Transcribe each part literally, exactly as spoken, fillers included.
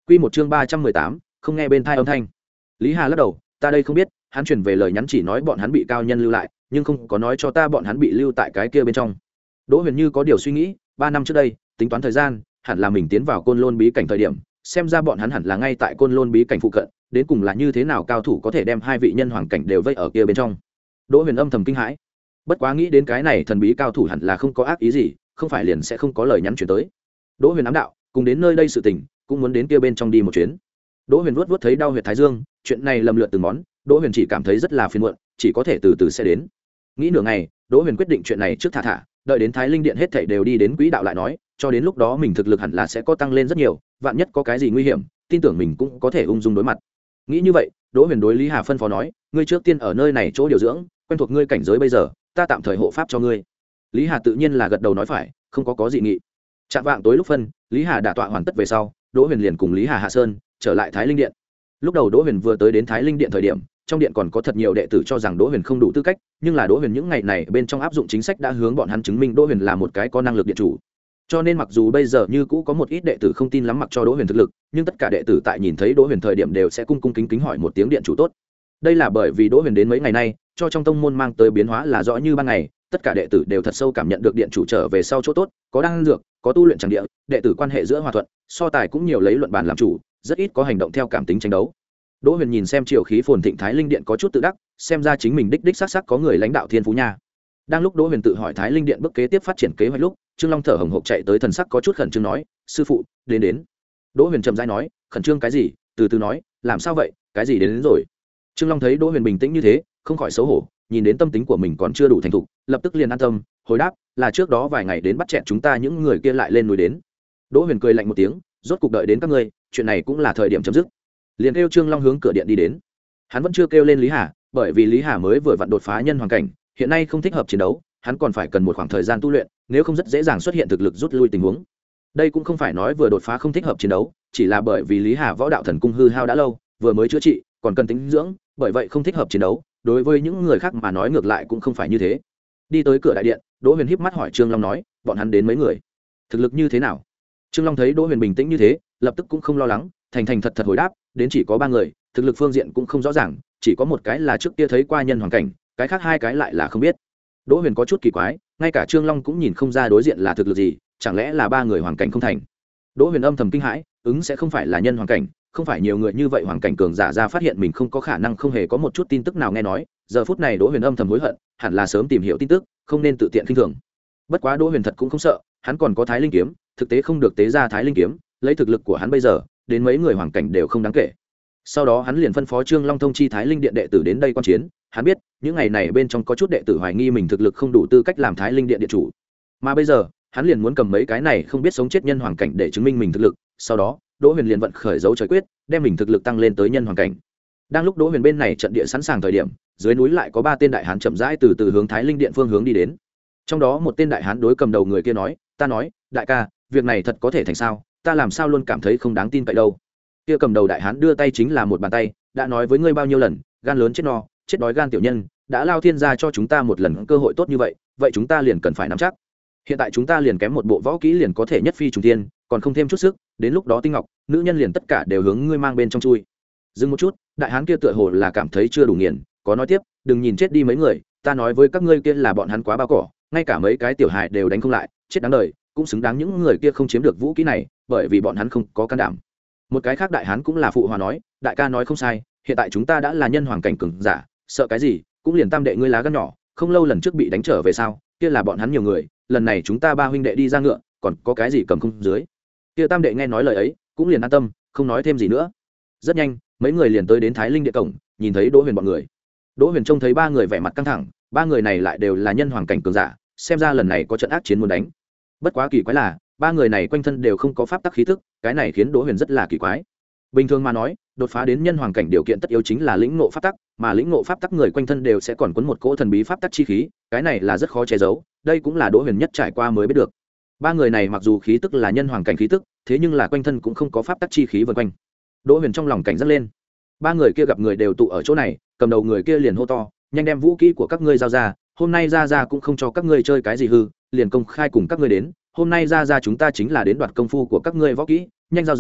Quy một chương ba trăm mười tám, không nghe bên tai âm thanh. Lý Hà lắc đầu, ta đây không biết, hắn truyền về lời nhắn chỉ nói bọn hắn bị cao nhân lưu lại, nhưng không có nói cho ta bọn hắn bị lưu tại cái kia bên trong. Đỗ Huyền như có điều suy nghĩ, ba năm trước đây, tính toán thời gian, hẳn là mình tiến vào Côn Lôn bí cảnh thời điểm, xem ra bọn hắn hẳn là ngay tại Côn Lôn bí cảnh phụ cận, đến cùng là như thế nào cao thủ có thể đem hai vị nhân hoàng cảnh đều vây ở kia bên trong. Đỗ Huyền âm thầm kinh hãi. Bất quá nghĩ đến cái này thần bí cao thủ hẳn là không có ác ý gì, không phải liền sẽ không có lời nhắn truyền tới. Đỗ Huyền ám đạo, cùng đến nơi đây sự tình, cũng muốn đến kia bên trong đi một chuyến. Đỗ Huyền vuốt vuốt thấy đau huyệt thái dương, chuyện này lầm lượt từng món, Đỗ Huyền chỉ cảm thấy rất là phiền muộn, chỉ có thể từ từ sẽ đến. Nghĩ nửa ngày, Đỗ Huyền quyết định chuyện này trước thả thả, đợi đến Thái Linh Điện hết thảy đều đi đến quỹ đạo lại nói, cho đến lúc đó mình thực lực hẳn là sẽ có tăng lên rất nhiều, vạn nhất có cái gì nguy hiểm, tin tưởng mình cũng có thể ung dung đối mặt. Nghĩ như vậy, Đỗ Huyền đối Lý Hà phân phó nói, ngươi trước tiên ở nơi này chỗ điều dưỡng, quen thuộc ngươi cảnh giới bây giờ, ta tạm thời hộ pháp cho ngươi. Lý Hà tự nhiên là gật đầu nói phải, không có có gì nghị. Trạng vạng tối lúc phân, Lý Hà đã tọa hoàn tất về sau, Đỗ Huyền liền cùng Lý Hà hạ sơn, trở lại Thái Linh Điện. Lúc đầu Đỗ Huyền vừa tới đến Thái Linh Điện thời điểm, trong điện còn có thật nhiều đệ tử cho rằng Đỗ Huyền không đủ tư cách, nhưng là Đỗ Huyền những ngày này bên trong áp dụng chính sách đã hướng bọn hắn chứng minh Đỗ Huyền là một cái có năng lực điện chủ. Cho nên mặc dù bây giờ như cũ có một ít đệ tử không tin lắm mặc cho Đỗ Huyền thực lực, nhưng tất cả đệ tử tại nhìn thấy Đỗ Huyền thời điểm đều sẽ cung cung kính kính hỏi một tiếng điện chủ tốt. Đây là bởi vì Đỗ Huyền đến mấy ngày nay, cho trong tông môn mang tới biến hóa là rõ như ban ngày, tất cả đệ tử đều thật sâu cảm nhận được điện chủ trở về sau chỗ tốt, có đan dược, có tu luyện chẳng địa, đệ tử quan hệ giữa hòa thuận, so tài cũng nhiều lấy luận bàn làm chủ, rất ít có hành động theo cảm tính tranh đấu. Đỗ Huyền nhìn xem triều khí phồn thịnh Thái Linh Điện có chút tự đắc, xem ra chính mình đích đích xác xác có người lãnh đạo thiên phú nha. Đang lúc Đỗ Huyền tự hỏi Thái Linh Điện bước kế tiếp phát triển kế hoạch lúc, Trương Long thở hổn hộc chạy tới, thần sắc có chút khẩn trương nói, sư phụ, đến đến. Đỗ Huyền trầm rãi nói, khẩn trương cái gì, từ từ nói, làm sao vậy, cái gì đến, đến rồi. Trương Long thấy Đỗ Huyền bình tĩnh như thế, không khỏi xấu hổ, nhìn đến tâm tính của mình còn chưa đủ thành thục, lập tức liền an tâm, hồi đáp, là trước đó vài ngày đến bắt chẹn chúng ta những người kia lại lên núi đến. Đỗ Huyền cười lạnh một tiếng, rốt cục đợi đến các ngươi, chuyện này cũng là thời điểm chấm dứt. Liền kêu Trương Long hướng cửa điện đi đến. Hắn vẫn chưa kêu lên Lý Hà, bởi vì Lý Hà mới vừa vặn đột phá nhân hoàng cảnh, hiện nay không thích hợp chiến đấu, hắn còn phải cần một khoảng thời gian tu luyện, nếu không rất dễ dàng xuất hiện thực lực rút lui tình huống. Đây cũng không phải nói vừa đột phá không thích hợp chiến đấu, chỉ là bởi vì Lý Hà võ đạo thần cung hư hao đã lâu, vừa mới chữa trị, còn cần tĩnh dưỡng, bởi vậy không thích hợp chiến đấu. Đối với những người khác mà nói ngược lại cũng không phải như thế. Đi tới cửa đại điện, Đỗ Huyền híp mắt hỏi Trương Long nói, bọn hắn đến mấy người, thực lực như thế nào? Trương Long thấy Đỗ Huyền bình tĩnh như thế, lập tức cũng không lo lắng, thành thành thật thật hồi đáp, đến chỉ có ba người, thực lực phương diện cũng không rõ ràng, chỉ có một cái là trước kia thấy qua nhân hoàng cảnh, cái khác hai cái lại là không biết. Đỗ Huyền có chút kỳ quái, ngay cả Trương Long cũng nhìn không ra đối diện là thực lực gì, chẳng lẽ là ba người hoàng cảnh không thành. Đỗ Huyền âm thầm kinh hãi, ứng sẽ không phải là nhân hoàng cảnh, không phải nhiều người như vậy hoàng cảnh cường giả ra phát hiện mình không có khả năng không hề có một chút tin tức nào nghe nói, giờ phút này Đỗ Huyền âm thầm hối hận, hẳn là sớm tìm hiểu tin tức, không nên tự tiện khinh thường. Bất quá Đỗ Huyền thật cũng không sợ, hắn còn có Thái Linh kiếm, thực tế không được tế ra Thái Linh kiếm, lấy thực lực của hắn bây giờ, đến mấy người hoàng cảnh đều không đáng kể. Sau đó hắn liền phân phó Trương Long thông chi Thái Linh Điện đệ tử đến đây quan chiến, hắn biết, những ngày này bên trong có chút đệ tử hoài nghi mình thực lực không đủ tư cách làm Thái Linh Điện điện chủ. Mà bây giờ, hắn liền muốn cầm mấy cái này không biết sống chết nhân hoàng cảnh để chứng minh mình thực lực, sau đó, Đỗ Huyền liền vận khởi dấu trời quyết, đem mình thực lực tăng lên tới nhân hoàng cảnh. Đang lúc Đỗ Huyền bên này trận địa sẵn sàng thời điểm, dưới núi lại có ba tên đại hán chậm rãi từ từ hướng Thái Linh Điện phương hướng đi đến. Trong đó một tên đại hán đối cầm đầu người kia nói, ta nói, đại ca, việc này thật có thể thành sao, ta làm sao luôn cảm thấy không đáng tin cậy đâu. Kia cầm đầu đại hán đưa tay chính là một bàn tay, đã nói với ngươi bao nhiêu lần, gan lớn chết no, chết đói gan tiểu nhân, đã lao thiên gia cho chúng ta một lần cơ hội tốt như vậy, vậy chúng ta liền cần phải nắm chắc. Hiện tại chúng ta liền kém một bộ võ kỹ liền có thể nhất phi trùng thiên, còn không thêm chút sức, đến lúc đó tinh ngọc, nữ nhân liền tất cả đều hướng ngươi mang bên trong chui. Dừng một chút, đại hán kia tựa hồ là cảm thấy chưa đủ nghiền, có nói tiếp, đừng nhìn chết đi mấy người, ta nói với các ngươi kia là bọn hắn quá bao cỏ, ngay cả mấy cái tiểu hài đều đánh không lại, chết đáng đời, cũng xứng đáng những người kia không chiếm được vũ khí này, bởi vì bọn hắn không có can đảm. Một cái khác đại hán cũng là phụ hòa nói, đại ca nói không sai, hiện tại chúng ta đã là nhân hoàng cảnh cường giả, sợ cái gì, cũng liền tam đệ ngươi lá gan nhỏ, không lâu lần trước bị đánh trở về sao, kia là bọn hắn nhiều người, lần này chúng ta ba huynh đệ đi ra ngựa, còn có cái gì cầm không dưới. Kia tam đệ nghe nói lời ấy, cũng liền an tâm, không nói thêm gì nữa. Rất nhanh, mấy người liền tới đến Thái Linh Điện cổng, nhìn thấy Đỗ Huyền bọn người. Đỗ Huyền trông thấy ba người vẻ mặt căng thẳng, ba người này lại đều là nhân hoàng cảnh cường giả, xem ra lần này có trận ác chiến muốn đánh. Bất quá kỳ quái là, ba người này quanh thân đều không có pháp tắc khí tức, cái này khiến Đỗ Huyền rất là kỳ quái. Bình thường mà nói, đột phá đến nhân hoàng cảnh điều kiện tất yếu chính là lĩnh ngộ pháp tắc, mà lĩnh ngộ pháp tắc người quanh thân đều sẽ còn cuốn một cỗ thần bí pháp tắc chi khí, cái này là rất khó che giấu, đây cũng là Đỗ Huyền nhất trải qua mới biết được. Ba người này mặc dù khí tức là nhân hoàng cảnh khí tức, thế nhưng là quanh thân cũng không có pháp tắc chi khí vần quanh. Đỗ Huyền trong lòng cảnh giác lên. Ba người kia gặp người đều tụ ở chỗ này, cầm đầu người kia liền hô to, nhanh đem vũ khí của các ngươi giao ra, hôm nay ra ra cũng không cho các ngươi chơi cái gì hư, liền công khai cùng các ngươi đến, hôm nay ra ra chúng ta chính là đến đoạt công phu của các ngươi võ kỹ, nhanh giao ra,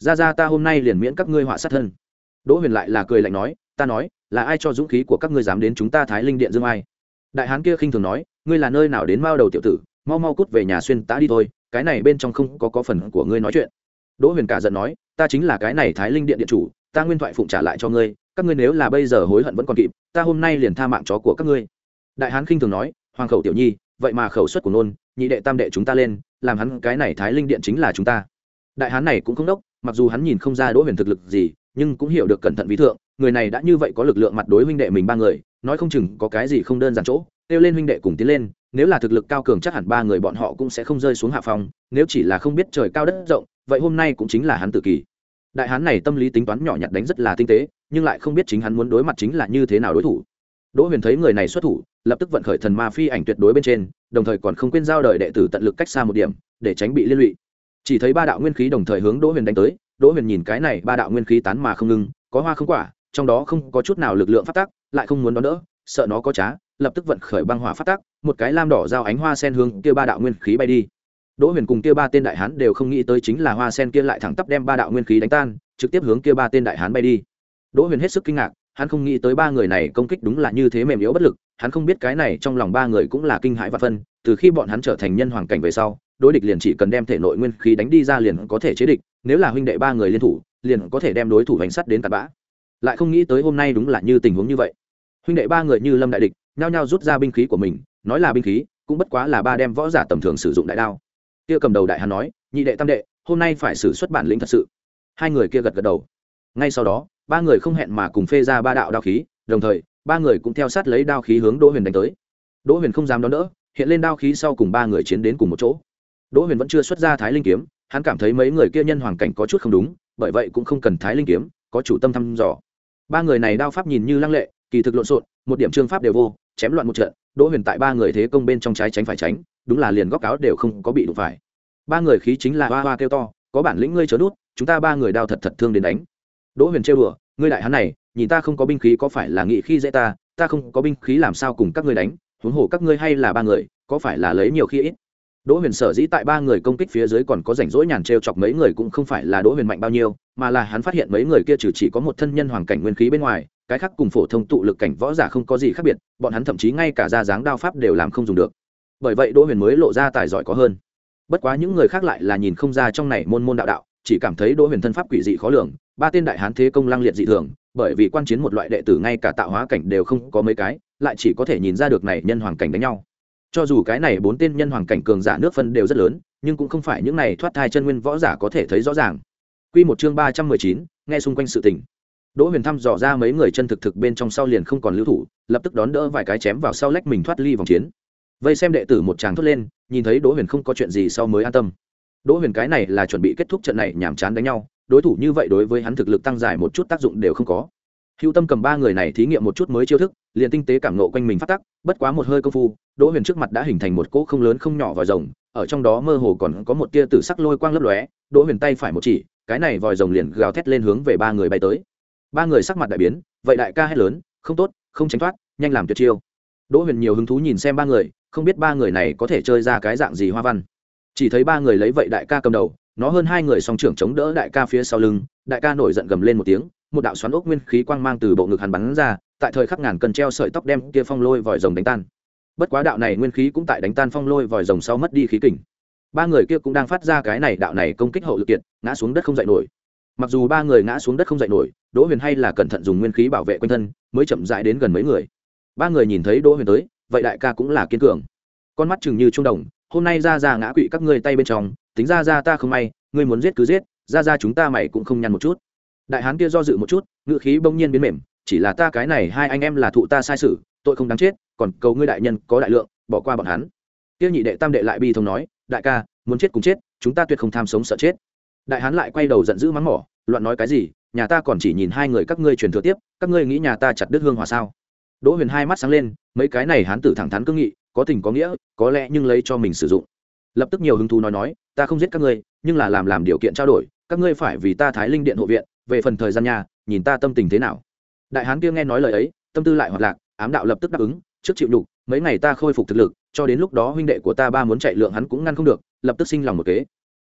ra ra ta hôm nay liền miễn các ngươi họa sát thân. Đỗ Huyền lại là cười lạnh nói, ta nói là ai cho dũng khí của các ngươi dám đến chúng ta Thái Linh điện dương ai? Đại hán kia khinh thường nói, ngươi là nơi nào đến mao đầu tiểu tử, mau mau cút về nhà xuyên tá đi thôi, cái này bên trong không có có phần của ngươi nói chuyện. Đỗ Huyền cả giận nói, ta chính là cái này Thái Linh điện điện chủ, ta nguyên thoại phụng trả lại cho ngươi, các ngươi nếu là bây giờ hối hận vẫn còn kịp, ta hôm nay liền tha mạng chó của các ngươi. Đại hán khinh thường nói, hoàng khẩu tiểu nhi, vậy mà khẩu suất của nôn, nhị đệ tam đệ chúng ta lên, làm hắn cái này Thái Linh điện chính là chúng ta. Đại hán này cũng không đốc, mặc dù hắn nhìn không ra Đỗ Huyền thực lực gì, nhưng cũng hiểu được cẩn thận ví thượng, người này đã như vậy có lực lượng mặt đối huynh đệ mình ba người, nói không chừng có cái gì không đơn giản chỗ, kêu lên huynh đệ cùng tiến lên, nếu là thực lực cao cường chắc hẳn ba người bọn họ cũng sẽ không rơi xuống hạ phòng, nếu chỉ là không biết trời cao đất rộng, vậy hôm nay cũng chính là hắn tự kỷ. Đại hán này tâm lý tính toán nhỏ nhặt đánh rất là tinh tế, nhưng lại không biết chính hắn muốn đối mặt chính là như thế nào đối thủ. Đỗ Huyền thấy người này xuất thủ, lập tức vận khởi thần ma phi ảnh tuyệt đối bên trên, đồng thời còn không quên giao đời đệ tử tận lực cách xa một điểm, để tránh bị liên lụy. Chỉ thấy ba đạo nguyên khí đồng thời hướng Đỗ Huyền đánh tới, Đỗ Huyền nhìn cái này ba đạo nguyên khí tán mà không ngưng, có hoa không quả, trong đó không có chút nào lực lượng phát tác, lại không muốn đón đỡ, sợ nó có trá, lập tức vận khởi băng hỏa phát tác, một cái lam đỏ giao ánh hoa sen hướng kia ba đạo nguyên khí bay đi. Đỗ Huyền cùng kia ba tên đại hán đều không nghĩ tới chính là hoa sen kia lại thẳng tắp đem ba đạo nguyên khí đánh tan, trực tiếp hướng kia ba tên đại hán bay đi. Đỗ Huyền hết sức kinh ngạc, hắn không nghĩ tới ba người này công kích đúng là như thế mềm yếu bất lực, hắn không biết cái này trong lòng ba người cũng là kinh hãi và phân, từ khi bọn hắn trở thành nhân hoàng cảnh về sau, đối địch liền chỉ cần đem thể nội nguyên khí đánh đi ra liền có thể chế địch, nếu là huynh đệ ba người liên thủ, liền có thể đem đối thủ đánh sắt đến tạt bã. Lại không nghĩ tới hôm nay đúng là như tình huống như vậy. Huynh đệ ba người như lâm đại địch, nhao nhao rút ra binh khí của mình, nói là binh khí, cũng bất quá là ba đem võ giả tầm thường sử dụng đại đao. Kia cầm đầu đại hán nói, nhị đệ tam đệ, hôm nay phải sử xuất bản lĩnh thật sự. Hai người kia gật gật đầu. Ngay sau đó, ba người không hẹn mà cùng phê ra ba đạo đao khí, đồng thời, ba người cũng theo sát lấy đao khí hướng Đỗ Huyền đánh tới. Đỗ Huyền không dám đón đỡ, hiện lên đao khí sau cùng ba người chiến đến cùng một chỗ. Đỗ Huyền vẫn chưa xuất ra Thái Linh kiếm, hắn cảm thấy mấy người kia nhân hoàng cảnh có chút không đúng, bởi vậy cũng không cần Thái Linh kiếm, có chủ tâm thăm dò. Ba người này đao pháp nhìn như lăng lệ, kỳ thực lộn xộn, một điểm chương pháp đều vô, chém loạn một trận. Đỗ Huyền tại ba người thế công bên trong trái tránh phải tránh, đúng là liền góc áo đều không có bị đụng phải. Ba người khí chính là hoa hoa kêu to, có bản lĩnh ngươi chớ nút, chúng ta ba người đao thật thật thương đến đánh. Đỗ Huyền trêu đùa, ngươi đại hán này, nhìn ta không có binh khí có phải là nghị khi dễ ta, ta không có binh khí làm sao cùng các ngươi đánh, huống hồ các ngươi hay là ba người, có phải là lấy nhiều khi ít. Đỗ Huyền sở dĩ tại ba người công kích phía dưới còn có rảnh rỗi nhàn trêu chọc mấy người cũng không phải là Đỗ Huyền mạnh bao nhiêu, mà là hắn phát hiện mấy người kia trừ chỉ có một thân nhân hoàng cảnh nguyên khí bên ngoài, cái khác cùng phổ thông tụ lực cảnh võ giả không có gì khác biệt, bọn hắn thậm chí ngay cả ra dáng đao pháp đều làm không dùng được. Bởi vậy Đỗ Huyền mới lộ ra tài giỏi có hơn. Bất quá những người khác lại là nhìn không ra trong này môn môn đạo đạo, chỉ cảm thấy Đỗ Huyền thân pháp quỷ dị khó lường, ba tên đại hán thế công lăng liệt dị thường, bởi vì quan chiến một loại đệ tử ngay cả tạo hóa cảnh đều không có mấy cái, lại chỉ có thể nhìn ra được này nhân hoàng cảnh đánh nhau. Cho dù cái này bốn tên nhân hoàng cảnh cường giả nước phân đều rất lớn, nhưng cũng không phải những này thoát thai chân nguyên võ giả có thể thấy rõ ràng. Quy một chương ba trăm mười chín, nghe xung quanh sự tình. Đỗ Huyền thăm dò ra mấy người chân thực thực bên trong sau liền không còn lưu thủ, lập tức đón đỡ vài cái chém vào sau lách mình thoát ly vòng chiến. Vây xem đệ tử một tràng thốt lên, nhìn thấy Đỗ Huyền không có chuyện gì sau mới an tâm. Đỗ Huyền cái này là chuẩn bị kết thúc trận này nhảm chán đánh nhau, đối thủ như vậy đối với hắn thực lực tăng dài một chút tác dụng đều không có. Hữu Tâm cầm ba người này thí nghiệm một chút mới chiêu thức, liền tinh tế cảm ngộ quanh mình phát tắc, bất quá một hơi công phu, Đỗ Huyền trước mặt đã hình thành một cỗ không lớn không nhỏ vòi rồng, ở trong đó mơ hồ còn có một tia tử sắc lôi quang lấp lóe, Đỗ Huyền tay phải một chỉ, cái này vòi rồng liền gào thét lên hướng về ba người bay tới. Ba người sắc mặt đại biến, vậy đại ca hét lớn, không tốt, không tránh thoát, nhanh làm tuyệt chiêu. Đỗ Huyền nhiều hứng thú nhìn xem ba người, không biết ba người này có thể chơi ra cái dạng gì hoa văn. Chỉ thấy ba người lấy vậy đại ca cầm đầu, nó hơn hai người song trưởng chống đỡ đại ca phía sau lưng, đại ca nổi giận gầm lên một tiếng, một đạo xoắn ốc nguyên khí quang mang từ bộ ngực hắn bắn ra, tại thời khắc ngàn cân treo sợi tóc đem kia phong lôi vòi rồng đánh tan. Bất quá đạo này nguyên khí cũng tại đánh tan phong lôi vòi rồng sau mất đi khí kình. Ba người kia cũng đang phát ra cái này đạo này công kích hậu lực kiện, ngã xuống đất không dậy nổi. Mặc dù ba người ngã xuống đất không dậy nổi, Đỗ Huyền hay là cẩn thận dùng nguyên khí bảo vệ quanh thân, mới chậm rãi đến gần mấy người. Ba người nhìn thấy Đỗ Huyền tới, vậy đại ca cũng là kiên cường. Con mắt chừng như trung đồng, hôm nay ra ra ngã quỵ các ngươi tay bên trong, tính ra ra ta không may, ngươi muốn giết cứ giết, ra ra chúng ta mày cũng không nhăn một chút. Đại hán kia do dự một chút, ngữ khí bỗng nhiên biến mềm, chỉ là ta cái này hai anh em là thụ ta sai sự, tội không đáng chết, còn cầu ngươi đại nhân có đại lượng, bỏ qua bọn hắn. Kia nhị đệ tam đệ lại bi thông nói, đại ca, muốn chết cùng chết, chúng ta tuyệt không tham sống sợ chết. Đại hán lại quay đầu giận dữ mắng mỏ, loạn nói cái gì, nhà ta còn chỉ nhìn hai người các ngươi truyền thừa tiếp, các ngươi nghĩ nhà ta chặt đứt hương hòa sao? Đỗ Huyền hai mắt sáng lên, mấy cái này hán tử thẳng thắn cương nghị, có tình có nghĩa, có lẽ nhưng lấy cho mình sử dụng. Lập tức nhiều hứng thú nói nói, ta không giết các ngươi, nhưng là làm làm điều kiện trao đổi, các ngươi phải vì ta Thái Linh điện hộ viện, về phần thời gian nhà, nhìn ta tâm tình thế nào. Đại hán kia nghe nói lời ấy, tâm tư lại hoạt lạc, ám đạo lập tức đáp ứng, trước chịu nhục, mấy ngày ta khôi phục thực lực, cho đến lúc đó huynh đệ của ta ba muốn chạy lượng hắn cũng ngăn không được, lập tức sinh lòng một kế.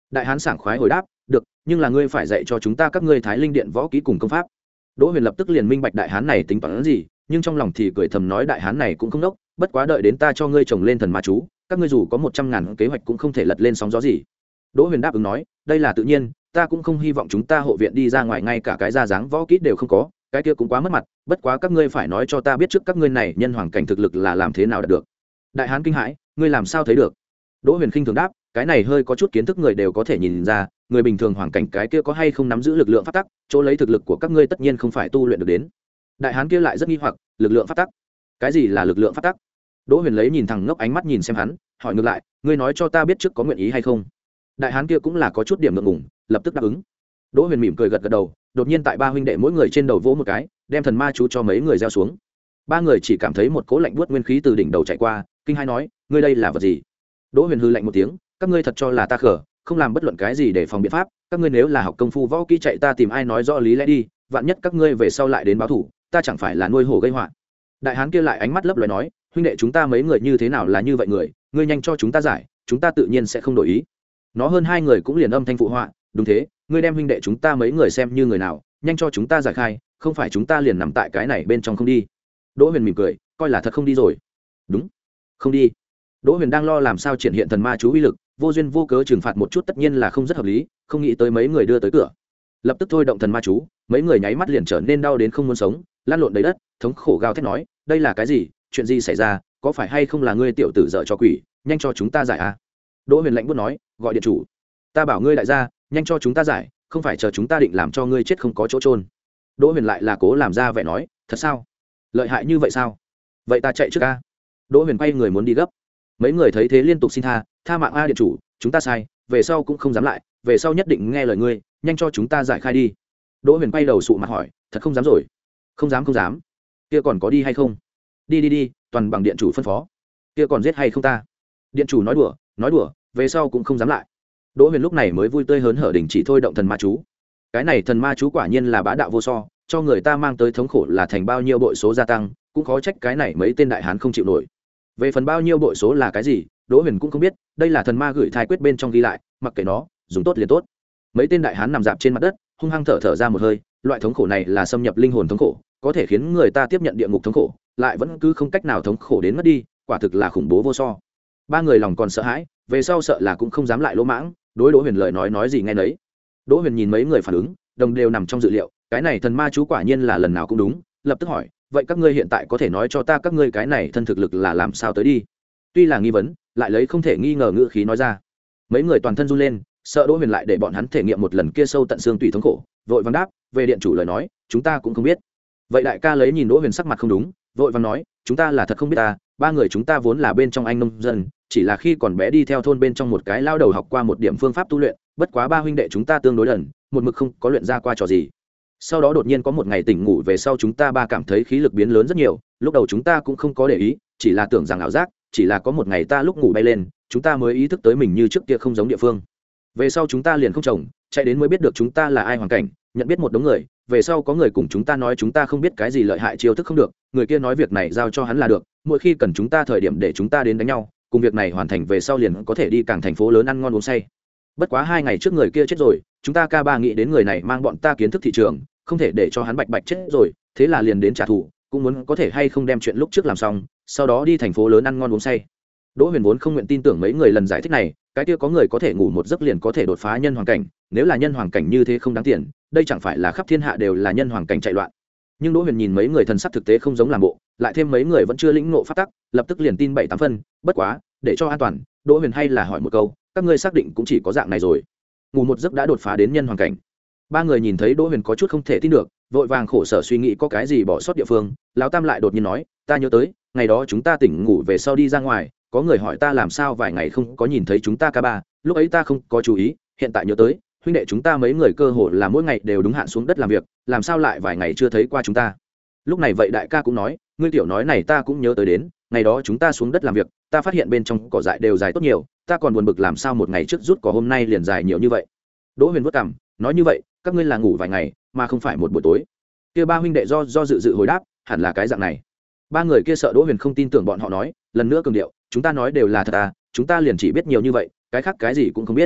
đại hán sảng khoái hồi đáp, được, nhưng là ngươi phải dạy cho chúng ta các ngươi Thái Linh Điện võ kỹ cùng công pháp. Đỗ Huyền lập tức liền minh bạch đại hán này tính toán gì, nhưng trong lòng thì cười thầm nói đại hán này cũng không đốc, bất quá đợi đến ta cho ngươi trồng lên thần ma chú, các ngươi dù có một trăm ngàn kế hoạch cũng không thể lật lên sóng gió gì. Đỗ Huyền đáp ứng nói, đây là tự nhiên, ta cũng không hy vọng chúng ta hộ viện đi ra ngoài ngay cả cái ra dáng võ kỹ đều không có, cái kia cũng quá mất mặt, bất quá các ngươi phải nói cho ta biết trước các ngươi này nhân hoàng cảnh thực lực là làm thế nào đạt được. Đại hán kinh hãi, ngươi làm sao thấy được? Đỗ Huyền khinh thường đáp, cái này hơi có chút kiến thức người đều có thể nhìn ra, người bình thường hoàng cảnh cái kia có hay không nắm giữ lực lượng pháp tắc, chỗ lấy thực lực của các ngươi tất nhiên không phải tu luyện được đến. Đại hán kia lại rất nghi hoặc, lực lượng pháp tắc? Cái gì là lực lượng pháp tắc? Đỗ Huyền lấy nhìn thẳng ngốc ánh mắt nhìn xem hắn, hỏi ngược lại, ngươi nói cho ta biết trước có nguyện ý hay không? Đại hán kia cũng là có chút điểm ngượng ngùng, lập tức đáp ứng. Đỗ Huyền mỉm cười gật gật đầu, đột nhiên tại ba huynh đệ mỗi người trên đầu vỗ một cái, đem thần ma chú cho mấy người gieo xuống. Ba người chỉ cảm thấy một cỗ lạnh buốt nguyên khí từ đỉnh đầu chạy qua, kinh hai nói, ngươi đây là vật gì? Đỗ Huyền hừ lạnh một tiếng, các ngươi thật cho là ta khờ, không làm bất luận cái gì để phòng biện pháp, các ngươi nếu là học công phu võ kỹ chạy ta tìm ai nói rõ lý lẽ đi, vạn nhất các ngươi về sau lại đến báo thủ, ta chẳng phải là nuôi hổ gây họa. Đại hán kia lại ánh mắt lấp loé nói, huynh đệ chúng ta mấy người như thế nào là như vậy người, ngươi nhanh cho chúng ta giải, chúng ta tự nhiên sẽ không đổi ý. Nó hơn hai người cũng liền âm thanh phụ họa, đúng thế, ngươi đem huynh đệ chúng ta mấy người xem như người nào, nhanh cho chúng ta giải khai, không phải chúng ta liền nằm tại cái này bên trong không đi. Đỗ Huyền mỉm cười, coi là thật không đi rồi. Đúng, không đi. Đỗ Huyền đang lo làm sao triển hiện thần ma chú uy lực, vô duyên vô cớ trừng phạt một chút tất nhiên là không rất hợp lý, không nghĩ tới mấy người đưa tới cửa. Lập tức thôi động thần ma chú, mấy người nháy mắt liền trở nên đau đến không muốn sống, lăn lộn đầy đất, thống khổ gào thét nói, đây là cái gì, chuyện gì xảy ra, có phải hay không là ngươi tiểu tử dở cho quỷ, nhanh cho chúng ta giải a. Đỗ Huyền lạnh buốt nói, gọi điện chủ. Ta bảo ngươi đại gia, nhanh cho chúng ta giải, không phải chờ chúng ta định làm cho ngươi chết không có chỗ trôn. Đỗ Huyền lại là cố làm ra vẻ nói, thật sao, lợi hại như vậy sao, vậy ta chạy trước a. Đỗ Huyền quay người muốn đi gấp, mấy người thấy thế liên tục xin tha, tha mạng a điện chủ, chúng ta sai, về sau cũng không dám lại, về sau nhất định nghe lời ngươi, nhanh cho chúng ta giải khai đi. Đỗ Huyền quay đầu sụ mặt hỏi, thật không dám rồi? Không dám không dám. Kia còn có đi hay không? Đi đi đi, toàn bằng điện chủ phân phó. Kia còn giết hay không ta? Điện chủ nói đùa, nói đùa, về sau cũng không dám lại. Đỗ Huyền lúc này mới vui tươi hớn hở đình chỉ thôi động thần ma chú. Cái này thần ma chú quả nhiên là bá đạo vô so, cho người ta mang tới thống khổ là thành bao nhiêu bội số gia tăng, cũng khó trách cái này mấy tên đại hán không chịu nổi. Về phần bao nhiêu bội số là cái gì, Đỗ Huyền cũng không biết, đây là thần ma gửi thai quyết bên trong ghi lại, mặc kệ nó, dùng tốt liền tốt. Mấy tên đại hán nằm dạp trên mặt đất, hung hăng thở thở ra một hơi, loại thống khổ này là xâm nhập linh hồn thống khổ, có thể khiến người ta tiếp nhận địa ngục thống khổ, lại vẫn cứ không cách nào thống khổ đến mất đi, quả thực là khủng bố vô so. Ba người lòng còn sợ hãi, về sau sợ là cũng không dám lại lỗ mãng, đối Đỗ Huyền lời nói nói gì nghe nấy. Đỗ Huyền nhìn mấy người phản ứng, đồng đều nằm trong dự liệu, cái này thần ma chú quả nhiên là lần nào cũng đúng, lập tức hỏi, vậy các ngươi hiện tại có thể nói cho ta các ngươi cái này thân thực lực là làm sao tới đi? Tuy là nghi vấn, lại lấy không thể nghi ngờ ngữ khí nói ra. Mấy người toàn thân run lên, sợ Đỗ Huyền lại để bọn hắn thể nghiệm một lần kia sâu tận xương tủy thống khổ, vội vàng đáp, về điện chủ lời nói, chúng ta cũng không biết. Vậy đại ca lấy nhìn Đỗ Huyền sắc mặt không đúng, vội vàng nói, chúng ta là thật không biết ta, ba người chúng ta vốn là bên trong anh nông dân, chỉ là khi còn bé đi theo thôn bên trong một cái lao đầu học qua một điểm phương pháp tu luyện, bất quá ba huynh đệ chúng ta tương đối đần, một mực không có luyện ra qua trò gì. Sau đó đột nhiên có một ngày tỉnh ngủ về sau chúng ta ba cảm thấy khí lực biến lớn rất nhiều, lúc đầu chúng ta cũng không có để ý, chỉ là tưởng rằng ảo giác, chỉ là có một ngày ta lúc ngủ bay lên, chúng ta mới ý thức tới mình như trước kia không giống địa phương. Về sau chúng ta liền không chồng, chạy đến mới biết được chúng ta là ai hoàn cảnh, nhận biết một đống người, về sau có người cùng chúng ta nói chúng ta không biết cái gì lợi hại chiêu thức không được, người kia nói việc này giao cho hắn là được, mỗi khi cần chúng ta thời điểm để chúng ta đến đánh nhau, cùng việc này hoàn thành về sau liền có thể đi cảng thành phố lớn ăn ngon uống say. Bất quá hai ngày trước người kia chết rồi, chúng ta ca ba nghĩ đến người này mang bọn ta kiến thức thị trường, không thể để cho hắn bạch bạch chết rồi, thế là liền đến trả thù, cũng muốn có thể hay không đem chuyện lúc trước làm xong, sau đó đi thành phố lớn ăn ngon uống say. Đỗ Huyền vốn không nguyện tin tưởng mấy người lần giải thích này, cái kia có người có thể ngủ một giấc liền có thể đột phá nhân hoàng cảnh, nếu là nhân hoàng cảnh như thế không đáng tiền, đây chẳng phải là khắp thiên hạ đều là nhân hoàng cảnh chạy loạn. Nhưng Đỗ Huyền nhìn mấy người thần sắc thực tế không giống làm bộ, lại thêm mấy người vẫn chưa lĩnh ngộ pháp tắc, lập tức liền tin bảy tám phân, bất quá, để cho an toàn, Đỗ Huyền hay là hỏi một câu, các ngươi xác định cũng chỉ có dạng này rồi? Ngủ một giấc đã đột phá đến nhân hoàng cảnh. Ba người nhìn thấy Đỗ Huyền có chút không thể tin được, vội vàng khổ sở suy nghĩ có cái gì bỏ sót địa phương, lão tam lại đột nhiên nói, ta nhớ tới, ngày đó chúng ta tỉnh ngủ về sau đi ra ngoài, có người hỏi ta làm sao vài ngày không có nhìn thấy chúng ta ca ba, lúc ấy ta không có chú ý, hiện tại nhớ tới, huynh đệ chúng ta mấy người cơ hồ là mỗi ngày đều đúng hạn xuống đất làm việc, làm sao lại vài ngày chưa thấy qua chúng ta. Lúc này vậy đại ca cũng nói, ngươi tiểu nói này ta cũng nhớ tới đến, ngày đó chúng ta xuống đất làm việc, ta phát hiện bên trong cỏ dại đều dài tốt nhiều, ta còn buồn bực làm sao một ngày trước rút cỏ hôm nay liền dài nhiều như vậy. Đỗ Huyền vất cằm, nói như vậy, các ngươi là ngủ vài ngày, mà không phải một buổi tối. Kia ba huynh đệ do do dự dự hồi đáp, hẳn là cái dạng này. Ba người kia sợ Đỗ Huyền không tin tưởng bọn họ nói, lần nữa cường điệu, chúng ta nói đều là thật à, chúng ta liền chỉ biết nhiều như vậy, cái khác cái gì cũng không biết.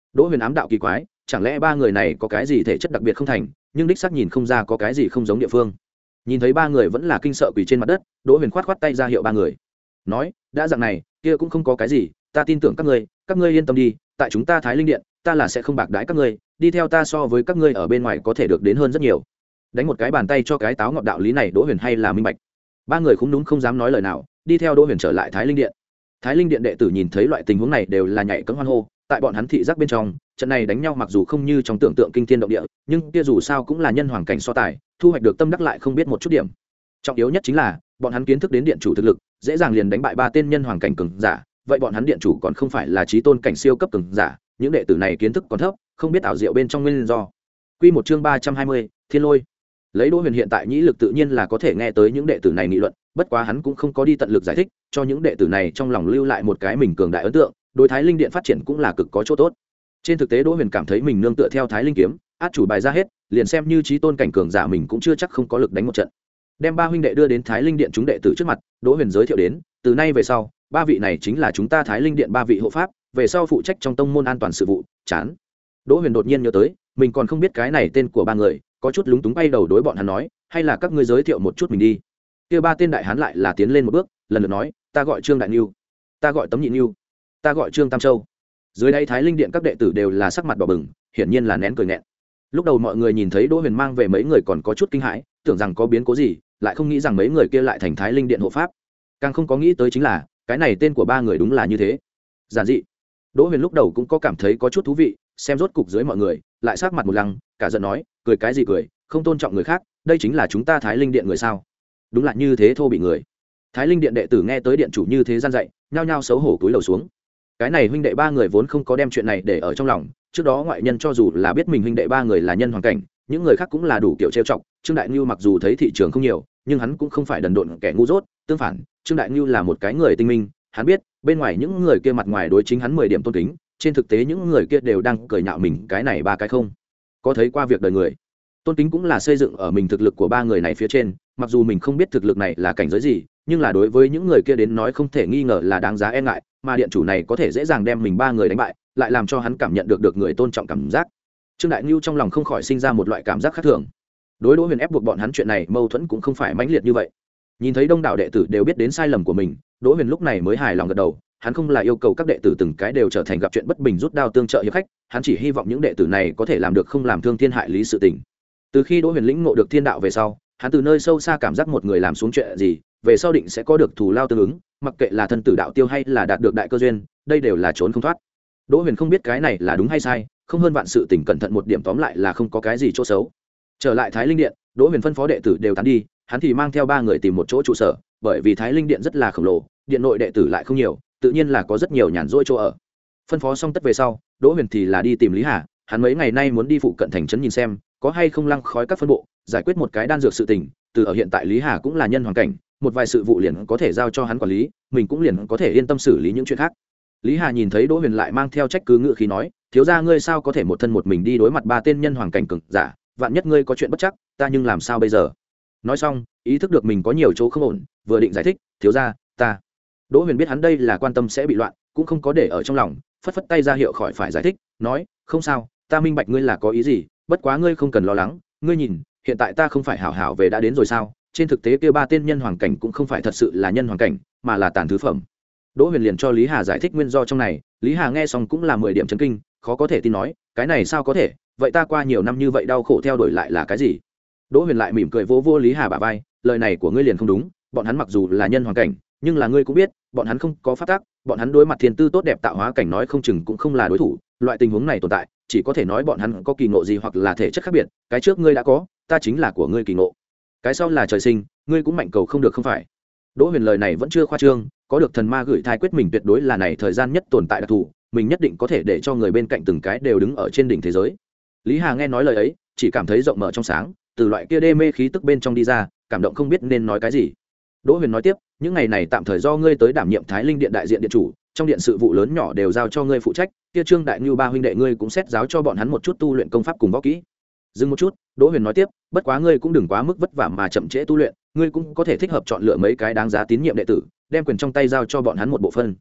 Đỗ Huyền ám đạo kỳ quái, chẳng lẽ ba người này có cái gì thể chất đặc biệt không thành, nhưng đích xác nhìn không ra có cái gì không giống địa phương. Nhìn thấy ba người vẫn là kinh sợ quỳ trên mặt đất, Đỗ Huyền khoát khoát tay ra hiệu ba người, nói, đã dạng này, kia cũng không có cái gì, ta tin tưởng các ngươi, các ngươi yên tâm đi, tại chúng ta Thái Linh Điện, ta là sẽ không bạc đãi các ngươi, đi theo ta so với các ngươi ở bên ngoài có thể được đến hơn rất nhiều. Đánh một cái bàn tay cho cái táo ngọt đạo lý này Đỗ Huyền hay là minh bạch. Ba người cũng đúng không dám nói lời nào, đi theo Đỗ Huyền trở lại Thái Linh Điện. Thái Linh Điện đệ tử nhìn thấy loại tình huống này đều là nhảy cẫng hoan hô, tại bọn hắn thị giác bên trong, trận này đánh nhau mặc dù không như trong tưởng tượng kinh thiên động địa, nhưng kia dù sao cũng là nhân hoàng cảnh so tài, thu hoạch được tâm đắc lại không biết một chút điểm. Trọng yếu nhất chính là, bọn hắn kiến thức đến điện chủ thực lực, dễ dàng liền đánh bại ba tên nhân hoàng cảnh cường giả, vậy bọn hắn điện chủ còn không phải là chí tôn cảnh siêu cấp cường giả, những đệ tử này kiến thức còn thấp, không biết ảo diệu bên trong nguyên do. Quy một chương ba trăm hai mươi, Thiên Lôi. Lấy Đỗ Huyền hiện tại nhĩ lực tự nhiên là có thể nghe tới những đệ tử này nghị luận, bất quá hắn cũng không có đi tận lực giải thích, cho những đệ tử này trong lòng lưu lại một cái mình cường đại ấn tượng, đối Thái Linh Điện phát triển cũng là cực có chỗ tốt. Trên thực tế Đỗ Huyền cảm thấy mình nương tựa theo Thái Linh kiếm, át chủ bài ra hết, liền xem như chí tôn cảnh cường giả mình cũng chưa chắc không có lực đánh một trận. Đem ba huynh đệ đưa đến Thái Linh Điện chúng đệ tử trước mặt, Đỗ Huyền giới thiệu đến, từ nay về sau, ba vị này chính là chúng ta Thái Linh Điện ba vị hộ pháp, về sau phụ trách trong tông môn an toàn sự vụ. Chán. Đỗ Huyền đột nhiên nhớ tới, mình còn không biết cái này tên của ba người, có chút lúng túng bay đầu đối bọn hắn nói, hay là các ngươi giới thiệu một chút mình đi. Kia ba tên đại hán lại là tiến lên một bước, lần lượt nói, ta gọi Trương Đại Nưu, ta gọi Tấm Nhị Nưu, ta gọi Trương Tam Châu. Dưới đây Thái Linh Điện các đệ tử đều là sắc mặt đỏ bừng, hiển nhiên là nén cười nghẹn. Lúc đầu mọi người nhìn thấy Đỗ Huyền mang về mấy người còn có chút kinh hãi, tưởng rằng có biến cố gì, lại không nghĩ rằng mấy người kia lại thành Thái Linh Điện hộ pháp. Càng không có nghĩ tới chính là, cái này tên của ba người đúng là như thế. Giản dị. Đỗ Huyền lúc đầu cũng có cảm thấy có chút thú vị, xem rốt cục dưới mọi người, lại sắc mặt một lăng, cả giận nói, cười cái gì cười, không tôn trọng người khác, đây chính là chúng ta Thái Linh Điện người sao? Đúng là như thế thô bị người. Thái Linh Điện đệ tử nghe tới điện chủ như thế gian dạy, nhao nhao xấu hổ cúi đầu xuống. Cái này huynh đệ ba người vốn không có đem chuyện này để ở trong lòng, trước đó ngoại nhân cho dù là biết mình huynh đệ ba người là nhân hoàng cảnh, những người khác cũng là đủ kiểu trêu chọc. Trương Đại Nưu mặc dù thấy thị trường không nhiều, nhưng hắn cũng không phải đần độn kẻ ngu dốt, tương phản, Trương Đại Nưu là một cái người tinh minh, hắn biết, bên ngoài những người kia mặt ngoài đối chính hắn mười điểm tôn kính, trên thực tế những người kia đều đang cười nhạo mình cái này ba cái không có thấy qua việc đời người. Tôn kính cũng là xây dựng ở mình thực lực của ba người này phía trên, mặc dù mình không biết thực lực này là cảnh giới gì, nhưng là đối với những người kia đến nói không thể nghi ngờ là đáng giá e ngại, mà điện chủ này có thể dễ dàng đem mình ba người đánh bại, lại làm cho hắn cảm nhận được được người tôn trọng cảm giác. Trương Đại Nưu trong lòng không khỏi sinh ra một loại cảm giác khác thường. Đối Đỗ Huyền ép buộc bọn hắn chuyện này mâu thuẫn cũng không phải mãnh liệt như vậy. Nhìn thấy đông đảo đệ tử đều biết đến sai lầm của mình, Đỗ Huyền lúc này mới hài lòng gật đầu, hắn không là yêu cầu các đệ tử từng cái đều trở thành gặp chuyện bất bình rút đao tương trợ hiệp khách, hắn chỉ hy vọng những đệ tử này có thể làm được không làm thương thiên hại lý sự tình. Từ khi Đỗ Huyền lĩnh ngộ được thiên đạo về sau, hắn từ nơi sâu xa cảm giác một người làm xuống chuyện gì, về sau định sẽ có được thù lao tương ứng, mặc kệ là thân tử đạo tiêu hay là đạt được đại cơ duyên, đây đều là trốn không thoát. Đỗ Huyền không biết cái này là đúng hay sai, không hơn vạn sự tình cẩn thận một điểm, tóm lại là không có cái gì chỗ xấu. Trở lại Thái Linh Điện, Đỗ Huyền phân phó đệ tử đều tán đi, hắn thì mang theo ba người tìm một chỗ trụ sở, bởi vì Thái Linh Điện rất là khổng lồ, điện nội đệ tử lại không nhiều, tự nhiên là có rất nhiều nhàn rỗi chỗ ở. Phân phó xong tất về sau, Đỗ Huyền thì là đi tìm Lý Hà, hắn mấy ngày nay muốn đi phụ cận thành trấn nhìn xem, có hay không lăng khói các phân bộ, giải quyết một cái đan dược sự tình, từ ở hiện tại Lý Hà cũng là nhân hoàng cảnh, một vài sự vụ liền có thể giao cho hắn quản lý, mình cũng liền có thể yên tâm xử lý những chuyện khác. Lý Hà nhìn thấy Đỗ Huyền lại mang theo trách cứ ngự khí nói, thiếu gia ngươi sao có thể một thân một mình đi đối mặt ba tên nhân hoàng cảnh cường giả, vạn nhất ngươi có chuyện bất chắc, ta nhưng làm sao bây giờ? Nói xong, ý thức được mình có nhiều chỗ không ổn, vừa định giải thích, thiếu gia, ta. Đỗ Huyền biết hắn đây là quan tâm sẽ bị loạn, cũng không có để ở trong lòng, phất phất tay ra hiệu khỏi phải giải thích, nói, không sao, ta minh bạch ngươi là có ý gì, bất quá ngươi không cần lo lắng, ngươi nhìn, hiện tại ta không phải hảo hảo về đã đến rồi sao? Trên thực tế kia ba tên nhân hoàng cảnh cũng không phải thật sự là nhân hoàng cảnh, mà là tàn thứ phẩm. Đỗ Huyền liền cho Lý Hà giải thích nguyên do trong này, Lý Hà nghe xong cũng là mười điểm chấn kinh, khó có thể tin nói, cái này sao có thể, vậy ta qua nhiều năm như vậy đau khổ theo đuổi lại là cái gì? Đỗ Huyền lại mỉm cười vỗ vỗ Lý Hà bả vai, lời này của ngươi liền không đúng, bọn hắn mặc dù là nhân hoàng cảnh, nhưng là ngươi cũng biết, bọn hắn không có pháp tắc, bọn hắn đối mặt thiên tư tốt đẹp tạo hóa cảnh nói không chừng cũng không là đối thủ, loại tình huống này tồn tại, chỉ có thể nói bọn hắn có kỳ ngộ gì hoặc là thể chất khác biệt, cái trước ngươi đã có, ta chính là của ngươi kỳ ngộ. Cái sau là trời sinh, ngươi cũng mạnh cầu không được không phải? Đỗ Huyền lời này vẫn chưa khoa trương, có được thần ma gửi thai quyết mình tuyệt đối là này thời gian nhất tồn tại đặc thù, mình nhất định có thể để cho người bên cạnh từng cái đều đứng ở trên đỉnh thế giới. Lý Hà nghe nói lời ấy, chỉ cảm thấy rộng mở trong sáng, từ loại kia đê mê khí tức bên trong đi ra, cảm động không biết nên nói cái gì. Đỗ Huyền nói tiếp, những ngày này tạm thời do ngươi tới đảm nhiệm Thái Linh Điện đại diện điện chủ, trong điện sự vụ lớn nhỏ đều giao cho ngươi phụ trách, kia Trương Đại Nưu ba huynh đệ ngươi cũng xét giáo cho bọn hắn một chút tu luyện công pháp cùng võ kỹ. Dừng một chút, Đỗ Huyền nói tiếp, bất quá ngươi cũng đừng quá mức vất vả mà chậm trễ tu luyện, ngươi cũng có thể thích hợp chọn lựa mấy cái đáng giá tín nhiệm đệ tử, đem quyền trong tay giao cho bọn hắn một bộ phân.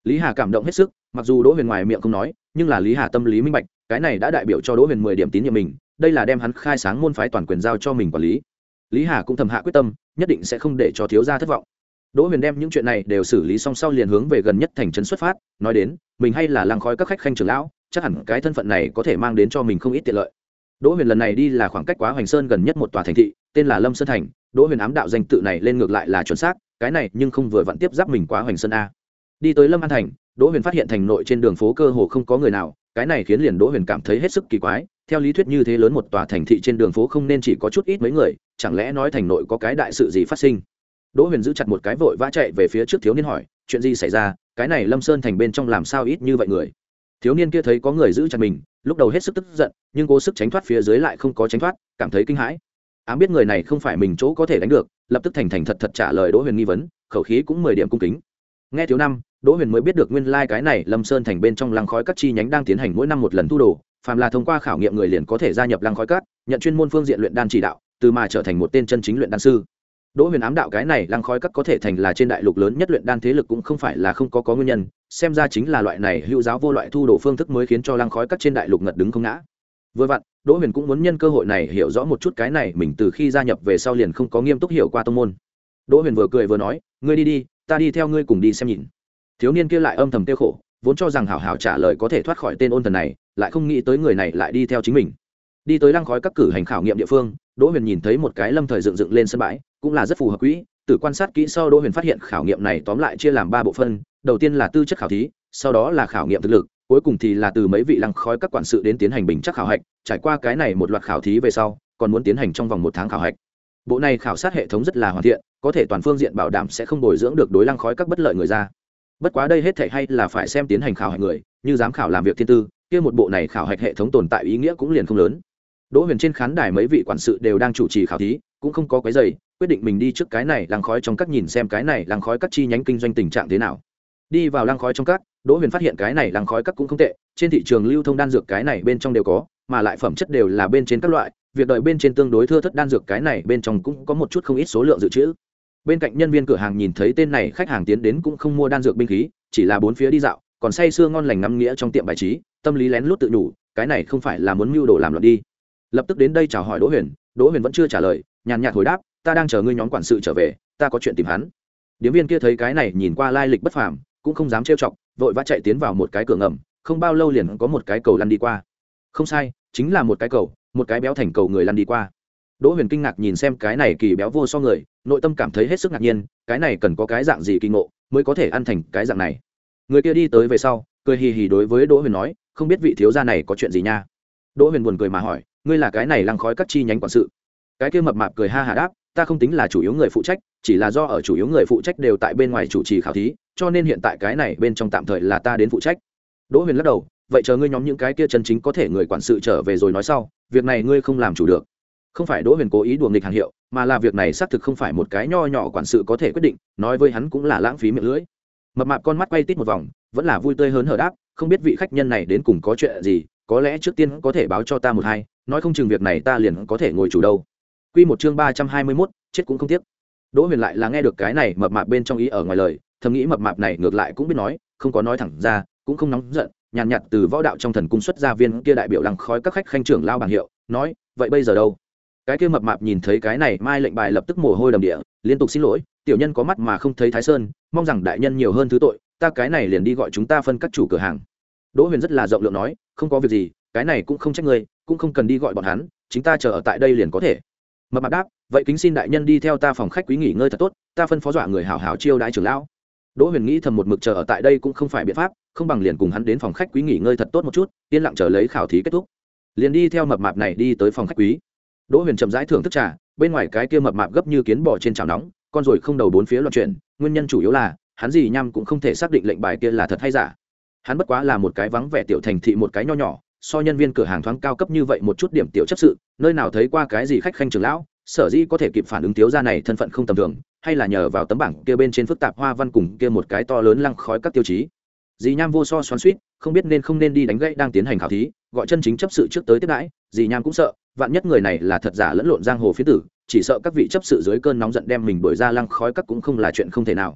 Lý Hà cảm động hết sức, mặc dù Đỗ Huyền ngoài miệng không nói, nhưng là Lý Hà tâm lý minh bạch, cái này đã đại biểu cho Đỗ Huyền mười điểm tín nhiệm mình, đây là đem hắn khai sáng môn phái toàn quyền giao cho mình quản lý. Lý Hà cũng thầm hạ quyết tâm, nhất định sẽ không để cho thiếu gia thất vọng. Đỗ Huyền đem những chuyện này đều xử lý xong sau liền hướng về gần nhất thành trấn xuất phát, nói đến, mình hay là lăng khói các khách khanh trưởng lão, chắc hẳn cái thân phận này có thể mang đến cho mình không ít tiện lợi. Đỗ Huyền lần này đi là khoảng cách Quá Hoành Sơn gần nhất một tòa thành thị, tên là Lâm Sơn thành. Đỗ Huyền ám đạo danh tự này lên ngược lại là chuẩn xác, cái này nhưng không vừa vặn tiếp giáp mình Quá Hoành Sơn a. Đi tới Lâm An thành, Đỗ Huyền phát hiện thành nội trên đường phố cơ hồ không có người nào, cái này khiến liền Đỗ Huyền cảm thấy hết sức kỳ quái. Theo lý thuyết như thế lớn một tòa thành thị trên đường phố không nên chỉ có chút ít mấy người, chẳng lẽ nói thành nội có cái đại sự gì phát sinh? Đỗ Huyền giữ chặt một cái vội vã chạy về phía trước thiếu niên hỏi, chuyện gì xảy ra? Cái này Lâm Sơn thành bên trong làm sao ít như vậy người? Thiếu niên kia thấy có người giữ chặt mình, lúc đầu hết sức tức giận, nhưng cố sức tránh thoát phía dưới lại không có tránh thoát, cảm thấy kinh hãi. Ám biết người này không phải mình chỗ có thể đánh được, lập tức thành thành thật thật trả lời Đỗ Huyền nghi vấn, khẩu khí cũng mười điểm cung kính. Nghe thiếu năm, Đỗ Huyền mới biết được nguyên lai like cái này Lâm Sơn thành bên trong lăng khói các chi nhánh đang tiến hành mỗi năm một lần thu đồ, phàm là thông qua khảo nghiệm người liền có thể gia nhập lăng khói các, nhận chuyên môn phương diện luyện đan chỉ đạo, từ mà trở thành một tên chân chính luyện đan sư. Đỗ Huyền ám đạo cái này lăng khói các có thể thành là trên đại lục lớn nhất luyện đan thế lực cũng không phải là không có có nguyên nhân, xem ra chính là loại này hữu giáo vô loại thu đồ phương thức mới khiến cho lăng khói các trên đại lục ngật đứng không ngã. Vừa vặn, Đỗ Huyền cũng muốn nhân cơ hội này hiểu rõ một chút cái này mình từ khi gia nhập về sau liền không có nghiêm túc hiểu qua tông môn. Đỗ Huyền vừa cười vừa nói, ngươi đi đi, ta đi theo ngươi cùng đi xem nhìn. Thiếu niên kia lại âm thầm tiêu khổ, vốn cho rằng hảo hảo trả lời có thể thoát khỏi tên ôn thần này, lại không nghĩ tới người này lại đi theo chính mình. Đi tới lăng khói các cử hành khảo nghiệm địa phương, Đỗ Huyền nhìn thấy một cái lâm thời dựng dựng lên sân bãi, cũng là rất phù hợp quỹ. Từ quan sát kỹ sau, Đỗ Huyền phát hiện khảo nghiệm này tóm lại chia làm ba bộ phận, đầu tiên là tư chất khảo thí, sau đó là khảo nghiệm thực lực, cuối cùng thì là từ mấy vị lăng khói các quản sự đến tiến hành bình chắc khảo hạch. Trải qua cái này một loạt khảo thí về sau, còn muốn tiến hành trong vòng một tháng khảo hạch. Bộ này khảo sát hệ thống rất là hoàn thiện, có thể toàn phương diện bảo đảm sẽ không bồi dưỡng được đối lăng khói các bất lợi người ra. Bất quá đây hết thảy hay là phải xem tiến hành khảo hạch người, như giám khảo làm việc thiên tư, kia một bộ này khảo hạch hệ thống tồn tại ý nghĩa cũng liền không lớn. Đỗ Huyền trên khán đài mấy vị quản sự đều đang chủ trì khảo thí, cũng không có quấy rầy, quyết định mình đi trước cái này lăng khói trong các nhìn xem cái này lăng khói các chi nhánh kinh doanh tình trạng thế nào. Đi vào lăng khói trong các, Đỗ Huyền phát hiện cái này lăng khói các cũng không tệ, trên thị trường lưu thông đan dược cái này bên trong đều có, mà lại phẩm chất đều là bên trên các loại, việc đợi bên trên tương đối thưa thớt đan dược cái này bên trong cũng có một chút không ít số lượng dự trữ. Bên cạnh nhân viên cửa hàng nhìn thấy tên này khách hàng tiến đến cũng không mua đan dược binh khí, chỉ là bốn phía đi dạo, còn say sưa ngon lành ngắm nghĩa trong tiệm bài trí, tâm lý lén lút tự nhủ, cái này không phải là muốn mưu đồ làm loạn đi. Lập tức đến đây chào hỏi Đỗ Huyền, Đỗ Huyền vẫn chưa trả lời, nhàn nhạt hồi đáp, ta đang chờ ngươi nhóm quản sự trở về, ta có chuyện tìm hắn. Điếm viên kia thấy cái này nhìn qua lai lịch bất phàm, cũng không dám trêu chọc, vội vã chạy tiến vào một cái cửa ngầm, không bao lâu liền có một cái cầu lăn đi qua. Không sai, chính là một cái cầu, một cái béo thành cầu người lăn đi qua. Đỗ Huyền kinh ngạc nhìn xem cái này kỳ béo vô so người, nội tâm cảm thấy hết sức ngạc nhiên, cái này cần có cái dạng gì kỳ ngộ mới có thể ăn thành cái dạng này. Người kia đi tới về sau, cười hì hì đối với Đỗ Huyền nói, không biết vị thiếu gia này có chuyện gì nha. Đỗ Huyền buồn cười mà hỏi, ngươi là cái này lăng khói các chi nhánh quản sự? Cái kia mập mạp cười ha hả đáp, ta không tính là chủ yếu người phụ trách, chỉ là do ở chủ yếu người phụ trách đều tại bên ngoài chủ trì khảo thí, cho nên hiện tại cái này bên trong tạm thời là ta đến phụ trách. Đỗ Huyền lắc đầu, vậy chờ ngươi nhóm những cái kia chân chính có thể người quản sự trở về rồi nói sau, việc này ngươi không làm chủ được. Không phải Đỗ Huyền cố ý đùa nghịch hàng hiệu, mà là việc này xác thực không phải một cái nho nhỏ quản sự có thể quyết định, nói với hắn cũng là lãng phí miệng lưỡi. Mập mạp con mắt quay tít một vòng, vẫn là vui tươi hớn hở đáp, không biết vị khách nhân này đến cùng có chuyện gì, có lẽ trước tiên có thể báo cho ta một hai, nói không chừng việc này ta liền có thể ngồi chủ đâu. Quy một chương ba trăm hai mươi mốt, chết cũng không tiếc. Đỗ Huyền lại là nghe được cái này mập mạp bên trong ý ở ngoài lời, thầm nghĩ mập mạp này ngược lại cũng biết nói, không có nói thẳng ra, cũng không nóng giận, nhàn nhạt, nhạt từ võ đạo trong thần cung xuất ra viên kia đại biểu lăng khói các khách khanh trưởng lao bảng hiệu, nói, vậy bây giờ đâu? Cái kia mập mạp nhìn thấy cái này mai lệnh bài lập tức mồ hôi đầm địa, liên tục xin lỗi, tiểu nhân có mắt mà không thấy Thái Sơn, mong rằng đại nhân nhiều hơn thứ tội, ta cái này liền đi gọi chúng ta phân các chủ cửa hàng. Đỗ Huyền rất là rộng lượng nói, không có việc gì, cái này cũng không trách ngươi, cũng không cần đi gọi bọn hắn, chúng ta chờ ở tại đây liền có thể. Mập mạp đáp, vậy kính xin đại nhân đi theo ta phòng khách quý nghỉ ngơi thật tốt, ta phân phó dọa người hảo hảo chiêu đãi trưởng lão. Đỗ Huyền nghĩ thầm một mực chờ ở tại đây cũng không phải biện pháp, không bằng liền cùng hắn đến phòng khách quý nghỉ ngơi thật tốt một chút, yên lặng chờ lấy khảo thí kết thúc. Liền đi theo mập mạp này đi tới phòng khách quý. Đỗ Huyền chậm rãi thưởng thức trà, bên ngoài cái kia mập mạp gấp như kiến bò trên chảo nóng, con rồi không đầu bốn phía loạn chuyển, nguyên nhân chủ yếu là hắn gì nhăm cũng không thể xác định lệnh bài kia là thật hay giả. Hắn bất quá là một cái vắng vẻ tiểu thành thị một cái nho nhỏ, so nhân viên cửa hàng thoáng cao cấp như vậy một chút điểm tiểu chấp sự, nơi nào thấy qua cái gì khách khanh trưởng lão, sở dĩ có thể kịp phản ứng thiếu gia này thân phận không tầm thường, hay là nhờ vào tấm bảng kia bên trên phức tạp hoa văn cùng kia một cái to lớn lăng khói các tiêu chí. Dì Nham vô so xoắn xuýt, không biết nên không nên đi đánh gãy đang tiến hành khảo thí, gọi chân chính chấp sự trước tới tiếp đãi, dì Nham cũng sợ, vạn nhất người này là thật giả lẫn lộn giang hồ phía tử, chỉ sợ các vị chấp sự dưới cơn nóng giận đem mình đuổi ra lăng khói các cũng không là chuyện không thể nào.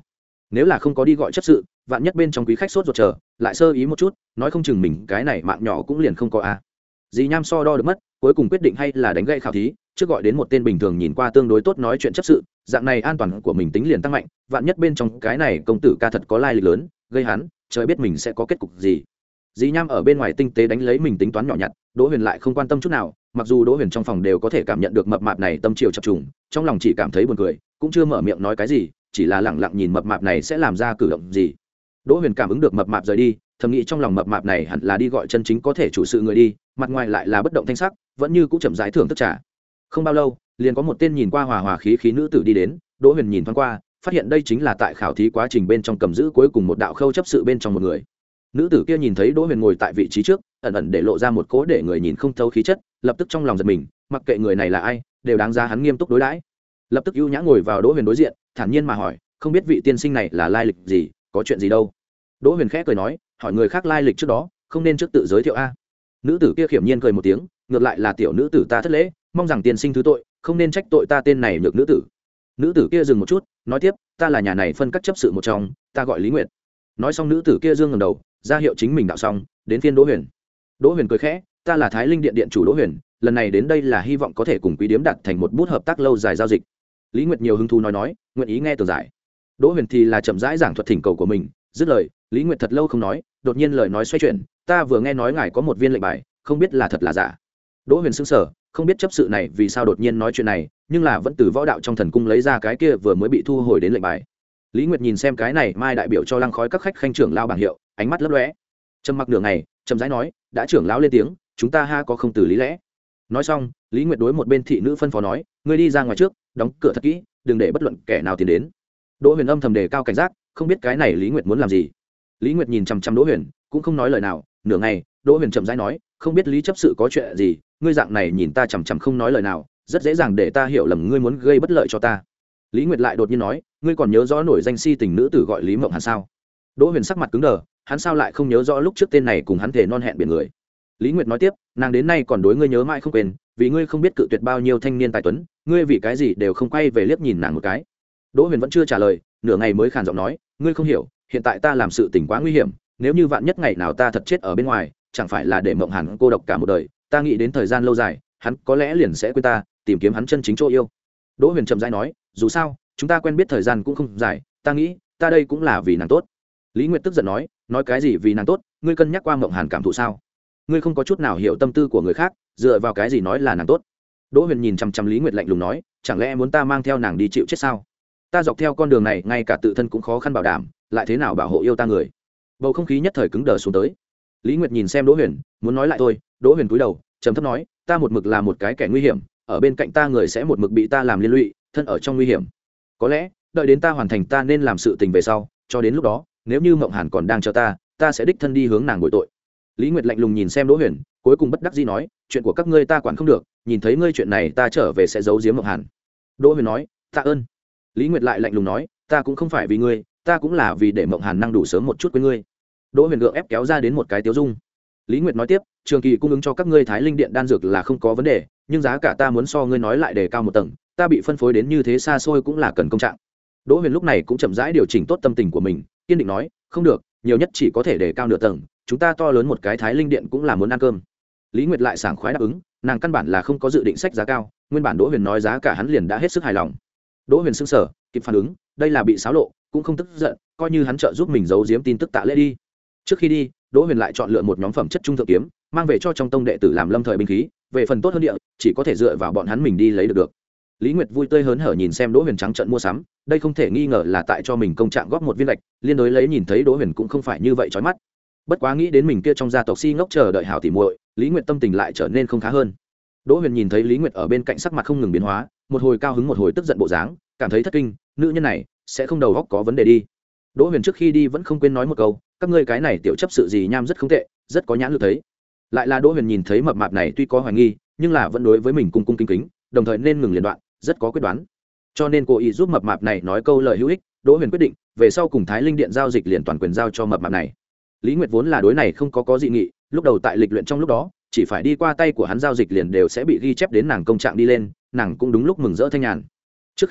nếu là không có đi gọi chấp sự, vạn nhất bên trong quý khách sốt ruột chờ lại sơ ý một chút, nói không chừng mình cái này mạng nhỏ cũng liền không có a. Dì Nham so đo được mất, cuối cùng quyết định hay là đánh gãy khảo thí, trước gọi đến một tên bình thường nhìn qua tương đối tốt nói chuyện chấp sự, dạng này an toàn của mình tính liền tăng mạnh, vạn nhất bên trong cái này công tử ca thật có lai lịch lớn, gây hắn, trời biết mình sẽ có kết cục gì. Dì Nham ở bên ngoài tinh tế đánh lấy mình tính toán nhỏ nhặt, Đỗ Huyền lại không quan tâm chút nào, mặc dù Đỗ Huyền trong phòng đều có thể cảm nhận được mập mạp này tâm chiều chập trùng, trong lòng chỉ cảm thấy buồn cười, cũng chưa mở miệng nói cái gì, chỉ là lẳng lặng nhìn mập mạp này sẽ làm ra cử động gì. Đỗ Huyền cảm ứng được mập mạp rời đi, thầm nghĩ trong lòng mập mạp này hẳn là đi gọi chân chính có thể chủ sự người đi, mặt ngoài lại là bất động thanh sắc, vẫn như cũ chậm rãi thưởng thức trà. Không bao lâu, liền có một tên nhìn qua hòa hòa khí khí nữ tử đi đến, Đỗ Huyền nhìn thoáng qua, phát hiện đây chính là tại khảo thí quá trình bên trong cầm giữ cuối cùng một đạo khâu chấp sự bên trong một người. Nữ tử kia nhìn thấy Đỗ Huyền ngồi tại vị trí trước, ẩn ẩn để lộ ra một cố để người nhìn không thấu khí chất, lập tức trong lòng giật mình, mặc kệ người này là ai, đều đáng giá hắn nghiêm túc đối đãi. Lập tức ưu nhã ngồi vào Đỗ Huyền đối diện, thản nhiên mà hỏi, không biết vị tiên sinh này là lai lịch gì, có chuyện gì đâu. Đỗ Huyền khẽ cười nói, hỏi người khác lai lịch trước đó, không nên trước tự giới thiệu a. Nữ tử kia khiểm nhiên cười một tiếng, ngược lại là tiểu nữ tử ta thất lễ, mong rằng tiên sinh thứ tội, không nên trách tội ta tên này nhược nữ tử. Nữ tử kia dừng một chút, nói tiếp, ta là nhà này phân các chấp sự một trong, ta gọi Lý Nguyệt. Nói xong nữ tử kia dương ngẩng đầu, ra hiệu chính mình đạo xong, đến phiên Đỗ Huyền. Đỗ Huyền cười khẽ, ta là Thái Linh Điện điện chủ Đỗ Huyền, lần này đến đây là hy vọng có thể cùng quý điếm đạt thành một bút hợp tác lâu dài giao dịch. Lý Nguyệt nhiều hứng thú nói nói, nguyện ý nghe tường giải. Đỗ Huyền thì là chậm rãi giảng thuật thỉnh cầu của mình, dứt lời, Lý Nguyệt thật lâu không nói, đột nhiên lời nói xoay chuyển, ta vừa nghe nói ngài có một viên lệnh bài, không biết là thật là giả. Đỗ Huyền sững sờ, không biết chấp sự này vì sao đột nhiên nói chuyện này, nhưng là vẫn từ võ đạo trong thần cung lấy ra cái kia vừa mới bị thu hồi đến lệnh bài. Lý Nguyệt nhìn xem cái này mai đại biểu cho lăng khói các khách khanh trưởng lao bảng hiệu, ánh mắt lấp lóe. Trầm mặc nửa ngày, chậm rãi nói, đã trưởng lão lên tiếng, chúng ta ha có không từ lý lẽ. Nói xong, Lý Nguyệt đối một bên thị nữ phân phó nói, ngươi đi ra ngoài trước, đóng cửa thật kỹ, đừng để bất luận kẻ nào tiến đến. Đỗ Huyền âm thầm đề cao cảnh giác, không biết cái này Lý Nguyệt muốn làm gì. Lý Nguyệt nhìn chằm chằm Đỗ Huyền, cũng không nói lời nào, nửa ngày, Đỗ Huyền chậm rãi nói, không biết Lý chấp sự có chuyện gì, ngươi dạng này nhìn ta chằm chằm không nói lời nào, rất dễ dàng để ta hiểu lầm ngươi muốn gây bất lợi cho ta. Lý Nguyệt lại đột nhiên nói, ngươi còn nhớ rõ nổi danh si tình nữ tử gọi Lý Mộng Hàn sao? Đỗ Huyền sắc mặt cứng đờ, hắn sao lại không nhớ rõ lúc trước tên này cùng hắn thể non hẹn biển người. Lý Nguyệt nói tiếp, nàng đến nay còn đối ngươi nhớ mãi không quên, vì ngươi không biết cự tuyệt bao nhiêu thanh niên tài tuấn, ngươi vì cái gì đều không quay về liếc nhìn nàng một cái. Đỗ Huyền vẫn chưa trả lời, nửa ngày mới khàn giọng nói, ngươi không hiểu, hiện tại ta làm sự tình quá nguy hiểm, nếu như vạn nhất ngày nào ta thật chết ở bên ngoài, chẳng phải là để Mộng Hàn cô độc cả một đời, ta nghĩ đến thời gian lâu dài, hắn có lẽ liền sẽ quên ta, tìm kiếm hắn chân chính chỗ yêu. Đỗ Huyền chậm rãi nói, dù sao, chúng ta quen biết thời gian cũng không dài, ta nghĩ, ta đây cũng là vì nàng tốt. Lý Nguyệt tức giận nói, nói cái gì vì nàng tốt, ngươi cân nhắc qua Mộng Hàn cảm thụ sao? Ngươi không có chút nào hiểu tâm tư của người khác, dựa vào cái gì nói là nàng tốt? Đỗ Huyền nhìn chằm chằm Lý Nguyệt lạnh lùng nói, chẳng lẽ muốn ta mang theo nàng đi chịu chết sao? Ta dọc theo con đường này ngay cả tự thân cũng khó khăn bảo đảm, lại thế nào bảo hộ yêu ta người? Bầu không khí nhất thời cứng đờ xuống tới. Lý Nguyệt nhìn xem Đỗ Huyền, muốn nói lại thôi, Đỗ Huyền cúi đầu, trầm thấp nói, ta một mực là một cái kẻ nguy hiểm, ở bên cạnh ta người sẽ một mực bị ta làm liên lụy, thân ở trong nguy hiểm. Có lẽ, đợi đến ta hoàn thành ta nên làm sự tình về sau, cho đến lúc đó, nếu như Mộng Hàn còn đang chờ ta, ta sẽ đích thân đi hướng nàng bồi tội. Lý Nguyệt lạnh lùng nhìn xem Đỗ Huyền, cuối cùng bất đắc dĩ nói, chuyện của các ngươi ta quản không được, nhìn thấy ngươi chuyện này ta trở về sẽ giấu giếm Mộng Hàn. Đỗ Huyền nói, tạ ơn. Lý Nguyệt lại lạnh lùng nói, ta cũng không phải vì ngươi, ta cũng là vì để Mộng Hàn năng đủ sớm một chút với ngươi. Đỗ Huyền gượng ép kéo ra đến một cái tiếu dung. Lý Nguyệt nói tiếp, trường kỳ cung ứng cho các ngươi Thái Linh Điện đan dược là không có vấn đề, nhưng giá cả ta muốn so ngươi nói lại đề cao một tầng, ta bị phân phối đến như thế xa xôi cũng là cần công trạng. Đỗ Huyền lúc này cũng chậm rãi điều chỉnh tốt tâm tình của mình, kiên định nói, không được, nhiều nhất chỉ có thể đề cao nửa tầng, chúng ta to lớn một cái Thái Linh Điện cũng là muốn ăn cơm. Lý Nguyệt lại sảng khoái đáp ứng, nàng căn bản là không có dự định sách giá cao, nguyên bản Đỗ Huyền nói giá cả hắn liền đã hết sức hài lòng. Đỗ Huyền sững sờ, kịp phản ứng, đây là bị xáo lộ, cũng không tức giận, coi như hắn trợ giúp mình giấu giếm tin tức tạ lễ đi. Trước khi đi, Đỗ Huyền lại chọn lựa một nhóm phẩm chất trung thượng kiếm, mang về cho trong tông đệ tử làm lâm thời binh khí, về phần tốt hơn địa, chỉ có thể dựa vào bọn hắn mình đi lấy được được. Lý Nguyệt vui tươi hớn hở nhìn xem Đỗ Huyền trắng trợn mua sắm, đây không thể nghi ngờ là tại cho mình công trạng góp một viên lệch, liên đối lấy nhìn thấy Đỗ Huyền cũng không phải như vậy chói mắt. Bất quá nghĩ đến mình kia trong gia tộc si ngốc chờ đợi hảo tỉ muội, Lý Nguyệt tâm tình lại trở nên không khá hơn. Đỗ Huyền nhìn thấy Lý Nguyệt ở bên cạnh sắc mặt không ngừng biến hóa, một hồi cao hứng một hồi tức giận bộ dáng, cảm thấy thất kinh, nữ nhân này sẽ không đầu óc có vấn đề đi. Đỗ Huyền trước khi đi vẫn không quên nói một câu, các ngươi cái này tiểu chấp sự gì nham rất không tệ, rất có nhãn lực thấy. Lại là Đỗ Huyền nhìn thấy mập mạp này tuy có hoài nghi, nhưng là vẫn đối với mình cung cung kính kính, đồng thời nên ngừng liền đoạn, rất có quyết đoán. Cho nên cô ý giúp mập mạp này nói câu lời hữu ích, Đỗ Huyền quyết định, về sau cùng Thái Linh Điện giao dịch liền toàn quyền giao cho mập mạp này. Lý Nguyệt vốn là đối này không có có dị nghị, lúc đầu tại lịch luyện trong lúc đó, chỉ phải đi qua tay của hắn giao dịch liền đều sẽ bị ghi chép đến nàng công trạng đi lên, nàng cũng đúng lúc mừng rỡ thanh nhàn. Trước khi đi,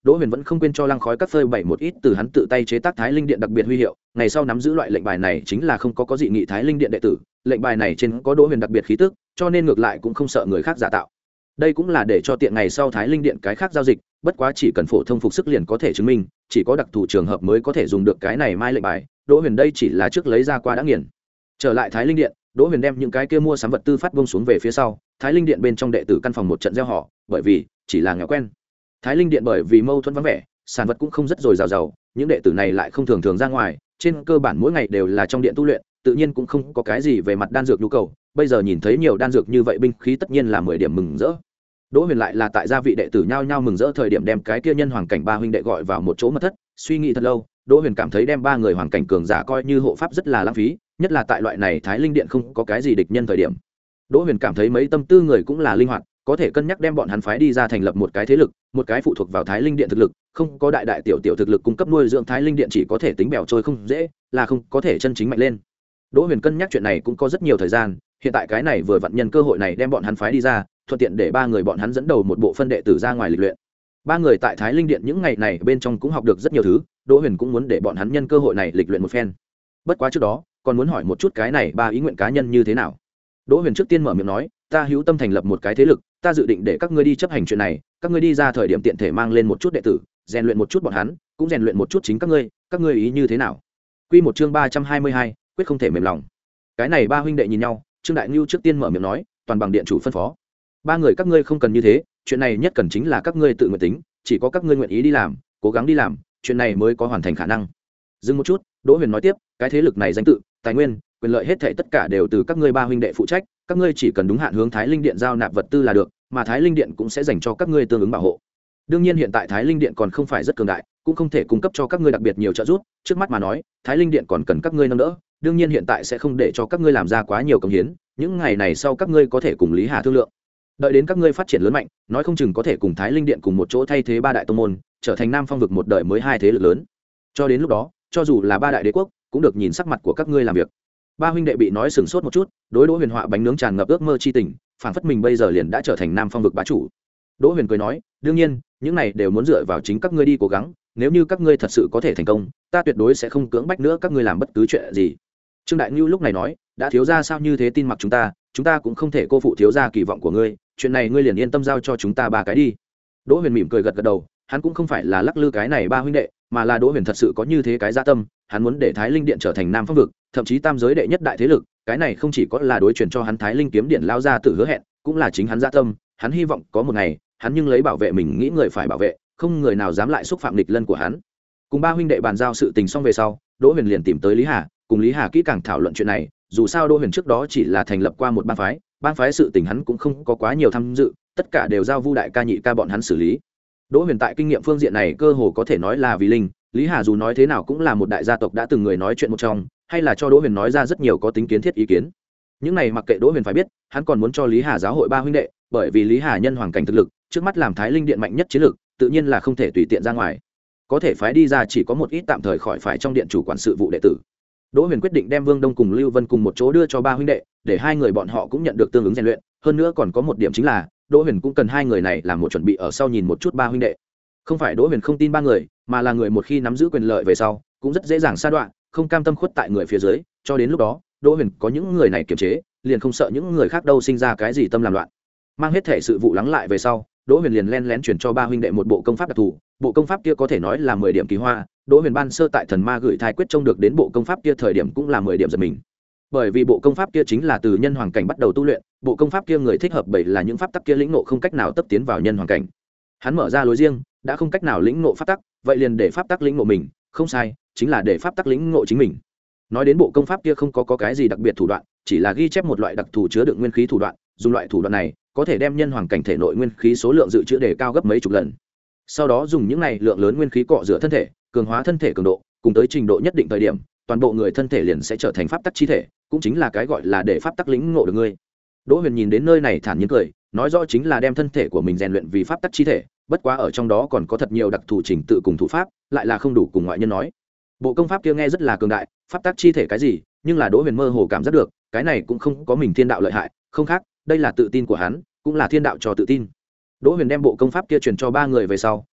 Đỗ Huyền vẫn không quên cho Lăng Khói các phơi bày một ít từ hắn tự tay chế tác Thái Linh Điện đặc biệt huy hiệu, ngày sau nắm giữ loại lệnh bài này chính là không có có dị nghị Thái Linh Điện đệ tử, lệnh bài này trên có Đỗ Huyền đặc biệt khí tức, cho nên ngược lại cũng không sợ người khác giả tạo. Đây cũng là để cho tiện ngày sau Thái Linh Điện cái khác giao dịch, bất quá chỉ cần phổ thông phục sức liền có thể chứng minh, chỉ có đặc thù trường hợp mới có thể dùng được cái này mai lệnh bài. Đỗ Huyền đây chỉ là trước lấy ra qua đã nghiền. Trở lại Thái Linh Điện, Đỗ Huyền đem những cái kia mua sắm vật tư phát bông xuống về phía sau, Thái Linh Điện bên trong đệ tử căn phòng một trận gieo họ, bởi vì chỉ là nghèo quen. Thái Linh Điện bởi vì mâu thuẫn vắng vẻ, sản vật cũng không rất dồi dào giàu, những đệ tử này lại không thường thường ra ngoài, trên cơ bản mỗi ngày đều là trong điện tu luyện, tự nhiên cũng không có cái gì về mặt đan dược nhu cầu, bây giờ nhìn thấy nhiều đan dược như vậy binh khí tất nhiên là mười điểm mừng rỡ. Đỗ Huyền lại là tại gia vị đệ tử nhao nhao mừng rỡ thời điểm đem cái kia nhân hoàng cảnh ba huynh đệ gọi vào một chỗ mật thất, suy nghĩ thật lâu, Đỗ Huyền cảm thấy đem ba người hoàng cảnh cường giả coi như hộ pháp rất là lãng phí, nhất là tại loại này Thái Linh Điện không có cái gì địch nhân thời điểm. Đỗ Huyền cảm thấy mấy tâm tư người cũng là linh hoạt, có thể cân nhắc đem bọn hắn phái đi ra thành lập một cái thế lực, một cái phụ thuộc vào Thái Linh Điện thực lực, không có đại đại tiểu tiểu thực lực cung cấp nuôi dưỡng Thái Linh Điện chỉ có thể tính bèo trôi không dễ, là không có thể chân chính mạnh lên. Đỗ Huyền cân nhắc chuyện này cũng có rất nhiều thời gian, hiện tại cái này vừa vặn nhân cơ hội này đem bọn hắn phái đi ra, thuận tiện để ba người bọn hắn dẫn đầu một bộ phân đệ tử ra ngoài lịch luyện. Ba người tại Thái Linh Điện những ngày này bên trong cũng học được rất nhiều thứ, Đỗ Huyền cũng muốn để bọn hắn nhân cơ hội này lịch luyện một phen. Bất quá trước đó, còn muốn hỏi một chút cái này ba ý nguyện cá nhân như thế nào. Đỗ Huyền trước tiên mở miệng nói, ta hữu tâm thành lập một cái thế lực, ta dự định để các ngươi đi chấp hành chuyện này, các ngươi đi ra thời điểm tiện thể mang lên một chút đệ tử, rèn luyện một chút bọn hắn, cũng rèn luyện một chút chính các ngươi, các ngươi ý như thế nào? Quy một chương ba trăm hai mươi hai, quyết không thể mềm lòng. Cái này ba huynh đệ nhìn nhau, Trương Đại Nưu trước tiên mở miệng nói, toàn bằng điện chủ phân phó. Ba người các ngươi không cần như thế, chuyện này nhất cần chính là các ngươi tự nguyện tính, chỉ có các ngươi nguyện ý đi làm, cố gắng đi làm, chuyện này mới có hoàn thành khả năng. Dừng một chút, Đỗ Huyền nói tiếp, cái thế lực này danh tự, tài nguyên, quyền lợi hết thảy tất cả đều từ các ngươi ba huynh đệ phụ trách, các ngươi chỉ cần đúng hạn hướng Thái Linh Điện giao nạp vật tư là được, mà Thái Linh Điện cũng sẽ dành cho các ngươi tương ứng bảo hộ. Đương nhiên hiện tại Thái Linh Điện còn không phải rất cường đại, cũng không thể cung cấp cho các ngươi đặc biệt nhiều trợ giúp, trước mắt mà nói, Thái Linh Điện còn cần các ngươi nâng đỡ, đương nhiên hiện tại sẽ không để cho các ngươi làm ra quá nhiều công hiến, những ngày này sau các ngươi có thể cùng Lý Hà thương lượng. Đợi đến các ngươi phát triển lớn mạnh, nói không chừng có thể cùng Thái Linh Điện cùng một chỗ thay thế ba đại tông môn, trở thành Nam Phong vực một đời mới hai thế lực lớn. Cho đến lúc đó, cho dù là ba đại đế quốc, cũng được nhìn sắc mặt của các ngươi làm việc. Ba huynh đệ bị nói sừng sốt một chút, đối Đỗ Huyền họa bánh nướng tràn ngập ước mơ chi tình, phảng phất mình bây giờ liền đã trở thành Nam Phong vực bá chủ. Đỗ Huyền cười nói, đương nhiên, những này đều muốn dựa vào chính các ngươi đi cố gắng, nếu như các ngươi thật sự có thể thành công, ta tuyệt đối sẽ không cưỡng bách nữa các ngươi làm bất cứ chuyện gì. Trương Đại Nưu lúc này nói, đã thiếu gia sao như thế tin mặc chúng ta, chúng ta cũng không thể cô phụ thiếu gia kỳ vọng của ngươi, chuyện này ngươi liền yên tâm giao cho chúng ta ba cái đi. Đỗ Huyền mỉm cười gật gật đầu, hắn cũng không phải là lắc lư cái này ba huynh đệ, mà là Đỗ Huyền thật sự có như thế cái dạ tâm, hắn muốn để Thái Linh Điện trở thành Nam Phong vực, thậm chí tam giới đệ nhất đại thế lực, cái này không chỉ có là đối chuyển cho hắn Thái Linh kiếm điện lao ra tự hứa hẹn, cũng là chính hắn dạ tâm, hắn hy vọng có một ngày, hắn nhưng lấy bảo vệ mình nghĩ người phải bảo vệ, không người nào dám lại xúc phạm nghịch lân của hắn. Cùng ba huynh đệ bàn giao sự tình xong về sau, Đỗ Huyền liền tìm tới Lý Hà, cùng Lý Hà kỹ càng thảo luận chuyện này, dù sao Đỗ Huyền trước đó chỉ là thành lập qua một bang phái, bang phái sự tình hắn cũng không có quá nhiều tham dự, tất cả đều giao Vu đại ca nhị ca bọn hắn xử lý. Đỗ Huyền tại kinh nghiệm phương diện này cơ hồ có thể nói là vì linh, Lý Hà dù nói thế nào cũng là một đại gia tộc đã từng người nói chuyện một trong, hay là cho Đỗ Huyền nói ra rất nhiều có tính kiến thiết ý kiến. Những này mặc kệ Đỗ Huyền phải biết, hắn còn muốn cho Lý Hà giáo hội ba huynh đệ, bởi vì Lý Hà nhân hoàng cảnh thực lực, trước mắt làm Thái Linh Điện mạnh nhất chiến lực, tự nhiên là không thể tùy tiện ra ngoài. Có thể phái đi ra chỉ có một ít tạm thời khỏi phải trong điện chủ quản sự vụ đệ tử. Đỗ Huyền quyết định đem Vương Đông cùng Lưu Vân cùng một chỗ đưa cho ba huynh đệ, để hai người bọn họ cũng nhận được tương ứng rèn luyện, hơn nữa còn có một điểm chính là, Đỗ Huyền cũng cần hai người này làm một chuẩn bị ở sau nhìn một chút ba huynh đệ. Không phải Đỗ Huyền không tin ba người, mà là người một khi nắm giữ quyền lợi về sau, cũng rất dễ dàng sa đoạn, không cam tâm khuất tại người phía dưới, cho đến lúc đó, Đỗ Huyền có những người này kiềm chế, liền không sợ những người khác đâu sinh ra cái gì tâm làm loạn. Mang hết thể sự vụ lắng lại về sau, Đỗ Huyền liền lén lén chuyển cho ba huynh đệ một bộ công pháp đặc thù, bộ công pháp kia có thể nói là mười điểm kỳ hoa, Đỗ Huyền ban sơ tại Thần Ma gửi thai quyết trông được đến bộ công pháp kia thời điểm cũng là mười điểm giật mình. Bởi vì bộ công pháp kia chính là từ nhân hoàng cảnh bắt đầu tu luyện, bộ công pháp kia người thích hợp bởi là những pháp tắc kia lĩnh ngộ không cách nào tấp tiến vào nhân hoàng cảnh. Hắn mở ra lối riêng, đã không cách nào lĩnh ngộ pháp tắc, vậy liền để pháp tắc lĩnh ngộ mình, không sai, chính là để pháp tắc lĩnh ngộ chính mình. Nói đến bộ công pháp kia không có, có cái gì đặc biệt thủ đoạn, chỉ là ghi chép một loại đặc thù chứa đựng nguyên khí thủ đoạn, dùng loại thủ đoạn này có thể đem nhân hoàng cảnh thể nội nguyên khí số lượng dự trữ đề cao gấp mấy chục lần. Sau đó dùng những này lượng lớn nguyên khí cọ rửa thân thể, cường hóa thân thể cường độ, cùng tới trình độ nhất định thời điểm, toàn bộ người thân thể liền sẽ trở thành pháp tắc chi thể, cũng chính là cái gọi là để pháp tắc lĩnh ngộ được ngươi. Đỗ Huyền nhìn đến nơi này thản nhiên cười, nói rõ chính là đem thân thể của mình rèn luyện vì pháp tắc chi thể, bất quá ở trong đó còn có thật nhiều đặc thù trình tự cùng thủ pháp, lại là không đủ cùng ngoại nhân nói. Bộ công pháp kia nghe rất là cường đại, pháp tắc chi thể cái gì, nhưng là Đỗ Huyền mơ hồ cảm giác được, cái này cũng không có mình thiên đạo lợi hại, không khác, đây là tự tin của hắn, cũng là thiên đạo cho tự tin. Đỗ Huyền đem bộ công pháp kia truyền cho ba người về sau,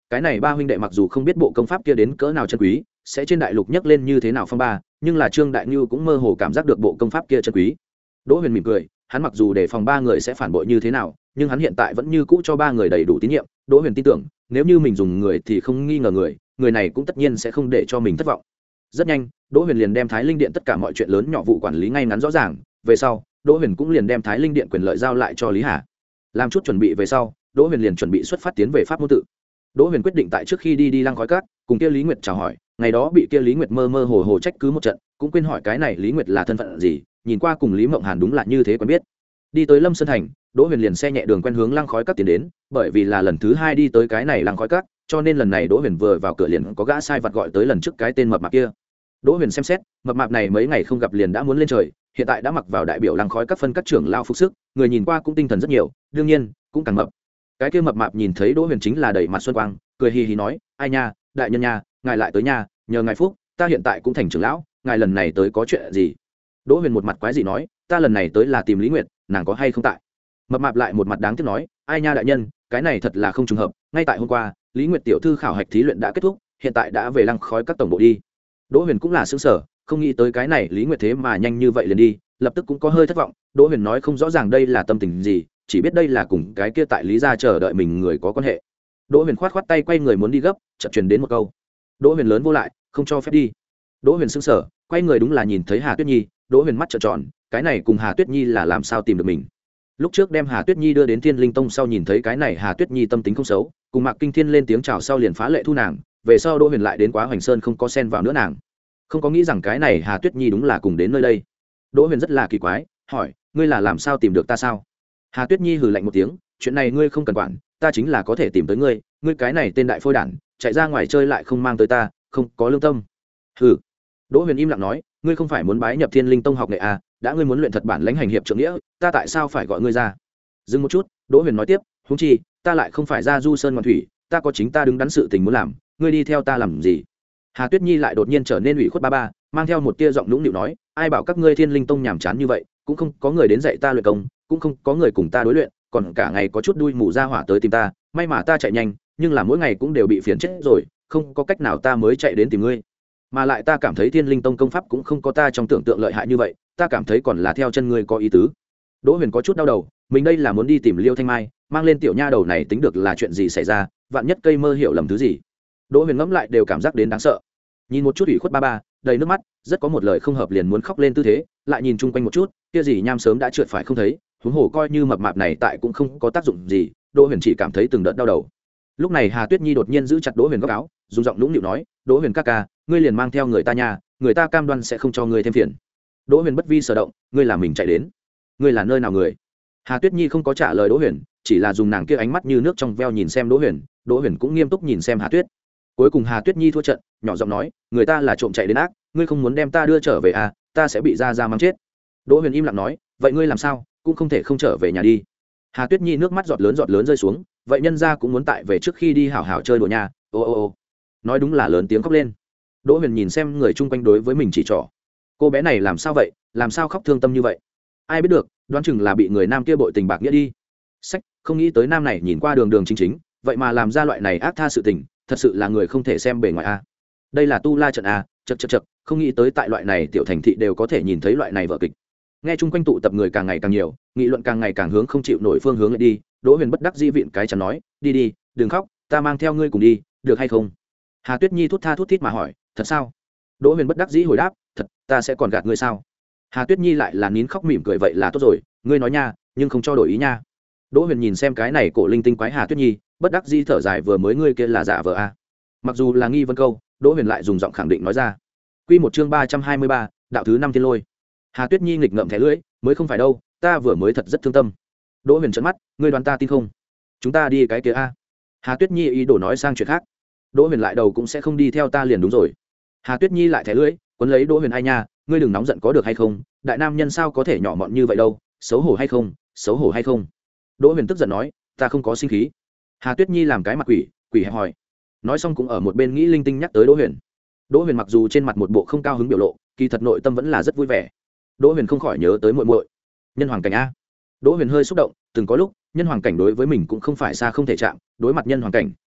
cái này ba huynh đệ mặc dù không biết bộ công pháp kia đến cỡ nào chân quý sẽ trên đại lục nhấc lên như thế nào phong ba, nhưng là Trương Đại Nhu cũng mơ hồ cảm giác được bộ công pháp kia chân quý. Đỗ Huyền mỉm cười, hắn mặc dù để phòng ba người sẽ phản bội như thế nào, nhưng hắn hiện tại vẫn như cũ cho ba người đầy đủ tín nhiệm. Đỗ Huyền tin tưởng, nếu như mình dùng người thì không nghi ngờ người, người này cũng tất nhiên sẽ không để cho mình thất vọng. Rất nhanh, Đỗ Huyền liền đem Thái Linh Điện tất cả mọi chuyện lớn nhỏ vụ quản lý ngay ngắn rõ ràng, về sau, Đỗ Huyền cũng liền đem Thái Linh Điện quyền lợi giao lại cho Lý Hà. Làm chút chuẩn bị về sau, Đỗ Huyền liền chuẩn bị xuất phát tiến về Pháp môn tự. Đỗ Huyền quyết định tại trước khi đi đi Lăng Khói Các, cùng kia Lý Nguyệt chào hỏi, ngày đó bị kia Lý Nguyệt mơ mơ hồ hồ trách cứ một trận, cũng quên hỏi cái này Lý Nguyệt là thân phận gì, nhìn qua cùng Lý Mộng Hàn đúng là như thế quen biết. Đi tới Lâm Sơn thành, Đỗ Huyền liền xe nhẹ đường quen hướng Lăng Khói Các tiến đến, bởi vì là lần thứ hai đi tới cái này Lăng Khói Các, cho nên lần này Đỗ Huyền vừa vào cửa liền có gã sai vặt gọi tới lần trước cái tên mập mạp kia. Đỗ Huyền xem xét, mập mạp này mấy ngày không gặp liền đã muốn lên trời, hiện tại đã mặc vào đại biểu Lăng Khói Các phân các trưởng lao phục sức, người nhìn qua cũng tinh thần rất nhiều, đương nhiên cũng càng mập. Cái kia mập mạp nhìn thấy Đỗ Huyền chính là đầy mặt xuân quang, cười hì hì nói, ai nha, đại nhân nha, ngài lại tới nha, nhờ ngài phúc, ta hiện tại cũng thành trưởng lão, ngài lần này tới có chuyện gì? Đỗ Huyền một mặt quái dị nói, ta lần này tới là tìm Lý Nguyệt, nàng có hay không tại? Mập mạp lại một mặt đáng tiếc nói, ai nha đại nhân, cái này thật là không trùng hợp, ngay tại hôm qua, Lý Nguyệt tiểu thư khảo hạch thí luyện đã kết thúc, hiện tại đã về Lăng Khói Các tổng bộ đi. Đỗ Huyền cũng là sững sờ, không nghĩ tới cái này Lý Nguyệt thế mà nhanh như vậy liền đi, lập tức cũng có hơi thất vọng. Đỗ Huyền nói không rõ ràng đây là tâm tình gì, chỉ biết đây là cùng cái kia tại Lý gia chờ đợi mình người có quan hệ. Đỗ Huyền khoát khoát tay quay người muốn đi gấp, chợt truyền đến một câu, Đỗ Huyền lớn vô lại, không cho phép đi. Đỗ Huyền sững sờ, quay người đúng là nhìn thấy Hà Tuyết Nhi. Đỗ Huyền mắt trợn tròn, cái này cùng Hà Tuyết Nhi là làm sao tìm được mình? Lúc trước đem Hà Tuyết Nhi đưa đến Thiên Linh Tông sau nhìn thấy cái này Hà Tuyết Nhi tâm tính không xấu, cùng Mạc Kinh Thiên lên tiếng chào sau liền phá lệ thu nàng, về sau Đỗ Huyền lại đến Quá Hoành Sơn không có xen vào nữa nàng. Không có nghĩ rằng cái này Hà Tuyết Nhi đúng là cùng đến nơi đây. Đỗ Huyền rất là kỳ quái, hỏi, ngươi là làm sao tìm được ta sao? Hà Tuyết Nhi hừ lạnh một tiếng, chuyện này ngươi không cần quản, ta chính là có thể tìm tới ngươi, ngươi cái này tên đại phôi đản, chạy ra ngoài chơi lại không mang tới ta, không có lương tâm. Hừ. Đỗ Huyền im lặng nói, ngươi không phải muốn bái nhập Thiên Linh Tông học nghệ à, đã ngươi muốn luyện thật bản lãnh hành hiệp trượng nghĩa, ta tại sao phải gọi ngươi ra? Dừng một chút, Đỗ Huyền nói tiếp, huống chi, ta lại không phải ra du sơn ngoạn thủy, ta có chính ta đứng đắn sự tình muốn làm, ngươi đi theo ta làm gì? Hà Tuyết Nhi lại đột nhiên trở nên ủy khuất ba ba, mang theo một tia giọng nũng nịu nói, ai bảo các ngươi Thiên Linh Tông nhàm chán như vậy, cũng không có người đến dạy ta luyện công, cũng không có người cùng ta đối luyện, còn cả ngày có chút đuôi mù ra hỏa tới tìm ta, may mà ta chạy nhanh, nhưng là mỗi ngày cũng đều bị phiền chết rồi, không có cách nào ta mới chạy đến tìm ngươi. Mà lại ta cảm thấy Thiên Linh Tông công pháp cũng không có ta trong tưởng tượng lợi hại như vậy, ta cảm thấy còn là theo chân ngươi có ý tứ. Đỗ Huyền có chút đau đầu, mình đây là muốn đi tìm Liêu Thanh Mai, mang lên tiểu nha đầu này tính được là chuyện gì xảy ra, vạn nhất cây mơ hiểu lầm thứ gì. Đỗ Huyền ngẫm lại đều cảm giác đến đáng sợ. Nhìn một chút ủy khuất ba ba, đầy nước mắt, rất có một lời không hợp liền muốn khóc lên tư thế, lại nhìn chung quanh một chút, kia gì nham sớm đã trượt phải không thấy, huống hồ coi như mập mạp này tại cũng không có tác dụng gì. Đỗ Huyền chỉ cảm thấy từng đợt đau đầu. Lúc này Hà Tuyết Nhi đột nhiên giữ chặt Đỗ Huyền góc áo, dùng giọng nũng nịu nói, Đỗ Huyền ca ca, ngươi liền mang theo người ta nhà, người ta cam đoan sẽ không cho ngươi thêm phiền. Đỗ Huyền bất vi sở động, ngươi là mình chạy đến, ngươi là nơi nào người? Hà Tuyết Nhi không có trả lời Đỗ Huyền, chỉ là dùng nàng kia ánh mắt như nước trong veo nhìn xem Đỗ Huyền. Đỗ Huyền cũng nghiêm túc nhìn xem Hà Tuyết. Cuối cùng Hà Tuyết Nhi thua trận, nhỏ giọng nói, người ta là trộm chạy đến ác, ngươi không muốn đem ta đưa trở về à, ta sẽ bị ra ra mắng chết. Đỗ Huyền im lặng nói, vậy ngươi làm sao, cũng không thể không trở về nhà đi. Hà Tuyết Nhi nước mắt giọt lớn giọt lớn rơi xuống, vậy nhân gia cũng muốn tại về trước khi đi hảo hảo chơi đùa nhà. Ô ô ô, nói đúng là lớn tiếng khóc lên. Đỗ Huyền nhìn xem người chung quanh đối với mình chỉ trỏ, cô bé này làm sao vậy, làm sao khóc thương tâm như vậy? Ai biết được, đoán chừng là bị người nam kia bội tình bạc nghĩa đi. Sách, không nghĩ tới nam này nhìn qua đường đường chính chính, vậy mà làm ra loại này ác tha sự tình, thật sự là người không thể xem bề ngoài a. Đây là tu la trận a, chậc chậc chậc, không nghĩ tới tại loại này tiểu thành thị đều có thể nhìn thấy loại này vở kịch. Nghe chung quanh tụ tập người càng ngày càng nhiều, nghị luận càng ngày càng hướng không chịu nổi phương hướng lại đi. Đỗ Huyền bất đắc dĩ vịn cái chắn nói, đi đi, đừng khóc, ta mang theo ngươi cùng đi, được hay không? Hà Tuyết Nhi thút tha thút thít mà hỏi, thật sao? Đỗ Huyền bất đắc dĩ hồi đáp, thật, ta sẽ còn gạt ngươi sao? Hà Tuyết Nhi lại là nín khóc mỉm cười, vậy là tốt rồi, ngươi nói nha, nhưng không cho đổi ý nha. Đỗ Huyền nhìn xem cái này cổ linh tinh quái Hà Tuyết Nhi, bất đắc dĩ thở dài, vừa mới ngươi kia là giả vờ a. Mặc dù là nghi vấn câu, Đỗ Huyền lại dùng giọng khẳng định nói ra. Quy một chương ba trăm hai mươi ba, đạo thứ năm thiên lôi. Hà Tuyết Nhi nghịch ngợm thẻ lưỡi, mới không phải đâu, ta vừa mới thật rất thương tâm. Đỗ Huyền trợn mắt, ngươi đoán ta tin không? Chúng ta đi cái kia a. Hà Tuyết Nhi ý đồ nói sang chuyện khác. Đỗ Huyền lại đầu cũng sẽ không đi theo ta liền đúng rồi. Hà Tuyết Nhi lại thẻ lưỡi, quấn lấy Đỗ Huyền, ai nha, ngươi đừng nóng giận có được hay không, đại nam nhân sao có thể nhỏ mọn như vậy đâu, xấu hổ hay không, xấu hổ hay không? Đỗ Huyền tức giận nói, ta không có sinh khí. Hà Tuyết Nhi làm cái mặt quỷ, quỷ hẹp hỏi. Nói xong cũng ở một bên nghĩ linh tinh nhắc tới Đỗ Huyền. Đỗ Huyền mặc dù trên mặt một bộ không cao hứng biểu lộ, kỳ thật nội tâm vẫn là rất vui vẻ. Đỗ Huyền không khỏi nhớ tới muội muội, Nhân Hoàng Cảnh a. Đỗ Huyền hơi xúc động, từng có lúc, Nhân Hoàng Cảnh đối với mình cũng không phải xa không thể chạm, đối mặt Nhân Hoàng Cảnh,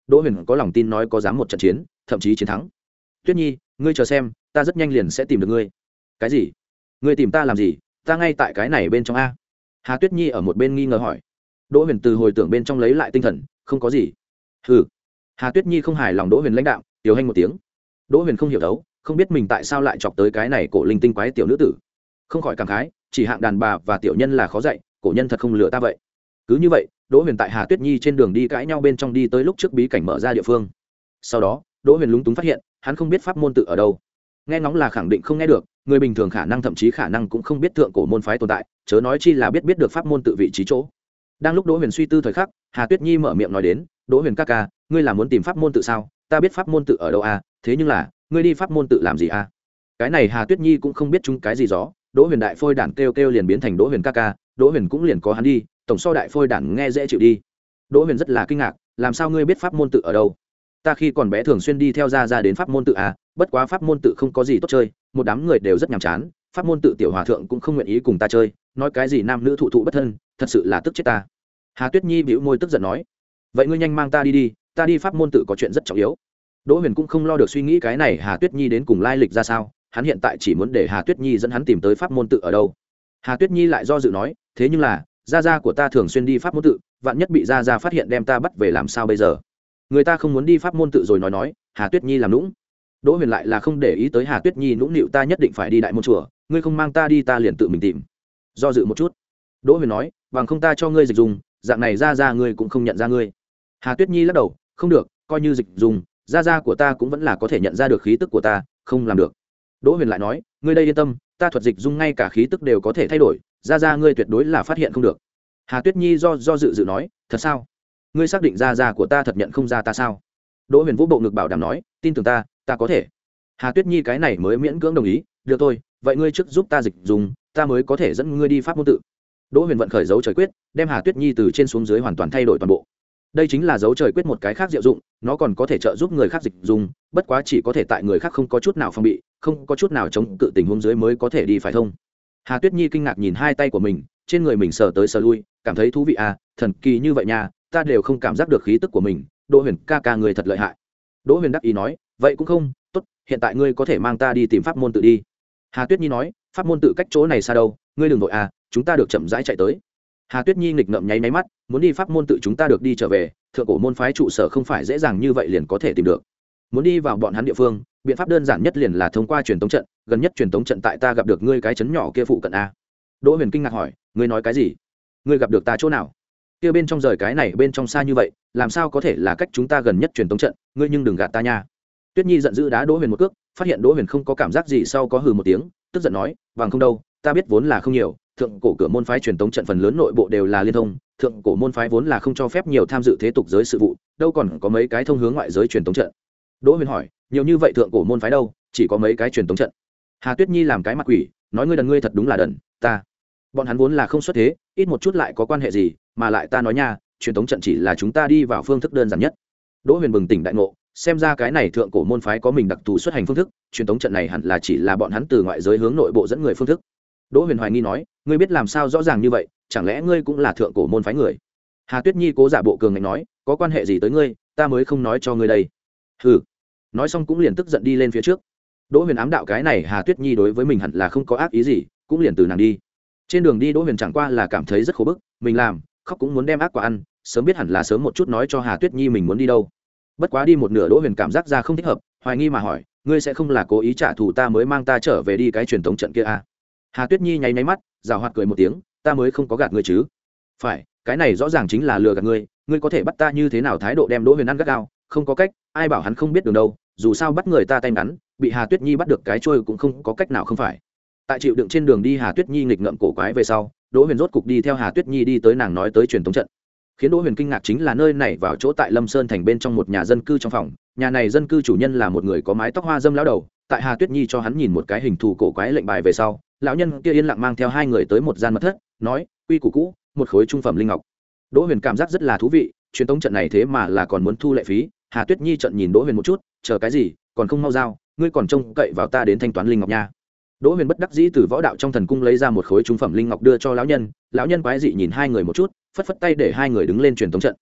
đỗ huyền có lòng tin nói có dám một trận chiến thậm chí chiến thắng. Tuyết nhi ngươi chờ xem, ta rất nhanh liền sẽ tìm được ngươi. Cái gì? Ngươi tìm ta làm gì? Ta ngay tại cái này bên trong a. Hà Tuyết nhi ở một bên nghi ngờ hỏi. Đỗ huyền từ hồi tưởng bên trong lấy lại tinh thần, không có gì. Hừ. Hà Tuyết nhi không hài lòng đỗ huyền lãnh đạo, tiểu hanh một tiếng. Đỗ huyền không hiểu đấu, không biết mình tại sao lại chọc tới cái này cổ linh tinh quái tiểu nữ tử, không khỏi cảm khái, chỉ hạng đàn bà và tiểu nhân là khó dạy, cổ nhân thật không lừa ta vậy. Cứ như vậy, đỗ huyền tại Hà Tuyết nhi trên đường đi cãi nhau bên trong đi tới lúc trước bí cảnh mở ra địa phương. Sau đó đỗ huyền lúng túng phát hiện hắn không biết pháp môn tự ở đâu. Nghe ngóng là khẳng định không nghe được, người bình thường khả năng thậm chí khả năng cũng không biết thượng cổ môn phái tồn tại, chớ nói chi là biết biết được pháp môn tự vị trí chỗ. Đang lúc đỗ huyền suy tư thời khắc, Hà Tuyết nhi mở miệng nói đến, đỗ huyền ca ca, ngươi là muốn tìm pháp môn tự sao? Ta biết pháp môn tự ở đâu à, thế nhưng là ngươi đi pháp môn tự làm gì à? Cái này Hà Tuyết nhi cũng không biết chúng cái gì gió. Đỗ huyền đại phôi đản kêu kêu liền biến thành đỗ huyền ca ca, đỗ huyền cũng liền có hắn đi, tổng so đại phôi đản nghe dễ chịu đi. Đỗ huyền rất là kinh ngạc, làm sao ngươi biết pháp môn tự ở đâu? Ta khi còn bé thường xuyên đi theo gia gia đến pháp môn tự à, bất quá pháp môn tự không có gì tốt chơi, một đám người đều rất nhàm chán, pháp môn tự tiểu hòa thượng cũng không nguyện ý cùng ta chơi, nói cái gì nam nữ thụ thụ bất thân, thật sự là tức chết ta. Hà Tuyết nhi bĩu môi tức giận nói, vậy ngươi nhanh mang ta đi đi, ta đi pháp môn tự có chuyện rất trọng yếu. Đỗ huyền cũng không lo được suy nghĩ cái này Hà Tuyết nhi đến cùng lai lịch ra sao, hắn hiện tại chỉ muốn để Hà Tuyết nhi dẫn hắn tìm tới pháp môn tự ở đâu. Hà Tuyết nhi lại do dự nói, thế nhưng là gia gia của ta thường xuyên đi pháp môn tự, vạn nhất bị gia gia phát hiện đem ta bắt về làm sao bây giờ? Người ta không muốn đi pháp môn tự rồi nói nói, Hà Tuyết nhi làm nũng. Đỗ huyền lại là không để ý tới Hà Tuyết nhi nũng nịu, ta nhất định phải đi đại môn chùa, ngươi không mang ta đi ta liền tự mình tìm. Do dự một chút, Đỗ huyền nói, bằng không ta cho ngươi dịch dùng, dạng này gia gia ngươi cũng không nhận ra ngươi. Hà Tuyết nhi lắc đầu, không được, coi như dịch dùng, gia gia của ta cũng vẫn là có thể nhận ra được khí tức của ta, không làm được. Đỗ huyền lại nói, ngươi đây yên tâm, ta thuật dịch dung ngay cả khí tức đều có thể thay đổi, gia gia ngươi tuyệt đối là phát hiện không được. Hà Tuyết nhi do do dự dự nói, thật sao? Ngươi xác định gia gia của ta thật nhận không ra ta sao? Đỗ huyền vũ bộ ngực bảo đảm nói, tin tưởng ta, ta có thể. Hà Tuyết nhi cái này mới miễn cưỡng đồng ý, được thôi, vậy ngươi trước giúp ta dịch dùng, ta mới có thể dẫn ngươi đi pháp môn tự. Đỗ huyền vận khởi dấu trời quyết, đem Hà Tuyết nhi từ trên xuống dưới hoàn toàn thay đổi toàn bộ. Đây chính là dấu trời quyết một cái khác diệu dụng, nó còn có thể trợ giúp người khác dịch dùng, bất quá chỉ có thể tại người khác không có chút nào phòng bị, không có chút nào chống cự tình huống dưới mới có thể đi phải thông. Hà Tuyết nhi kinh ngạc nhìn hai tay của mình, trên người mình sờ tới sờ lui, cảm thấy thú vị à, thần kỳ như vậy nha, ta đều không cảm giác được khí tức của mình. Đỗ huyền ca ca người thật lợi hại. Đỗ huyền đắc ý nói, vậy cũng không tốt, hiện tại ngươi có thể mang ta đi tìm pháp môn tự đi. Hà Tuyết nhi nói, pháp môn tự cách chỗ này xa đâu, ngươi đừng vội à, chúng ta được chậm rãi chạy tới. Hà Tuyết nhi nghịch ngợm nháy máy mắt, muốn đi pháp môn tự chúng ta được đi trở về, thượng cổ môn phái trụ sở không phải dễ dàng như vậy liền có thể tìm được. Muốn đi vào bọn hắn địa phương, biện pháp đơn giản nhất liền là thông qua truyền tống trận, gần nhất truyền tống trận tại ta gặp được ngươi cái chấn nhỏ kia phụ cận a. Đỗ huyền kinh ngạc hỏi, ngươi nói cái gì? Ngươi gặp được ta chỗ nào? Kia bên trong rời cái này bên trong xa như vậy, làm sao có thể là cách chúng ta gần nhất truyền tống trận, ngươi nhưng đừng gạt ta nha. Tuyết nhi giận dữ đá Đỗ huyền một cước, phát hiện Đỗ huyền không có cảm giác gì sau có hừ một tiếng, tức giận nói, bằng không đâu, ta biết vốn là không nhiều, thượng cổ cửa môn phái truyền tống trận phần lớn nội bộ đều là liên thông, thượng cổ môn phái vốn là không cho phép nhiều tham dự thế tục giới sự vụ, đâu còn có mấy cái thông hướng ngoại giới truyền tống trận. Đỗ huyền hỏi, nhiều như vậy thượng cổ môn phái đâu, chỉ có mấy cái truyền tống trận. Hà Tuyết nhi làm cái mặt quỷ, nói ngươi đần, ngươi thật đúng là đần, ta bọn hắn vốn là không xuất thế, ít một chút lại có quan hệ gì, mà lại ta nói nha, truyền tống trận chỉ là chúng ta đi vào phương thức đơn giản nhất. Đỗ huyền bừng tỉnh đại ngộ, xem ra cái này thượng cổ môn phái có mình đặc thù xuất hành phương thức, truyền tống trận này hẳn là chỉ là bọn hắn từ ngoại giới hướng nội bộ dẫn người phương thức. Đỗ huyền hoài nghi nói, ngươi biết làm sao rõ ràng như vậy, chẳng lẽ ngươi cũng là thượng cổ môn phái người? Hà Tuyết nhi cố giả bộ cường ngạnh nói, có quan hệ gì tới ngươi, ta mới không nói cho ngươi đây. Hừ. Nói xong cũng liền tức giận đi lên phía trước. Đỗ huyền ám đạo cái này Hà Tuyết nhi đối với mình hẳn là không có ác ý gì, cũng liền từ nàng đi. Trên đường đi Đỗ huyền chẳng qua là cảm thấy rất khổ bức, mình làm khóc cũng muốn đem ác quả ăn, sớm biết hẳn là sớm một chút nói cho Hà Tuyết nhi mình muốn đi đâu. Bất quá đi một nửa Đỗ huyền cảm giác ra không thích hợp, hoài nghi mà hỏi, ngươi sẽ không là cố ý trả thù ta mới mang ta trở về đi cái truyền thống trận kia à? Hà Tuyết nhi nháy nháy mắt, rào hoạt cười một tiếng, ta mới không có gạt ngươi chứ. Phải, cái này rõ ràng chính là lừa gạt ngươi, ngươi có thể bắt ta như thế nào? Thái độ đem Đỗ huyền ăn gắt gao, không có cách, ai bảo hắn không biết đường đâu, dù sao bắt người ta tay ngắn, bị Hà Tuyết nhi bắt được cái trôi cũng không có cách nào không phải. Tại chịu đựng trên đường đi Hà Tuyết nhi nghịch ngợm cổ quái về sau, Đỗ huyền rốt cục đi theo Hà Tuyết nhi đi tới nàng nói tới truyền thống trận. Khiến Đỗ huyền kinh ngạc chính là nơi này vào chỗ tại Lâm Sơn thành bên trong một nhà dân cư trong phòng, nhà này dân cư chủ nhân là một người có mái tóc hoa dâm lão đầu. Tại Hà Tuyết nhi cho hắn nhìn một cái hình thù cổ quái lệnh bài về sau, lão nhân kia yên lặng mang theo hai người tới một gian mật thất, nói, quy củ cũ, một khối trung phẩm linh ngọc. Đỗ huyền cảm giác rất là thú vị, truyền thống trận này thế mà là còn muốn thu lệ phí. Hà Tuyết nhi trận nhìn Đỗ huyền một chút, chờ cái gì, còn không mau giao, ngươi còn trông cậy vào ta đến thanh toán linh ngọc nha. Đỗ huyền bất đắc dĩ từ võ đạo trong thần cung lấy ra một khối trung phẩm linh ngọc đưa cho lão nhân. Lão nhân quái dị nhìn hai người một chút, phất phất tay để hai người đứng lên truyền thống trận.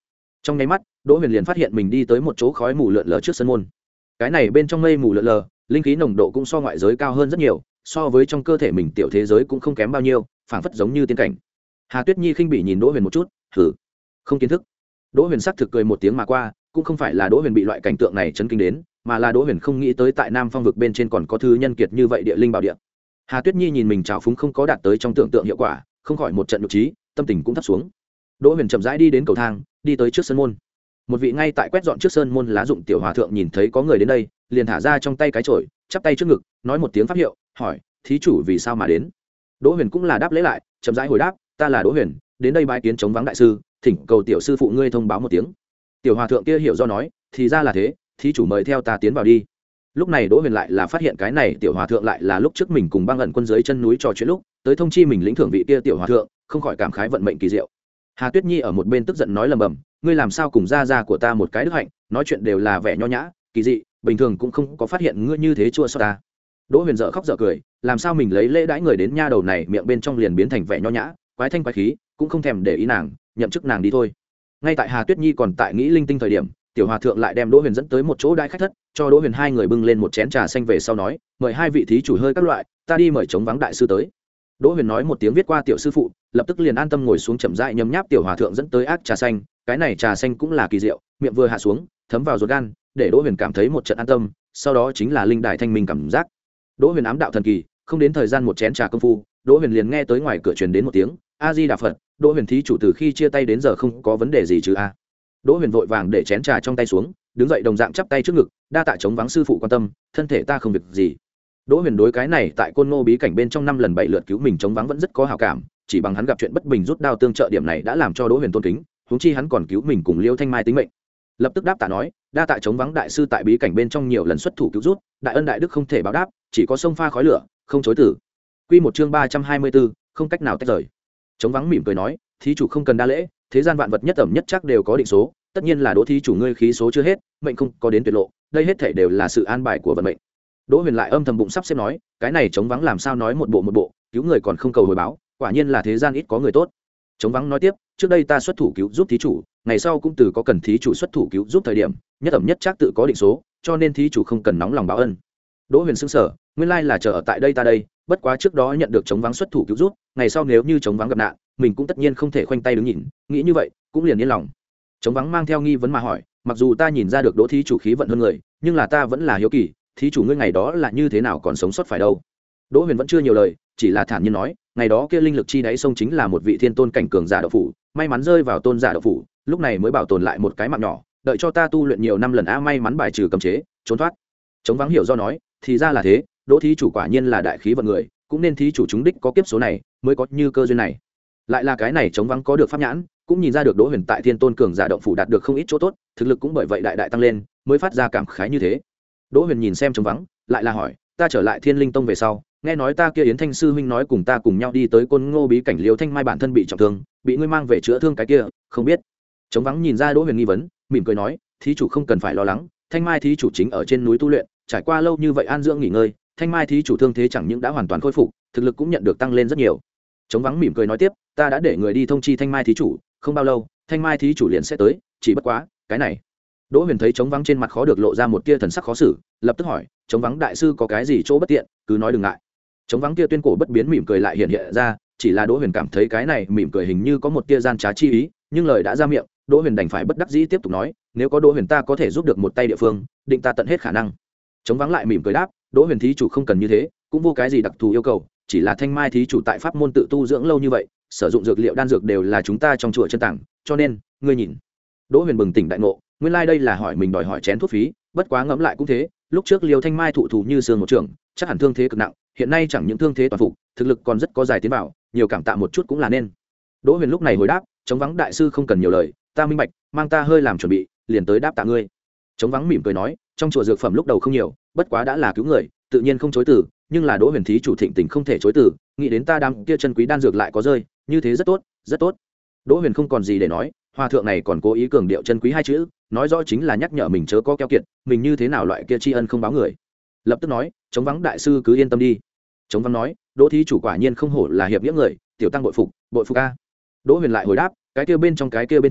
Trong nháy mắt Đỗ Huyền liền phát hiện mình đi tới một chỗ khói mù lượn lờ trước sân môn. Cái này bên trong mây mù lượn lờ, linh khí nồng độ cũng so ngoại giới cao hơn rất nhiều, so với trong cơ thể mình tiểu thế giới cũng không kém bao nhiêu, phảng phất giống như tiên cảnh. Hà Tuyết Nhi khinh bỉ nhìn Đỗ Huyền một chút, "Hử, không kiến thức." Đỗ Huyền sắc thực cười một tiếng mà qua, cũng không phải là Đỗ Huyền bị loại cảnh tượng này chấn kinh đến, mà là Đỗ Huyền không nghĩ tới tại Nam Phong vực bên trên còn có thứ nhân kiệt như vậy địa linh bảo địa. Hà Tuyết Nhi nhìn mình trào phúng không có đạt tới trong tưởng tượng hiệu quả, không khỏi một trận nhục trí, tâm tình cũng thấp xuống. Đỗ Huyền chậm rãi đi đến cầu thang, đi tới trước sân môn. Một vị ngay tại quét dọn trước sơn môn lá dụng tiểu hòa thượng nhìn thấy có người đến đây, liền thả ra trong tay cái chổi, chắp tay trước ngực, nói một tiếng pháp hiệu, hỏi: "Thí chủ vì sao mà đến?" Đỗ Huyền cũng là đáp lễ lại, chậm rãi hồi đáp: "Ta là Đỗ Huyền, đến đây bái kiến chống vắng đại sư, thỉnh cầu tiểu sư phụ ngươi thông báo một tiếng." Tiểu hòa thượng kia hiểu do nói: "Thì ra là thế, thí chủ mời theo ta tiến vào đi." Lúc này Đỗ Huyền lại là phát hiện cái này tiểu hòa thượng lại là lúc trước mình cùng băng ẩn quân dưới chân núi trò chuyện lúc tới thông chi mình lĩnh thưởng vị kia tiểu hòa thượng, không khỏi cảm khái vận mệnh kỳ diệu. Hà Tuyết Nhi ở một bên tức giận nói lầm bầm: "Ngươi làm sao cùng gia gia của ta một cái đức hạnh, nói chuyện đều là vẻ nho nhã, kỳ dị, bình thường cũng không có phát hiện ngươi như thế chua xót ta." Đỗ Huyền dở khóc dở cười, làm sao mình lấy lễ đãi người đến nha đầu này miệng bên trong liền biến thành vẻ nho nhã, quái thanh quái khí, cũng không thèm để ý nàng, nhậm chức nàng đi thôi. Ngay tại Hà Tuyết Nhi còn tại nghĩ linh tinh thời điểm, tiểu hòa thượng lại đem Đỗ Huyền dẫn tới một chỗ đại khách thất, cho Đỗ Huyền hai người bưng lên một chén trà xanh về sau nói: "Mời hai vị thí chủ hơi các loại, ta đi mời chống vắng đại sư tới." Đỗ Huyền nói một tiếng viết qua tiểu sư phụ, lập tức liền an tâm ngồi xuống chậm rãi nhấm nháp tiểu hòa thượng dẫn tới ác trà xanh, cái này trà xanh cũng là kỳ diệu, miệng vừa hạ xuống, thấm vào ruột gan, để Đỗ Huyền cảm thấy một trận an tâm, sau đó chính là linh đài thanh minh cảm giác. Đỗ Huyền ám đạo thần kỳ, không đến thời gian một chén trà công phu, Đỗ Huyền liền nghe tới ngoài cửa truyền đến một tiếng: "A Di Đà Phật, Đỗ Huyền thí chủ từ khi chia tay đến giờ không có vấn đề gì chứ a?" Đỗ Huyền vội vàng để chén trà trong tay xuống, đứng dậy đồng dạng chắp tay trước ngực, đa tạ chống vắng sư phụ quan tâm, thân thể ta không việc gì. Đỗ Huyền đối cái này tại Côn Ngô bí cảnh bên trong năm lần bảy lượt cứu mình chống vắng vẫn rất có hảo cảm, chỉ bằng hắn gặp chuyện bất bình rút đao tương trợ điểm này đã làm cho Đỗ Huyền tôn kính, huống chi hắn còn cứu mình cùng Liêu Thanh Mai tính mệnh. Lập tức đáp tạ nói: "Đa tạ chống vắng đại sư tại bí cảnh bên trong nhiều lần xuất thủ cứu rút, đại ân đại đức không thể báo đáp, chỉ có sông pha khói lửa, không chối từ." Quy một chương ba trăm hai mươi tư, không cách nào tách rời. Chống vắng mỉm cười nói: "Thí chủ không cần đa lễ, thế gian vạn vật nhất ẩm nhất chắc đều có định số, tất nhiên là Đỗ thí chủ ngươi khí số chưa hết, mệnh không có đến tuyệt lộ, đây hết thảy đều là sự an bài của vận mệnh." Đỗ Huyền lại âm thầm bụng sắp xếp nói: "Cái này chống vắng làm sao nói một bộ một bộ, cứu người còn không cầu hồi báo, quả nhiên là thế gian ít có người tốt." Chống vắng nói tiếp: "Trước đây ta xuất thủ cứu giúp thí chủ, ngày sau cũng từ có cần thí chủ xuất thủ cứu giúp thời điểm, nhất ẩm nhất chắc tự có định số, cho nên thí chủ không cần nóng lòng báo ân." Đỗ Huyền sững sờ, nguyên lai là chờ ở tại đây ta đây, bất quá trước đó nhận được chống vắng xuất thủ cứu giúp, ngày sau nếu như chống vắng gặp nạn, mình cũng tất nhiên không thể khoanh tay đứng nhìn, nghĩ như vậy, cũng liền yên lòng. Chống vắng mang theo nghi vấn mà hỏi: "Mặc dù ta nhìn ra được Đỗ thí chủ khí vận hơn người, nhưng là ta vẫn là hiếu kỳ, thí chủ ngươi ngày đó là như thế nào còn sống sót phải đâu?" Đỗ Huyền vẫn chưa nhiều lời, chỉ là thản nhiên nói: "Ngày đó kia linh lực chi đáy sông chính là một vị thiên tôn cảnh cường giả đạo phủ, may mắn rơi vào tôn giả đạo phủ, lúc này mới bảo tồn lại một cái mạng nhỏ, đợi cho ta tu luyện nhiều năm lần a may mắn bài trừ cấm chế, trốn thoát." Chống vắng hiểu do nói: "Thì ra là thế, Đỗ thí chủ quả nhiên là đại khí vận người, cũng nên thí chủ chúng đích có kiếp số này, mới có như cơ duyên này." Lại là cái này chống vắng có được pháp nhãn, cũng nhìn ra được Đỗ Huyền tại thiên tôn cường giả động phủ đạt được không ít chỗ tốt, thực lực cũng bởi vậy đại đại tăng lên, mới phát ra cảm khái như thế. Đỗ Huyền nhìn xem chống vắng, lại là hỏi: "Ta trở lại Thiên Linh Tông về sau, nghe nói ta kia Yến Thanh sư huynh nói cùng ta cùng nhau đi tới Côn Ngô bí cảnh, Liêu Thanh Mai bản thân bị trọng thương, bị ngươi mang về chữa thương cái kia, không biết?" Chống vắng nhìn ra Đỗ Huyền nghi vấn, mỉm cười nói: "Thí chủ không cần phải lo lắng, Thanh Mai thí chủ chính ở trên núi tu luyện, trải qua lâu như vậy an dưỡng nghỉ ngơi, Thanh Mai thí chủ thương thế chẳng những đã hoàn toàn khôi phục, thực lực cũng nhận được tăng lên rất nhiều." Chống vắng mỉm cười nói tiếp: "Ta đã để người đi thông chi Thanh Mai thí chủ, không bao lâu, Thanh Mai thí chủ liền sẽ tới, chỉ bất quá, cái này." Đỗ Huyền thấy chống vắng trên mặt khó được lộ ra một tia thần sắc khó xử, lập tức hỏi: "Chống vắng đại sư có cái gì chỗ bất tiện, cứ nói đừng ngại." Chống vắng kia tuyên cổ bất biến mỉm cười lại hiện hiện ra, chỉ là Đỗ Huyền cảm thấy cái này mỉm cười hình như có một tia gian trá chi ý, nhưng lời đã ra miệng, Đỗ Huyền đành phải bất đắc dĩ tiếp tục nói: "Nếu có Đỗ Huyền ta có thể giúp được một tay địa phương, định ta tận hết khả năng." Chống vắng lại mỉm cười đáp: "Đỗ Huyền thí chủ không cần như thế, cũng vô cái gì đặc thù yêu cầu, chỉ là Thanh Mai thí chủ tại pháp môn tự tu dưỡng lâu như vậy, sử dụng dược liệu đan dược đều là chúng ta trong chùa chân tàng, cho nên, ngươi nhìn." Đỗ Huyền bừng tỉnh đại ngộ, nguyên lai đây là hỏi mình đòi hỏi chén thuốc phí, bất quá ngẫm lại cũng thế, lúc trước Liêu Thanh Mai thụ thù như sương một trường, chắc hẳn thương thế cực nặng, hiện nay chẳng những thương thế toàn phục, thực lực còn rất có dài tiến vào, nhiều cảm tạ một chút cũng là nên. Đỗ Huyền lúc này hồi đáp: "Chống vắng đại sư không cần nhiều lời, ta minh bạch, mang ta hơi làm chuẩn bị, liền tới đáp tạ ngươi." Chống vắng mỉm cười nói: "Trong chùa dược phẩm lúc đầu không nhiều, bất quá đã là cứu người, tự nhiên không chối từ, nhưng là Đỗ Huyền thí chủ thịnh tình không thể chối từ, nghĩ đến ta đám kia chân quý đan dược lại có rơi, như thế rất tốt, rất tốt." Đỗ Huyền không còn gì để nói, hòa thượng này còn cố ý cường điệu chân quý hai chữ, nói rõ chính là nhắc nhở mình chớ có keo kiệt, mình như thế nào loại kia tri ân không báo người. Lập tức nói: "Chống vắng đại sư cứ yên tâm đi." Chống vắng nói: "Đỗ thí chủ quả nhiên không hổ là hiệp nghĩa người, tiểu tăng bội phục, bội phục a." Đỗ Huyền lại hồi đáp: "Cái kia bên trong cái kia bên trong,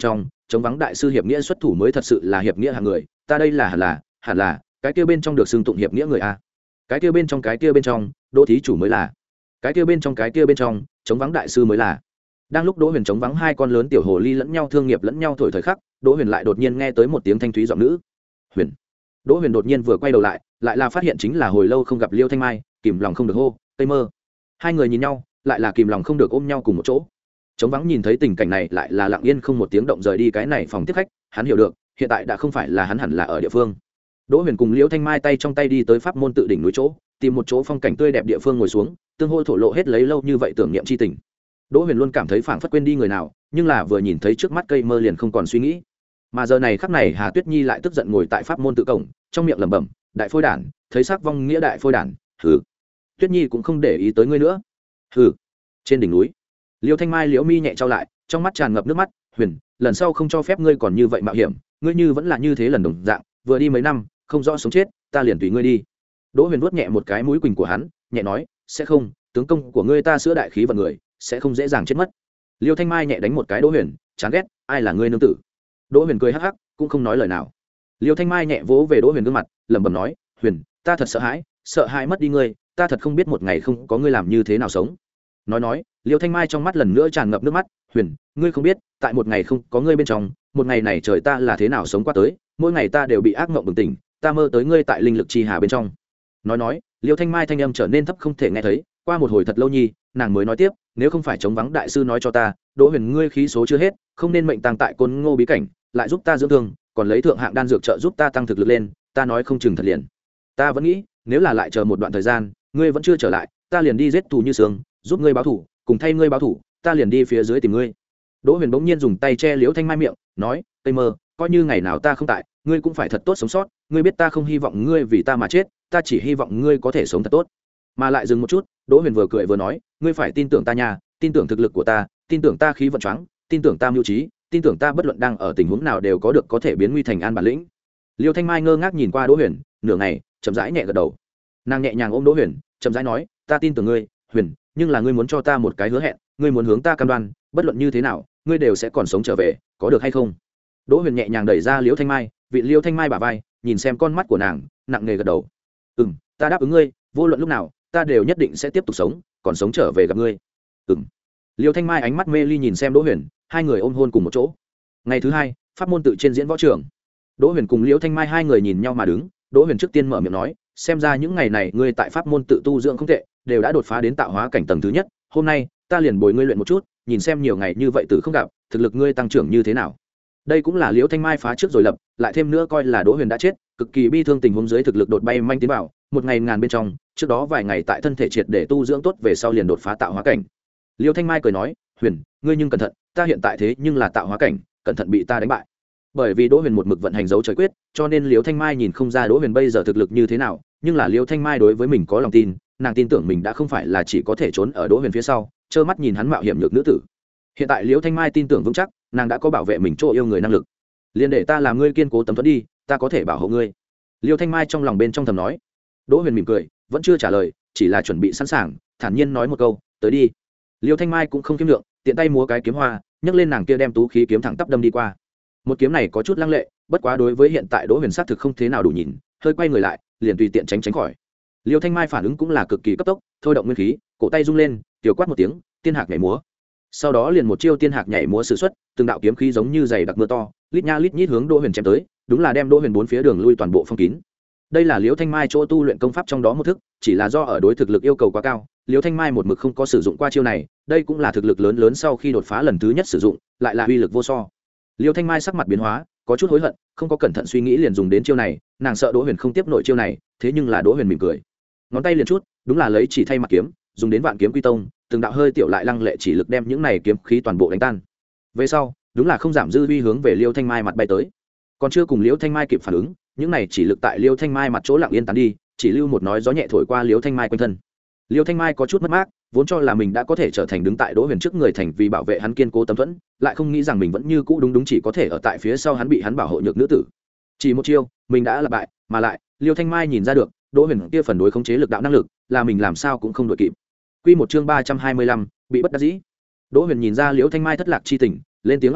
chống vắng đại sư hiệp nghĩa xuất thủ mới thật sự là hiệp nghĩa hàng người, ta đây là hẳn là hẳn là cái kia bên trong được xưng tụng hiệp nghĩa người a, cái kia bên trong cái kia bên trong đỗ thí chủ mới là, cái kia bên trong cái kia bên trong chống vắng đại sư mới là. Đang lúc Đỗ Huyền chống vắng hai con lớn tiểu hồ ly lẫn nhau thương nghiệp lẫn nhau thổi thời khắc, Đỗ Huyền lại đột nhiên nghe tới một tiếng thanh thúy giọng nữ. Huyền. Đỗ Huyền đột nhiên vừa quay đầu lại, lại là phát hiện chính là hồi lâu không gặp Liêu Thanh Mai, kìm lòng không được hô, "Cây mơ." Hai người nhìn nhau, lại là kìm lòng không được ôm nhau cùng một chỗ. Trống vắng nhìn thấy tình cảnh này, lại là lặng yên không một tiếng động rời đi cái này phòng tiếp khách, hắn hiểu được, hiện tại đã không phải là hắn hẳn là ở địa phương. Đỗ Huyền cùng Liêu Thanh Mai tay trong tay đi tới pháp môn tự đỉnh núi chỗ, tìm một chỗ phong cảnh tươi đẹp địa phương ngồi xuống, tương hô thổ lộ hết lấy lâu như vậy tưởng niệm chi tình. Đỗ Huyền luôn cảm thấy phảng phất quên đi người nào, nhưng là vừa nhìn thấy trước mắt cây mơ liền không còn suy nghĩ. Mà giờ này khắc này Hà Tuyết Nhi lại tức giận ngồi tại pháp môn tự cổng, trong miệng lẩm bẩm, đại phôi đản, thấy sắc vong nghĩa đại phôi đản, hừ. Tuyết Nhi cũng không để ý tới ngươi nữa. Hừ. Trên đỉnh núi, Liêu Thanh Mai liễu mi nhẹ trao lại, trong mắt tràn ngập nước mắt, "Huyền, lần sau không cho phép ngươi còn như vậy mạo hiểm, ngươi như vẫn là như thế lần đồng dạng, vừa đi mấy năm, không rõ sống chết, ta liền tùy ngươi đi." Đỗ Huyền vuốt nhẹ một cái mũi quỳnh của hắn, nhẹ nói, "Sẽ không, tướng công của ngươi ta sữa đại khí vận người, sẽ không dễ dàng chết mất." Liêu Thanh Mai nhẹ đánh một cái Đỗ Huyền, chán ghét, "Ai là ngươi nương tử?" Đỗ Huyền cười hắc hắc, cũng không nói lời nào. Liêu Thanh Mai nhẹ vỗ về Đỗ Huyền gương mặt, lẩm bẩm nói, "Huyền, ta thật sợ hãi, sợ hãi mất đi ngươi, ta thật không biết một ngày không có ngươi làm như thế nào sống." Nói nói, Liêu Thanh Mai trong mắt lần nữa tràn ngập nước mắt, "Huyền, ngươi không biết, tại một ngày không có ngươi bên trong, một ngày này trời ta là thế nào sống qua tới, mỗi ngày ta đều bị ác mộng bừng tỉnh, ta mơ tới ngươi tại linh lực chi hà bên trong." Nói nói, Liêu Thanh Mai thanh âm trở nên thấp không thể nghe thấy, qua một hồi thật lâu nhi, nàng mới nói tiếp, "Nếu không phải chống vắng đại sư nói cho ta, Đỗ Huyền ngươi khí số chưa hết, không nên mệnh tang tại Côn Ngô bí cảnh, lại giúp ta dưỡng thương, còn lấy thượng hạng đan dược trợ giúp ta tăng thực lực lên, ta nói không chừng thật liền. Ta vẫn nghĩ, nếu là lại chờ một đoạn thời gian, ngươi vẫn chưa trở lại, ta liền đi giết thù như sương, giúp ngươi báo thù, cùng thay ngươi báo thù, ta liền đi phía dưới tìm ngươi." Đỗ Huyền bỗng nhiên dùng tay che Liễu Thanh Mai miệng, nói, "Tây mơ, coi như ngày nào ta không tại, ngươi cũng phải thật tốt sống sót, ngươi biết ta không hy vọng ngươi vì ta mà chết, ta chỉ hy vọng ngươi có thể sống thật tốt." Mà lại dừng một chút, Đỗ Huyền vừa cười vừa nói, "Ngươi phải tin tưởng ta nha, tin tưởng thực lực của ta, tin tưởng ta khí vận choáng, tin tưởng ta mưu trí, tin tưởng ta bất luận đang ở tình huống nào đều có được có thể biến nguy thành an bản lĩnh." Liêu Thanh Mai ngơ ngác nhìn qua Đỗ Huyền, nửa ngày, chậm rãi nhẹ gật đầu. Nàng nhẹ nhàng ôm Đỗ Huyền, chậm rãi nói, "Ta tin tưởng ngươi, Huyền, nhưng là ngươi muốn cho ta một cái hứa hẹn, ngươi muốn hướng ta cam đoan, bất luận như thế nào, ngươi đều sẽ còn sống trở về, có được hay không?" Đỗ Huyền nhẹ nhàng đẩy ra Liêu Thanh Mai, vị Liêu Thanh Mai bả vai, nhìn xem con mắt của nàng, nặng nề gật đầu. "Ừm, ta đáp ứng ngươi, vô luận lúc nào, ta đều nhất định sẽ tiếp tục sống, còn sống trở về gặp ngươi." Ừm. Liêu Thanh Mai ánh mắt mê ly nhìn xem Đỗ Huyền, hai người ôm hôn cùng một chỗ. Ngày thứ hai, pháp môn tự trên diễn võ trường. Đỗ Huyền cùng Liêu Thanh Mai hai người nhìn nhau mà đứng, Đỗ Huyền trước tiên mở miệng nói, "Xem ra những ngày này ngươi tại pháp môn tự tu dưỡng không tệ, đều đã đột phá đến tạo hóa cảnh tầng thứ nhất, hôm nay, ta liền bồi ngươi luyện một chút, nhìn xem nhiều ngày như vậy từ không gặp, thực lực ngươi tăng trưởng như thế nào." Đây cũng là Liêu Thanh Mai phá trước rồi lập, lại thêm nữa coi là Đỗ Huyền đã chết, cực kỳ bi thương tình huống dưới thực lực đột bay manh tiến vào, một ngày ngàn bên trong, trước đó vài ngày tại thân thể triệt để tu dưỡng tốt về sau liền đột phá tạo hóa cảnh. Liêu Thanh Mai cười nói, "Huyền, ngươi nhưng cẩn thận, ta hiện tại thế nhưng là tạo hóa cảnh, cẩn thận bị ta đánh bại." Bởi vì Đỗ Huyền một mực vận hành dấu trời quyết, cho nên Liêu Thanh Mai nhìn không ra Đỗ Huyền bây giờ thực lực như thế nào, nhưng là Liêu Thanh Mai đối với mình có lòng tin, nàng tin tưởng mình đã không phải là chỉ có thể trốn ở Đỗ Huyền phía sau, trơ mắt nhìn hắn mạo hiểm nhược nữ tử. Hiện tại Liêu Thanh Mai tin tưởng vững chắc, nàng đã có bảo vệ mình chỗ yêu người năng lực. "Liên để ta làm ngươi kiên cố tấm thuẫn đi, ta có thể bảo hộ ngươi." Liêu Thanh Mai trong lòng bên trong thầm nói. Đỗ Huyền mỉm cười, vẫn chưa trả lời, chỉ là chuẩn bị sẵn sàng, thản nhiên nói một câu, "Tới đi." Liêu Thanh Mai cũng không kiếm lượng, tiện tay múa cái kiếm hoa, nhấc lên nàng kia đem tú khí kiếm thẳng tắp đâm đi qua. Một kiếm này có chút lăng lệ, bất quá đối với hiện tại Đỗ Huyền sát thực không thế nào đủ nhìn, hơi quay người lại, liền tùy tiện tránh tránh khỏi. Liêu Thanh Mai phản ứng cũng là cực kỳ cấp tốc, thôi động nguyên khí, cổ tay rung lên, tiểu quát một tiếng, tiên hạc nhảy múa. Sau đó liền một chiêu tiên hạc nhảy múa sử xuất, từng đạo kiếm khí giống như dày đặc mưa to, lít nha lít nhít hướng Đỗ Huyền chém tới, đúng là đem Đỗ Huyền bốn phía đường lui toàn bộ phong kín. Đây là Liêu Thanh Mai chỗ tu luyện công pháp trong đó một thức, chỉ là do ở đối thực lực yêu cầu quá cao, Liêu Thanh Mai một mực không có sử dụng qua chiêu này, đây cũng là thực lực lớn lớn sau khi đột phá lần thứ nhất sử dụng, lại là uy lực vô so. Liêu Thanh Mai sắc mặt biến hóa, có chút hối hận, không có cẩn thận suy nghĩ liền dùng đến chiêu này, nàng sợ Đỗ Huyền không tiếp nổi chiêu này, thế nhưng là Đỗ Huyền mỉm cười, ngón tay liền chút, đúng là lấy chỉ thay mặt kiếm, dùng đến vạn kiếm quy tông, từng đạo hơi tiểu lại lăng lệ chỉ lực đem những này kiếm khí toàn bộ đánh tan. Về sau, đúng là không giảm dư uy hướng về Liêu Thanh Mai mặt bay tới. Còn chưa cùng Liêu Thanh Mai kịp phản ứng, những này chỉ lực tại Liêu Thanh Mai mặt chỗ lặng yên tán đi, chỉ lưu một nói gió nhẹ thổi qua Liêu Thanh Mai quanh thân. Liêu Thanh Mai có chút mất mát, vốn cho là mình đã có thể trở thành đứng tại Đỗ Huyền trước người thành vì bảo vệ hắn kiên cố tấm thuẫn, lại không nghĩ rằng mình vẫn như cũ đúng đúng chỉ có thể ở tại phía sau hắn bị hắn bảo hộ nhược nữ tử. Chỉ một chiêu, mình đã là bại, mà lại, Liêu Thanh Mai nhìn ra được, Đỗ Huyền kia phần đối khống chế lực đạo năng lực, là mình làm sao cũng không đội kịp. Quy một chương ba trăm hai mươi lăm, bị bất đắc dĩ. Đỗ Huyền nhìn ra Liêu Thanh Mai thất lạc chi tình, lên tiếng an ủi,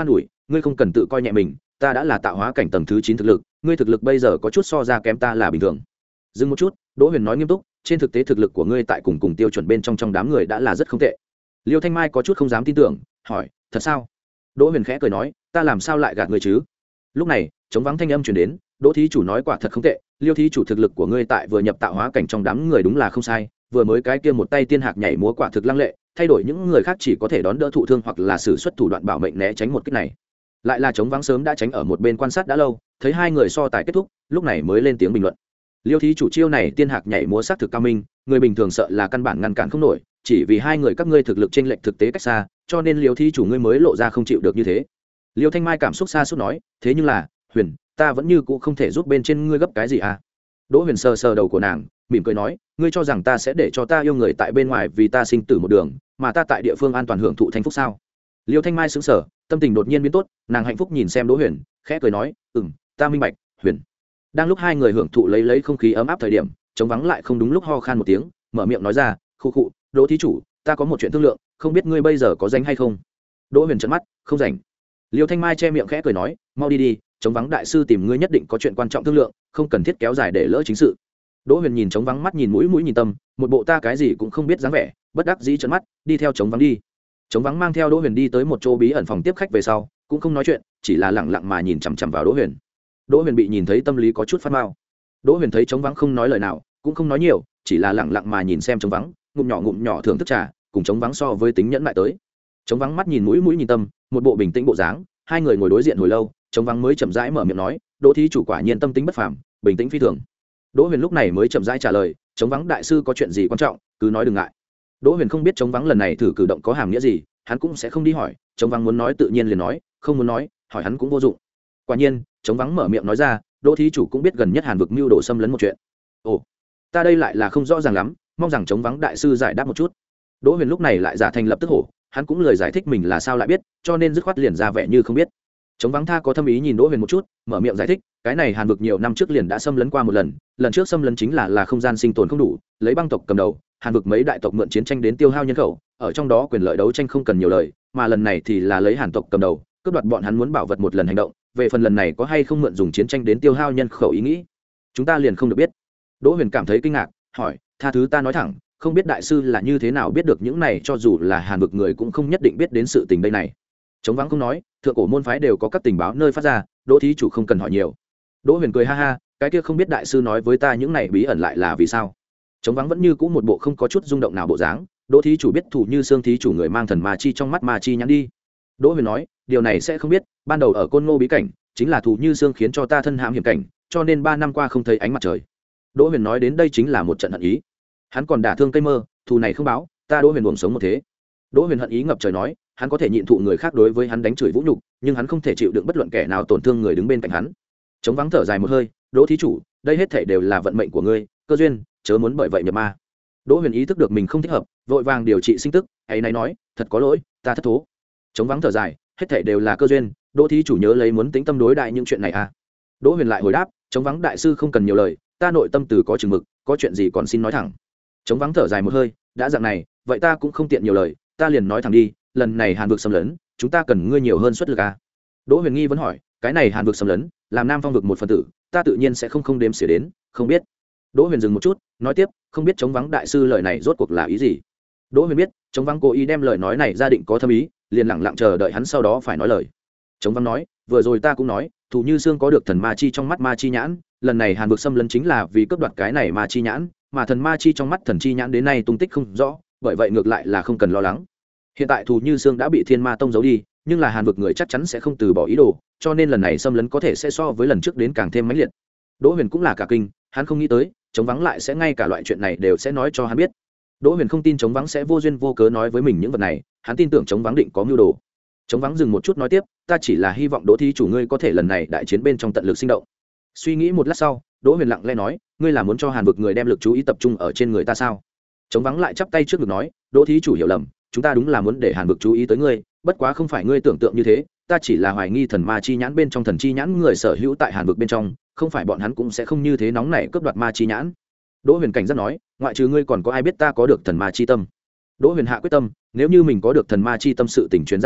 ngươi không cần tự coi nhẹ mình, ta đã là tạo hóa cảnh tầng thứ chín thực lực, ngươi thực lực bây giờ có chút so ra kém ta là bình thường. Dừng một chút, Đỗ Huyền nói nghiêm túc, trên thực tế thực lực của ngươi tại cùng cùng tiêu chuẩn bên trong trong đám người đã là rất không tệ. Liêu Thanh Mai có chút không dám tin tưởng, hỏi, thật sao? Đỗ Huyền khẽ cười nói, ta làm sao lại gạt ngươi chứ? Lúc này, chống vắng thanh âm truyền đến, Đỗ thí chủ nói quả thật không tệ, Liêu thí chủ thực lực của ngươi tại vừa nhập tạo hóa cảnh trong đám người đúng là không sai, vừa mới cái kia một tay tiên hạc nhảy múa quả thực lăng lệ, thay đổi những người khác chỉ có thể đón đỡ thụ thương hoặc là sử xuất thủ đoạn bảo mệnh né tránh một kích này. Lại là chống vắng sớm đã tránh ở một bên quan sát đã lâu, thấy hai người so tài kết thúc, lúc này mới lên tiếng bình luận. Liêu thí chủ chiêu này tiên hạc nhảy múa sát thực cao minh, người bình thường sợ là căn bản ngăn cản không nổi, chỉ vì hai người các ngươi thực lực chênh lệch thực tế cách xa, cho nên Liêu thí chủ ngươi mới lộ ra không chịu được như thế. Liêu Thanh Mai cảm xúc xa suốt nói, thế nhưng là, Huyền, ta vẫn như cũ không thể giúp bên trên ngươi gấp cái gì à? Đỗ Huyền sờ sờ đầu của nàng, mỉm cười nói, ngươi cho rằng ta sẽ để cho ta yêu người tại bên ngoài vì ta sinh tử một đường, mà ta tại địa phương an toàn hưởng thụ thanh phúc sao? Liêu Thanh Mai sững sờ, tâm tình đột nhiên biến tốt, nàng hạnh phúc nhìn xem Đỗ Huyền, khẽ cười nói, ừm, ta minh bạch, Huyền. Đang lúc hai người hưởng thụ lấy lấy không khí ấm áp thời điểm, chống vắng lại không đúng lúc ho khan một tiếng, mở miệng nói ra, khu khụ, Đỗ thí chủ, ta có một chuyện thương lượng, không biết ngươi bây giờ có rảnh hay không? Đỗ Huyền trợn mắt, không rảnh. Liêu Thanh Mai che miệng khẽ cười nói, mau đi đi, chống vắng đại sư tìm ngươi nhất định có chuyện quan trọng thương lượng, không cần thiết kéo dài để lỡ chính sự. Đỗ Huyền nhìn chống vắng mắt nhìn mũi mũi nhìn tâm, một bộ ta cái gì cũng không biết dáng vẻ, bất đắc dĩ trợn mắt, đi theo chống vắng đi. Chống vắng mang theo Đỗ Huyền đi tới một chỗ bí ẩn phòng tiếp khách về sau, cũng không nói chuyện, chỉ là lặng lặng mà nhìn chằm chằm vào Đỗ Huyền. Đỗ Huyền bị nhìn thấy tâm lý có chút phát mao. Đỗ Huyền thấy chống vắng không nói lời nào, cũng không nói nhiều, chỉ là lặng lặng mà nhìn xem chống vắng, ngụm nhỏ ngụm nhỏ thưởng thức trà, cùng chống vắng so với tính nhẫn lại tới. Chống vắng mắt nhìn mũi mũi nhìn tâm, một bộ bình tĩnh bộ dáng, hai người ngồi đối diện hồi lâu, chống vắng mới chậm rãi mở miệng nói, Đỗ thí chủ quả nhiên tâm tính bất phàm, bình tĩnh phi thường. Đỗ Huyền lúc này mới chậm rãi trả lời, chống vắng đại sư có chuyện gì quan trọng, cứ nói đừng ngại. Đỗ Huyền không biết chống vắng lần này thử cử động có hàm nghĩa gì, hắn cũng sẽ không đi hỏi, chống vắng muốn nói tự nhiên liền nói, không muốn nói, hỏi hắn cũng vô dụng. Quả nhiên, chống vắng mở miệng nói ra, Đỗ thí chủ cũng biết gần nhất Hàn vực mưu đồ xâm lấn một chuyện. Ồ, ta đây lại là không rõ ràng lắm, mong rằng chống vắng đại sư giải đáp một chút. Đỗ Huyền lúc này lại giả thành lập tức hổ, hắn cũng lời giải thích mình là sao lại biết, cho nên dứt khoát liền ra vẻ như không biết. Chống vắng tha có thâm ý nhìn Đỗ Huyền một chút, mở miệng giải thích, cái này Hàn vực nhiều năm trước liền đã xâm lấn qua một lần, lần trước xâm lấn chính là là không gian sinh tồn không đủ, lấy băng tộc cầm đầu, Hàn vực mấy đại tộc mượn chiến tranh đến tiêu hao nhân khẩu, ở trong đó quyền lợi đấu tranh không cần nhiều lời, mà lần này thì là lấy Hàn tộc cầm đầu, cướp đoạt bọn hắn muốn bảo vật một lần hành động, về phần lần này có hay không mượn dùng chiến tranh đến tiêu hao nhân khẩu ý nghĩ, chúng ta liền không được biết. Đỗ Huyền cảm thấy kinh ngạc, hỏi, tha thứ ta nói thẳng, không biết đại sư là như thế nào biết được những này, cho dù là Hàn vực người cũng không nhất định biết đến sự tình đây này. Chống vắng không nói, thượng cổ môn phái đều có các tình báo nơi phát ra, Đỗ thí chủ không cần hỏi nhiều. Đỗ Huyền cười ha ha, cái kia không biết đại sư nói với ta những này bí ẩn lại là vì sao? Chống vắng vẫn như cũ một bộ không có chút rung động nào bộ dáng, Đỗ thí chủ biết thủ như xương thí chủ người mang thần ma chi trong mắt ma chi nhắn đi. Đỗ Huyền nói, điều này sẽ không biết, ban đầu ở Côn Ngô bí cảnh, chính là thủ như xương khiến cho ta thân hãm hiểm cảnh, cho nên ba năm qua không thấy ánh mặt trời. Đỗ Huyền nói đến đây chính là một trận hận ý. Hắn còn đả thương cây mơ, thù này không báo, ta Đỗ Huyền buồn sống một thế. Đỗ Huyền hận ý ngập trời nói, hắn có thể nhịn thụ người khác đối với hắn đánh chửi vũ nhục, nhưng hắn không thể chịu đựng bất luận kẻ nào tổn thương người đứng bên cạnh hắn. Chống vắng thở dài một hơi, Đỗ thí chủ, đây hết thảy đều là vận mệnh của ngươi, cơ duyên, chớ muốn bởi vậy nhập ma. Đỗ Huyền ý thức được mình không thích hợp, vội vàng điều trị sinh tức, ấy nay nói, thật có lỗi, ta thất thố. Chống vắng thở dài, hết thảy đều là cơ duyên, Đỗ thí chủ nhớ lấy muốn tĩnh tâm đối đại những chuyện này à. Đỗ Huyền lại hồi đáp, chống vắng đại sư không cần nhiều lời, ta nội tâm từ có chừng mực, có chuyện gì còn xin nói thẳng. Chống vắng thở dài một hơi, đã dạng này, vậy ta cũng không tiện nhiều lời, ta liền nói thẳng đi, lần này Hàn vực xâm lấn, chúng ta cần ngươi nhiều hơn xuất lực à. Đỗ Huyền nghi vẫn hỏi, cái này Hàn vực xâm lấn, làm Nam Phong vực một phần tử, ta tự nhiên sẽ không không đếm xỉa đến, không biết. Đỗ Huyền dừng một chút, nói tiếp, không biết chống vắng đại sư lời này rốt cuộc là ý gì. Đỗ Huyền biết, chống vắng cố ý đem lời nói này ra định có thâm ý, liền lặng lặng chờ đợi hắn sau đó phải nói lời. Chống vắng nói, vừa rồi ta cũng nói, thủ như xương có được thần ma chi trong mắt ma chi nhãn, lần này Hàn vực xâm lấn chính là vì cướp đoạt cái này ma chi nhãn, mà thần ma chi trong mắt thần chi nhãn đến nay tung tích không rõ, bởi vậy ngược lại là không cần lo lắng. Hiện tại thủ như xương đã bị Thiên Ma Tông giấu đi, nhưng là Hàn vực người chắc chắn sẽ không từ bỏ ý đồ, cho nên lần này xâm lấn có thể sẽ so với lần trước đến càng thêm mãnh liệt. Đỗ Huyền cũng là cả kinh, hắn không nghĩ tới, chống vắng lại sẽ ngay cả loại chuyện này đều sẽ nói cho hắn biết. Đỗ Huyền không tin chống vắng sẽ vô duyên vô cớ nói với mình những vật này, hắn tin tưởng chống vắng định có mưu đồ. Chống vắng dừng một chút nói tiếp, ta chỉ là hy vọng Đỗ thí chủ ngươi có thể lần này đại chiến bên trong tận lực sinh động. Suy nghĩ một lát sau, Đỗ Huyền lặng lẽ nói, ngươi là muốn cho Hàn vực người đem lực chú ý tập trung ở trên người ta sao? Chống vắng lại chắp tay trước ngực nói, Đỗ thí chủ hiểu lầm, chúng ta đúng là muốn để Hàn vực chú ý tới ngươi, bất quá không phải ngươi tưởng tượng như thế, ta chỉ là hoài nghi thần ma chi nhãn bên trong thần chi nhãn người sở hữu tại Hàn vực bên trong, không phải bọn hắn cũng sẽ không như thế nóng nảy cướp đoạt ma chi nhãn. Đỗ Huyền cảnh giác nói, ngoại trừ ngươi còn có ai biết ta có được thần ma chi tâm? Đỗ Huyền hạ quyết tâm, nếu như mình có được thần ma chi tâm sự tình truyền ra ngoài,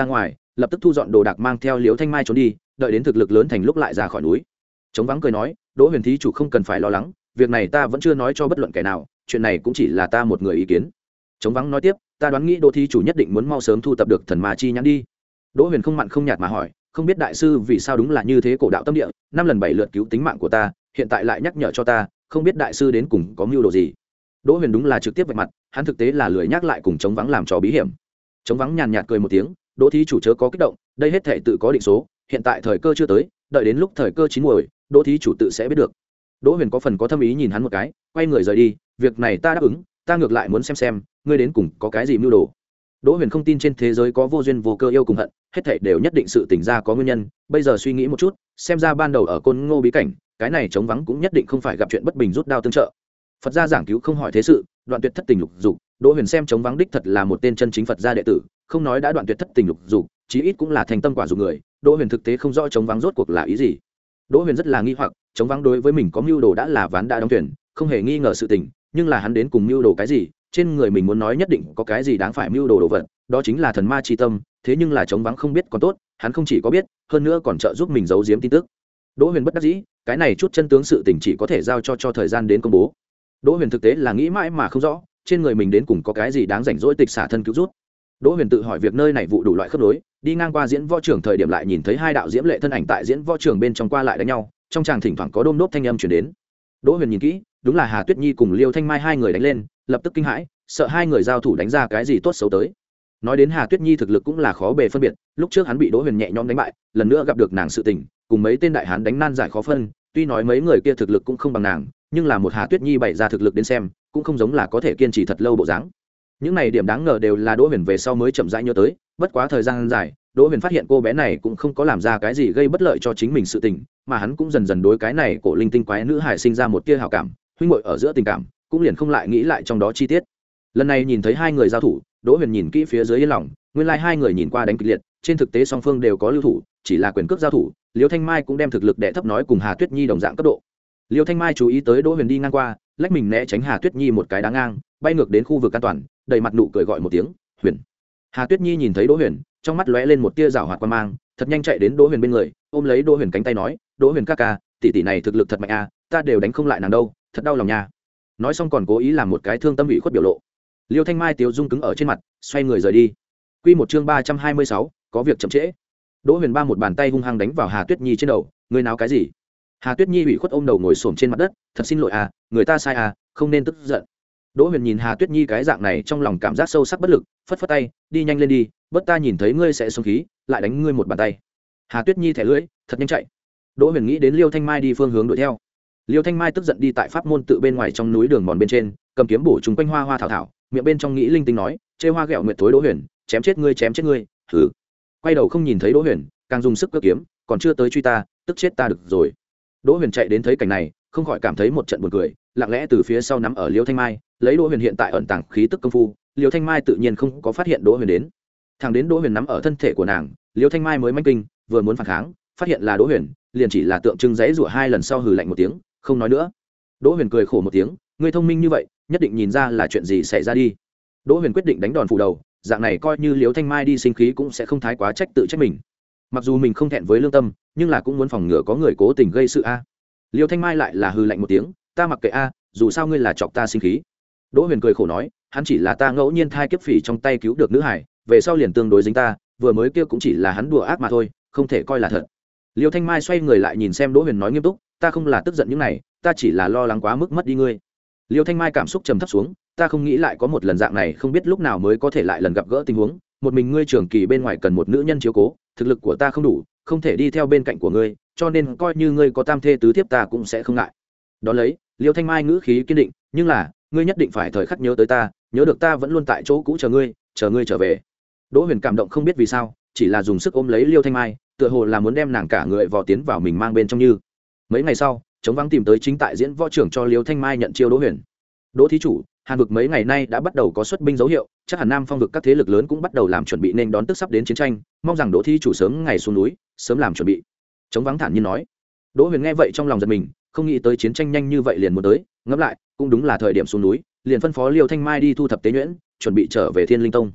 lập tức thu dọn đồ đạc mang theo liễu thanh mai trốn đi, đợi đến thực lực lớn thành lúc lại ra khỏi núi. Chống vắng cười nói, đỗ huyền thí chủ không cần phải lo lắng, việc này ta vẫn chưa nói cho bất luận kẻ nào, chuyện này cũng chỉ là ta một người ý kiến. Chống vắng nói tiếp, ta đoán nghĩ đỗ thí chủ nhất định muốn mau sớm thu tập được thần ma chi nhãn đi. Đỗ huyền không mặn không nhạt mà hỏi, không biết đại sư vì sao đúng là như thế, cổ đạo tâm địa năm lần bảy lượt cứu tính mạng của ta, hiện tại lại nhắc nhở cho ta, không biết đại sư đến cùng có mưu đồ gì. Đỗ huyền đúng là trực tiếp vạch mặt, hắn thực tế là lười nhắc lại cùng chống vắng làm trò bí hiểm. Chống vắng nhàn nhạt cười một tiếng, đỗ thí chủ chớ có kích động, đây hết thể tự có định số, hiện tại thời cơ chưa tới, đợi đến lúc thời cơ chín muồi, đỗ thí chủ tự sẽ biết được. Đỗ huyền có phần có thâm ý nhìn hắn một cái, quay người rời đi, việc này ta đáp ứng, ta ngược lại muốn xem xem ngươi đến cùng có cái gì mưu đồ. Đỗ huyền không tin trên thế giới có vô duyên vô cơ yêu cùng hận, hết thảy đều nhất định sự tỉnh ra có nguyên nhân. Bây giờ suy nghĩ một chút, xem ra ban đầu ở Côn Ngô bí cảnh, cái này chống vắng cũng nhất định không phải gặp chuyện bất bình rút đao tương trợ. Phật gia giảng cứu không hỏi thế sự, đoạn tuyệt thất tình lục dục. Đỗ huyền xem chống vắng đích thật là một tên chân chính Phật gia đệ tử, không nói đã đoạn tuyệt thất tình lục dục, chí ít cũng là thành tâm quả dục người. Đỗ huyền thực tế không rõ chống vắng rốt cuộc là ý gì. Đỗ huyền rất là nghi hoặc, chống vắng đối với mình có mưu đồ đã là ván đã đóng thuyền, không hề nghi ngờ sự tình, nhưng là hắn đến cùng mưu đồ cái gì? Trên người mình muốn nói nhất định có cái gì đáng phải mưu đồ đồ vật, đó chính là thần ma chi tâm, thế nhưng là chống vắng không biết còn tốt, hắn không chỉ có biết, hơn nữa còn trợ giúp mình giấu giếm tin tức. Đỗ huyền bất đắc dĩ, cái này chút chân tướng sự tình chỉ có thể giao cho cho thời gian đến công bố. Đỗ huyền thực tế là nghĩ mãi mà không rõ, trên người mình đến cùng có cái gì đáng rảnh rỗi tịch xả thân cứu rút. Đỗ huyền tự hỏi việc nơi này vụ đủ loại khớp nối, đi ngang qua diễn võ trường thời điểm lại nhìn thấy hai đạo diễm lệ thân ảnh tại diễn võ trường bên trong qua lại đánh nhau, trong tràng thỉnh thoảng có đôm đốp thanh âm truyền đến. Đỗ huyền nhìn kỹ, đúng là Hà Tuyết Nhi cùng Liêu Thanh Mai hai người đánh lên, lập tức kinh hãi, sợ hai người giao thủ đánh ra cái gì tốt xấu tới. Nói đến Hà Tuyết Nhi thực lực cũng là khó bề phân biệt, lúc trước hắn bị Đỗ huyền nhẹ nhõm đánh bại, lần nữa gặp được nàng sự tình, cùng mấy tên đại hán đánh nan giải khó phân, tuy nói mấy người kia thực lực cũng không bằng nàng, nhưng là một Hà Tuyết Nhi bày ra thực lực đến xem, cũng không giống là có thể kiên trì thật lâu bộ dáng. Những này điểm đáng ngờ đều là Đỗ huyền về sau mới chậm rãi nhớ tới, bất quá thời gian dài, Đỗ huyền phát hiện cô bé này cũng không có làm ra cái gì gây bất lợi cho chính mình sự tình, mà hắn cũng dần dần đối cái này cổ linh tinh quái nữ hải sinh ra một tia hảo cảm, huynh muội ở giữa tình cảm, cũng liền không lại nghĩ lại trong đó chi tiết. Lần này nhìn thấy hai người giao thủ, Đỗ huyền nhìn kỹ phía dưới yên lòng, nguyên lai like hai người nhìn qua đánh kịch liệt, trên thực tế song phương đều có lưu thủ, chỉ là quyền cước giao thủ, Liêu Thanh Mai cũng đem thực lực đệ thấp nói cùng Hà Tuyết Nhi đồng dạng cấp độ. Liêu Thanh Mai chú ý tới Đỗ huyền đi ngang qua, lách mình né tránh Hà Tuyết Nhi một cái đá ngang, bay ngược đến khu vực an toàn, đầy mặt nụ cười gọi một tiếng huyền. Hà Tuyết Nhi nhìn thấy Đỗ huyền, trong mắt lóe lên một tia rảo hoạt quan mang, thật nhanh chạy đến Đỗ huyền bên người, ôm lấy Đỗ huyền cánh tay nói, Đỗ huyền ca ca, tỷ tỷ này thực lực thật mạnh à, ta đều đánh không lại nàng đâu, thật đau lòng nha. Nói xong còn cố ý làm một cái thương tâm ủy khuất biểu lộ. Liêu Thanh Mai tiếu dung cứng ở trên mặt, xoay người rời đi. Quy một chương ba trăm hai mươi sáu, có việc chậm trễ. Đỗ huyền ba một bàn tay hung hăng đánh vào Hà Tuyết Nhi trên đầu, ngươi náo cái gì? Hà Tuyết Nhi ủy khuất ôm đầu ngồi xổm trên mặt đất, thật xin lỗi à, người ta sai à, không nên tức giận. Đỗ huyền nhìn Hà Tuyết Nhi cái dạng này trong lòng cảm giác sâu sắc bất lực, phất phất tay, đi nhanh lên đi, bất ta nhìn thấy ngươi sẽ xông khí, lại đánh ngươi một bàn tay. Hà Tuyết Nhi thẻ lưỡi, thật nhanh chạy. Đỗ huyền nghĩ đến Liêu Thanh Mai đi phương hướng đuổi theo. Liêu Thanh Mai tức giận đi tại pháp môn tự bên ngoài trong núi đường mòn bên trên, cầm kiếm bổ trúng quanh hoa hoa thảo thảo, miệng bên trong nghĩ linh tinh nói, chê hoa ghẹo nguyệt tối Đỗ huyền, chém chết ngươi chém chết ngươi, hừ. Quay đầu không nhìn thấy Đỗ huyền, càng dùng sức cướp kiếm, còn chưa tới truy ta, tức chết ta được rồi. Đỗ huyền chạy đến thấy cảnh này, không khỏi cảm thấy một trận buồn cười, lặng lẽ từ phía sau nắm ở Liêu Thanh Mai, lấy Đỗ huyền hiện tại ẩn tàng khí tức công phu, Liêu Thanh Mai tự nhiên không có phát hiện Đỗ huyền đến. Thằng đến Đỗ huyền nắm ở thân thể của nàng, Liêu Thanh Mai mới manh kinh, vừa muốn phản kháng, phát hiện là Đỗ huyền, liền chỉ là tượng trưng giãy giụa hai lần sau hừ lạnh một tiếng, không nói nữa. Đỗ huyền cười khổ một tiếng, ngươi thông minh như vậy, nhất định nhìn ra là chuyện gì xảy ra đi. Đỗ huyền quyết định đánh đòn phủ đầu, dạng này coi như Liêu Thanh Mai đi sinh khí cũng sẽ không thái quá trách tự trách mình. Mặc dù mình không thẹn với lương tâm, nhưng là cũng muốn phòng ngừa có người cố tình gây sự a. Liêu Thanh Mai lại là hừ lạnh một tiếng, ta mặc kệ a, dù sao ngươi là chọc ta sinh khí. Đỗ huyền cười khổ nói, hắn chỉ là ta ngẫu nhiên thai kiếp phỉ trong tay cứu được nữ hải, về sau liền tương đối dính ta, vừa mới kia cũng chỉ là hắn đùa ác mà thôi, không thể coi là thật. Liêu Thanh Mai xoay người lại nhìn xem Đỗ huyền nói nghiêm túc, ta không là tức giận những này, ta chỉ là lo lắng quá mức mất đi ngươi. Liêu Thanh Mai cảm xúc trầm thấp xuống, ta không nghĩ lại có một lần dạng này, không biết lúc nào mới có thể lại lần gặp gỡ tình huống, một mình ngươi trường kỳ bên ngoài cần một nữ nhân chiếu cố, thực lực của ta không đủ, không thể đi theo bên cạnh của ngươi, cho nên coi như ngươi có tam thê tứ thiếp ta cũng sẽ không ngại. Đó lấy, Liêu Thanh Mai ngữ khí kiên định, nhưng là, ngươi nhất định phải thời khắc nhớ tới ta, nhớ được ta vẫn luôn tại chỗ cũ chờ ngươi, chờ ngươi trở về. Đỗ huyền cảm động không biết vì sao, chỉ là dùng sức ôm lấy Liêu Thanh Mai, tựa hồ là muốn đem nàng cả người vò tiến vào mình mang bên trong như. Mấy ngày sau, chống vắng tìm tới chính tại diễn võ trưởng cho Liêu Thanh Mai nhận chiêu Đỗ huyền. Đỗ thí chủ, Hàn vực mấy ngày nay đã bắt đầu có xuất binh dấu hiệu, chắc hẳn Nam Phong vực các thế lực lớn cũng bắt đầu làm chuẩn bị nên đón tức sắp đến chiến tranh, mong rằng Đỗ thí chủ sớm ngày xuống núi, sớm làm chuẩn bị. Chống vắng thản nhiên nói. Đỗ huyền nghe vậy trong lòng giật mình, không nghĩ tới chiến tranh nhanh như vậy liền muốn tới, ngẫm lại, cũng đúng là thời điểm xuống núi, liền phân phó Liêu Thanh Mai đi thu thập tế nhuyễn, chuẩn bị trở về Thiên Linh Tông.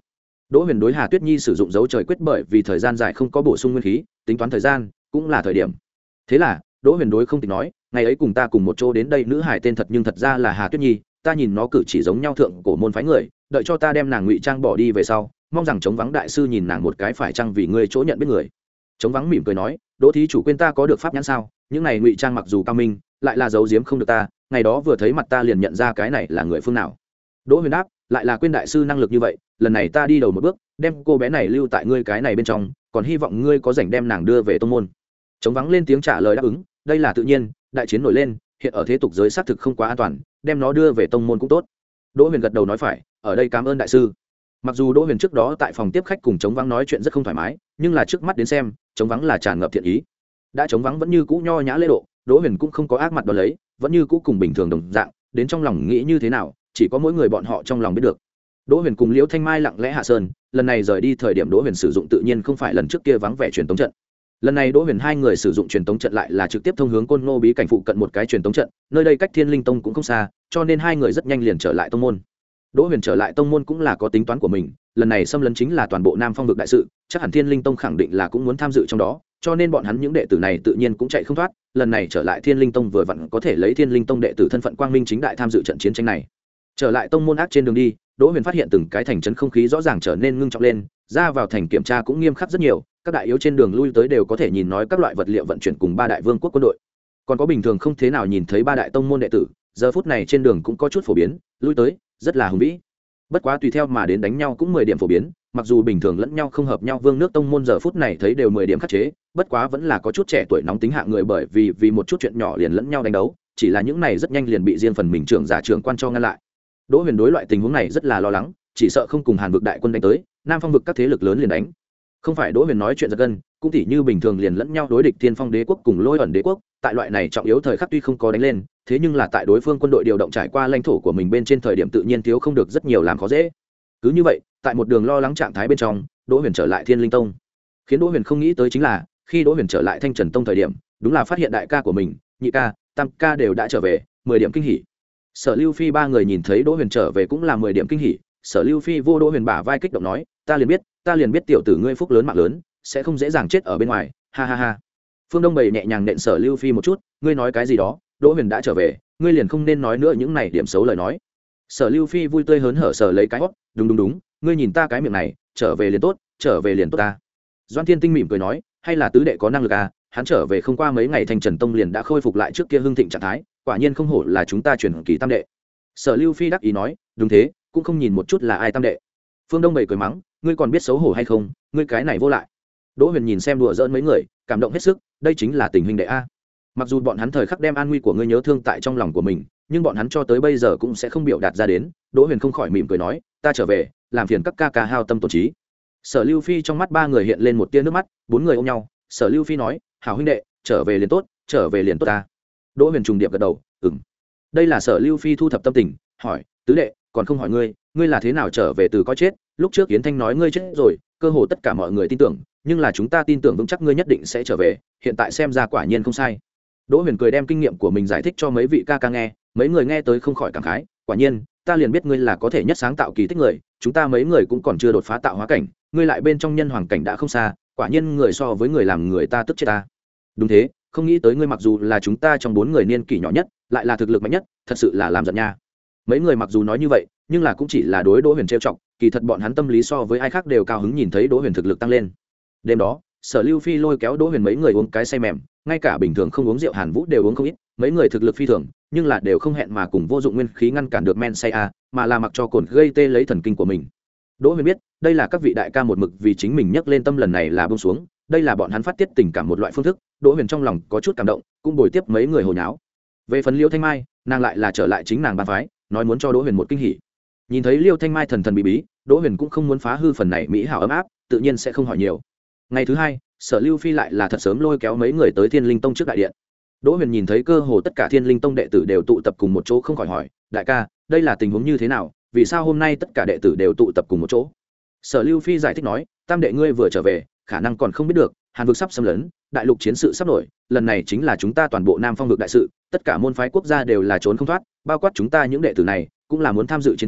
Đỗ Huyền đối Hà Tuyết Nhi sử dụng dấu trời quyết bởi vì thời gian dài không có bổ sung nguyên khí, tính toán thời gian cũng là thời điểm. Thế là Đỗ Huyền đối không tính nói, ngày ấy cùng ta cùng một chỗ đến đây nữ hải tên thật nhưng thật ra là Hà Tuyết Nhi, ta nhìn nó cử chỉ giống nhau thượng cổ môn phái người, đợi cho ta đem nàng ngụy trang bỏ đi về sau, mong rằng Trống Vắng đại sư nhìn nàng một cái phải chăng vì ngươi chỗ nhận biết người. Trống Vắng mỉm cười nói, Đỗ thí chủ quên ta có được pháp nhãn sao? Những này ngụy trang mặc dù cao minh, lại là giấu giếm không được ta, ngày đó vừa thấy mặt ta liền nhận ra cái này là người phương nào. Đỗ Huyền đáp, lại là quên đại sư năng lực như vậy, lần này ta đi đầu một bước, đem cô bé này lưu tại ngươi cái này bên trong, còn hy vọng ngươi có rảnh đem nàng đưa về tông môn. Trống Vắng lên tiếng trả lời đáp ứng, đây là tự nhiên, đại chiến nổi lên, hiện ở thế tục giới xác thực không quá an toàn, đem nó đưa về tông môn cũng tốt. Đỗ Huyền gật đầu nói phải, ở đây cảm ơn đại sư. Mặc dù Đỗ Huyền trước đó tại phòng tiếp khách cùng Trống Vắng nói chuyện rất không thoải mái, nhưng là trước mắt đến xem, Trống Vắng là tràn ngập thiện ý. Đã Trống Vắng vẫn như cũ nho nhã lễ độ, Đỗ Huyền cũng không có ác mặt đó lấy, vẫn như cũ cùng bình thường đồng dạng, đến trong lòng nghĩ như thế nào, chỉ có mỗi người bọn họ trong lòng biết được. Đỗ Huyền cùng Liễu Thanh Mai lặng lẽ hạ sơn, lần này rời đi thời điểm Đỗ Huyền sử dụng tự nhiên không phải lần trước kia vắng vẻ truyền tống trận. Lần này Đỗ Huyền hai người sử dụng truyền tống trận lại là trực tiếp thông hướng Côn Ngô bí cảnh phụ cận một cái truyền tống trận, nơi đây cách Thiên Linh Tông cũng không xa, cho nên hai người rất nhanh liền trở lại tông môn. Đỗ Huyền trở lại tông môn cũng là có tính toán của mình, lần này xâm lấn chính là toàn bộ Nam Phong vực đại sự, chắc hẳn Thiên Linh Tông khẳng định là cũng muốn tham dự trong đó, cho nên bọn hắn những đệ tử này tự nhiên cũng chạy không thoát, lần này trở lại Thiên Linh Tông vừa vặn có thể lấy Thiên Linh Tông đệ tử thân phận quang minh chính đại tham dự trận chiến tranh này. Trở lại tông môn ác trên đường đi, Đỗ Huyền phát hiện từng cái thành trấn không khí rõ ràng trở nên ngưng trọng lên, ra vào thành kiểm tra cũng nghiêm khắc rất nhiều, các đại yếu trên đường lui tới đều có thể nhìn nói các loại vật liệu vận chuyển cùng ba đại vương quốc quân đội. Còn có bình thường không thế nào nhìn thấy ba đại tông môn đệ tử, giờ phút này trên đường cũng có chút phổ biến, lui tới, rất là hùng vĩ. Bất quá tùy theo mà đến đánh nhau cũng mười điểm phổ biến, mặc dù bình thường lẫn nhau không hợp nhau vương nước tông môn giờ phút này thấy đều mười điểm khắc chế, bất quá vẫn là có chút trẻ tuổi nóng tính hạng người bởi vì vì một chút chuyện nhỏ liền lẫn nhau đánh đấu, chỉ là những này rất nhanh liền bị riêng phần mình trưởng giả trưởng quan cho ngăn lại. Đỗ Huyền đối loại tình huống này rất là lo lắng, chỉ sợ không cùng Hàn vực đại quân đánh tới, Nam Phong vực các thế lực lớn liền đánh. Không phải Đỗ Huyền nói chuyện giật gân, cũng tỉ như bình thường liền lẫn nhau đối địch Thiên Phong đế quốc cùng Lôi ẩn đế quốc, tại loại này trọng yếu thời khắc tuy không có đánh lên, thế nhưng là tại đối phương quân đội điều động trải qua lãnh thổ của mình bên trên thời điểm tự nhiên thiếu không được rất nhiều làm khó dễ. Cứ như vậy, tại một đường lo lắng trạng thái bên trong, Đỗ Huyền trở lại Thiên Linh Tông. Khiến Đỗ Huyền không nghĩ tới chính là, khi Đỗ Huyền trở lại Thanh Trần Tông thời điểm, đúng là phát hiện đại ca của mình, nhị ca, tam ca đều đã trở về, mười điểm kinh hỉ. Sở Lưu Phi ba người nhìn thấy Đỗ Huyền trở về cũng là mười điểm kinh hỉ, Sở Lưu Phi vô Đỗ Huyền bả vai kích động nói, ta liền biết, ta liền biết tiểu tử ngươi phúc lớn mạng lớn, sẽ không dễ dàng chết ở bên ngoài, ha ha ha. Phương Đông Bầy nhẹ nhàng nện Sở Lưu Phi một chút, ngươi nói cái gì đó, Đỗ Huyền đã trở về, ngươi liền không nên nói nữa những này điểm xấu lời nói. Sở Lưu Phi vui tươi hớn hở sở lấy cái hót, đúng đúng đúng, ngươi nhìn ta cái miệng này, trở về liền tốt, trở về liền tốt ta. Doan Thiên Tinh mỉm cười nói, hay là tứ đệ có năng lực à, hắn trở về không qua mấy ngày Thanh Trần Tông liền đã khôi phục lại trước kia hưng thịnh trạng thái, quả nhiên không hổ là chúng ta truyền kỳ tam đệ. Sở Lưu Phi đắc ý nói, đúng thế, cũng không nhìn một chút là ai tam đệ. Phương Đông Bầy cười mắng, ngươi còn biết xấu hổ hay không, ngươi cái này vô lại. Đỗ Huyền nhìn xem đùa giỡn mấy người, cảm động hết sức, đây chính là tình huynh đệ a. Mặc dù bọn hắn thời khắc đem an nguy của ngươi nhớ thương tại trong lòng của mình, nhưng bọn hắn cho tới bây giờ cũng sẽ không biểu đạt ra đến. Đỗ Huyền không khỏi mỉm cười nói, ta trở về, làm phiền các ca ca hao tâm tổn trí. Sở Lưu Phi trong mắt ba người hiện lên một tia nước mắt, bốn người ôm nhau. Sở Lưu Phi nói, hảo huynh đệ, trở về liền tốt, trở về liền tốt ta. Đỗ Huyền trùng điệp gật đầu, ừm. Đây là Sở Lưu Phi thu thập tâm tình, hỏi, tứ đệ, còn không hỏi ngươi, ngươi là thế nào trở về từ có chết? Lúc trước Yến Thanh nói ngươi chết rồi, cơ hồ tất cả mọi người tin tưởng, nhưng là chúng ta tin tưởng vững chắc ngươi nhất định sẽ trở về, hiện tại xem ra quả nhiên không sai. Đỗ Huyền cười đem kinh nghiệm của mình giải thích cho mấy vị ca ca nghe, mấy người nghe tới không khỏi cảm khái, quả nhiên, ta liền biết ngươi là có thể nhất sáng tạo kỳ tích người, chúng ta mấy người cũng còn chưa đột phá tạo hóa cảnh, ngươi lại bên trong nhân hoàng cảnh đã không xa, quả nhiên người so với người làm người ta tức chết ta. Đúng thế, không nghĩ tới ngươi mặc dù là chúng ta trong bốn người niên kỷ nhỏ nhất, lại là thực lực mạnh nhất, thật sự là làm giận nha. Mấy người mặc dù nói như vậy, nhưng là cũng chỉ là đối Đỗ Huyền trêu chọc, kỳ thật bọn hắn tâm lý so với ai khác đều cao hứng nhìn thấy Đỗ Huyền thực lực tăng lên. Đêm đó, Sở Lưu Phi lôi kéo Đỗ Huyền mấy người uống cái say mềm, ngay cả bình thường không uống rượu Hàn Vũ đều uống không ít, mấy người thực lực phi thường, nhưng là đều không hẹn mà cùng vô dụng nguyên khí ngăn cản được men say a, mà là mặc cho cồn gây tê lấy thần kinh của mình. Đỗ Huyền biết, đây là các vị đại ca một mực vì chính mình nhấc lên tâm lần này là buông xuống, đây là bọn hắn phát tiết tình cảm một loại phương thức. Đỗ Huyền trong lòng có chút cảm động, cũng bồi tiếp mấy người hồ nháo. Về phần Liêu Thanh Mai, nàng lại là trở lại chính nàng ban phái, nói muốn cho Đỗ Huyền một kinh hỉ. Nhìn thấy Liêu Thanh Mai thần thần bí bí, Đỗ Huyền cũng không muốn phá hư phần này mỹ hảo ấm áp, tự nhiên sẽ không hỏi nhiều. Ngày thứ hai, Sở Lưu Phi lại là thật sớm lôi kéo mấy người tới Thiên Linh Tông trước đại điện. Đỗ Huyền nhìn thấy cơ hồ tất cả Thiên Linh Tông đệ tử đều tụ tập cùng một chỗ không khỏi hỏi, đại ca, đây là tình huống như thế nào, vì sao hôm nay tất cả đệ tử đều tụ tập cùng một chỗ? Sở Lưu Phi giải thích nói, tam đệ ngươi vừa trở về, khả năng còn không biết được, Hàn vực sắp xâm lấn, đại lục chiến sự sắp nổi, lần này chính là chúng ta toàn bộ Nam Phong vực đại sự, tất cả môn phái quốc gia đều là trốn không thoát, bao quát chúng ta những đệ tử này, cũng là muốn tham dự chiến tranh,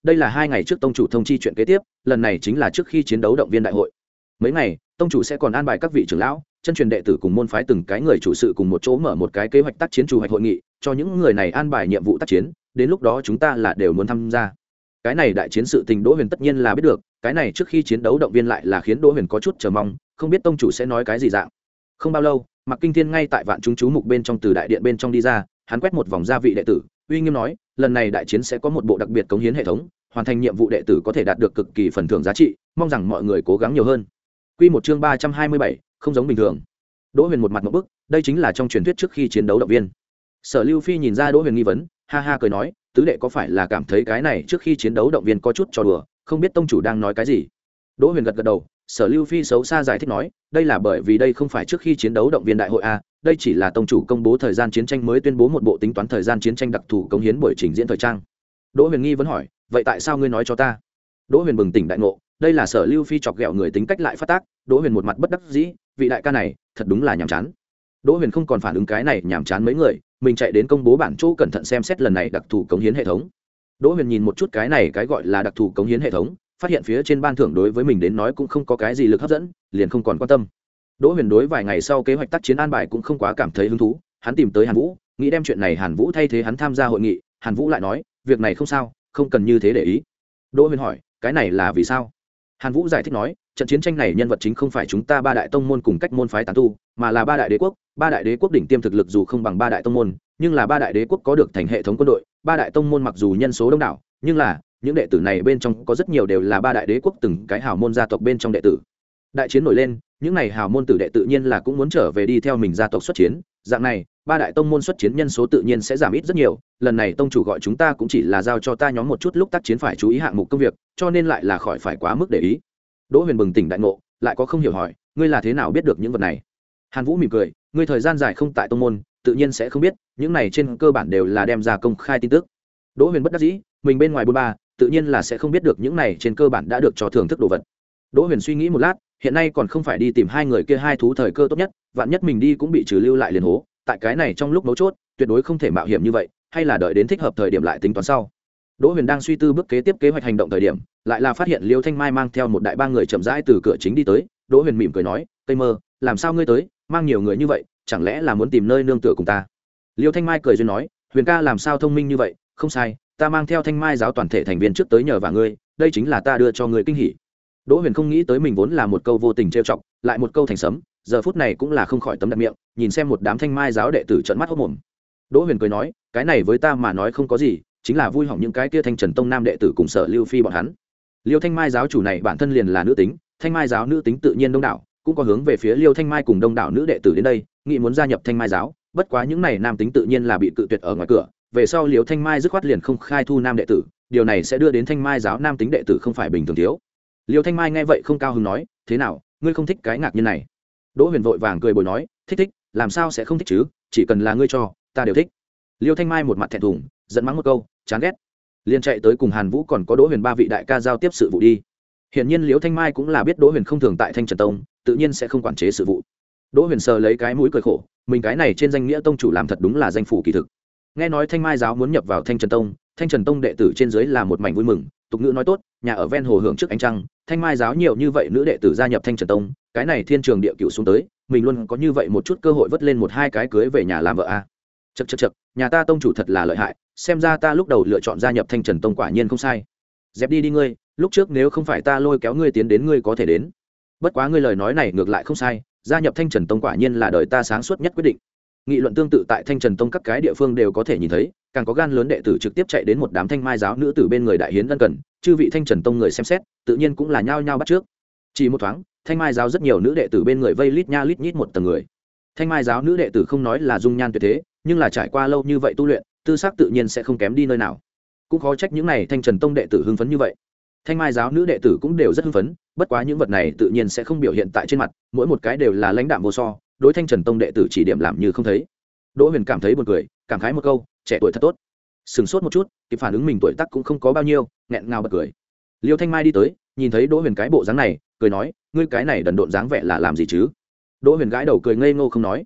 đây là hai ngày trước tông chủ thông chi chuyện kế tiếp, lần này chính là trước khi chiến đấu động viên đại hội. Mấy ngày tông chủ sẽ còn an bài các vị trưởng lão, chân truyền đệ tử cùng môn phái từng cái người chủ sự cùng một chỗ mở một cái kế hoạch tác chiến chủ hoạch hội nghị, cho những người này an bài nhiệm vụ tác chiến, đến lúc đó chúng ta là đều muốn tham gia. Cái này đại chiến sự tình Đỗ Huyền tất nhiên là biết được, cái này trước khi chiến đấu động viên lại là khiến Đỗ Huyền có chút chờ mong, không biết tông chủ sẽ nói cái gì dạng. Không bao lâu, Mạc Kinh Thiên ngay tại vạn chúng chú mục bên trong từ đại điện bên trong đi ra, hắn quét một vòng gia vị đệ tử, uy nghiêm nói, lần này đại chiến sẽ có một bộ đặc biệt cống hiến hệ thống, hoàn thành nhiệm vụ đệ tử có thể đạt được cực kỳ phần thưởng giá trị, mong rằng mọi người cố gắng nhiều hơn. Quy một chương ba trăm hai mươi bảy, không giống bình thường. Đỗ Huyền một mặt ngộp bức, đây chính là trong truyền thuyết trước khi chiến đấu động viên. Sở Lưu Phi nhìn ra Đỗ Huyền nghi vấn, ha ha cười nói, tứ đệ có phải là cảm thấy cái này trước khi chiến đấu động viên có chút trò đùa, không biết tông chủ đang nói cái gì. Đỗ Huyền gật gật đầu, Sở Lưu Phi xấu xa giải thích nói, đây là bởi vì đây không phải trước khi chiến đấu động viên đại hội a, đây chỉ là tông chủ công bố thời gian chiến tranh mới tuyên bố một bộ tính toán thời gian chiến tranh đặc thù cống hiến buổi trình diễn thời trang. Đỗ Huyền nghi vấn hỏi, vậy tại sao ngươi nói cho ta? Đỗ Huyền bừng tỉnh đại ngộ, đây là Sở Lưu Phi chọc ghẹo người tính cách lại phát tác. Đỗ Huyền một mặt bất đắc dĩ, vị đại ca này thật đúng là nhàm chán. Đỗ Huyền không còn phản ứng cái này nhàm chán mấy người, mình chạy đến công bố bản chỗ cẩn thận xem xét lần này đặc thù cống hiến hệ thống. Đỗ Huyền nhìn một chút cái này cái gọi là đặc thù cống hiến hệ thống, phát hiện phía trên ban thưởng đối với mình đến nói cũng không có cái gì lực hấp dẫn, liền không còn quan tâm. Đỗ Huyền đối vài ngày sau kế hoạch tác chiến an bài cũng không quá cảm thấy hứng thú, hắn tìm tới Hàn Vũ, nghĩ đem chuyện này Hàn Vũ thay thế hắn tham gia hội nghị. Hàn Vũ lại nói, việc này không sao, không cần như thế để ý. Đỗ Huyền hỏi, cái này là vì sao? Hàn Vũ giải thích nói, trận chiến tranh này nhân vật chính không phải chúng ta ba đại tông môn cùng cách môn phái tán tu, mà là ba đại đế quốc. Ba đại đế quốc đỉnh tiêm thực lực dù không bằng ba đại tông môn, nhưng là ba đại đế quốc có được thành hệ thống quân đội. Ba đại tông môn mặc dù nhân số đông đảo, nhưng là những đệ tử này bên trong có rất nhiều đều là ba đại đế quốc từng cái hào môn gia tộc bên trong đệ tử. Đại chiến nổi lên, những này hào môn tử đệ tự nhiên là cũng muốn trở về đi theo mình gia tộc xuất chiến, dạng này ba đại tông môn xuất chiến nhân số tự nhiên sẽ giảm ít rất nhiều. Lần này tông chủ gọi chúng ta cũng chỉ là giao cho ta nhóm một chút lúc tác chiến phải chú ý hạng mục công việc, cho nên lại là khỏi phải quá mức để ý. Đỗ Huyền bừng tỉnh đại ngộ, lại có không hiểu hỏi, ngươi là thế nào biết được những vật này? Hàn Vũ mỉm cười, ngươi thời gian dài không tại tông môn, tự nhiên sẽ không biết, những này trên cơ bản đều là đem ra công khai tin tức. Đỗ Huyền bất đắc dĩ, mình bên ngoài bôn ba, tự nhiên là sẽ không biết được những này trên cơ bản đã được cho thưởng thức đồ vật. Đỗ Huyền suy nghĩ một lát, hiện nay còn không phải đi tìm hai người kia hai thú thời cơ tốt nhất, vạn nhất mình đi cũng bị trừ lưu lại liền hố, tại cái này trong lúc mấu chốt, tuyệt đối không thể mạo hiểm như vậy, hay là đợi đến thích hợp thời điểm lại tính toán sau. Đỗ Huyền đang suy tư bước kế tiếp kế hoạch hành động thời điểm, lại là phát hiện Liêu Thanh Mai mang theo một đại ba người chậm rãi từ cửa chính đi tới. Đỗ Huyền mỉm cười nói, "Tây Mơ, làm sao ngươi tới, mang nhiều người như vậy, chẳng lẽ là muốn tìm nơi nương tựa cùng ta?" Liêu Thanh Mai cười duyên nói, "Huyền ca làm sao thông minh như vậy, không sai, ta mang theo Thanh Mai giáo toàn thể thành viên trước tới nhờ vả ngươi, đây chính là ta đưa cho ngươi kinh hỉ." Đỗ Huyền không nghĩ tới mình vốn là một câu vô tình trêu chọc, lại một câu thành sấm, giờ phút này cũng là không khỏi tấm đặt miệng, nhìn xem một đám Thanh Mai giáo đệ tử trợn mắt hốt mồm. Đỗ Huyền cười nói, "Cái này với ta mà nói không có gì, chính là vui hỏng những cái kia Thanh Trần Tông nam đệ tử cùng Sở Lưu Phi bọn hắn." Liêu Thanh Mai giáo chủ này bản thân liền là nữ tính, Thanh Mai giáo nữ tính tự nhiên đông đảo, cũng có hướng về phía Liêu Thanh Mai cùng đông đảo nữ đệ tử đến đây, nghĩ muốn gia nhập Thanh Mai giáo, bất quá những này nam tính tự nhiên là bị cự tuyệt ở ngoài cửa, về sau Liêu Thanh Mai dứt khoát liền không khai thu nam đệ tử, điều này sẽ đưa đến Thanh Mai giáo nam tính đệ tử không phải bình thường thiếu. Liêu Thanh Mai nghe vậy không cao hứng nói, "Thế nào, ngươi không thích cái ngạc nhiên này?" Đỗ Huyền vội vàng cười bồi nói, "Thích thích, làm sao sẽ không thích chứ, chỉ cần là ngươi cho, ta đều thích." Liêu Thanh Mai một mặt thẹn thùng, giận mắng một câu, chán ghét, liền chạy tới cùng Hàn Vũ còn có Đỗ Huyền ba vị đại ca giao tiếp sự vụ đi. Hiển nhiên Liêu Thanh Mai cũng là biết Đỗ Huyền không thường tại Thanh Trần Tông, tự nhiên sẽ không quản chế sự vụ. Đỗ Huyền sờ lấy cái mũi cười khổ, mình cái này trên danh nghĩa tông chủ làm thật đúng là danh phủ kỳ thực. Nghe nói Thanh Mai giáo muốn nhập vào Thanh Trần Tông, Thanh Trần Tông đệ tử trên dưới là một mảnh vui mừng, tục ngữ nói tốt, nhà ở ven hồ hưởng trước ánh trăng, Thanh Mai giáo nhiều như vậy nữ đệ tử gia nhập Thanh Trần Tông, cái này thiên trường địa cửu xuống tới, mình luôn có như vậy một chút cơ hội vớt lên một hai cái cưới về nhà làm vợ a. À. Chậc chậc chậc, nhà ta tông chủ thật là lợi hại, xem ra ta lúc đầu lựa chọn gia nhập Thanh Trần Tông quả nhiên không sai. Dẹp đi đi ngươi, lúc trước nếu không phải ta lôi kéo ngươi tiến đến ngươi có thể đến. Bất quá ngươi lời nói này ngược lại không sai, gia nhập Thanh Trần Tông quả nhiên là đời ta sáng suốt nhất quyết định. Nghị luận tương tự tại Thanh Trần Tông các cái địa phương đều có thể nhìn thấy, càng có gan lớn đệ tử trực tiếp chạy đến một đám Thanh Mai giáo nữ tử bên người đại hiến ân cần, chư vị Thanh Trần Tông người xem xét, tự nhiên cũng là nhao nhao bắt trước. Chỉ một thoáng, Thanh Mai giáo rất nhiều nữ đệ tử bên người vây lít nha lít nhít một tầng người. Thanh Mai giáo nữ đệ tử không nói là dung nhan tuyệt thế, nhưng là trải qua lâu như vậy tu luyện, tư sắc tự nhiên sẽ không kém đi nơi nào. Cũng khó trách những này Thanh Trần Tông đệ tử hưng phấn như vậy. Thanh Mai giáo nữ đệ tử cũng đều rất hưng phấn, bất quá những vật này tự nhiên sẽ không biểu hiện tại trên mặt, mỗi một cái đều là lãnh đạm vô so, đối Thanh Trần Tông đệ tử chỉ điểm làm như không thấy. Đỗ Huyền cảm thấy buồn cười, cảm khái một câu, trẻ tuổi thật tốt. Sừng sốt một chút, kịp phản ứng mình tuổi tác cũng không có bao nhiêu, nghẹn ngào bật cười. Liêu Thanh Mai đi tới, nhìn thấy Đỗ Huyền cái bộ dáng này, cười nói, ngươi cái này đần độn dáng vẻ là làm gì chứ? Đỗ Huyền gãi đầu cười ngây ngô không nói.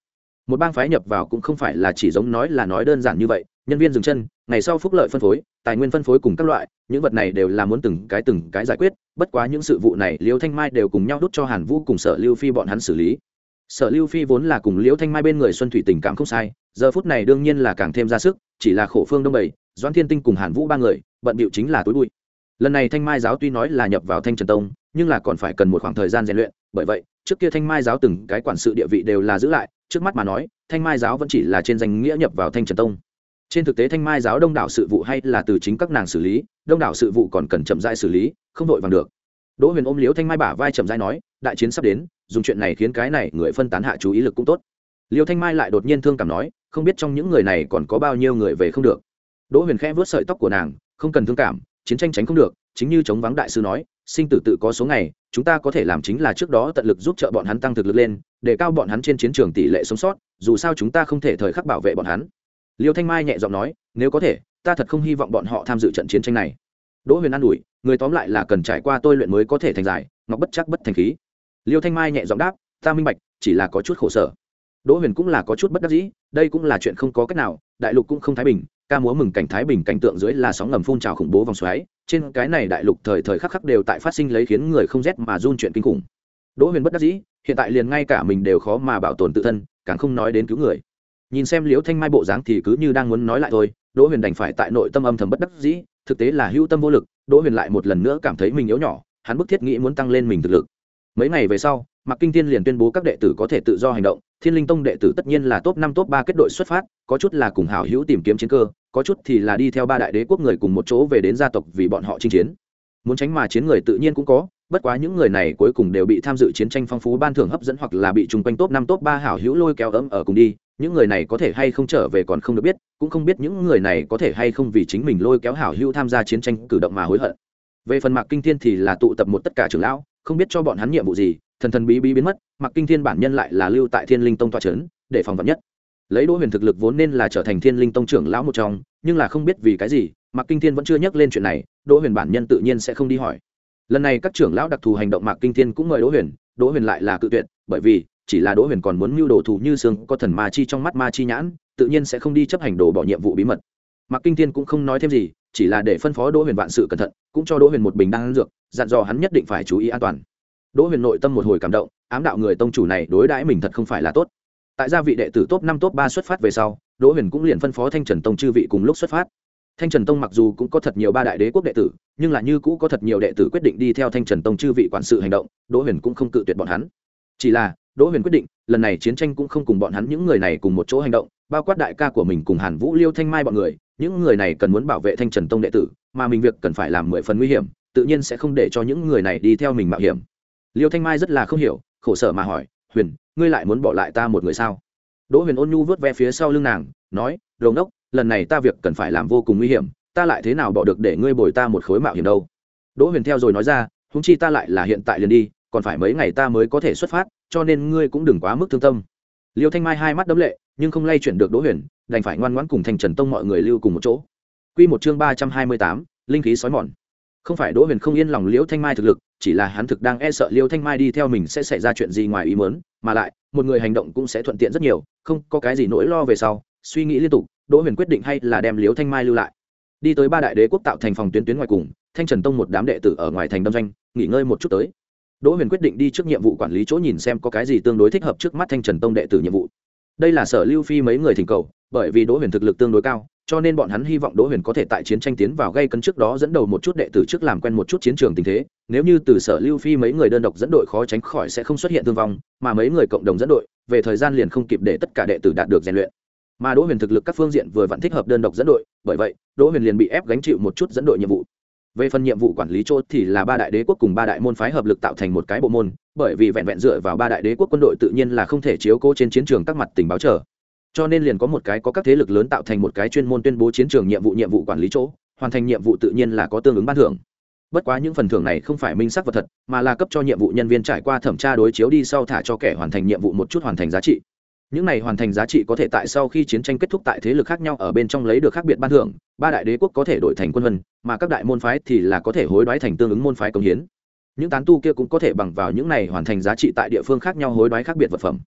một bang phái nhập vào cũng không phải là chỉ giống nói là nói đơn giản như vậy, nhân viên dừng chân, ngày sau phúc lợi phân phối, tài nguyên phân phối cùng các loại, những vật này đều là muốn từng cái từng cái giải quyết, bất quá những sự vụ này Liễu Thanh Mai đều cùng nhau đút cho Hàn Vũ cùng Sở Lưu Phi bọn hắn xử lý. Sở Lưu Phi vốn là cùng Liễu Thanh Mai bên người Xuân Thủy tình cảm không sai, giờ phút này đương nhiên là càng thêm ra sức, chỉ là khổ phương đông bảy, Doãn Thiên Tinh cùng Hàn Vũ ba người, bận bịu chính là tối bụi. Lần này Thanh Mai giáo tuy nói là nhập vào Thanh Trần Tông, nhưng là còn phải cần một khoảng thời gian rèn luyện, bởi vậy, trước kia Thanh Mai giáo từng cái quản sự địa vị đều là giữ lại, trước mắt mà nói, Thanh Mai giáo vẫn chỉ là trên danh nghĩa nhập vào Thanh Trần Tông. Trên thực tế Thanh Mai giáo đông đảo sự vụ hay là từ chính các nàng xử lý, đông đảo sự vụ còn cần chậm rãi xử lý, không đội vàng được. Đỗ Huyền ôm Liễu Thanh Mai bả vai chậm rãi nói, đại chiến sắp đến, dùng chuyện này khiến cái này người phân tán hạ chú ý lực cũng tốt. Liễu Thanh Mai lại đột nhiên thương cảm nói, không biết trong những người này còn có bao nhiêu người về không được. Đỗ Huyền khẽ vuốt sợi tóc của nàng, không cần thương cảm, chiến tranh tránh không được, chính như chống vắng đại sư nói, sinh tử tự có số ngày, chúng ta có thể làm chính là trước đó tận lực giúp trợ bọn hắn tăng thực lực lên, để cao bọn hắn trên chiến trường tỷ lệ sống sót, dù sao chúng ta không thể thời khắc bảo vệ bọn hắn. Liêu Thanh Mai nhẹ giọng nói, nếu có thể, ta thật không hy vọng bọn họ tham dự trận chiến tranh này. Đỗ Huyền an ủi, người tóm lại là cần trải qua tôi luyện mới có thể thành giải, ngọc bất chắc bất thành khí. Liêu Thanh Mai nhẹ giọng đáp, ta minh bạch, chỉ là có chút khổ sở. Đỗ Huyền cũng là có chút bất đắc dĩ, đây cũng là chuyện không có cách nào, đại lục cũng không thái bình, ca múa mừng cảnh thái bình cảnh tượng dưới là sóng ngầm phun trào khủng bố vòng xoáy, trên cái này đại lục thời thời khắc khắc đều tại phát sinh lấy khiến người không rét mà run chuyện kinh khủng. Đỗ Huyền bất đắc dĩ, hiện tại liền ngay cả mình đều khó mà bảo tồn tự thân, càng không nói đến cứu người. Nhìn xem Liễu Thanh Mai bộ dáng thì cứ như đang muốn nói lại thôi, Đỗ Huyền đành phải tại nội tâm âm thầm bất đắc dĩ, thực tế là hữu tâm vô lực. Đỗ Huyền lại một lần nữa cảm thấy mình yếu nhỏ, hắn bức thiết nghĩ muốn tăng lên mình thực lực. Mấy ngày về sau, Mạc Kinh Thiên liền tuyên bố các đệ tử có thể tự do hành động, Thiên Linh Tông đệ tử tất nhiên là top năm top ba kết đội xuất phát, có chút là cùng hảo hữu tìm kiếm chiến cơ, có chút thì là đi theo ba đại đế quốc người cùng một chỗ về đến gia tộc vì bọn họ chinh chiến. Muốn tránh mà chiến người tự nhiên cũng có, bất quá những người này cuối cùng đều bị tham dự chiến tranh phong phú ban thưởng hấp dẫn hoặc là bị chung quanh top năm top ba hảo hữu lôi kéo ấm ở cùng đi. Những người này có thể hay không trở về còn không được biết, cũng không biết những người này có thể hay không vì chính mình lôi kéo hảo hữu tham gia chiến tranh cử động mà hối hận. Về phần Mạc Kinh Thiên thì là tụ tập một tất cả trưởng lão, không biết cho bọn hắn nhiệm vụ gì, thần thần bí bí biến mất. Mạc Kinh Thiên bản nhân lại là lưu tại Thiên Linh Tông tọa trấn, để phòng vật nhất. Lấy Đỗ Huyền thực lực vốn nên là trở thành Thiên Linh Tông trưởng lão một trong, nhưng là không biết vì cái gì, Mạc Kinh Thiên vẫn chưa nhắc lên chuyện này, Đỗ Huyền bản nhân tự nhiên sẽ không đi hỏi. Lần này các trưởng lão đặc thù hành động Mạc Kinh Thiên cũng mời Đỗ Huyền, Đỗ Huyền lại là cự tuyệt, bởi vì chỉ là Đỗ Huyền còn muốn mưu đồ thù như xương có thần ma chi trong mắt ma chi nhãn, tự nhiên sẽ không đi chấp hành đồ bỏ nhiệm vụ bí mật. Mạc Kinh Thiên cũng không nói thêm gì, chỉ là để phân phó Đỗ Huyền vạn sự cẩn thận, cũng cho Đỗ Huyền một bình đan dược, dặn dò hắn nhất định phải chú ý an toàn. Đỗ Huyền nội tâm một hồi cảm động, ám đạo người tông chủ này đối đãi mình thật không phải là tốt. Tại gia vị đệ tử top năm top ba xuất phát về sau, Đỗ Huyền cũng liền phân phó Thanh Trần Tông chư vị cùng lúc xuất phát. Thanh Trần Tông mặc dù cũng có thật nhiều ba đại đế quốc đệ tử, nhưng là như cũ có thật nhiều đệ tử quyết định đi theo Thanh Trần Tông chư vị quản sự hành động, Đỗ Huyền cũng không cự tuyệt bọn hắn. Chỉ là, Đỗ Huyền quyết định, lần này chiến tranh cũng không cùng bọn hắn những người này cùng một chỗ hành động, bao quát đại ca của mình cùng Hàn Vũ, Liêu Thanh Mai bọn người, những người này cần muốn bảo vệ Thanh Trần Tông đệ tử, mà mình việc cần phải làm mười phần nguy hiểm, tự nhiên sẽ không để cho những người này đi theo mình mạo hiểm. Liêu Thanh Mai rất là không hiểu, khổ sở mà hỏi, "Huyền, ngươi lại muốn bỏ lại ta một người sao?" Đỗ Huyền ôn nhu vớt ve phía sau lưng nàng, nói, "Rồng đốc, lần này ta việc cần phải làm vô cùng nguy hiểm, ta lại thế nào bỏ được để ngươi bồi ta một khối mạo hiểm đâu?" Đỗ Huyền theo rồi nói ra, "Huống chi ta lại là hiện tại liền đi, còn phải mấy ngày ta mới có thể xuất phát, cho nên ngươi cũng đừng quá mức thương tâm." Liêu Thanh Mai hai mắt đẫm lệ, nhưng không lay chuyển được Đỗ Huyền, đành phải ngoan ngoãn cùng Thanh Trần Tông mọi người lưu cùng một chỗ. Quy một chương ba trăm hai mươi tám, linh khí sói mòn. Không phải Đỗ Huyền không yên lòng Liễu Thanh Mai thực lực, chỉ là hắn thực đang e sợ Liễu Thanh Mai đi theo mình sẽ xảy ra chuyện gì ngoài ý muốn, mà lại, một người hành động cũng sẽ thuận tiện rất nhiều, không có cái gì nỗi lo về sau. Suy nghĩ liên tục, Đỗ Huyền quyết định hay là đem Liễu Thanh Mai lưu lại. Đi tới ba đại đế quốc tạo thành phòng tuyến tuyến ngoài cùng, Thanh Trần Tông một đám đệ tử ở ngoài thành đâm doanh, nghỉ ngơi một chút tới. Đỗ Huyền quyết định đi trước nhiệm vụ quản lý chỗ nhìn xem có cái gì tương đối thích hợp trước mắt Thanh Trần Tông đệ tử nhiệm vụ. Đây là Sở Lưu Phi mấy người thỉnh cầu, bởi vì Đỗ Huyền thực lực tương đối cao, cho nên bọn hắn hy vọng Đỗ Huyền có thể tại chiến tranh tiến vào gây cấn trước đó dẫn đầu một chút đệ tử trước làm quen một chút chiến trường tình thế, nếu như từ Sở Lưu Phi mấy người đơn độc dẫn đội khó tránh khỏi sẽ không xuất hiện thương vong, mà mấy người cộng đồng dẫn đội, về thời gian liền không kịp để tất cả đệ tử đạt được rèn luyện. Mà Đỗ Huyền thực lực các phương diện vừa vặn thích hợp đơn độc dẫn đội, bởi vậy, Đỗ Huyền liền bị ép gánh chịu một chút dẫn đội nhiệm vụ. Về phần nhiệm vụ quản lý chỗ thì là ba đại đế quốc cùng ba đại môn phái hợp lực tạo thành một cái bộ môn, bởi vì vẹn vẹn dựa vào ba đại đế quốc quân đội tự nhiên là không thể chiếu cố trên chiến trường các mặt tình báo trở. Cho nên liền có một cái có các thế lực lớn tạo thành một cái chuyên môn tuyên bố chiến trường nhiệm vụ nhiệm vụ quản lý chỗ, hoàn thành nhiệm vụ tự nhiên là có tương ứng ban thưởng. Bất quá những phần thưởng này không phải minh xác vật thật, mà là cấp cho nhiệm vụ nhân viên trải qua thẩm tra đối chiếu đi sau thả cho kẻ hoàn thành nhiệm vụ một chút hoàn thành giá trị. Những này hoàn thành giá trị có thể tại sau khi chiến tranh kết thúc tại thế lực khác nhau ở bên trong lấy được khác biệt ban thưởng, ba đại đế quốc có thể đổi thành quân vân, mà các đại môn phái thì là có thể hối đoái thành tương ứng môn phái công hiến. Những tán tu kia cũng có thể bằng vào những này hoàn thành giá trị tại địa phương khác nhau hối đoái khác biệt vật phẩm.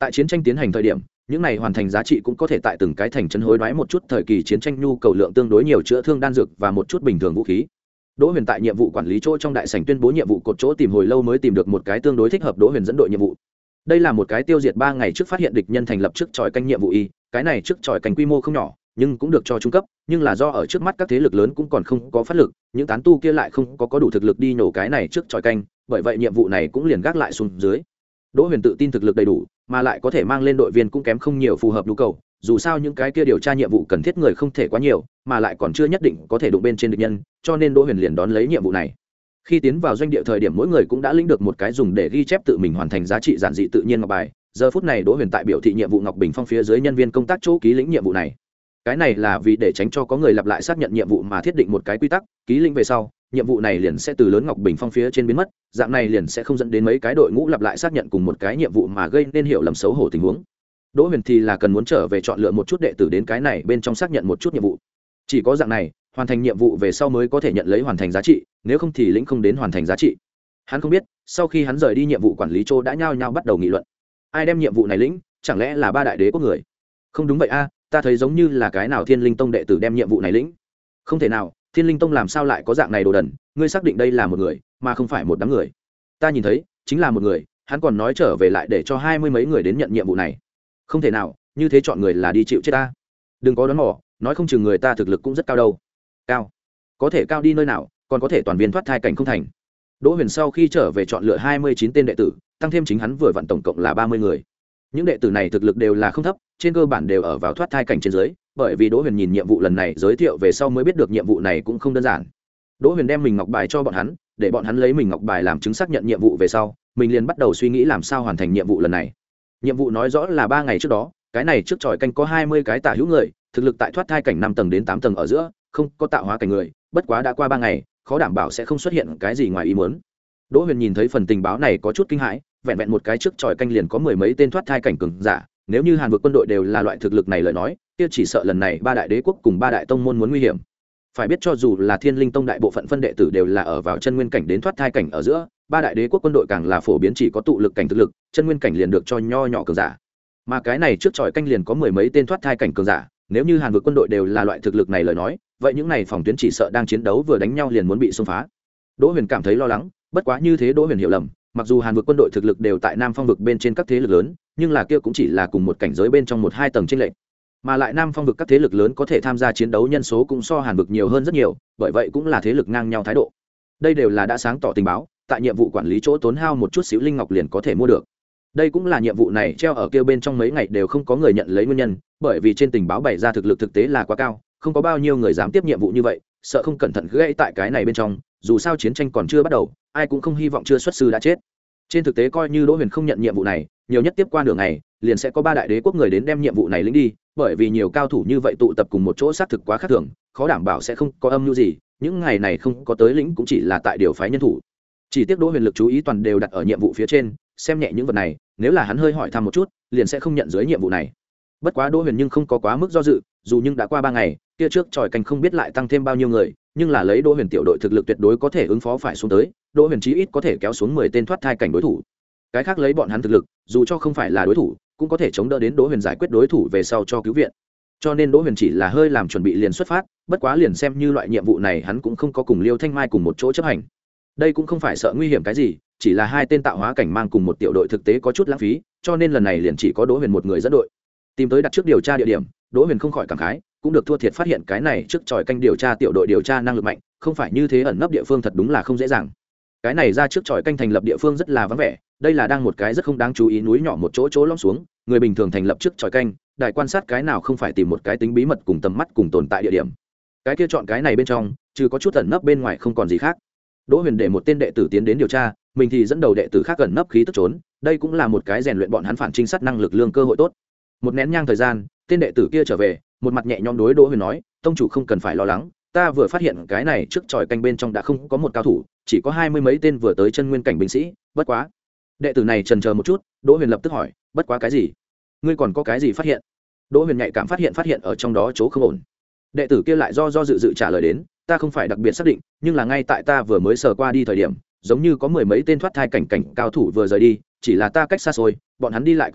tại chiến tranh tiến hành thời điểm những này hoàn thành giá trị cũng có thể tại từng cái thành trấn hối đoái một chút thời kỳ chiến tranh nhu cầu lượng tương đối nhiều chữa thương đan dược và một chút bình thường vũ khí. Đỗ Huyền tại nhiệm vụ quản lý chỗ trong đại sảnh tuyên bố nhiệm vụ cột chỗ tìm hồi lâu mới tìm được một cái tương đối thích hợp Đỗ Huyền dẫn đội nhiệm vụ. Đây là một cái tiêu diệt ba ngày trước phát hiện địch nhân thành lập trước tròi canh nhiệm vụ y, cái này trước tròi canh quy mô không nhỏ, nhưng cũng được cho trung cấp, nhưng là do ở trước mắt các thế lực lớn cũng còn không có phát lực, những tán tu kia lại không có có đủ thực lực đi nổ cái này trước tròi canh, bởi vậy nhiệm vụ này cũng liền gác lại xuống dưới. Đỗ Huyền tự tin thực lực đầy đủ, mà lại có thể mang lên đội viên cũng kém không nhiều phù hợp nhu cầu, dù sao những cái kia điều tra nhiệm vụ cần thiết người không thể quá nhiều, mà lại còn chưa nhất định có thể đụng bên trên địch nhân, cho nên Đỗ Huyền liền đón lấy nhiệm vụ này. Khi tiến vào doanh địa thời điểm mỗi người cũng đã lĩnh được một cái dùng để ghi chép tự mình hoàn thành giá trị giản dị tự nhiên ngọc bài. Giờ phút này Đỗ Huyền tại biểu thị nhiệm vụ Ngọc Bình Phong phía dưới nhân viên công tác chỗ ký lĩnh nhiệm vụ này. Cái này là vì để tránh cho có người lặp lại xác nhận nhiệm vụ mà thiết định một cái quy tắc, ký lĩnh về sau, nhiệm vụ này liền sẽ từ lớn Ngọc Bình Phong phía trên biến mất, dạng này liền sẽ không dẫn đến mấy cái đội ngũ lặp lại xác nhận cùng một cái nhiệm vụ mà gây nên hiểu lầm xấu hổ tình huống. Đỗ Huyền thì là cần muốn trở về chọn lựa một chút đệ tử đến cái này bên trong xác nhận một chút nhiệm vụ. Chỉ có dạng này, hoàn thành nhiệm vụ về sau mới có thể nhận lấy hoàn thành giá trị, nếu không thì lĩnh không đến hoàn thành giá trị. Hắn không biết, sau khi hắn rời đi nhiệm vụ quản lý chỗ đã nhao nhao bắt đầu nghị luận. Ai đem nhiệm vụ này lĩnh, chẳng lẽ là ba đại đế quốc người? Không đúng vậy a, ta thấy giống như là cái nào Thiên Linh Tông đệ tử đem nhiệm vụ này lĩnh. Không thể nào, Thiên Linh Tông làm sao lại có dạng này đồ đần, ngươi xác định đây là một người, mà không phải một đám người? Ta nhìn thấy, chính là một người, hắn còn nói trở về lại để cho hai mươi mấy người đến nhận nhiệm vụ này. Không thể nào, như thế chọn người là đi chịu chết ta. Đừng có đoán mò, nói không chừng người ta thực lực cũng rất cao đâu. Cao? Có thể cao đi nơi nào, còn có thể toàn viên thoát thai cảnh không thành. Đỗ Huyền sau khi trở về chọn lựa hai mươi chín tên đệ tử, tăng thêm chính hắn vừa vặn tổng cộng là ba mươi người. Những đệ tử này thực lực đều là không thấp, trên cơ bản đều ở vào thoát thai cảnh trên dưới, bởi vì Đỗ Huyền nhìn nhiệm vụ lần này giới thiệu về sau mới biết được nhiệm vụ này cũng không đơn giản. Đỗ Huyền đem mình ngọc bài cho bọn hắn, để bọn hắn lấy mình ngọc bài làm chứng xác nhận nhiệm vụ về sau, mình liền bắt đầu suy nghĩ làm sao hoàn thành nhiệm vụ lần này. Nhiệm vụ nói rõ là ba ngày trước đó, cái này trước tròi canh có hai mươi cái tả hữu người, thực lực tại thoát thai cảnh năm tầng đến tám tầng ở giữa, không có tạo hóa cảnh người, bất quá đã qua ba ngày, khó đảm bảo sẽ không xuất hiện cái gì ngoài ý muốn. Đỗ Huyền nhìn thấy phần tình báo này có chút kinh hãi, vẹn vẹn một cái trước tròi canh liền có mười mấy tên thoát thai cảnh cường giả, nếu như Hàn vực quân đội đều là loại thực lực này lời nói, kia chỉ sợ lần này ba đại đế quốc cùng ba đại tông môn muốn nguy hiểm. Phải biết cho dù là Thiên Linh Tông đại bộ phận phân đệ tử đều là ở vào chân nguyên cảnh đến thoát thai cảnh ở giữa, ba đại đế quốc quân đội càng là phổ biến chỉ có tụ lực cảnh thực lực, chân nguyên cảnh liền được cho nho nhỏ cường giả. Mà cái này trước tròi canh liền có mười mấy tên thoát thai cảnh cường giả, nếu như Hàn vực quân đội đều là loại thực lực này lời nói, vậy những này phòng tuyến chỉ sợ đang chiến đấu vừa đánh nhau liền muốn bị xông phá. Đỗ Huyền cảm thấy lo lắng, bất quá như thế Đỗ Huyền hiểu lầm, mặc dù Hàn vực quân đội thực lực đều tại Nam Phong vực bên trên các thế lực lớn, nhưng là kia cũng chỉ là cùng một cảnh giới bên trong một hai tầng trên lệch. Mà lại Nam Phong vực các thế lực lớn có thể tham gia chiến đấu nhân số cũng so Hàn vực nhiều hơn rất nhiều, bởi vậy cũng là thế lực ngang nhau thái độ. Đây đều là đã sáng tỏ tình báo, tại nhiệm vụ quản lý chỗ tốn hao một chút xíu linh ngọc liền có thể mua được. Đây cũng là nhiệm vụ này treo ở kia bên trong mấy ngày đều không có người nhận lấy nguyên nhân, bởi vì trên tình báo bày ra thực lực thực tế là quá cao, không có bao nhiêu người dám tiếp nhiệm vụ như vậy, sợ không cẩn thận gãy tại cái này bên trong, dù sao chiến tranh còn chưa bắt đầu, ai cũng không hy vọng chưa xuất sư đã chết. Trên thực tế coi như Đỗ Huyền không nhận nhiệm vụ này, nhiều nhất tiếp qua nửa ngày, liền sẽ có ba đại đế quốc người đến đem nhiệm vụ này lĩnh đi, bởi vì nhiều cao thủ như vậy tụ tập cùng một chỗ xác thực quá khác thường, khó đảm bảo sẽ không có âm mưu gì, những ngày này không có tới lĩnh cũng chỉ là tại điều phái nhân thủ. Chỉ tiếc Đỗ Huyền lực chú ý toàn đều đặt ở nhiệm vụ phía trên, xem nhẹ những vật này, nếu là hắn hơi hỏi thăm một chút, liền sẽ không nhận dưới nhiệm vụ này. Bất quá Đỗ Huyền nhưng không có quá mức do dự, dù nhưng đã qua ba ngày, kia trước tròi canh không biết lại tăng thêm bao nhiêu người, nhưng là lấy Đỗ Huyền tiểu đội thực lực tuyệt đối có thể ứng phó phải xuống tới, Đỗ Huyền chí ít có thể kéo xuống mười tên thoát thai cảnh đối thủ. Cái khác lấy bọn hắn thực lực, dù cho không phải là đối thủ, cũng có thể chống đỡ đến Đỗ Huyền giải quyết đối thủ về sau cho cứu viện. Cho nên Đỗ Huyền chỉ là hơi làm chuẩn bị liền xuất phát, bất quá liền xem như loại nhiệm vụ này hắn cũng không có cùng Liêu Thanh Mai cùng một chỗ chấp hành. Đây cũng không phải sợ nguy hiểm cái gì, chỉ là hai tên tạo hóa cảnh mang cùng một tiểu đội thực tế có chút lãng phí, cho nên lần này liền chỉ có Đỗ Huyền một người dẫn đội. Tìm tới đặt trước điều tra địa điểm, Đỗ Huyền không khỏi cảm khái, cũng được thua thiệt phát hiện cái này trước tròi canh điều tra tiểu đội điều tra năng lực mạnh, không phải như thế ẩn nấp địa phương thật đúng là không dễ dàng. Cái này ra trước tròi canh thành lập địa phương rất là vắng vẻ, đây là đang một cái rất không đáng chú ý núi nhỏ một chỗ chỗ lõm xuống, người bình thường thành lập trước tròi canh, đại quan sát cái nào không phải tìm một cái tính bí mật cùng tầm mắt cùng tồn tại địa điểm. Cái kia chọn cái này bên trong, trừ có chút ẩn nấp bên ngoài không còn gì khác. Đỗ Huyền để một tên đệ tử tiến đến điều tra, mình thì dẫn đầu đệ tử khác ẩn nấp khí tức trốn, đây cũng là một cái rèn luyện bọn hắn phản trinh sát năng lực lương cơ hội tốt. Một nén nhang thời gian, tên đệ tử kia trở về, một mặt nhẹ nhõm đối Đỗ Huyền nói, tông chủ không cần phải lo lắng, ta vừa phát hiện cái này trước tròi canh bên trong đã không có một cao thủ, chỉ có hai mươi mấy tên vừa tới chân nguyên cảnh binh sĩ, bất quá. Đệ tử này chần chờ một chút, Đỗ Huyền lập tức hỏi, bất quá cái gì? Ngươi còn có cái gì phát hiện? Đỗ Huyền nhạy cảm phát hiện phát hiện ở trong đó chỗ không ổn. Đệ tử kia lại do do dự dự trả lời đến, ta không phải đặc biệt xác định, nhưng là ngay tại ta vừa mới sờ qua đi thời điểm, giống như có mười mấy tên thoát thai cảnh cảnh cao thủ vừa rời đi, chỉ là ta cách xa xôi, bọn hắn đi lại cực nhanh,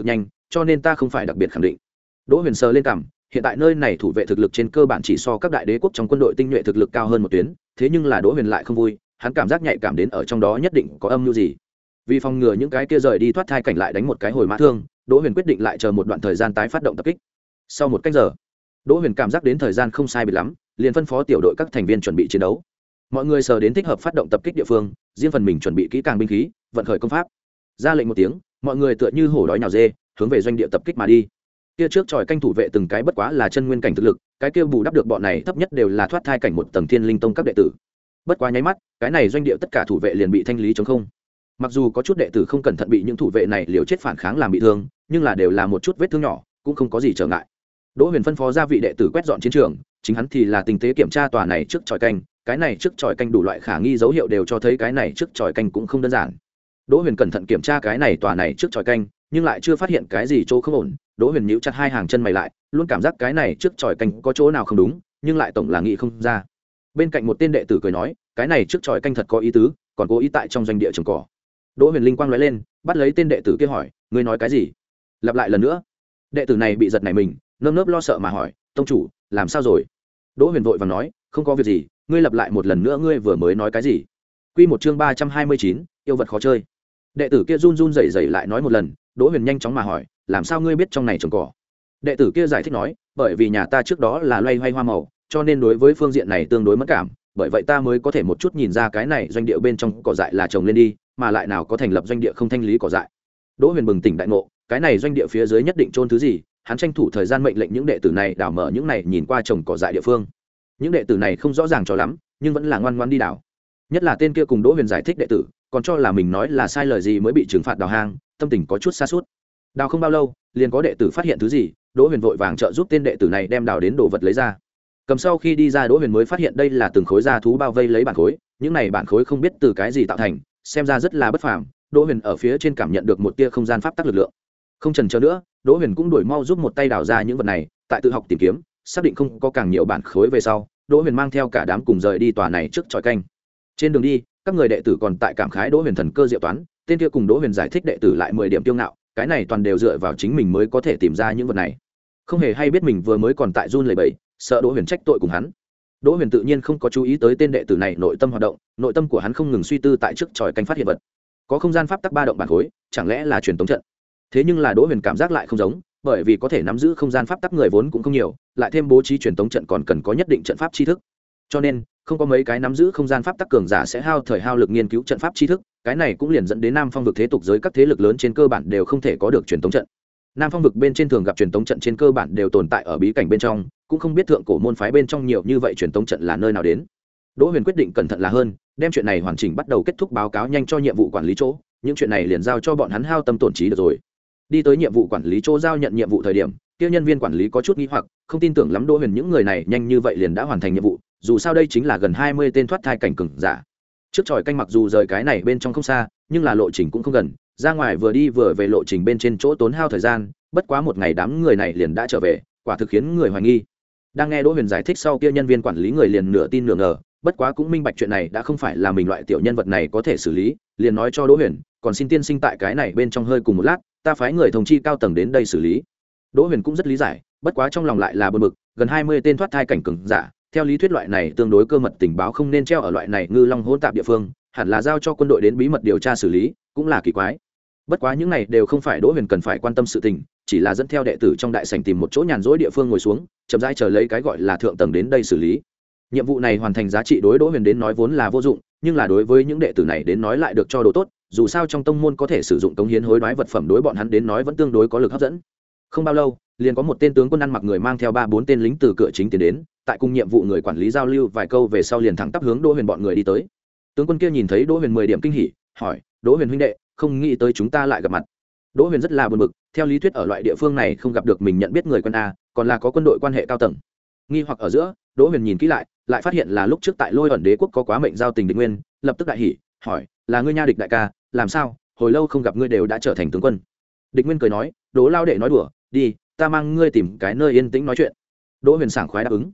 cho nên ta không phải đặc biệt khẳng định. Đỗ Huyền sờ lên cằm, hiện tại nơi này thủ vệ thực lực trên cơ bản chỉ so các đại đế quốc trong quân đội tinh nhuệ thực lực cao hơn một tuyến, thế nhưng là Đỗ Huyền lại không vui, hắn cảm giác nhạy cảm đến ở trong đó nhất định có âm mưu gì. Vì phòng ngừa những cái kia rời đi thoát thai cảnh lại đánh một cái hồi mã thương, Đỗ Huyền quyết định lại chờ một đoạn thời gian tái phát động tập kích. Sau một canh giờ, Đỗ Huyền cảm giác đến thời gian không sai biệt lắm, liền phân phó tiểu đội các thành viên chuẩn bị chiến đấu. Mọi người sờ đến thích hợp phát động tập kích địa phương, riêng phần mình chuẩn bị kỹ càng binh khí, vận khởi công pháp. Ra lệnh một tiếng, mọi người tựa như hổ đói nhào dê, hướng về doanh địa tập kích mà đi. Kia trước tròi canh thủ vệ từng cái bất quá là chân nguyên cảnh thực lực, cái kia bù đắp được bọn này thấp nhất đều là thoát thai cảnh một tầng thiên linh tông các đệ tử. Bất quá nháy mắt, cái này doanh địa tất cả thủ vệ liền bị thanh lý trống không. Mặc dù có chút đệ tử không cẩn thận bị những thủ vệ này liều chết phản kháng làm bị thương, nhưng là đều là một chút vết thương nhỏ, cũng không có gì trở ngại. Đỗ Huyền phân phó ra vị đệ tử quét dọn chiến trường, chính hắn thì là tinh tế kiểm tra tòa này trước tròi canh, cái này trước tròi canh đủ loại khả nghi dấu hiệu đều cho thấy cái này trước tròi canh cũng không đơn giản. Đỗ Huyền cẩn thận kiểm tra cái này tòa này trước tròi canh, nhưng lại chưa phát hiện cái gì chỗ không ổn. Đỗ Huyền nhíu chặt hai hàng chân mày lại, luôn cảm giác cái này trước tròi canh có chỗ nào không đúng, nhưng lại tổng là nghĩ không ra. Bên cạnh một tên đệ tử cười nói, cái này trước tròi canh thật có ý tứ, còn cố ý tại trong doanh địa trồng cỏ. Đỗ Huyền linh quang lóe lên, bắt lấy tên đệ tử kia hỏi, ngươi nói cái gì? Lặp lại lần nữa. Đệ tử này bị giật nảy mình, nơm nớp lo sợ mà hỏi, tông chủ, làm sao rồi? Đỗ Huyền vội vàng nói, không có việc gì, ngươi lặp lại một lần nữa, ngươi vừa mới nói cái gì? Quy một chương ba trăm hai mươi chín, yêu vật khó chơi. Đệ tử kia run run rẩy rẩy lại nói một lần. Đỗ Huyền nhanh chóng mà hỏi, làm sao ngươi biết trong này trồng cỏ? Đệ tử kia giải thích nói, bởi vì nhà ta trước đó là loay hoay hoa màu, cho nên đối với phương diện này tương đối mất cảm, bởi vậy ta mới có thể một chút nhìn ra cái này doanh địa bên trong cỏ dại là trồng lên đi, mà lại nào có thành lập doanh địa không thanh lý cỏ dại. Đỗ Huyền bừng tỉnh đại ngộ, cái này doanh địa phía dưới nhất định trôn thứ gì, hắn tranh thủ thời gian mệnh lệnh những đệ tử này đào mở những này nhìn qua trồng cỏ dại địa phương. Những đệ tử này không rõ ràng cho lắm, nhưng vẫn là ngoan ngoãn đi đào. Nhất là tên kia cùng Đỗ Huyền giải thích đệ tử, còn cho là mình nói là sai lời gì mới bị trừng phạt đào hang, tâm tình có chút sa sút. Đào không bao lâu, liền có đệ tử phát hiện thứ gì, Đỗ Huyền vội vàng trợ giúp tên đệ tử này đem đào đến đồ vật lấy ra. Cầm sau khi đi ra, Đỗ Huyền mới phát hiện đây là từng khối da thú bao vây lấy bản khối, những này bản khối không biết từ cái gì tạo thành, xem ra rất là bất phàm. Đỗ Huyền ở phía trên cảm nhận được một tia không gian pháp tắc lực lượng. Không chần chờ nữa, Đỗ Huyền cũng đuổi mau giúp một tay đào ra những vật này, tại tự học tìm kiếm, xác định không có càng nhiều bản khối về sau, Đỗ Huyền mang theo cả đám cùng rời đi tòa này trước chòi canh. Trên đường đi, các người đệ tử còn tại cảm khái Đỗ Huyền thần cơ diệu toán, tên kia cùng Đỗ Huyền giải thích đệ tử lại mười điểm kiêu ngạo, cái này toàn đều dựa vào chính mình mới có thể tìm ra những vật này. Không hề hay biết mình vừa mới còn tại run lẩy bẩy, sợ Đỗ Huyền trách tội cùng hắn. Đỗ Huyền tự nhiên không có chú ý tới tên đệ tử này nội tâm hoạt động, nội tâm của hắn không ngừng suy tư tại trước chòi canh phát hiện vật. Có không gian pháp tắc ba động bản khối, chẳng lẽ là truyền tống trận? Thế nhưng là Đỗ Huyền cảm giác lại không giống, bởi vì có thể nắm giữ không gian pháp tắc người vốn cũng không nhiều, lại thêm bố trí truyền tống trận còn cần có nhất định trận pháp tri thức. Cho nên, không có mấy cái nắm giữ không gian pháp tắc cường giả sẽ hao thời hao lực nghiên cứu trận pháp tri thức, cái này cũng liền dẫn đến Nam Phong vực thế tục giới các thế lực lớn trên cơ bản đều không thể có được truyền tống trận. Nam Phong vực bên trên thường gặp truyền tống trận trên cơ bản đều tồn tại ở bí cảnh bên trong, cũng không biết thượng cổ môn phái bên trong nhiều như vậy truyền tống trận là nơi nào đến. Đỗ Huyền quyết định cẩn thận là hơn, đem chuyện này hoàn chỉnh bắt đầu kết thúc báo cáo nhanh cho nhiệm vụ quản lý chỗ, những chuyện này liền giao cho bọn hắn hao tâm tổn trí được rồi. Đi tới nhiệm vụ quản lý chỗ giao nhận nhiệm vụ thời điểm, kia nhân viên quản lý có chút nghi hoặc, không tin tưởng lắm Đỗ Huyền những người này nhanh như vậy liền đã hoàn thành nhiệm vụ, dù sao đây chính là gần hai mươi tên thoát thai cảnh cường giả. Trước tròi canh mặc dù rời cái này bên trong không xa, nhưng là lộ trình cũng không gần, ra ngoài vừa đi vừa về lộ trình bên trên chỗ tốn hao thời gian, bất quá một ngày đám người này liền đã trở về, quả thực khiến người hoài nghi. Đang nghe Đỗ Huyền giải thích sau, kia nhân viên quản lý người liền nửa tin nửa ngờ, bất quá cũng minh bạch chuyện này đã không phải là mình loại tiểu nhân vật này có thể xử lý, liền nói cho Đỗ Huyền, còn xin tiên sinh tại cái này bên trong hơi cùng một lát, ta phái người thông chi cao tầng đến đây xử lý. Đỗ Huyền cũng rất lý giải, bất quá trong lòng lại là bực bực, gần hai mươi tên thoát thai cảnh cường giả, theo lý thuyết loại này tương đối cơ mật tình báo không nên treo ở loại này ngư long hỗn tạp địa phương, hẳn là giao cho quân đội đến bí mật điều tra xử lý, cũng là kỳ quái. Bất quá những này đều không phải Đỗ Huyền cần phải quan tâm sự tình, chỉ là dẫn theo đệ tử trong đại sảnh tìm một chỗ nhàn rỗi địa phương ngồi xuống, chậm rãi chờ lấy cái gọi là thượng tầng đến đây xử lý. Nhiệm vụ này hoàn thành giá trị đối Đỗ Huyền đến nói vốn là vô dụng, nhưng là đối với những đệ tử này đến nói lại được cho đồ tốt, dù sao trong tông môn có thể sử dụng cống hiến hối đoái vật phẩm đối bọn hắn đến nói vẫn tương đối có lực hấp dẫn. Không bao lâu, liền có một tên tướng quân ăn mặc người mang theo ba bốn tên lính từ cửa chính tiến đến, tại cùng nhiệm vụ người quản lý giao lưu vài câu về sau liền thẳng tắp hướng Đỗ Huyền bọn người đi tới. Tướng quân kia nhìn thấy Đỗ Huyền mười điểm kinh hỉ, hỏi: "Đỗ Huyền huynh đệ, không nghĩ tới chúng ta lại gặp mặt." Đỗ Huyền rất là buồn bực, theo lý thuyết ở loại địa phương này không gặp được mình nhận biết người quân a, còn là có quân đội quan hệ cao tầng. Nghi hoặc ở giữa, Đỗ Huyền nhìn kỹ lại, lại phát hiện là lúc trước tại Lôi ẩn đế quốc có quá mệnh giao tình Địch Nguyên, lập tức đại hỉ, hỏi: "Là ngươi nha Địch đại ca, làm sao, hồi lâu không gặp ngươi đều đã trở thành tướng quân?" Địch Nguyên cười nói: "Đỗ lao đệ nói đùa, đi, ta mang ngươi tìm cái nơi yên tĩnh nói chuyện." Đỗ Huyền sảng khoái đáp ứng.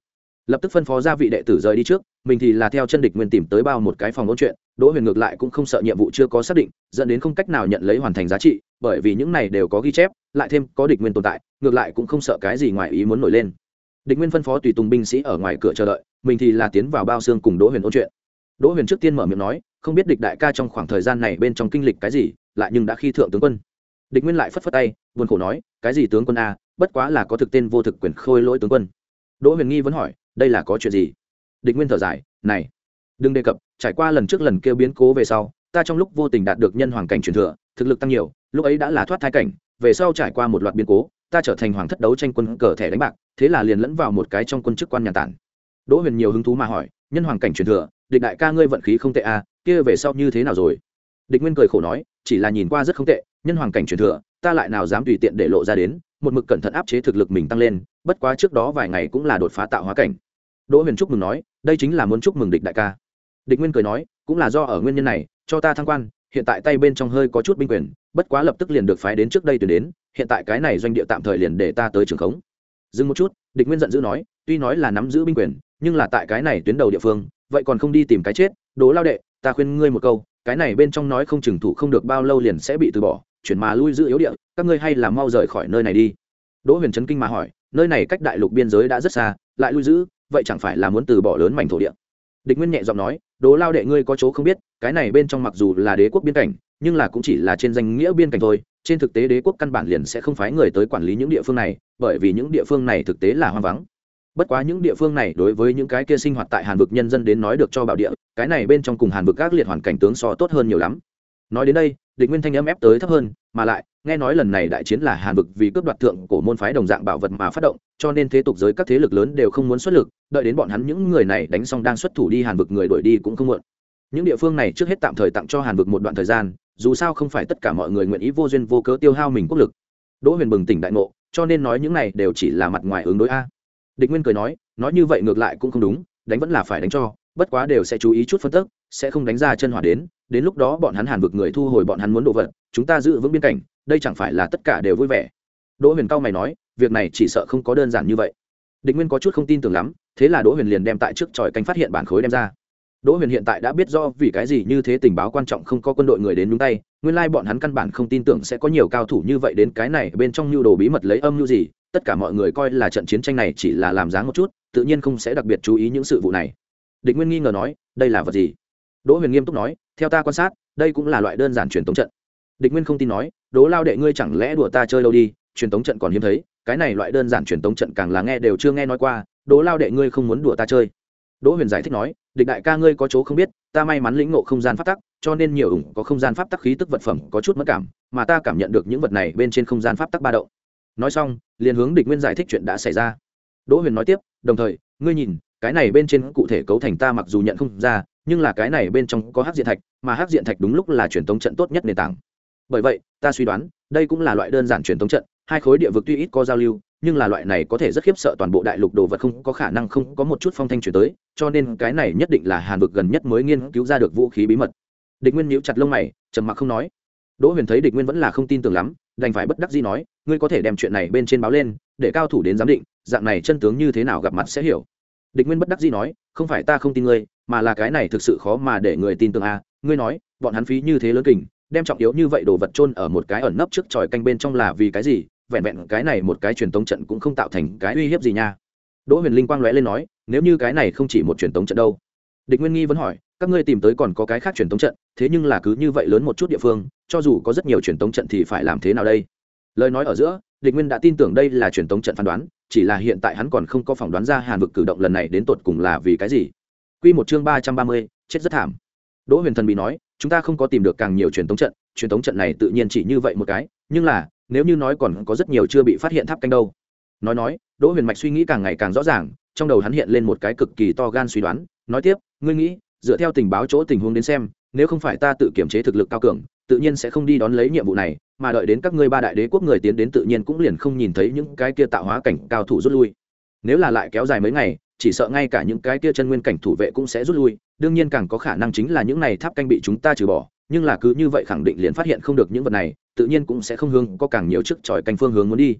lập tức phân phó ra vị đệ tử rời đi trước, mình thì là theo chân địch nguyên tìm tới bao một cái phòng ôn chuyện. Đỗ Huyền ngược lại cũng không sợ nhiệm vụ chưa có xác định dẫn đến không cách nào nhận lấy hoàn thành giá trị, bởi vì những này đều có ghi chép, lại thêm có địch nguyên tồn tại, ngược lại cũng không sợ cái gì ngoài ý muốn nổi lên. Địch nguyên phân phó tùy tùng binh sĩ ở ngoài cửa chờ đợi, mình thì là tiến vào bao xương cùng Đỗ Huyền ôn chuyện. Đỗ Huyền trước tiên mở miệng nói, không biết địch đại ca trong khoảng thời gian này bên trong kinh lịch cái gì, lại nhưng đã khi thượng tướng quân. Địch nguyên lại phất phất tay, buồn khổ nói, cái gì tướng quân a, bất quá là có thực tên vô thực quyền khôi lỗi tướng quân. Đỗ Huyền nghi vẫn hỏi, đây là có chuyện gì? Địch nguyên thở dài, này, đừng đề cập, trải qua lần trước lần kêu biến cố về sau, ta trong lúc vô tình đạt được nhân hoàng cảnh truyền thừa, thực lực tăng nhiều, lúc ấy đã là thoát thai cảnh, về sau trải qua một loạt biến cố, ta trở thành hoàng thất đấu tranh quân cờ thẻ đánh bạc, thế là liền lẫn vào một cái trong quân chức quan nhà tản. Đỗ Huyền nhiều hứng thú mà hỏi, nhân hoàng cảnh truyền thừa, địch đại ca ngươi vận khí không tệ a, kia về sau như thế nào rồi? Địch nguyên cười khổ nói, chỉ là nhìn qua rất không tệ, nhân hoàng cảnh truyền thừa, ta lại nào dám tùy tiện để lộ ra đến, một mực cẩn thận áp chế thực lực mình tăng lên, bất quá trước đó vài ngày cũng là đột phá tạo hóa cảnh. Đỗ Huyền chúc mừng nói, đây chính là muốn chúc mừng địch đại ca. Địch nguyên cười nói, cũng là do ở nguyên nhân này cho ta thăng quan, hiện tại tay bên trong hơi có chút binh quyền, bất quá lập tức liền được phái đến trước đây tuyển đến, hiện tại cái này doanh địa tạm thời liền để ta tới trường khống. Dừng một chút, địch nguyên giận dữ nói, tuy nói là nắm giữ binh quyền, nhưng là tại cái này tuyến đầu địa phương, vậy còn không đi tìm cái chết. Đỗ lao đệ, ta khuyên ngươi một câu, cái này bên trong nói không chừng thủ không được bao lâu liền sẽ bị từ bỏ, chuyển mà lui giữ yếu địa, các ngươi hay là mau rời khỏi nơi này đi. Đỗ Huyền chấn kinh mà hỏi, nơi này cách đại lục biên giới đã rất xa, lại lui giữ, vậy chẳng phải là muốn từ bỏ lớn mảnh thổ địa? Địch nguyên nhẹ giọng nói, Đỗ lao đệ ngươi có chỗ không biết, cái này bên trong mặc dù là đế quốc biên cảnh, nhưng là cũng chỉ là trên danh nghĩa biên cảnh thôi, trên thực tế đế quốc căn bản liền sẽ không phái người tới quản lý những địa phương này, bởi vì những địa phương này thực tế là hoang vắng. Bất quá những địa phương này đối với những cái kia sinh hoạt tại Hàn vực nhân dân đến nói được cho bảo địa, cái này bên trong cùng Hàn vực các liệt hoàn cảnh tướng so tốt hơn nhiều lắm. Nói đến đây, địch nguyên thanh âm ép tới thấp hơn, mà lại nghe nói lần này đại chiến là Hàn vực vì cướp đoạt thượng cổ môn phái đồng dạng bảo vật mà phát động, cho nên thế tục giới các thế lực lớn đều không muốn xuất lực, đợi đến bọn hắn những người này đánh xong đang xuất thủ đi Hàn vực người đuổi đi cũng không muộn. Những địa phương này trước hết tạm thời tặng cho Hàn vực một đoạn thời gian, dù sao không phải tất cả mọi người nguyện ý vô duyên vô cớ tiêu hao mình quốc lực. Đỗ Huyền bừng tỉnh đại ngộ, cho nên nói những này đều chỉ là mặt ngoài ứng đối a. Địch nguyên cười nói, nói như vậy ngược lại cũng không đúng, đánh vẫn là phải đánh cho, bất quá đều sẽ chú ý chút phân tức, sẽ không đánh ra chân hỏa đến, đến lúc đó bọn hắn Hàn vực người thu hồi bọn hắn muốn đồ vật, chúng ta giữ vững biên cảnh, đây chẳng phải là tất cả đều vui vẻ. Đỗ Huyền cao mày nói, việc này chỉ sợ không có đơn giản như vậy. Địch nguyên có chút không tin tưởng lắm, thế là Đỗ Huyền liền đem tại trước tròi canh phát hiện bản khối đem ra. Đỗ Huyền hiện tại đã biết do vì cái gì như thế tình báo quan trọng không có quân đội người đến nhúng tay, nguyên lai bọn hắn căn bản không tin tưởng sẽ có nhiều cao thủ như vậy đến cái này bên trong nhu đồ bí mật lấy âm mưu gì, tất cả mọi người coi là trận chiến tranh này chỉ là làm dáng một chút, tự nhiên không sẽ đặc biệt chú ý những sự vụ này. Địch nguyên nghi ngờ nói, đây là vật gì? Đỗ Huyền nghiêm túc nói, theo ta quan sát, đây cũng là loại đơn giản truyền tống trận. Địch nguyên không tin nói, Đỗ lao đệ ngươi chẳng lẽ đùa ta chơi lâu đi, truyền tống trận còn hiếm thấy, cái này loại đơn giản truyền tống trận càng là nghe đều chưa nghe nói qua, Đỗ lao đệ ngươi không muốn đùa ta chơi. Đỗ Huyền giải thích nói, địch đại ca ngươi có chỗ không biết, ta may mắn lĩnh ngộ không gian pháp tắc, cho nên nhiều ủng có không gian pháp tắc khí tức vật phẩm có chút mất cảm, mà ta cảm nhận được những vật này bên trên không gian pháp tắc ba động. Nói xong, liền hướng địch nguyên giải thích chuyện đã xảy ra. Đỗ Huyền nói tiếp, đồng thời, ngươi nhìn, cái này bên trên cụ thể cấu thành ta mặc dù nhận không ra, nhưng là cái này bên trong có hắc diện thạch, mà hắc diện thạch đúng lúc là truyền tống trận tốt nhất nền tảng. Bởi vậy, ta suy đoán, đây cũng là loại đơn giản truyền tống trận, hai khối địa vực tuy ít có giao lưu, nhưng là loại này có thể rất khiếp sợ toàn bộ đại lục đồ vật không có khả năng không có một chút phong thanh truyền tới, cho nên cái này nhất định là Hàn vực gần nhất mới nghiên cứu ra được vũ khí bí mật. Địch Nguyên nhíu chặt lông mày, trầm mặc không nói. Đỗ Huyền thấy Địch Nguyên vẫn là không tin tưởng lắm, đành phải bất đắc dĩ nói, ngươi có thể đem chuyện này bên trên báo lên, để cao thủ đến giám định, dạng này chân tướng như thế nào gặp mặt sẽ hiểu. Địch Nguyên bất đắc dĩ nói, không phải ta không tin ngươi, mà là cái này thực sự khó mà để người tin tưởng a. Ngươi nói, bọn hắn phí như thế lớn kình, đem trọng yếu như vậy đồ vật chôn ở một cái ẩn nấp trước tròi canh bên trong là vì cái gì? Vẹn vẹn cái này một cái truyền tống trận cũng không tạo thành cái uy hiếp gì nha. Đỗ Huyền linh quang lóe lên nói, nếu như cái này không chỉ một truyền tống trận đâu? Địch Nguyên nghi vẫn hỏi, các ngươi tìm tới còn có cái khác truyền tống trận, thế nhưng là cứ như vậy lớn một chút địa phương, cho dù có rất nhiều truyền tống trận thì phải làm thế nào đây? Lời nói ở giữa, Địch Nguyên đã tin tưởng đây là truyền tống trận phán đoán, chỉ là hiện tại hắn còn không có phỏng đoán ra Hàn vực cử động lần này đến tột cùng là vì cái gì. Quy một chương ba trăm ba mươi, chết rất thảm. Đỗ Huyền thần bị nói, chúng ta không có tìm được càng nhiều truyền tống trận, truyền tống trận này tự nhiên chỉ như vậy một cái, nhưng là nếu như nói còn có rất nhiều chưa bị phát hiện tháp canh đâu. Nói nói, Đỗ Huyền mạch suy nghĩ càng ngày càng rõ ràng, trong đầu hắn hiện lên một cái cực kỳ to gan suy đoán, nói tiếp, ngươi nghĩ, dựa theo tình báo chỗ tình huống đến xem, nếu không phải ta tự kiểm chế thực lực cao cường, tự nhiên sẽ không đi đón lấy nhiệm vụ này, mà đợi đến các ngươi ba đại đế quốc người tiến đến tự nhiên cũng liền không nhìn thấy những cái kia tạo hóa cảnh cao thủ rút lui. Nếu là lại kéo dài mấy ngày, chỉ sợ ngay cả những cái kia chân nguyên cảnh thủ vệ cũng sẽ rút lui, đương nhiên càng có khả năng chính là những này tháp canh bị chúng ta trừ bỏ, nhưng là cứ như vậy khẳng định liền phát hiện không được những vật này, tự nhiên cũng sẽ không hướng có càng nhiều trước tròi canh phương hướng muốn đi.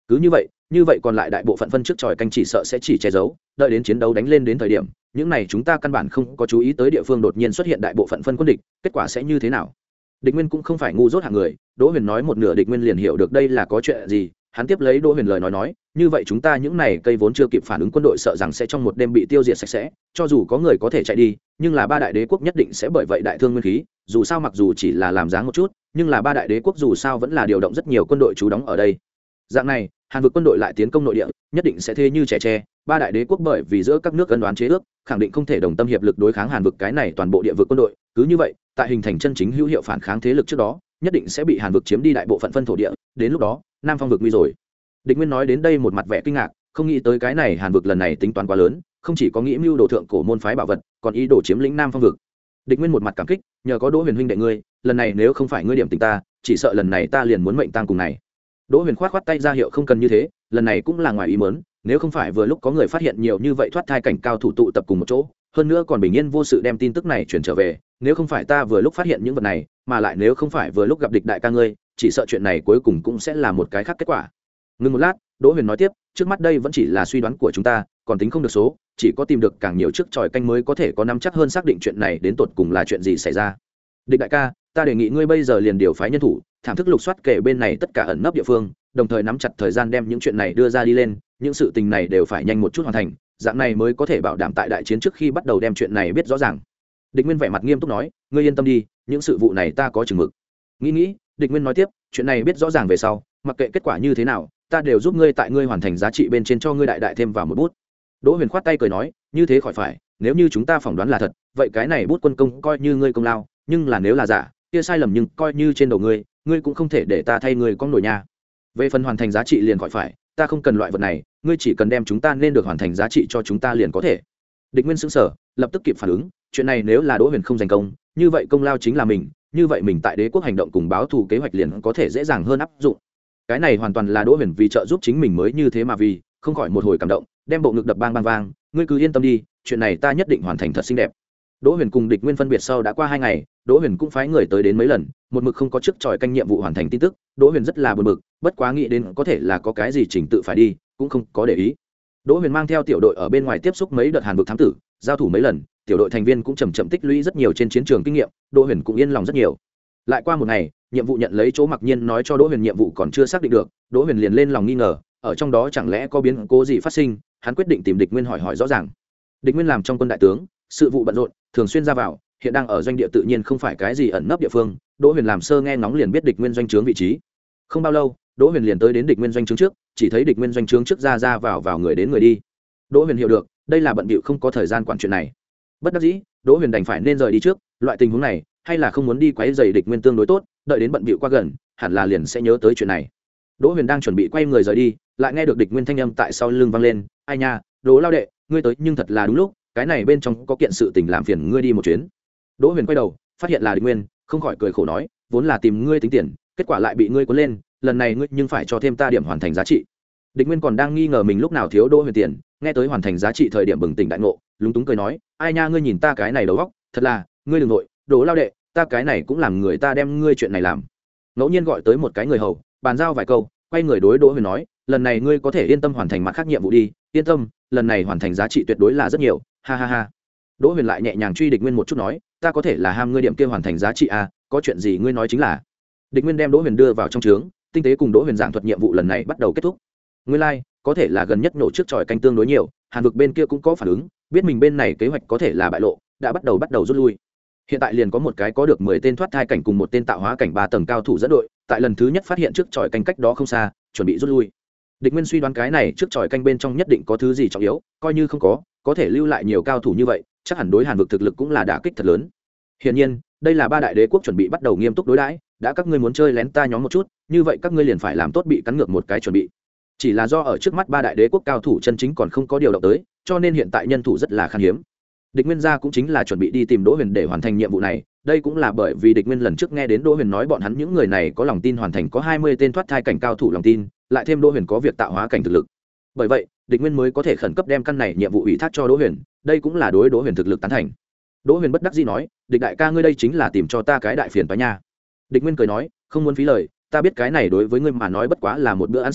cứ như vậy như vậy còn lại đại bộ phận phân trước tròi canh chỉ sợ sẽ chỉ che giấu, đợi đến chiến đấu đánh lên đến thời điểm những này chúng ta căn bản không có chú ý tới địa phương đột nhiên xuất hiện đại bộ phận phân quân địch, kết quả sẽ như thế nào? Địch Nguyên cũng không phải ngu dốt hạng người, Đỗ Huyền nói một nửa Địch Nguyên liền hiểu được đây là có chuyện gì, hắn tiếp lấy Đỗ Huyền lời nói nói, như vậy chúng ta những này cây vốn chưa kịp phản ứng quân đội sợ rằng sẽ trong một đêm bị tiêu diệt sạch sẽ, cho dù có người có thể chạy đi, nhưng là ba đại đế quốc nhất định sẽ bởi vậy đại thương nguyên khí, dù sao mặc dù chỉ là làm dáng một chút, nhưng là ba đại đế quốc dù sao vẫn là điều động rất nhiều quân đội trú đóng ở đây. Dạng này, Hàn vực quân đội lại tiến công nội địa, nhất định sẽ thế như trẻ tre, ba đại đế quốc bởi vì giữa các nước cân đoán chế ước, khẳng định không thể đồng tâm hiệp lực đối kháng Hàn vực cái này toàn bộ địa vực quân đội, cứ như vậy, tại hình thành chân chính hữu hiệu phản kháng thế lực trước đó, nhất định sẽ bị Hàn vực chiếm đi đại bộ phận phân thổ địa, đến lúc đó, Nam Phong vực nguy rồi. Địch Nguyên nói đến đây một mặt vẻ kinh ngạc, không nghĩ tới cái này Hàn vực lần này tính toán quá lớn, không chỉ có nghĩ mưu đồ thượng cổ môn phái bảo vật, còn ý đồ chiếm lĩnh Nam Phong vực. Địch Nguyên một mặt cảm kích, nhờ có Đỗ Huyền huynh đệ ngươi, lần này nếu không phải ngươi điểm tình ta, chỉ sợ lần này ta liền muốn mệnh tang cùng này. Đỗ Huyền khoát khoát tay ra hiệu không cần như thế, lần này cũng là ngoài ý muốn, nếu không phải vừa lúc có người phát hiện nhiều như vậy thoát thai cảnh cao thủ tụ tập cùng một chỗ, hơn nữa còn bình yên vô sự đem tin tức này truyền trở về, nếu không phải ta vừa lúc phát hiện những vật này, mà lại nếu không phải vừa lúc gặp địch đại ca ngươi, chỉ sợ chuyện này cuối cùng cũng sẽ là một cái khác kết quả. Ngưng một lát, Đỗ Huyền nói tiếp, trước mắt đây vẫn chỉ là suy đoán của chúng ta, còn tính không được số, chỉ có tìm được càng nhiều trước tròi canh mới có thể có nắm chắc hơn xác định chuyện này đến tột cùng là chuyện gì xảy ra. Địch đại ca, ta đề nghị ngươi bây giờ liền điều phái nhân thủ, thảm thức lục soát kể bên này tất cả ẩn nấp địa phương, đồng thời nắm chặt thời gian đem những chuyện này đưa ra đi lên, những sự tình này đều phải nhanh một chút hoàn thành, dạng này mới có thể bảo đảm tại đại chiến trước khi bắt đầu đem chuyện này biết rõ ràng. Địch Nguyên vẻ mặt nghiêm túc nói, ngươi yên tâm đi, những sự vụ này ta có chừng mực. Nghĩ nghĩ, Địch Nguyên nói tiếp, chuyện này biết rõ ràng về sau, mặc kệ kết quả như thế nào, ta đều giúp ngươi tại ngươi hoàn thành giá trị bên trên cho ngươi đại đại thêm vào một bút. Đỗ Huyền khoát tay cười nói, như thế khỏi phải, nếu như chúng ta phỏng đoán là thật, vậy cái này bút quân công coi như ngươi công lao, nhưng là nếu là giả, kia sai lầm nhưng coi như trên đầu ngươi, ngươi cũng không thể để ta thay ngươi con nổi nha. Về phần hoàn thành giá trị liền khỏi phải, ta không cần loại vật này, ngươi chỉ cần đem chúng ta nên được hoàn thành giá trị cho chúng ta liền có thể. Địch Nguyên sững sờ, lập tức kịp phản ứng, chuyện này nếu là Đỗ Huyền không giành công, như vậy công lao chính là mình, như vậy mình tại đế quốc hành động cùng báo thù kế hoạch liền có thể dễ dàng hơn áp dụng. Cái này hoàn toàn là Đỗ Huyền vì trợ giúp chính mình mới như thế mà vì, không khỏi một hồi cảm động, đem bộ ngực đập bang bang vang, ngươi cứ yên tâm đi, chuyện này ta nhất định hoàn thành thật xinh đẹp. Đỗ Huyền cùng Địch Nguyên phân biệt sau đã qua hai ngày, Đỗ Huyền cũng phái người tới đến mấy lần, một mực không có trước tròi canh nhiệm vụ hoàn thành tin tức, Đỗ Huyền rất là buồn bực, bất quá nghĩ đến có thể là có cái gì chỉnh tự phải đi, cũng không có để ý. Đỗ Huyền mang theo tiểu đội ở bên ngoài tiếp xúc mấy đợt Hàn vực thám tử, giao thủ mấy lần, tiểu đội thành viên cũng chậm chậm tích lũy rất nhiều trên chiến trường kinh nghiệm, Đỗ Huyền cũng yên lòng rất nhiều. Lại qua một ngày, nhiệm vụ nhận lấy chỗ Mặc Nhiên nói cho Đỗ Huyền nhiệm vụ còn chưa xác định được, Đỗ Huyền liền lên lòng nghi ngờ, ở trong đó chẳng lẽ có biến cố gì phát sinh, hắn quyết định tìm Địch Nguyên hỏi hỏi rõ ràng. Địch Nguyên làm trong quân đại tướng, sự vụ bận rộn, thường xuyên ra vào, hiện đang ở doanh địa tự nhiên không phải cái gì ẩn nấp địa phương, Đỗ Huyền làm sơ nghe ngóng liền biết Địch Nguyên doanh trướng vị trí. Không bao lâu, Đỗ Huyền liền tới đến Địch Nguyên doanh trướng trước, chỉ thấy Địch Nguyên doanh trướng trước ra ra vào vào người đến người đi. Đỗ Huyền hiểu được, đây là bận bịu không có thời gian quản chuyện này. Bất đắc dĩ, Đỗ Huyền đành phải nên rời đi trước, loại tình huống này, hay là không muốn đi quấy rầy Địch Nguyên tương đối tốt, đợi đến bận bịu qua gần, hẳn là liền sẽ nhớ tới chuyện này. Đỗ Huyền đang chuẩn bị quay người rời đi, lại nghe được Địch Nguyên thanh âm tại sau lưng vang lên, "Ai nha, Đỗ lao đệ, ngươi tới nhưng thật là đúng lúc, cái này bên trong có kiện sự tình làm phiền ngươi đi một chuyến." Đỗ Huyền quay đầu, phát hiện là Địch Nguyên, không khỏi cười khổ nói, vốn là tìm ngươi tính tiền, kết quả lại bị ngươi cuốn lên, lần này ngươi nhưng phải cho thêm ta điểm hoàn thành giá trị. Địch Nguyên còn đang nghi ngờ mình lúc nào thiếu Đỗ Huyền tiền, nghe tới hoàn thành giá trị thời điểm bừng tỉnh đại ngộ, lúng túng cười nói, "Ai nha, ngươi nhìn ta cái này đầu óc, thật là, ngươi đừng nội, Đỗ lao đệ, ta cái này cũng làm người ta đem ngươi chuyện này làm." Ngẫu nhiên gọi tới một cái người hầu, bàn giao vài câu, quay người đối Đỗ Huyền nói, "Lần này ngươi có thể yên tâm hoàn thành mặt khác nhiệm vụ đi, yên tâm, lần này hoàn thành giá trị tuyệt đối là rất nhiều." Ha ha ha. Đỗ Huyền lại nhẹ nhàng truy Địch Nguyên một chút nói, "Ta có thể là ham ngươi điểm kia hoàn thành giá trị à, có chuyện gì ngươi nói chính là." Địch Nguyên đem Đỗ Huyền đưa vào trong trướng, tinh tế cùng Đỗ Huyền giảng thuật nhiệm vụ lần này bắt đầu kết thúc. Nguyên lai, like, có thể là gần nhất nổ trước tròi canh tương đối nhiều, Hàn vực bên kia cũng có phản ứng, biết mình bên này kế hoạch có thể là bại lộ, đã bắt đầu bắt đầu rút lui. Hiện tại liền có một cái có được mười tên thoát thai cảnh cùng một tên tạo hóa cảnh ba tầng cao thủ dẫn đội, tại lần thứ nhất phát hiện trước tròi canh cách đó không xa, chuẩn bị rút lui. Địch Nguyên suy đoán cái này trước tròi canh bên trong nhất định có thứ gì trọng yếu, coi như không có, có thể lưu lại nhiều cao thủ như vậy, chắc hẳn đối Hàn vực thực lực cũng là đả kích thật lớn. Hiển nhiên, đây là ba đại đế quốc chuẩn bị bắt đầu nghiêm túc đối đãi, đã các ngươi muốn chơi lén ta nhóm một chút, như vậy các ngươi liền phải làm tốt bị cắn ngược một cái chuẩn bị. Chỉ là do ở trước mắt ba đại đế quốc cao thủ chân chính còn không có điều động tới, cho nên hiện tại nhân thủ rất là khan hiếm. Địch Nguyên gia cũng chính là chuẩn bị đi tìm Đỗ Huyền để hoàn thành nhiệm vụ này, đây cũng là bởi vì Địch Nguyên lần trước nghe đến Đỗ Huyền nói bọn hắn những người này có lòng tin hoàn thành có hai mươi tên thoát thai cảnh cao thủ lòng tin, lại thêm Đỗ Huyền có việc tạo hóa cảnh thực lực. Bởi vậy, Địch Nguyên mới có thể khẩn cấp đem căn này nhiệm vụ ủy thác cho Đỗ Huyền, đây cũng là đối Đỗ Huyền thực lực tán thành. Đỗ Huyền bất đắc dĩ nói, "Địch đại ca ngươi đây chính là tìm cho ta cái đại phiền toái nha." Địch Nguyên cười nói, "Không muốn phí lời, ta biết cái này đối với ngươi mà nói bất quá là một bữa ăn sáng,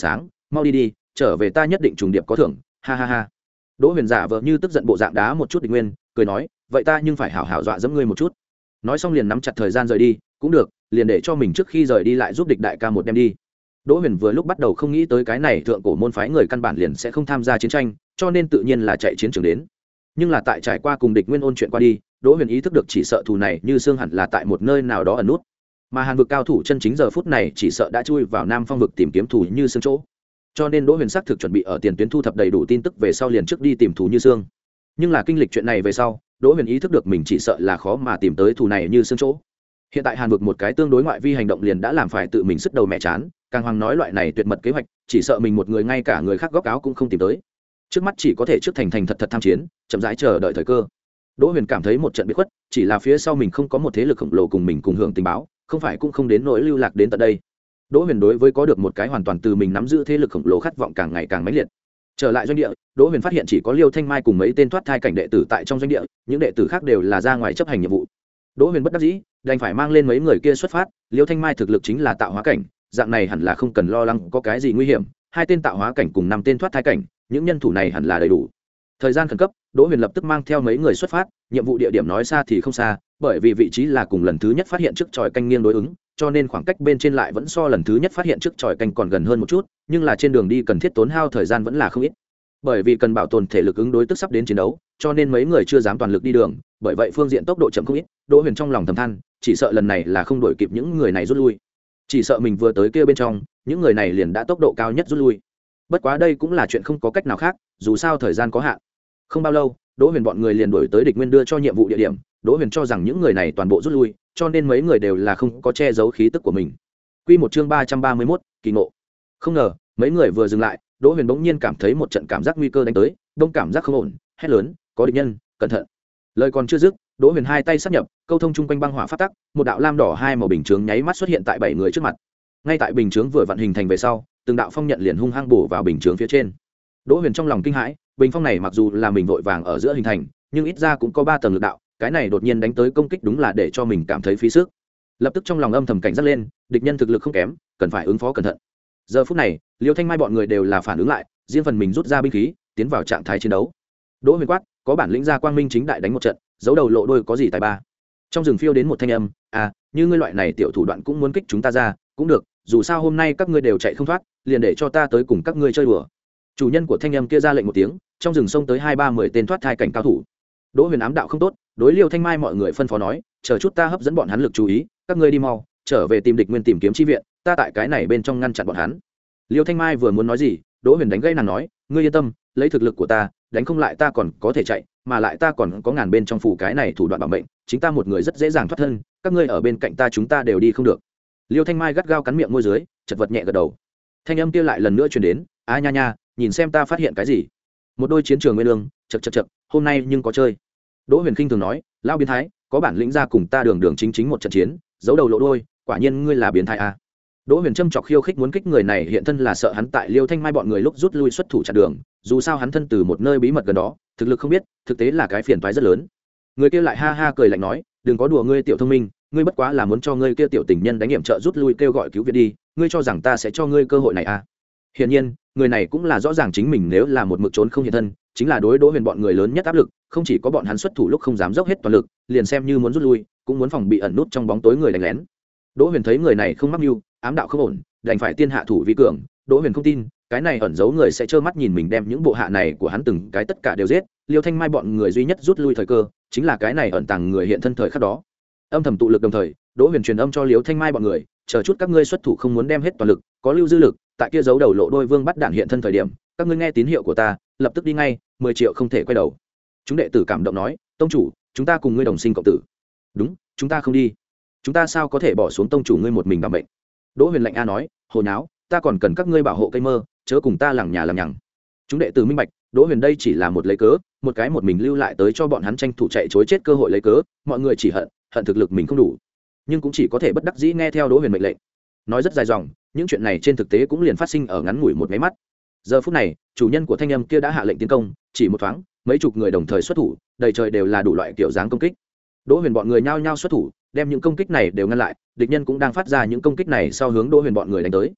mau đi đi, trở về ta nhất định trùng điệp có thưởng, ha ha ha. Đỗ Huyền giả vờ như tức giận bộ dạng đá một chút Địch Nguyên, cười nói, vậy ta nhưng phải hảo hảo dọa dẫm ngươi một chút. Nói xong liền nắm chặt thời gian rời đi, cũng được, liền để cho mình trước khi rời đi lại giúp Địch đại ca một đem đi. Đỗ Huyền vừa lúc bắt đầu không nghĩ tới cái này thượng cổ môn phái người căn bản liền sẽ không tham gia chiến tranh, cho nên tự nhiên là chạy chiến trường đến. Nhưng là tại trải qua cùng Địch Nguyên ôn chuyện qua đi, Đỗ Huyền ý thức được chỉ sợ thù này như xương hẳn là tại một nơi nào đó ẩn nút, mà Hàn vực cao thủ chân chính giờ phút này chỉ sợ đã chui vào Nam Phong vực tìm kiếm thù như xương chỗ. Cho nên Đỗ Huyền xác thực chuẩn bị ở tiền tuyến thu thập đầy đủ tin tức về sau liền trước đi tìm thù như xương. Nhưng là kinh lịch chuyện này về sau, Đỗ Huyền ý thức được mình chỉ sợ là khó mà tìm tới thù này như xương chỗ. Hiện tại Hàn vực một cái tương đối ngoại vi hành động liền đã làm phải tự mình sức đầu mẹ chán, càng hoàng nói loại này tuyệt mật kế hoạch, chỉ sợ mình một người ngay cả người khác góc áo cũng không tìm tới. Trước mắt chỉ có thể trước thành thành thật thật tham chiến, chậm rãi chờ đợi thời cơ. Đỗ Huyền cảm thấy một trận bị khuất, chỉ là phía sau mình không có một thế lực khổng lồ cùng mình cùng hưởng tình báo, không phải cũng không đến nỗi lưu lạc đến tận đây. Đỗ Huyền đối với có được một cái hoàn toàn từ mình nắm giữ thế lực khổng lồ khát vọng càng ngày càng mãnh liệt. Trở lại doanh địa, Đỗ Huyền phát hiện chỉ có Liêu Thanh Mai cùng mấy tên thoát thai cảnh đệ tử tại trong doanh địa, những đệ tử khác đều là ra ngoài chấp hành nhiệm vụ. Đỗ Huyền bất đắc dĩ, đành phải mang lên mấy người kia xuất phát. Liêu Thanh Mai thực lực chính là tạo hóa cảnh, dạng này hẳn là không cần lo lắng có cái gì nguy hiểm. Hai tên tạo hóa cảnh cùng năm tên thoát thai cảnh, những nhân thủ này hẳn là đầy đủ. Thời gian khẩn cấp, Đỗ Huyền lập tức mang theo mấy người xuất phát. Nhiệm vụ địa điểm nói xa thì không xa, bởi vì vị trí là cùng lần thứ nhất phát hiện trước tròi canh nghiêng đối ứng, cho nên khoảng cách bên trên lại vẫn so lần thứ nhất phát hiện trước tròi canh còn gần hơn một chút, nhưng là trên đường đi cần thiết tốn hao thời gian vẫn là không ít. Bởi vì cần bảo tồn thể lực ứng đối tức sắp đến chiến đấu, cho nên mấy người chưa dám toàn lực đi đường, bởi vậy phương diện tốc độ chậm không ít. Đỗ Huyền trong lòng thầm than, chỉ sợ lần này là không đuổi kịp những người này rút lui. Chỉ sợ mình vừa tới kia bên trong, những người này liền đã tốc độ cao nhất rút lui. Bất quá đây cũng là chuyện không có cách nào khác, dù sao thời gian có hạn. Không bao lâu, Đỗ Huyền bọn người liền đuổi tới Địch Nguyên đưa cho nhiệm vụ địa điểm. Đỗ Huyền cho rằng những người này toàn bộ rút lui, cho nên mấy người đều là không có che giấu khí tức của mình. Quy một chương ba trăm ba mươi mốt, kỳ ngộ. Không ngờ, mấy người vừa dừng lại, Đỗ Huyền bỗng nhiên cảm thấy một trận cảm giác nguy cơ đánh tới, đông cảm giác không ổn, hét lớn, có địch nhân, cẩn thận. Lời còn chưa dứt, Đỗ Huyền hai tay sắp nhập, câu thông chung quanh băng hỏa phát tắc, một đạo lam đỏ hai màu bình chướng nháy mắt xuất hiện tại bảy người trước mặt. Ngay tại bình chướng vừa vận hình thành về sau, từng đạo phong nhận liền hung hăng bổ vào bình chướng phía trên. Đỗ Huyền trong lòng kinh hãi, bình phong này mặc dù là mình vội vàng ở giữa hình thành, nhưng ít ra cũng có ba tầng lực đạo, cái này đột nhiên đánh tới công kích đúng là để cho mình cảm thấy phí sức. Lập tức trong lòng âm thầm cảnh giác lên, địch nhân thực lực không kém, cần phải ứng phó cẩn thận. Giờ phút này, Liêu Thanh Mai bọn người đều là phản ứng lại, riêng phần mình rút ra binh khí, tiến vào trạng thái chiến đấu. Đỗ Huyền quát, có bản lĩnh ra quang minh chính đại đánh một trận, giấu đầu lộ đôi có gì tài ba. Trong rừng phiêu đến một thanh âm, à, như ngươi loại này tiểu thủ đoạn cũng muốn kích chúng ta ra, cũng được, dù sao hôm nay các ngươi đều chạy không thoát, liền để cho ta tới cùng các ngươi chơi đùa. Chủ nhân của thanh âm kia ra lệnh một tiếng, trong rừng xông tới hai ba mười tên thoát thai cảnh cao thủ. Đỗ Huyền ám đạo không tốt, đối Liêu Thanh Mai mọi người phân phó nói, chờ chút ta hấp dẫn bọn hắn lực chú ý, các ngươi đi mau, trở về tìm Địch Nguyên tìm kiếm chi viện, ta tại cái này bên trong ngăn chặn bọn hắn. Liêu Thanh Mai vừa muốn nói gì, Đỗ Huyền đánh gây nàng nói, ngươi yên tâm, lấy thực lực của ta, đánh không lại ta còn có thể chạy, mà lại ta còn có ngàn bên trong phủ cái này thủ đoạn bảo mệnh, chính ta một người rất dễ dàng thoát thân, các ngươi ở bên cạnh ta chúng ta đều đi không được. Liêu Thanh Mai gắt gao cắn miệng môi dưới, chật vật nhẹ gật đầu. Thanh âm kia lại lần nữa truyền đến, a nha nha, nhìn xem ta phát hiện cái gì. Một đôi chiến trường nguyên lương, chật chật chật, hôm nay nhưng có chơi. Đỗ Huyền khinh thường nói, lão biến thái, có bản lĩnh ra cùng ta đường đường chính chính một trận chiến, giấu đầu lộ đôi, quả nhiên ngươi là biến thái a. Đỗ Huyền châm chọc khiêu khích muốn kích người này hiện thân là sợ hắn tại Liêu Thanh Mai bọn người lúc rút lui xuất thủ chặn đường, dù sao hắn thân từ một nơi bí mật gần đó, thực lực không biết, thực tế là cái phiền toái rất lớn. Người kia lại ha ha cười lạnh nói, đừng có đùa ngươi tiểu thông minh, ngươi bất quá là muốn cho ngươi kia tiểu tình nhân đánh nghiệm trợ rút lui kêu gọi cứu viện đi, ngươi cho rằng ta sẽ cho ngươi cơ hội này à? Hiển nhiên, người này cũng là rõ ràng chính mình nếu là một mực trốn không hiện thân, chính là đối Đỗ Huyền bọn người lớn nhất áp lực, không chỉ có bọn hắn xuất thủ lúc không dám dốc hết toàn lực, liền xem như muốn rút lui, cũng muốn phòng bị ẩn nút trong bóng tối người đánh lén. Đỗ Huyền thấy người này không mắc mưu, ám đạo không ổn, đành phải tiên hạ thủ vi cường. Đỗ Huyền không tin, cái này ẩn giấu người sẽ trơ mắt nhìn mình đem những bộ hạ này của hắn từng cái tất cả đều giết. Liêu Thanh Mai bọn người duy nhất rút lui thời cơ, chính là cái này ẩn tàng người hiện thân thời khắc đó. Âm thầm tụ lực đồng thời, Đỗ Huyền truyền âm cho Liêu Thanh Mai bọn người, chờ chút các ngươi xuất thủ không muốn đem hết toàn lực, có lưu dư lực, tại kia giấu đầu lộ đôi vương bắt đạn hiện thân thời điểm, các ngươi nghe tín hiệu của ta, lập tức đi ngay, mười triệu không thể quay đầu. Chúng đệ tử cảm động nói, tông chủ, chúng ta cùng ngươi đồng sinh cộng tử. Đúng, chúng ta không đi. Chúng ta sao có thể bỏ xuống tông chủ ngươi một mình đảm bệnh. Đỗ Huyền lạnh a nói, hồ nháo, ta còn cần các ngươi bảo hộ cây mơ, chớ cùng ta lằng nhà làm nhằng. Chúng đệ tử minh bạch, Đỗ Huyền đây chỉ là một lấy cớ, một cái một mình lưu lại tới cho bọn hắn tranh thủ chạy chối chết cơ hội lấy cớ, mọi người chỉ hận, hận thực lực mình không đủ, nhưng cũng chỉ có thể bất đắc dĩ nghe theo Đỗ Huyền mệnh lệnh. Nói rất dài dòng, những chuyện này trên thực tế cũng liền phát sinh ở ngắn ngủi một mấy mắt. Giờ phút này, chủ nhân của thanh âm kia đã hạ lệnh tiến công, chỉ một thoáng, mấy chục người đồng thời xuất thủ, đầy trời đều là đủ loại kiểu dáng công kích. Đỗ Huyền bọn người nhao nhao xuất thủ, đem những công kích này đều ngăn lại, địch nhân cũng đang phát ra những công kích này sau hướng Đỗ Huyền bọn người đánh tới.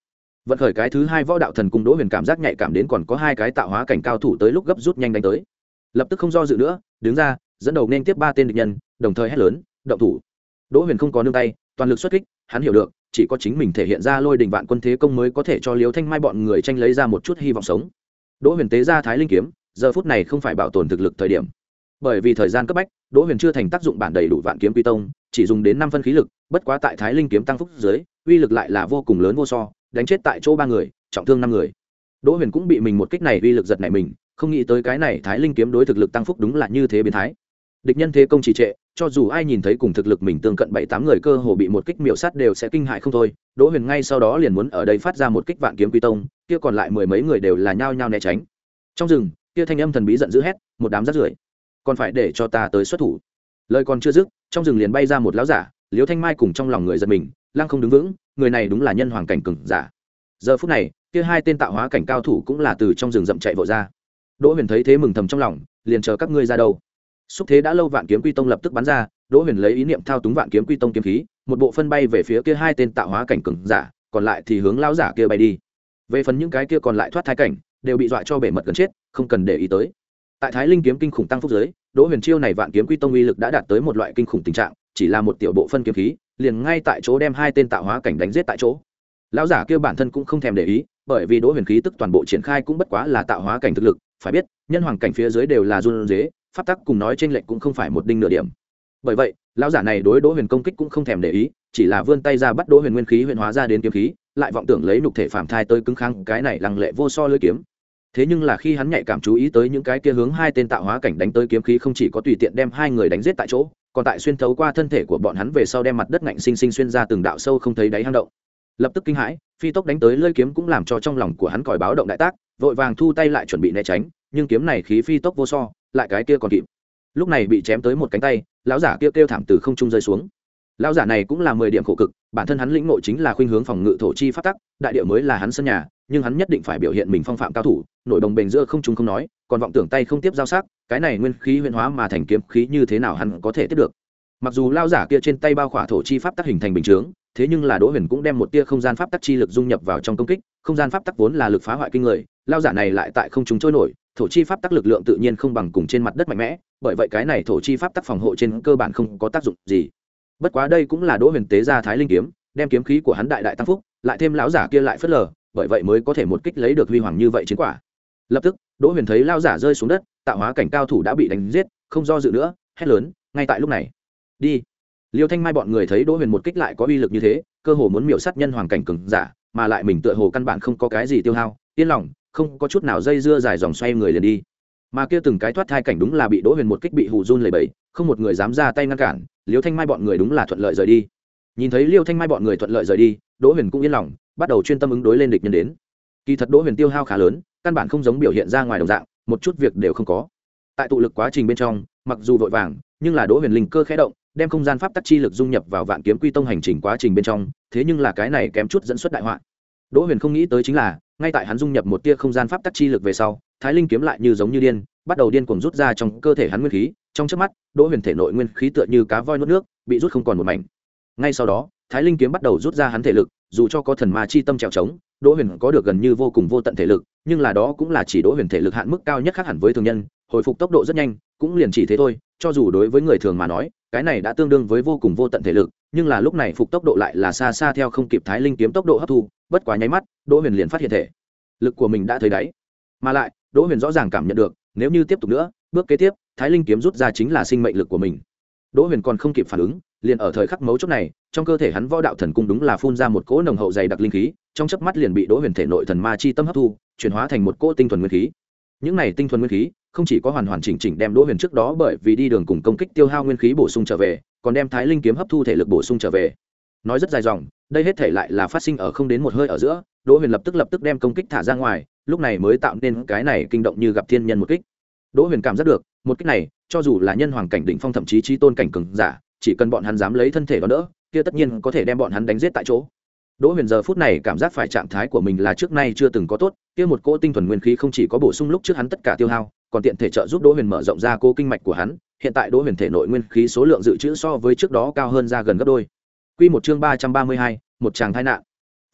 vận khởi cái thứ hai võ đạo thần cung, Đỗ Huyền cảm giác nhạy cảm đến còn có hai cái tạo hóa cảnh cao thủ tới lúc gấp rút nhanh đánh tới, lập tức không do dự nữa, đứng ra dẫn đầu nên tiếp ba tên địch nhân, đồng thời hét lớn động thủ. Đỗ Huyền không có nương tay, toàn lực xuất kích, hắn hiểu được chỉ có chính mình thể hiện ra lôi đình vạn quân thế công mới có thể cho Liêu Thanh Mai bọn người tranh lấy ra một chút hy vọng sống. Đỗ Huyền tế ra Thái Linh kiếm, giờ phút này không phải bảo tồn thực lực thời điểm, bởi vì thời gian cấp bách, Đỗ Huyền chưa thành tác dụng bản đầy đủ vạn kiếm quy tông, chỉ dùng đến năm phân khí lực, bất quá tại Thái Linh kiếm tăng phúc dưới, uy lực lại là vô cùng lớn vô so, đánh chết tại chỗ ba người, trọng thương năm người. Đỗ Huyền cũng bị mình một kích này uy lực giật nảy mình, không nghĩ tới cái này Thái Linh kiếm đối thực lực tăng phúc đúng là như thế biến thái. Địch nhân thế công trì trệ, cho dù ai nhìn thấy cùng thực lực mình tương cận bảy tám người cơ hồ bị một kích miểu sát đều sẽ kinh hại không thôi. Đỗ Huyền ngay sau đó liền muốn ở đây phát ra một kích vạn kiếm quy tông, kia còn lại mười mấy người đều là nhao nhao né tránh. Trong rừng, kia thanh âm thần bí giận dữ hét, một đám rác rưởi, còn phải để cho ta tới xuất thủ. Lời còn chưa dứt, trong rừng liền bay ra một lão giả, Liêu Thanh Mai cùng trong lòng người giật mình, lăng không đứng vững, người này đúng là nhân hoàng cảnh cường giả. Giờ phút này, kia hai tên tạo hóa cảnh cao thủ cũng là từ trong rừng rậm chạy vội ra. Đỗ Huyền thấy thế mừng thầm trong lòng, liền chờ các ngươi ra đâu. Xúc thế đã lâu vạn kiếm quy tông lập tức bắn ra, Đỗ Huyền lấy ý niệm thao túng vạn kiếm quy tông kiếm khí, một bộ phân bay về phía kia hai tên tạo hóa cảnh cường giả, còn lại thì hướng lão giả kia bay đi. Về phần những cái kia còn lại thoát thai cảnh, đều bị dọa cho bể mật gần chết, không cần để ý tới. Tại Thái Linh kiếm kinh khủng tăng phúc dưới, Đỗ Huyền chiêu này vạn kiếm quy tông uy lực đã đạt tới một loại kinh khủng tình trạng, chỉ là một tiểu bộ phân kiếm khí, liền ngay tại chỗ đem hai tên tạo hóa cảnh đánh giết tại chỗ. Lão giả kia bản thân cũng không thèm để ý, bởi vì Đỗ Huyền khí tức toàn bộ triển khai cũng bất quá là tạo hóa cảnh thực lực, phải biết, nhân hoàng cảnh phía dưới đều là run rế, pháp tắc cùng nói trên lệnh cũng không phải một đinh nửa điểm. Bởi vậy, lão giả này đối Đỗ Huyền công kích cũng không thèm để ý, chỉ là vươn tay ra bắt Đỗ Huyền nguyên khí huyền hóa ra đến kiếm khí, lại vọng tưởng lấy nhục thể phàm thai tới cứng kháng cái này lăng lệ vô so lưỡi kiếm. Thế nhưng là khi hắn nhạy cảm chú ý tới những cái kia hướng hai tên tạo hóa cảnh đánh tới kiếm khí không chỉ có tùy tiện đem hai người đánh giết tại chỗ, còn tại xuyên thấu qua thân thể của bọn hắn về sau đem mặt đất ngạnh sinh sinh xuyên ra từng đạo sâu không thấy đáy hang động. Lập tức kinh hãi, phi tốc đánh tới lưỡi kiếm cũng làm cho trong lòng của hắn còi báo động đại tác, vội vàng thu tay lại chuẩn bị né tránh, nhưng kiếm này khí phi tốc vô so, lại cái kia còn kịp. Lúc này bị chém tới một cánh tay, lão giả kia kêu, kêu thảm từ không trung rơi xuống. Lão giả này cũng là mười điểm khổ cực, bản thân hắn lĩnh ngộ chính là khuynh hướng phòng ngự thổ chi pháp tắc, đại địa mới là hắn sân nhà, nhưng hắn nhất định phải biểu hiện mình phong phạm cao thủ, nổi đồng bền giữa không trung không nói, còn vọng tưởng tay không tiếp giao sắc, cái này nguyên khí huyền hóa mà thành kiếm khí như thế nào hắn có thể tiếp được. Mặc dù lão giả kia trên tay bao khỏa thổ chi pháp tắc hình thành bình chướng, thế nhưng là Đỗ Huyền cũng đem một tia không gian pháp tắc chi lực dung nhập vào trong công kích, không gian pháp tắc vốn là lực phá hoại kinh người, lão giả này lại tại không trung trôi nổi, thổ chi pháp tắc lực lượng tự nhiên không bằng cùng trên mặt đất mạnh mẽ, bởi vậy cái này thổ chi pháp tắc phòng hộ trên cơ bản không có tác dụng gì. Bất quá đây cũng là Đỗ Huyền tế ra Thái Linh kiếm, đem kiếm khí của hắn đại đại tăng phúc, lại thêm lão giả kia lại phất lờ, bởi vậy mới có thể một kích lấy được huy hoàng như vậy chiến quả. Lập tức, Đỗ Huyền thấy lão giả rơi xuống đất, tạo hóa cảnh cao thủ đã bị đánh giết, không do dự nữa, hét lớn, ngay tại lúc này, đi. Liêu Thanh Mai bọn người thấy Đỗ Huyền một kích lại có uy lực như thế, cơ hồ muốn miểu sát nhân hoàng cảnh cường giả, mà lại mình tựa hồ căn bản không có cái gì tiêu hao, yên lòng, không có chút nào dây dưa dài dòng xoay người liền đi. Mà kia từng cái thoát thai cảnh đúng là bị Đỗ Huyền một kích bị hù run lẩy bẩy, không một người dám ra tay ngăn cản, Liêu Thanh Mai bọn người đúng là thuận lợi rời đi. Nhìn thấy Liêu Thanh Mai bọn người thuận lợi rời đi, Đỗ Huyền cũng yên lòng, bắt đầu chuyên tâm ứng đối lên địch nhân đến. Kỳ thật Đỗ Huyền tiêu hao khá lớn, căn bản không giống biểu hiện ra ngoài đồng dạng, một chút việc đều không có. Tại tụ lực quá trình bên trong, mặc dù vội vàng, nhưng là Đỗ Huyền linh cơ khẽ động, đem không gian pháp tắc chi lực dung nhập vào vạn kiếm quy tông hành trình quá trình bên trong, thế nhưng là cái này kém chút dẫn xuất đại họa. Đỗ Huyền không nghĩ tới chính là, ngay tại hắn dung nhập một tia không gian pháp tắc chi lực về sau, Thái Linh kiếm lại như giống như điên, bắt đầu điên cuồng rút ra trong cơ thể hắn nguyên khí, trong chớp mắt, Đỗ Huyền thể nội nguyên khí tựa như cá voi nuốt nước, bị rút không còn một mảnh. Ngay sau đó, Thái Linh kiếm bắt đầu rút ra hắn thể lực, dù cho có thần ma chi tâm trèo trống, Đỗ Huyền có được gần như vô cùng vô tận thể lực, nhưng là đó cũng là chỉ Đỗ Huyền thể lực hạn mức cao nhất khác hẳn với thường nhân, hồi phục tốc độ rất nhanh, cũng liền chỉ thế thôi, cho dù đối với người thường mà nói, cái này đã tương đương với vô cùng vô tận thể lực, nhưng là lúc này phục tốc độ lại là xa xa theo không kịp Thái Linh kiếm tốc độ hấp thu, bất quá nháy mắt, Đỗ Huyền liền phát hiện thể lực của mình đã thấy đáy. Mà lại, Đỗ Huyền rõ ràng cảm nhận được, nếu như tiếp tục nữa, bước kế tiếp, Thái Linh kiếm rút ra chính là sinh mệnh lực của mình. Đỗ Huyền còn không kịp phản ứng, liền ở thời khắc mấu chốt này, trong cơ thể hắn võ đạo thần cung đúng là phun ra một cỗ nồng hậu dày đặc linh khí, trong chớp mắt liền bị Đỗ Huyền thể nội thần ma chi tâm hấp thu, chuyển hóa thành một cỗ tinh thuần nguyên khí. Những này tinh thuần nguyên khí, không chỉ có hoàn hoàn chỉnh chỉnh đem Đỗ Huyền trước đó bởi vì đi đường cùng công kích tiêu hao nguyên khí bổ sung trở về, còn đem Thái Linh kiếm hấp thu thể lực bổ sung trở về. Nói rất dài dòng, đây hết thể lại là phát sinh ở không đến một hơi ở giữa, Đỗ Huyền lập tức lập tức đem công kích thả ra ngoài, lúc này mới tạo nên cái này kinh động như gặp thiên nhân một kích. Đỗ Huyền cảm giác được, một kích này, cho dù là nhân hoàng cảnh đỉnh phong thậm chí chí tôn cảnh cường giả, chỉ cần bọn hắn dám lấy thân thể đó đỡ, kia tất nhiên có thể đem bọn hắn đánh giết tại chỗ. Đỗ Huyền giờ phút này cảm giác phải trạng thái của mình là trước nay chưa từng có tốt, kia một cỗ tinh thuần nguyên khí không chỉ có bổ sung lúc trước hắn tất cả tiêu hao, còn tiện thể trợ giúp Đỗ Huyền mở rộng ra cố kinh mạch của hắn, hiện tại Đỗ Huyền thể nội nguyên khí số lượng dự trữ so với trước đó cao hơn ra gần gấp đôi. Quy một chương ba trăm ba mươi hai, một tràng tai nạn. Phải biết,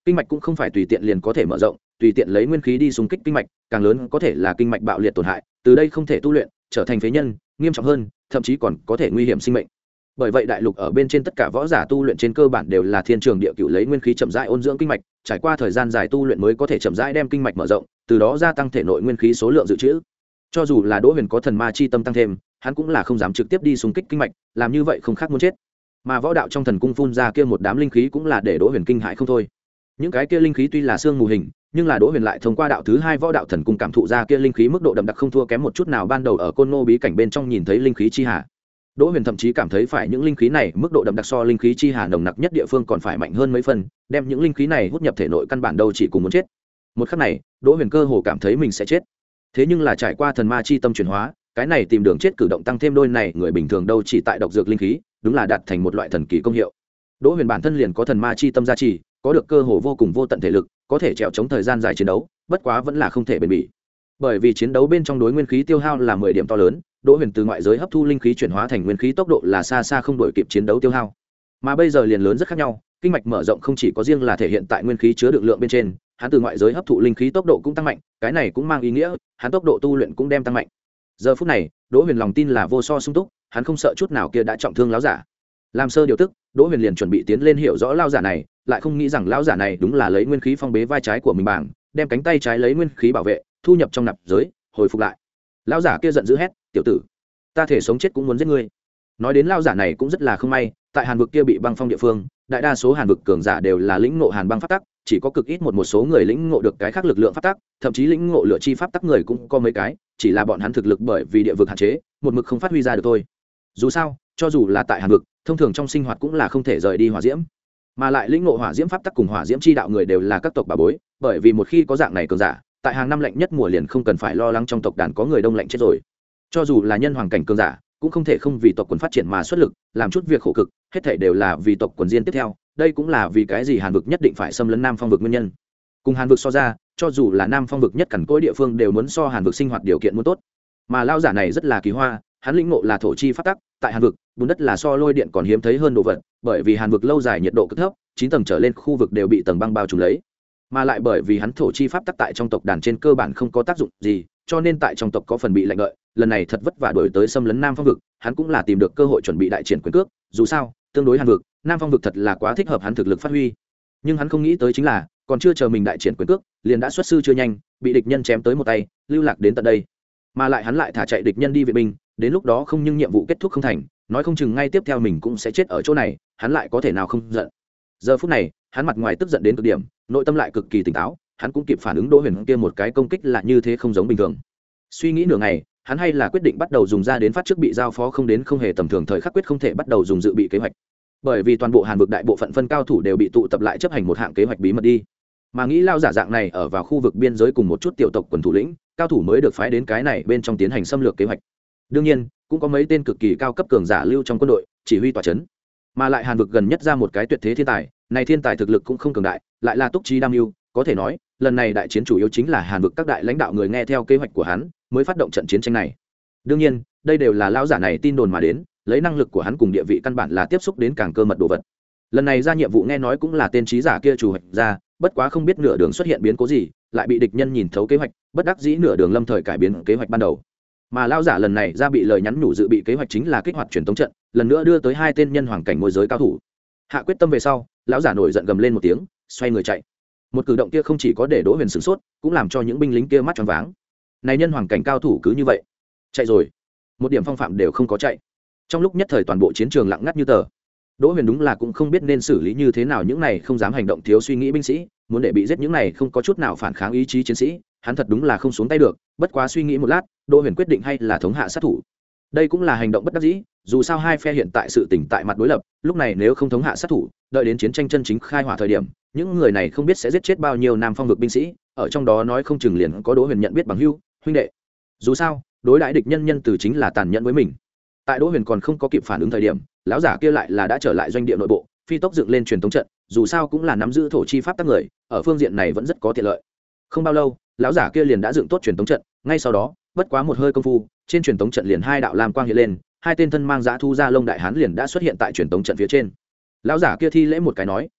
kinh mạch cũng không phải tùy tiện liền có thể mở rộng, tùy tiện lấy nguyên khí đi xung kích kinh mạch, càng lớn có thể là kinh mạch bạo liệt tổn hại, từ đây không thể tu luyện, trở thành phế nhân, nghiêm trọng hơn, thậm chí còn có thể nguy hiểm sinh mệnh. Bởi vậy đại lục ở bên trên tất cả võ giả tu luyện trên cơ bản đều là thiên trường địa cửu, lấy nguyên khí chậm rãi ôn dưỡng kinh mạch, trải qua thời gian dài tu luyện mới có thể chậm rãi đem kinh mạch mở rộng, từ đó gia tăng thể nội nguyên khí số lượng dự trữ. Cho dù là Đỗ Huyền có thần ma chi tâm tăng thêm, hắn cũng là không dám trực tiếp đi xung kích kinh mạch, làm như vậy không khác muốn chết. Mà võ đạo trong thần cung phun ra kia một đám linh khí cũng là để Đỗ Huyền kinh hãi không thôi. Những cái kia linh khí tuy là xương mù hình, nhưng là Đỗ Huyền lại thông qua đạo thứ hai võ đạo thần cung cảm thụ ra kia linh khí mức độ đậm đặc không thua kém một chút nào ban đầu ở Côn Ngô bí cảnh bên trong nhìn thấy linh khí chi hà. Đỗ Huyền thậm chí cảm thấy phải những linh khí này mức độ đậm đặc so linh khí chi hà nồng nặc nhất địa phương còn phải mạnh hơn mấy phần, đem những linh khí này hút nhập thể nội căn bản đâu chỉ cùng muốn chết. Một khắc này, Đỗ Huyền cơ hồ cảm thấy mình sẽ chết. Thế nhưng là trải qua thần ma chi tâm chuyển hóa, cái này tìm đường chết cử động tăng thêm đôi này, người bình thường đâu chỉ tại độc dược linh khí, đúng là đạt thành một loại thần kỳ công hiệu. Đỗ Huyền bản thân liền có thần ma chi tâm gia trì, có được cơ hồ vô cùng vô tận thể lực, có thể trèo chống thời gian dài chiến đấu, bất quá vẫn là không thể bền bỉ. Bởi vì chiến đấu bên trong đối nguyên khí tiêu hao là mười điểm to lớn, Đỗ Huyền từ ngoại giới hấp thu linh khí chuyển hóa thành nguyên khí tốc độ là xa xa không đổi kịp chiến đấu tiêu hao. Mà bây giờ liền lớn rất khác nhau, kinh mạch mở rộng không chỉ có riêng là thể hiện tại nguyên khí chứa đựng lượng bên trên, hắn từ ngoại giới hấp thụ linh khí tốc độ cũng tăng mạnh, cái này cũng mang ý nghĩa hắn tốc độ tu luyện cũng đem tăng mạnh. Giờ phút này, Đỗ Huyền lòng tin là vô so sung túc, hắn không sợ chút nào kia đã trọng thương lão giả. Làm sơ điều tức, Đỗ Huyền liền chuẩn bị tiến lên hiểu rõ lão giả này, lại không nghĩ rằng lão giả này đúng là lấy nguyên khí phong bế vai trái của mình bảng, đem cánh tay trái lấy nguyên khí bảo vệ, thu nhập trong nạp giới, hồi phục lại. Lão giả kia giận dữ hét, "Tiểu tử, ta thể sống chết cũng muốn giết ngươi!" Nói đến lão giả này cũng rất là không may, tại Hàn vực kia bị băng phong địa phương, đại đa số Hàn vực cường giả đều là lĩnh ngộ Hàn băng pháp tắc, chỉ có cực ít một một số người lĩnh ngộ được cái khác lực lượng pháp tắc, thậm chí lĩnh ngộ lửa chi pháp tắc người cũng có mấy cái, chỉ là bọn hắn thực lực bởi vì địa vực hạn chế, một mực không phát huy ra được thôi. Dù sao, cho dù là tại Hàn vực, thông thường trong sinh hoạt cũng là không thể rời đi hỏa diễm, mà lại lĩnh ngộ hỏa diễm pháp tắc cùng hỏa diễm chi đạo người đều là các tộc bà bối, bởi vì một khi có dạng này cường giả, tại hàng năm lạnh nhất mùa liền không cần phải lo lắng trong tộc đàn có người đông lạnh chết rồi. Cho dù là nhân hoàng cảnh cường giả, cũng không thể không vì tộc quần phát triển mà xuất lực, làm chút việc khổ cực, hết thảy đều là vì tộc quần riêng tiếp theo, đây cũng là vì cái gì Hàn vực nhất định phải xâm lấn Nam Phong vực nguyên nhân. Cùng Hàn vực so ra, cho dù là Nam Phong vực nhất cằn cỗi địa phương đều muốn so Hàn vực sinh hoạt điều kiện muốn tốt. Mà lão giả này rất là kỳ hoa, hắn lĩnh ngộ là thổ chi pháp tắc, tại Hàn vực, bùn đất là so lôi điện còn hiếm thấy hơn đồ vật, bởi vì Hàn vực lâu dài nhiệt độ cực thấp, chín tầng trở lên khu vực đều bị tầng băng bao trùm lấy. Mà lại bởi vì hắn thổ chi pháp tắc tại trong tộc đàn trên cơ bản không có tác dụng gì, cho nên tại trong tộc có phần bị lạnh lợi, lần này thật vất vả đổi tới xâm lấn Nam Phong vực, hắn cũng là tìm được cơ hội chuẩn bị đại triển quyền cước, dù sao, tương đối Hàn vực, Nam Phong vực thật là quá thích hợp hắn thực lực phát huy. Nhưng hắn không nghĩ tới chính là, còn chưa chờ mình đại triển quyền cước, liền đã xuất sư chưa nhanh, bị địch nhân chém tới một tay, lưu lạc đến tận đây. Mà lại hắn lại thả chạy địch nhân đi viện binh, đến lúc đó không nhưng nhiệm vụ kết thúc không thành, nói không chừng ngay tiếp theo mình cũng sẽ chết ở chỗ này, hắn lại có thể nào không giận. Giờ phút này, hắn mặt ngoài tức giận đến cực điểm, nội tâm lại cực kỳ tỉnh táo, hắn cũng kịp phản ứng Đỗ Huyền kia một cái công kích là như thế không giống bình thường. Suy nghĩ nửa ngày, hắn hay là quyết định bắt đầu dùng ra đến phát trước bị giao phó không đến không hề tầm thường thời khắc quyết không thể bắt đầu dùng dự bị kế hoạch. Bởi vì toàn bộ Hàn vực đại bộ phận phân cao thủ đều bị tụ tập lại chấp hành một hạng kế hoạch bí mật đi. Mà nghĩ lao giả dạng này ở vào khu vực biên giới cùng một chút tiểu tộc quần thủ lĩnh, cao thủ mới được phái đến cái này bên trong tiến hành xâm lược kế hoạch. Đương nhiên, cũng có mấy tên cực kỳ cao cấp cường giả lưu trong quân đội, chỉ huy tòa chấn. Mà lại Hàn vực gần nhất ra một cái tuyệt thế thiên tài, này thiên tài thực lực cũng không cường đại, lại là túc trí đam mưu, có thể nói, lần này đại chiến chủ yếu chính là Hàn vực các đại lãnh đạo người nghe theo kế hoạch của hắn, mới phát động trận chiến tranh này. Đương nhiên, đây đều là lão giả này tin đồn mà đến, lấy năng lực của hắn cùng địa vị căn bản là tiếp xúc đến càng cơ mật đồ vật. Lần này ra nhiệm vụ nghe nói cũng là tên trí giả kia chủ hoạch ra, bất quá không biết nửa đường xuất hiện biến cố gì, lại bị địch nhân nhìn thấu kế hoạch, bất đắc dĩ nửa đường lâm thời cải biến kế hoạch ban đầu. Mà lão giả lần này ra bị lời nhắn nhủ dự bị kế hoạch chính là kích hoạt truyền tống trận, lần nữa đưa tới hai tên nhân hoàng cảnh môi giới cao thủ. Hạ quyết tâm về sau, lão giả nổi giận gầm lên một tiếng, xoay người chạy. Một cử động kia không chỉ có để Đỗ Huyền sửng sốt, cũng làm cho những binh lính kia mắt tròn váng. Này nhân hoàng cảnh cao thủ cứ như vậy chạy rồi, một điểm phong phạm đều không có chạy. Trong lúc nhất thời toàn bộ chiến trường lặng ngắt như tờ. Đỗ Huyền đúng là cũng không biết nên xử lý như thế nào những này không dám hành động thiếu suy nghĩ binh sĩ, muốn để bị giết những này không có chút nào phản kháng ý chí chiến sĩ, hắn thật đúng là không xuống tay được. Bất quá suy nghĩ một lát, Đỗ Huyền quyết định hay là thống hạ sát thủ. Đây cũng là hành động bất đắc dĩ, dù sao hai phe hiện tại sự tỉnh tại mặt đối lập, lúc này nếu không thống hạ sát thủ, đợi đến chiến tranh chân chính khai hỏa thời điểm, những người này không biết sẽ giết chết bao nhiêu Nam Phong vực binh sĩ, ở trong đó nói không chừng liền có Đỗ Huyền nhận biết bằng hữu, huynh đệ. Dù sao, đối đãi địch nhân nhân từ chính là tàn nhẫn với mình. Tại Đỗ Huyền còn không có kịp phản ứng thời điểm, lão giả kia lại là đã trở lại doanh địa nội bộ, phi tốc dựng lên truyền tống trận, dù sao cũng là nắm giữ thổ chi pháp tắc người, ở phương diện này vẫn rất có tiện lợi. Không bao lâu, lão giả kia liền đã dựng tốt truyền tống trận, ngay sau đó, bất quá một hơi công phu, trên truyền tống trận liền hai đạo lam quang hiện lên, hai tên thân mang dã thu da lông đại hán liền đã xuất hiện tại truyền tống trận phía trên. Lão giả kia thi lễ một cái nói,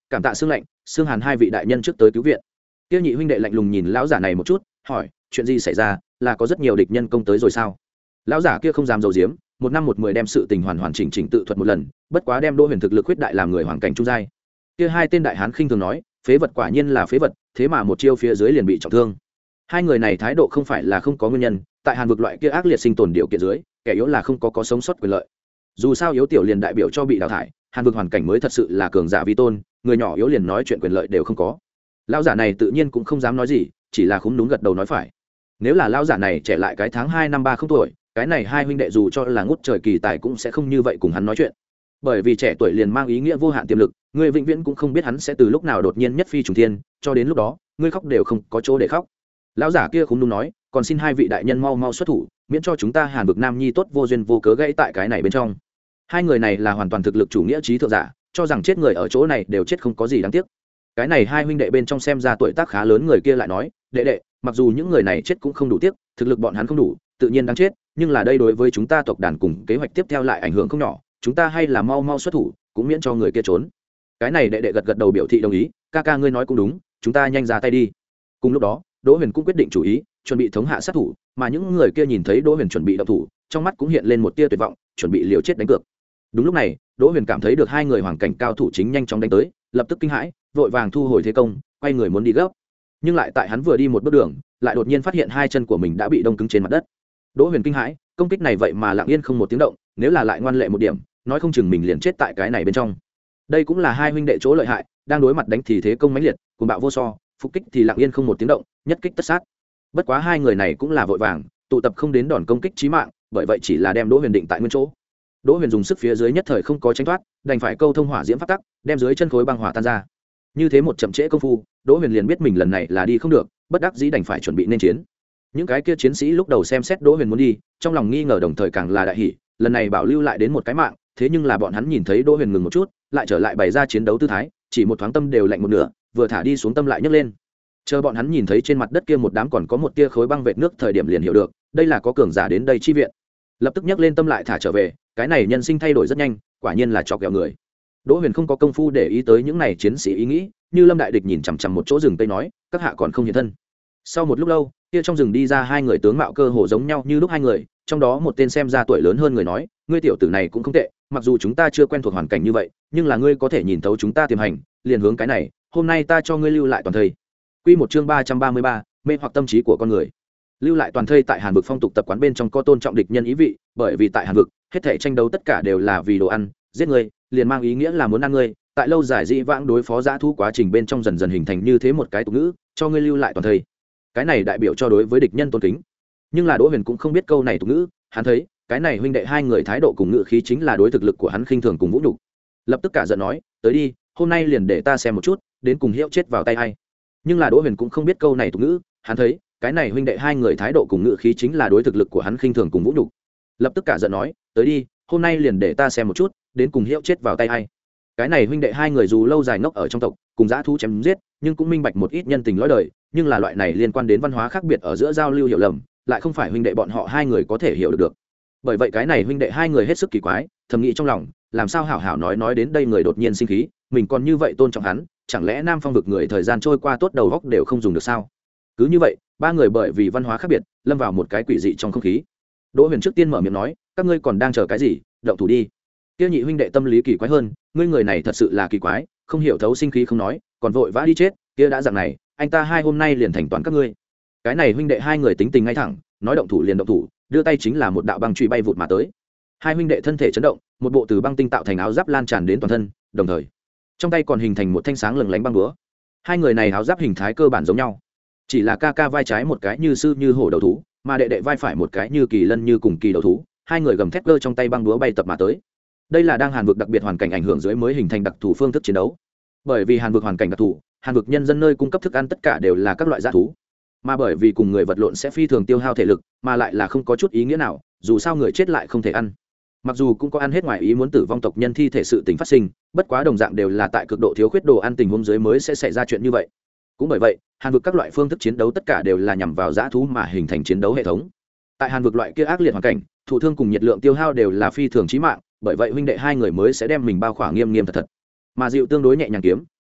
cảm tạ xương lạnh xương hàn hai vị đại nhân trước tới cứu viện. Tiêu nhị huynh đệ lạnh lùng nhìn lão giả này một chút, hỏi chuyện gì xảy ra, là có rất nhiều địch nhân công tới rồi sao? Lão giả kia không dám giấu giếm, một năm một mười đem sự tình hoàn hoàn chỉnh chỉnh tự thuật một lần, bất quá đem Đỗ Huyền thực lực khuyết đại làm người hoàng cảnh trung giai. Kia hai tên đại hán khinh thường nói, phế vật quả nhiên là phế vật, thế mà một chiêu phía dưới liền bị trọng thương. Hai người này thái độ không phải là không có nguyên nhân, tại Hàn vực loại kia ác liệt sinh tồn điều kiện dưới, kẻ yếu là không có có sống sót quyền lợi. Dù sao yếu tiểu liền đại biểu cho bị đào thải, Hàn vực hoàn cảnh mới thật sự là cường giả vi tôn, người nhỏ yếu liền nói chuyện quyền lợi đều không có. Lão giả này tự nhiên cũng không dám nói gì, chỉ là khúm núm gật đầu nói phải. Nếu là lão giả này trẻ lại cái tháng hai năm ba không tuổi, cái này hai huynh đệ dù cho là ngút trời kỳ tài cũng sẽ không như vậy cùng hắn nói chuyện. Bởi vì trẻ tuổi liền mang ý nghĩa vô hạn tiềm lực, người vĩnh viễn cũng không biết hắn sẽ từ lúc nào đột nhiên nhất phi trùng thiên, cho đến lúc đó, ngươi khóc đều không có chỗ để khóc. Lão giả kia khúm núm nói, còn xin hai vị đại nhân mau mau xuất thủ, miễn cho chúng ta Hàn vực Nam Nhi tốt vô duyên vô cớ gãy tại cái này bên trong. Hai người này là hoàn toàn thực lực chủ nghĩa trí thượng giả, cho rằng chết người ở chỗ này đều chết không có gì đáng tiếc. Cái này hai huynh đệ bên trong xem ra tuổi tác khá lớn người kia lại nói, đệ đệ, mặc dù những người này chết cũng không đủ tiếc, thực lực bọn hắn không đủ, tự nhiên đáng chết, nhưng là đây đối với chúng ta tộc đàn cùng kế hoạch tiếp theo lại ảnh hưởng không nhỏ, chúng ta hay là mau mau xuất thủ, cũng miễn cho người kia trốn. Cái này đệ đệ gật gật đầu biểu thị đồng ý, ca ca ngươi nói cũng đúng, chúng ta nhanh ra tay đi. Cùng lúc đó, Đỗ Huyền cũng quyết định chủ ý, chuẩn bị thống hạ sát thủ, mà những người kia nhìn thấy Đỗ Huyền chuẩn bị động thủ, trong mắt cũng hiện lên một tia tuyệt vọng, chuẩn bị liều chết đánh cược. Đúng lúc này, Đỗ Huyền cảm thấy được hai người hoàng cảnh cao thủ chính nhanh chóng đánh tới, lập tức kinh hãi, vội vàng thu hồi thế công, quay người muốn đi gấp. Nhưng lại tại hắn vừa đi một bước đường, lại đột nhiên phát hiện hai chân của mình đã bị đông cứng trên mặt đất. Đỗ Huyền kinh hãi, công kích này vậy mà lặng yên không một tiếng động, nếu là lại ngoan lệ một điểm, nói không chừng mình liền chết tại cái này bên trong. Đây cũng là hai huynh đệ chỗ lợi hại, đang đối mặt đánh thì thế công mãnh liệt, cuồng bạo vô so, phục kích thì lặng yên không một tiếng động, nhất kích tất sát. Bất quá hai người này cũng là vội vàng, tụ tập không đến đòn công kích chí mạng, bởi vậy chỉ là đem Đỗ Huyền định tại nguyên chỗ. Đỗ Huyền dùng sức phía dưới nhất thời không có tránh thoát, đành phải câu thông hỏa diễm pháp tắc, đem dưới chân khối băng hỏa tan ra. Như thế một chậm trễ công phu, Đỗ Huyền liền biết mình lần này là đi không được, bất đắc dĩ đành phải chuẩn bị nên chiến. Những cái kia chiến sĩ lúc đầu xem xét Đỗ Huyền muốn đi, trong lòng nghi ngờ đồng thời càng là đại hỉ, lần này bảo lưu lại đến một cái mạng, thế nhưng là bọn hắn nhìn thấy Đỗ Huyền ngừng một chút, lại trở lại bày ra chiến đấu tư thái, chỉ một thoáng tâm đều lạnh một nửa, vừa thả đi xuống tâm lại nhấc lên. Chờ bọn hắn nhìn thấy trên mặt đất kia một đám còn có một tia khối băng vệt nước thời điểm liền hiểu được, đây là có cường giả đến đây chi viện. Lập tức nhấc lên tâm lại thả trở về, cái này nhân sinh thay đổi rất nhanh, quả nhiên là chọc ghẹo người. Đỗ Huyền không có công phu để ý tới những này chiến sĩ ý nghĩ, như Lâm đại địch nhìn chằm chằm một chỗ rừng tây nói, các hạ còn không hiện thân. Sau một lúc lâu, kia trong rừng đi ra hai người tướng mạo cơ hồ giống nhau như lúc hai người, trong đó một tên xem ra tuổi lớn hơn người nói, ngươi tiểu tử này cũng không tệ, mặc dù chúng ta chưa quen thuộc hoàn cảnh như vậy, nhưng là ngươi có thể nhìn thấu chúng ta tiềm hành, liền hướng cái này, hôm nay ta cho ngươi lưu lại toàn thây. Quy một chương ba trăm ba mươi ba, mê hoặc tâm trí của con người. Lưu lại toàn thây tại Hàn vực phong tục tập quán bên trong có tôn trọng địch nhân ý vị, bởi vì tại Hàn vực, hết thảy tranh đấu tất cả đều là vì đồ ăn, giết người, liền mang ý nghĩa là muốn ăn ngươi, tại lâu dài dĩ vãng đối phó dã thú quá trình bên trong dần dần hình thành như thế một cái tục ngữ, cho ngươi lưu lại toàn thây. Cái này đại biểu cho đối với địch nhân tôn kính. Nhưng là Đỗ Huyền cũng không biết câu này tục ngữ, hắn thấy, cái này huynh đệ hai người thái độ cùng ngữ khí chính là đối thực lực của hắn khinh thường cùng vũ nhục. Lập tức cả giận nói, tới đi, hôm nay liền để ta xem một chút, đến cùng hiệu chết vào tay ai. Nhưng là Đỗ Huyền cũng không biết câu này tục ngữ, hắn thấy, cái này huynh đệ hai người thái độ cùng ngữ khí chính là đối thực lực của hắn khinh thường cùng vũ nhục. Lập tức cả giận nói, tới đi, hôm nay liền để ta xem một chút, đến cùng hiệu chết vào tay ai. Cái này huynh đệ hai người dù lâu dài ngốc ở trong tộc, cùng dã thú chém giết, nhưng cũng minh bạch một ít nhân tình lõi đời, nhưng là loại này liên quan đến văn hóa khác biệt ở giữa giao lưu hiểu lầm, lại không phải huynh đệ bọn họ hai người có thể hiểu được được. Bởi vậy cái này huynh đệ hai người hết sức kỳ quái, thầm nghĩ trong lòng, làm sao hảo hảo nói nói đến đây người đột nhiên sinh khí, mình còn như vậy tôn trọng hắn, chẳng lẽ Nam Phong vực người thời gian trôi qua tốt đầu góc đều không dùng được sao? Cứ như vậy, ba người bởi vì văn hóa khác biệt, lâm vào một cái quỷ dị trong không khí. Đỗ Huyền trước tiên mở miệng nói, các ngươi còn đang chờ cái gì, động thủ đi. Tiêu nhị huynh đệ tâm lý kỳ quái hơn, ngươi người này thật sự là kỳ quái, không hiểu thấu sinh khí không nói, còn vội vã đi chết, kia đã dạng này, anh ta hai hôm nay liền thành toàn các ngươi. Cái này huynh đệ hai người tính tình ngay thẳng, nói động thủ liền động thủ, đưa tay chính là một đạo băng chùy bay vụt mà tới. Hai huynh đệ thân thể chấn động, một bộ từ băng tinh tạo thành áo giáp lan tràn đến toàn thân, đồng thời trong tay còn hình thành một thanh sáng lừng lánh băng búa. Hai người này áo giáp hình thái cơ bản giống nhau, chỉ là ca ca vai trái một cái như sư như hổ đầu thú, mà đệ đệ vai phải một cái như kỳ lân như cùng kỳ đầu thú. Hai người gầm thét cơ trong tay băng búa bay tập mà tới. Đây là đang Hàn vực đặc biệt hoàn cảnh ảnh hưởng dưới mới hình thành đặc thù phương thức chiến đấu. Bởi vì Hàn vực hoàn cảnh đặc thù, Hàn vực nhân dân nơi cung cấp thức ăn tất cả đều là các loại dã thú, mà bởi vì cùng người vật lộn sẽ phi thường tiêu hao thể lực, mà lại là không có chút ý nghĩa nào, dù sao người chết lại không thể ăn. Mặc dù cũng có ăn hết ngoài ý muốn tử vong tộc nhân thi thể sự tình phát sinh, bất quá đồng dạng đều là tại cực độ thiếu khuyết đồ ăn tình huống dưới mới sẽ xảy ra chuyện như vậy. Cũng bởi vậy, Hàn vực các loại phương thức chiến đấu tất cả đều là nhằm vào dã thú mà hình thành chiến đấu hệ thống. Tại Hàn vực loại kia ác liệt hoàn cảnh, thụ thương cùng nhiệt lượng tiêu hao đều là phi thường chí mạng, bởi vậy huynh đệ hai người mới sẽ đem mình bao khỏa nghiêm nghiêm thật thật. Mà dịu tương đối nhẹ nhàng kiếm,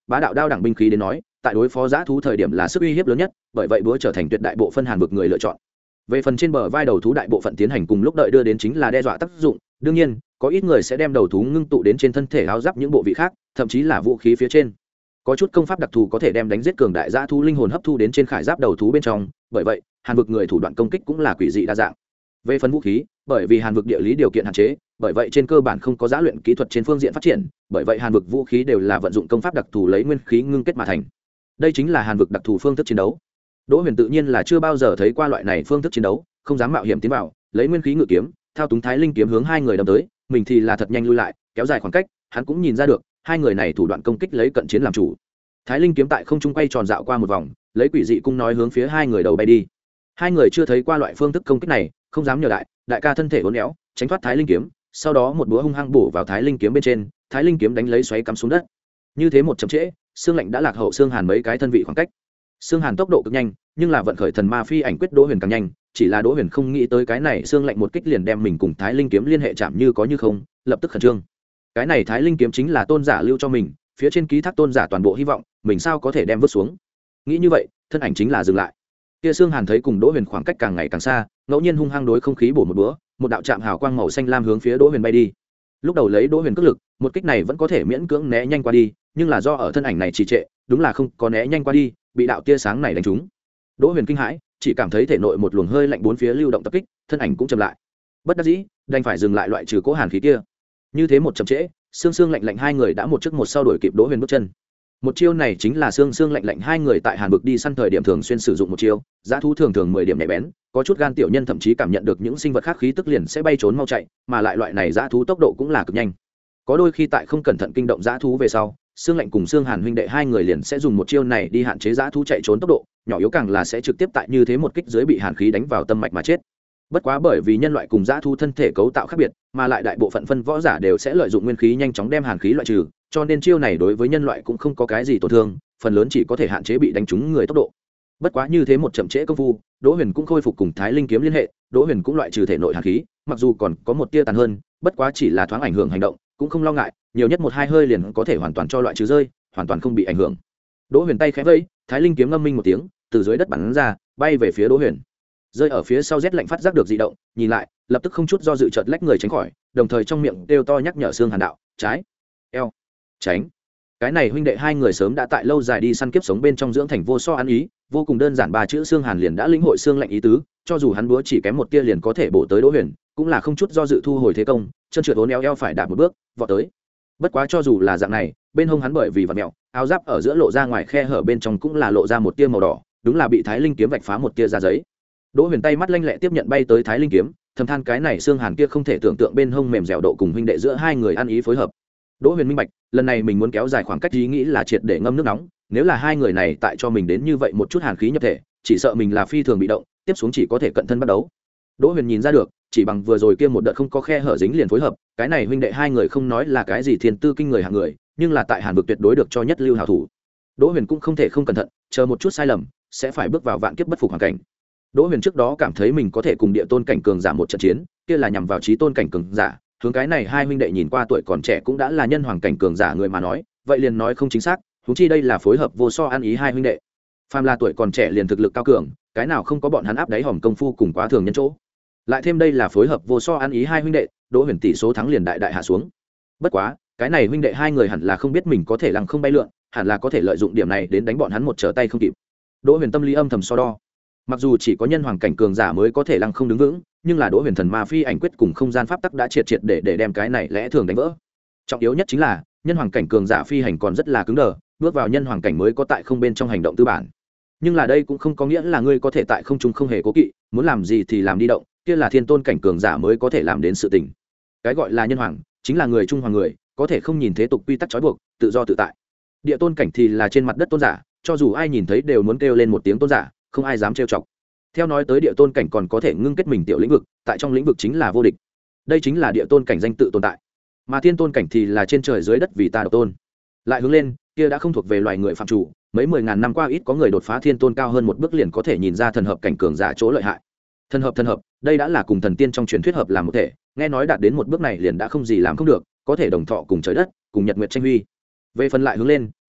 bá đạo đao đẳng binh khí đến nói tại đối phó giã thú thời điểm là sức uy hiếp lớn nhất, bởi vậy búa trở thành tuyệt đại bộ phân hàn vực người lựa chọn. Về phần trên bờ vai đầu thú đại bộ phận tiến hành cùng lúc đợi đưa đến chính là đe dọa tác dụng, đương nhiên có ít người sẽ đem đầu thú ngưng tụ đến trên thân thể áo giáp những bộ vị khác, thậm chí là vũ khí phía trên. Có chút công pháp đặc thù có thể đem đánh giết cường đại giã thú linh hồn hấp thu đến trên khải giáp đầu thú bên trong, bởi vậy hàn vực người thủ đoạn công kích cũng là quỷ dị đa dạng. Về phần vũ khí, bởi vì hàn vực địa lý điều kiện hạn chế, bởi vậy trên cơ bản không có giã luyện kỹ thuật trên phương diện phát triển, bởi vậy hàn vực vũ khí đều là vận dụng công pháp đặc thù lấy nguyên khí ngưng kết mà thành. Đây chính là hàn vực đặc thù phương thức chiến đấu. Đỗ Huyền tự nhiên là chưa bao giờ thấy qua loại này phương thức chiến đấu, không dám mạo hiểm tiến vào, lấy nguyên khí ngự kiếm thao túng thái linh kiếm hướng hai người đâm tới, mình thì là thật nhanh lui lại, kéo dài khoảng cách. Hắn cũng nhìn ra được hai người này thủ đoạn công kích lấy cận chiến làm chủ. Thái linh kiếm tại không trung quay tròn dạo qua một vòng, lấy quỷ dị cung nói hướng phía hai người đầu bay đi. Hai người chưa thấy qua loại phương thức công kích này, không dám nhờ đại, đại ca thân thể uốn éo, tránh thoát thái linh kiếm, sau đó một búa hung hăng bổ vào thái linh kiếm bên trên, thái linh kiếm đánh lấy xoáy cắm xuống đất. Như thế một chậm trễ, Sương Lạnh đã lạc hậu Sương Hàn mấy cái thân vị khoảng cách. Sương Hàn tốc độ cực nhanh, nhưng là vận khởi thần ma phi ảnh quyết Đỗ Huyền càng nhanh, chỉ là Đỗ Huyền không nghĩ tới cái này Sương Lạnh một kích liền đem mình cùng thái linh kiếm liên hệ chạm như có như không, lập tức khẩn trương. Cái này thái linh kiếm chính là tôn giả lưu cho mình, phía trên ký thác tôn giả toàn bộ hy vọng, mình sao có thể đem vứt xuống. Nghĩ như vậy, thân ảnh chính là dừng lại. Kia Sương Hàn thấy cùng Đỗ Huyền khoảng cách càng ngày càng xa, ngẫu nhiên hung hăng đối không khí bổ một búa, một đạo chạm hào quang màu xanh lam hướng phía Đỗ Huyền bay đi. Lúc đầu lấy Đỗ Huyền cước lực, một kích này vẫn có thể miễn cưỡng né nhanh qua đi, nhưng là do ở thân ảnh này trì trệ, đúng là không có né nhanh qua đi, bị đạo tia sáng này đánh trúng. Đỗ Huyền kinh hãi, chỉ cảm thấy thể nội một luồng hơi lạnh bốn phía lưu động tập kích, thân ảnh cũng chậm lại. Bất đắc dĩ, đành phải dừng lại loại trừ cố hàn khí kia. Như thế một chậm trễ, Sương Sương lạnh lạnh hai người đã một trước một sau đuổi kịp Đỗ Huyền bước chân. Một chiêu này chính là Sương Sương lạnh lạnh hai người tại Hàn vực đi săn thời điểm thường xuyên sử dụng một chiêu, dã thú thường thường mười điểm nhạy bén, có chút gan tiểu nhân thậm chí cảm nhận được những sinh vật khác khí tức liền sẽ bay trốn mau chạy, mà lại loại này dã thú tốc độ cũng là cực nhanh. Có đôi khi tại không cẩn thận kinh động dã thú về sau, Sương Lạnh cùng Sương Hàn huynh đệ hai người liền sẽ dùng một chiêu này đi hạn chế dã thú chạy trốn tốc độ, nhỏ yếu càng là sẽ trực tiếp tại như thế một kích dưới bị hàn khí đánh vào tâm mạch mà chết. Bất quá bởi vì nhân loại cùng dã thú thân thể cấu tạo khác biệt, mà lại đại bộ phận phân võ giả đều sẽ lợi dụng nguyên khí nhanh chóng đem hàn khí loại trừ, cho nên chiêu này đối với nhân loại cũng không có cái gì tổn thương, phần lớn chỉ có thể hạn chế bị đánh trúng người tốc độ. Bất quá như thế một chậm trễ công phu, Đỗ Huyền cũng khôi phục cùng Thái Linh kiếm liên hệ, Đỗ Huyền cũng loại trừ thể nội hàn khí, mặc dù còn có một tia tàn hơn, bất quá chỉ là thoáng ảnh hưởng hành động, cũng không lo ngại, nhiều nhất một hai hơi liền có thể hoàn toàn cho loại trừ rơi, hoàn toàn không bị ảnh hưởng. Đỗ Huyền tay khẽ vẫy, Thái Linh kiếm ngâm minh một tiếng, từ dưới đất bắn ra, bay về phía Đỗ Huyền. Rơi ở phía sau rét lạnh phát giác được dị động, nhìn lại, lập tức không chút do dự chợt lách người tránh khỏi, đồng thời trong miệng kêu to nhắc nhở Sương Hàn đạo, trái, eo, tránh. Cái này huynh đệ hai người sớm đã tại lâu dài đi săn kiếp sống bên trong dưỡng thành vô so ăn ý, vô cùng đơn giản ba chữ Sương Hàn liền đã lĩnh hội xương lạnh ý tứ, cho dù hắn búa chỉ kém một tia liền có thể bổ tới Đỗ Huyền, cũng là không chút do dự thu hồi thế công, chân trượt uốn éo eo phải đạp một bước, vọt tới. Bất quá cho dù là dạng này, bên hông hắn bởi vì vặn mèo, áo giáp ở giữa lộ ra ngoài khe hở bên trong cũng là lộ ra một tia màu đỏ, đúng là bị Thái Linh kiếm vạch phá một tia da giấy. Đỗ Huyền tay mắt lanh lẹ tiếp nhận bay tới Thái Linh kiếm, thầm than cái này Sương Hàn kia không thể tưởng tượng bên hông mềm dẻo độ cùng huynh đệ giữa hai người ăn ý phối hợp. Đỗ Huyền minh bạch, lần này mình muốn kéo dài khoảng cách ý nghĩ là triệt để ngâm nước nóng, nếu là hai người này tại cho mình đến như vậy một chút hàn khí nhập thể, chỉ sợ mình là phi thường bị động, tiếp xuống chỉ có thể cận thân bắt đấu. Đỗ Huyền nhìn ra được, chỉ bằng vừa rồi kia một đợt không có khe hở dính liền phối hợp, cái này huynh đệ hai người không nói là cái gì thiên tư kinh người hạng người, nhưng là tại Hàn vực tuyệt đối được cho nhất lưu hảo thủ. Đỗ Huyền cũng không thể không cẩn thận, chờ một chút sai lầm, sẽ phải bước vào vạn kiếp bất phục hoàn cảnh. Đỗ Huyền trước đó cảm thấy mình có thể cùng địa tôn cảnh cường giả một trận chiến, kia là nhằm vào chí tôn cảnh cường giả, hướng cái này hai huynh đệ nhìn qua tuổi còn trẻ cũng đã là nhân hoàng cảnh cường giả người mà nói, vậy liền nói không chính xác, huống chi đây là phối hợp vô so ăn ý hai huynh đệ. Phàm là tuổi còn trẻ liền thực lực cao cường, cái nào không có bọn hắn áp đáy hòm công phu cùng quá thường nhân chỗ. Lại thêm đây là phối hợp vô so ăn ý hai huynh đệ, Đỗ Huyền tỷ số thắng liền đại đại hạ xuống. Bất quá, cái này huynh đệ hai người hẳn là không biết mình có thể lăng không bay lượn, hẳn là có thể lợi dụng điểm này đến đánh bọn hắn một trở tay không kịp. Đỗ Huyền tâm lý âm thầm so đo. Mặc dù chỉ có nhân hoàng cảnh cường giả mới có thể lăng không đứng vững, nhưng là Đỗ Huyền thần ma phi ảnh quyết cùng không gian pháp tắc đã triệt triệt để để đem cái này lẽ thường đánh vỡ. Trọng yếu nhất chính là nhân hoàng cảnh cường giả phi hành còn rất là cứng đờ, bước vào nhân hoàng cảnh mới có tại không bên trong hành động tư bản. Nhưng là đây cũng không có nghĩa là ngươi có thể tại không trung không hề cố kỵ, muốn làm gì thì làm đi động, kia là thiên tôn cảnh cường giả mới có thể làm đến sự tình. Cái gọi là nhân hoàng, chính là người trung hoàng người, có thể không nhìn thế tục quy tắc trói buộc, tự do tự tại. Địa tôn cảnh thì là trên mặt đất tôn giả, cho dù ai nhìn thấy đều muốn kêu lên một tiếng tôn giả, không ai dám trêu chọc. Theo nói tới địa tôn cảnh còn có thể ngưng kết mình tiểu lĩnh vực, tại trong lĩnh vực chính là vô địch. Đây chính là địa tôn cảnh danh tự tồn tại. Mà thiên tôn cảnh thì là trên trời dưới đất vì ta độc tôn. Lại hướng lên, kia đã không thuộc về loài người phạm chủ, mấy mười ngàn năm qua ít có người đột phá thiên tôn cao hơn một bước liền có thể nhìn ra thần hợp cảnh cường giả chỗ lợi hại. Thần hợp thần hợp, đây đã là cùng thần tiên trong truyền thuyết hợp làm một thể, nghe nói đạt đến một bước này liền đã không gì làm không được, có thể đồng thọ cùng trời đất, cùng nhật nguyệt tranh huy. Về phần lại hướng lên,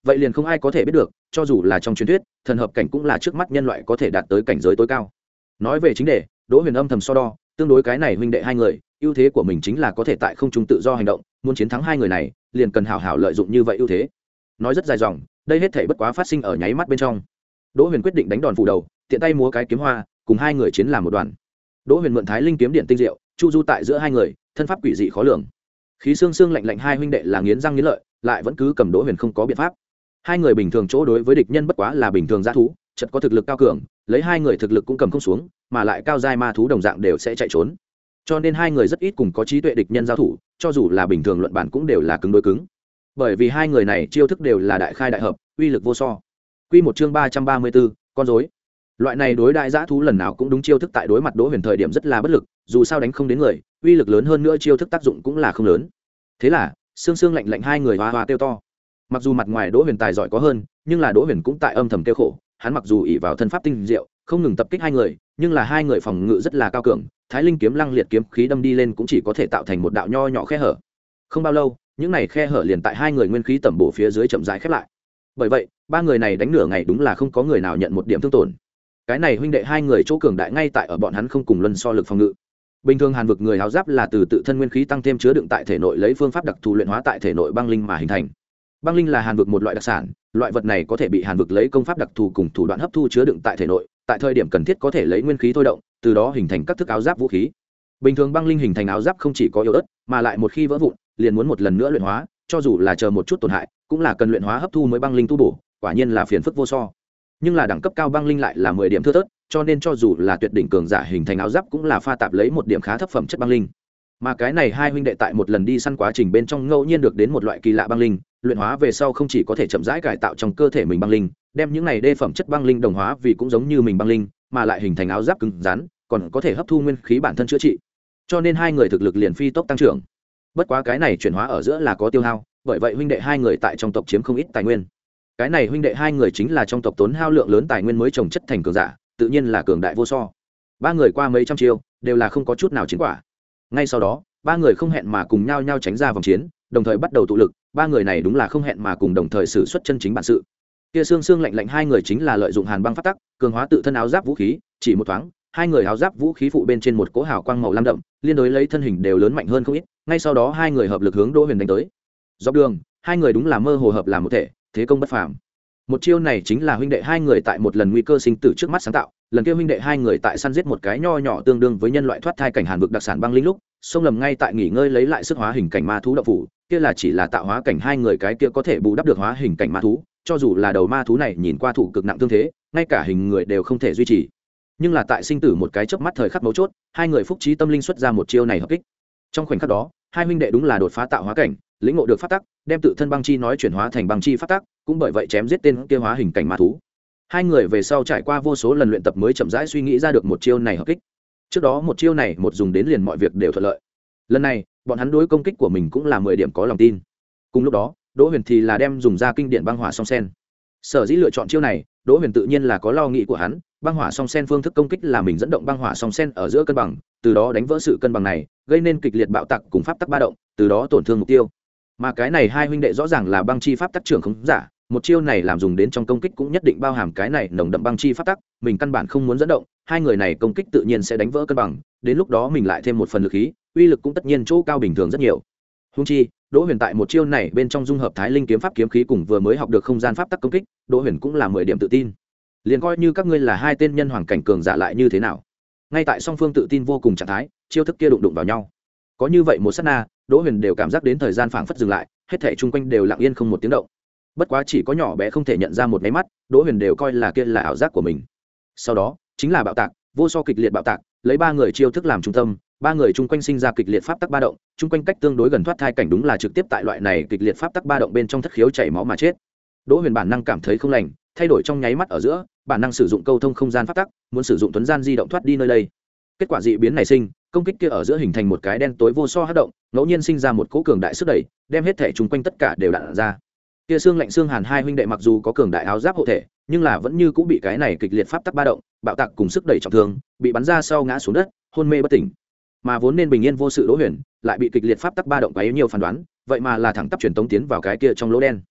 vậy liền không ai có thể biết được, cho dù là trong truyền thuyết thần hợp cảnh cũng là trước mắt nhân loại có thể đạt tới cảnh giới tối cao. Nói về chính đề, Đỗ Huyền âm thầm so đo, tương đối cái này huynh đệ hai người, ưu thế của mình chính là có thể tại không trung tự do hành động, muốn chiến thắng hai người này liền cần hảo hảo lợi dụng như vậy ưu thế. Nói rất dài dòng, đây hết thảy bất quá phát sinh ở nháy mắt bên trong. Đỗ Huyền quyết định đánh đòn phủ đầu, tiện tay múa cái kiếm hoa, cùng hai người chiến làm một đoàn. Đỗ Huyền mượn Thái Linh kiếm điện tinh diệu, chu du tại giữa hai người, thân pháp quỷ dị khó lường. Khí xương xương lạnh lạnh hai huynh đệ là nghiến răng nghiến lợi, lại vẫn cứ cầm Đỗ Huyền không có biện pháp. Hai người bình thường chỗ đối với địch nhân bất quá là bình thường dã thú, chợt có thực lực cao cường, lấy hai người thực lực cũng cầm không xuống, mà lại cao giai ma thú đồng dạng đều sẽ chạy trốn. Cho nên hai người rất ít cùng có trí tuệ địch nhân giao thủ, cho dù là bình thường luận bản cũng đều là cứng đối cứng. Bởi vì hai người này chiêu thức đều là đại khai đại hợp, uy lực vô so. Quy một chương ba trăm ba mươi tư, con rối. Loại này đối đại dã thú lần nào cũng đúng chiêu thức tại đối mặt Đỗ Huyền thời điểm rất là bất lực, dù sao đánh không đến người, uy lực lớn hơn nữa chiêu thức tác dụng cũng là không lớn. Thế là, xương xương lạnh lạnh hai người hoa hoa kêu to. Mặc dù mặt ngoài Đỗ Huyền tài giỏi có hơn, nhưng là Đỗ Huyền cũng tại âm thầm kêu khổ, hắn mặc dù ỷ vào thân pháp tinh diệu, không ngừng tập kích hai người, nhưng là hai người phòng ngự rất là cao cường, Thái Linh kiếm lăng liệt kiếm khí đâm đi lên cũng chỉ có thể tạo thành một đạo nho nhỏ khe hở. Không bao lâu, những này khe hở liền tại hai người nguyên khí tẩm bổ phía dưới chậm rãi khép lại. Bởi vậy, ba người này đánh nửa ngày đúng là không có người nào nhận một điểm thương tổn. Cái này huynh đệ hai người chỗ cường đại ngay tại ở bọn hắn không cùng luân so lực phòng ngự. Bình thường Hàn vực người áo giáp là từ tự thân nguyên khí tăng thêm chứa đựng tại thể nội, lấy phương pháp đặc thù luyện hóa tại thể nội băng linh mà hình thành. Băng linh là Hàn vực một loại đặc sản, loại vật này có thể bị Hàn vực lấy công pháp đặc thù cùng thủ đoạn hấp thu chứa đựng tại thể nội, tại thời điểm cần thiết có thể lấy nguyên khí thôi động, từ đó hình thành các thức áo giáp vũ khí. Bình thường băng linh hình thành áo giáp không chỉ có yếu ớt, mà lại một khi vỡ vụn, liền muốn một lần nữa luyện hóa, cho dù là chờ một chút tổn hại, cũng là cần luyện hóa hấp thu mới băng linh tu bổ, quả nhiên là phiền phức vô so. Nhưng là đẳng cấp cao băng linh lại là mười điểm thưa thớt, cho nên cho dù là tuyệt đỉnh cường giả hình thành áo giáp cũng là pha tạp lấy một điểm khá thấp phẩm chất băng linh. Mà cái này hai huynh đệ tại một lần đi săn quá trình bên trong ngẫu nhiên được đến một loại kỳ lạ băng linh, luyện hóa về sau không chỉ có thể chậm rãi cải tạo trong cơ thể mình băng linh, đem những này đê phẩm chất băng linh đồng hóa vì cũng giống như mình băng linh, mà lại hình thành áo giáp cứng rắn, còn có thể hấp thu nguyên khí bản thân chữa trị. Cho nên hai người thực lực liền phi tốc tăng trưởng. Bất quá cái này chuyển hóa ở giữa là có tiêu hao, bởi vậy huynh đệ hai người tại trong tộc chiếm không ít tài nguyên. Cái này huynh đệ hai người chính là trong tộc tốn hao lượng lớn tài nguyên mới trồng chất thành cường giả, tự nhiên là cường đại vô so. Ba người qua mấy trăm chiêu, đều là không có chút nào chiến quả. Ngay sau đó, ba người không hẹn mà cùng nhau nhau tránh ra vòng chiến, đồng thời bắt đầu tụ lực. Ba người này đúng là không hẹn mà cùng đồng thời sử xuất chân chính bản sự. Kia xương xương lạnh lạnh hai người chính là lợi dụng hàn băng phát tắc, cường hóa tự thân áo giáp vũ khí, chỉ một thoáng, hai người áo giáp vũ khí phụ bên trên một cỗ hào quang màu lam đậm, liên đối lấy thân hình đều lớn mạnh hơn không ít. Ngay sau đó hai người hợp lực hướng Đỗ Huyền đánh tới. Dọc đường, hai người đúng là mơ hồ hợp làm một thể, thế công bất phàm. Một chiêu này chính là huynh đệ hai người tại một lần nguy cơ sinh tử trước mắt sáng tạo. Lần kia huynh đệ hai người tại săn giết một cái nho nhỏ tương đương với nhân loại thoát thai cảnh hàn vực đặc sản băng linh lúc, sông lầm ngay tại nghỉ ngơi lấy lại sức hóa hình cảnh ma thú động phủ, kia là chỉ là tạo hóa cảnh hai người cái kia có thể bù đắp được hóa hình cảnh ma thú, cho dù là đầu ma thú này nhìn qua thủ cực nặng tương thế, ngay cả hình người đều không thể duy trì. Nhưng là tại sinh tử một cái chớp mắt thời khắc mấu chốt, hai người phúc trí tâm linh xuất ra một chiêu này hợp kích. Trong khoảnh khắc đó, hai huynh đệ đúng là đột phá tạo hóa cảnh, lĩnh ngộ được pháp tắc, đem tự thân băng chi nói chuyển hóa thành băng chi pháp tắc, cũng bởi vậy chém giết tên kia hóa hình cảnh ma thú. Hai người về sau trải qua vô số lần luyện tập mới chậm rãi suy nghĩ ra được một chiêu này hợp kích. Trước đó một chiêu này một dùng đến liền mọi việc đều thuận lợi. Lần này, bọn hắn đối công kích của mình cũng là mười điểm có lòng tin. Cùng lúc đó, Đỗ Huyền thì là đem dùng ra kinh điển băng hỏa song sen. Sở dĩ lựa chọn chiêu này, Đỗ Huyền tự nhiên là có lo nghĩ của hắn, băng hỏa song sen phương thức công kích là mình dẫn động băng hỏa song sen ở giữa cân bằng, từ đó đánh vỡ sự cân bằng này, gây nên kịch liệt bạo tạc cùng pháp tắc ba động, từ đó tổn thương mục tiêu. Mà cái này hai huynh đệ rõ ràng là băng chi pháp tắc trưởng không giả, một chiêu này làm dùng đến trong công kích cũng nhất định bao hàm cái này nồng đậm băng chi pháp tắc, mình căn bản không muốn dẫn động, hai người này công kích tự nhiên sẽ đánh vỡ cân bằng, đến lúc đó mình lại thêm một phần lực khí, uy lực cũng tất nhiên chỗ cao bình thường rất nhiều. Huống chi, Đỗ Huyền tại một chiêu này bên trong dung hợp Thái Linh kiếm pháp kiếm khí cùng vừa mới học được không gian pháp tắc công kích, Đỗ Huyền cũng là mười điểm tự tin. Liền coi như các ngươi là hai tên nhân hoàng cảnh cường giả lại như thế nào? Ngay tại song phương tự tin vô cùng trạng thái, chiêu thức kia đụng đụng vào nhau. Có như vậy một sát na, Đỗ Huyền đều cảm giác đến thời gian phảng phất dừng lại, hết thảy chung quanh đều lặng yên không một tiếng động. Bất quá chỉ có nhỏ bé không thể nhận ra một cái mắt, Đỗ Huyền đều coi là kia là ảo giác của mình. Sau đó, chính là bạo tạc, vô so kịch liệt bạo tạc, lấy ba người chiêu thức làm trung tâm, ba người chung quanh sinh ra kịch liệt pháp tắc ba động, chung quanh cách tương đối gần thoát thai cảnh đúng là trực tiếp tại loại này kịch liệt pháp tắc ba động bên trong thất khiếu chảy máu mà chết. Đỗ Huyền bản năng cảm thấy không lành, thay đổi trong nháy mắt ở giữa, bản năng sử dụng câu thông không gian pháp tắc, muốn sử dụng tuấn gian di động thoát đi nơi đây. Kết quả dị biến này sinh, công kích kia ở giữa hình thành một cái đen tối vô so hắc động, ngẫu nhiên sinh ra một cỗ cường đại sức đẩy, đem hết thể chung quanh tất cả đều đạn ra. Kia xương lạnh xương hàn hai huynh đệ mặc dù có cường đại áo giáp hộ thể, nhưng là vẫn như cũng bị cái này kịch liệt pháp tắc ba động, bạo tạc cùng sức đẩy trọng thương, bị bắn ra sau ngã xuống đất, hôn mê bất tỉnh. Mà vốn nên bình yên vô sự Đỗ Huyền, lại bị kịch liệt pháp tắc ba động quá yếu nhiều phán đoán, vậy mà là thẳng tắp truyền tống tiến vào cái kia trong lỗ đen.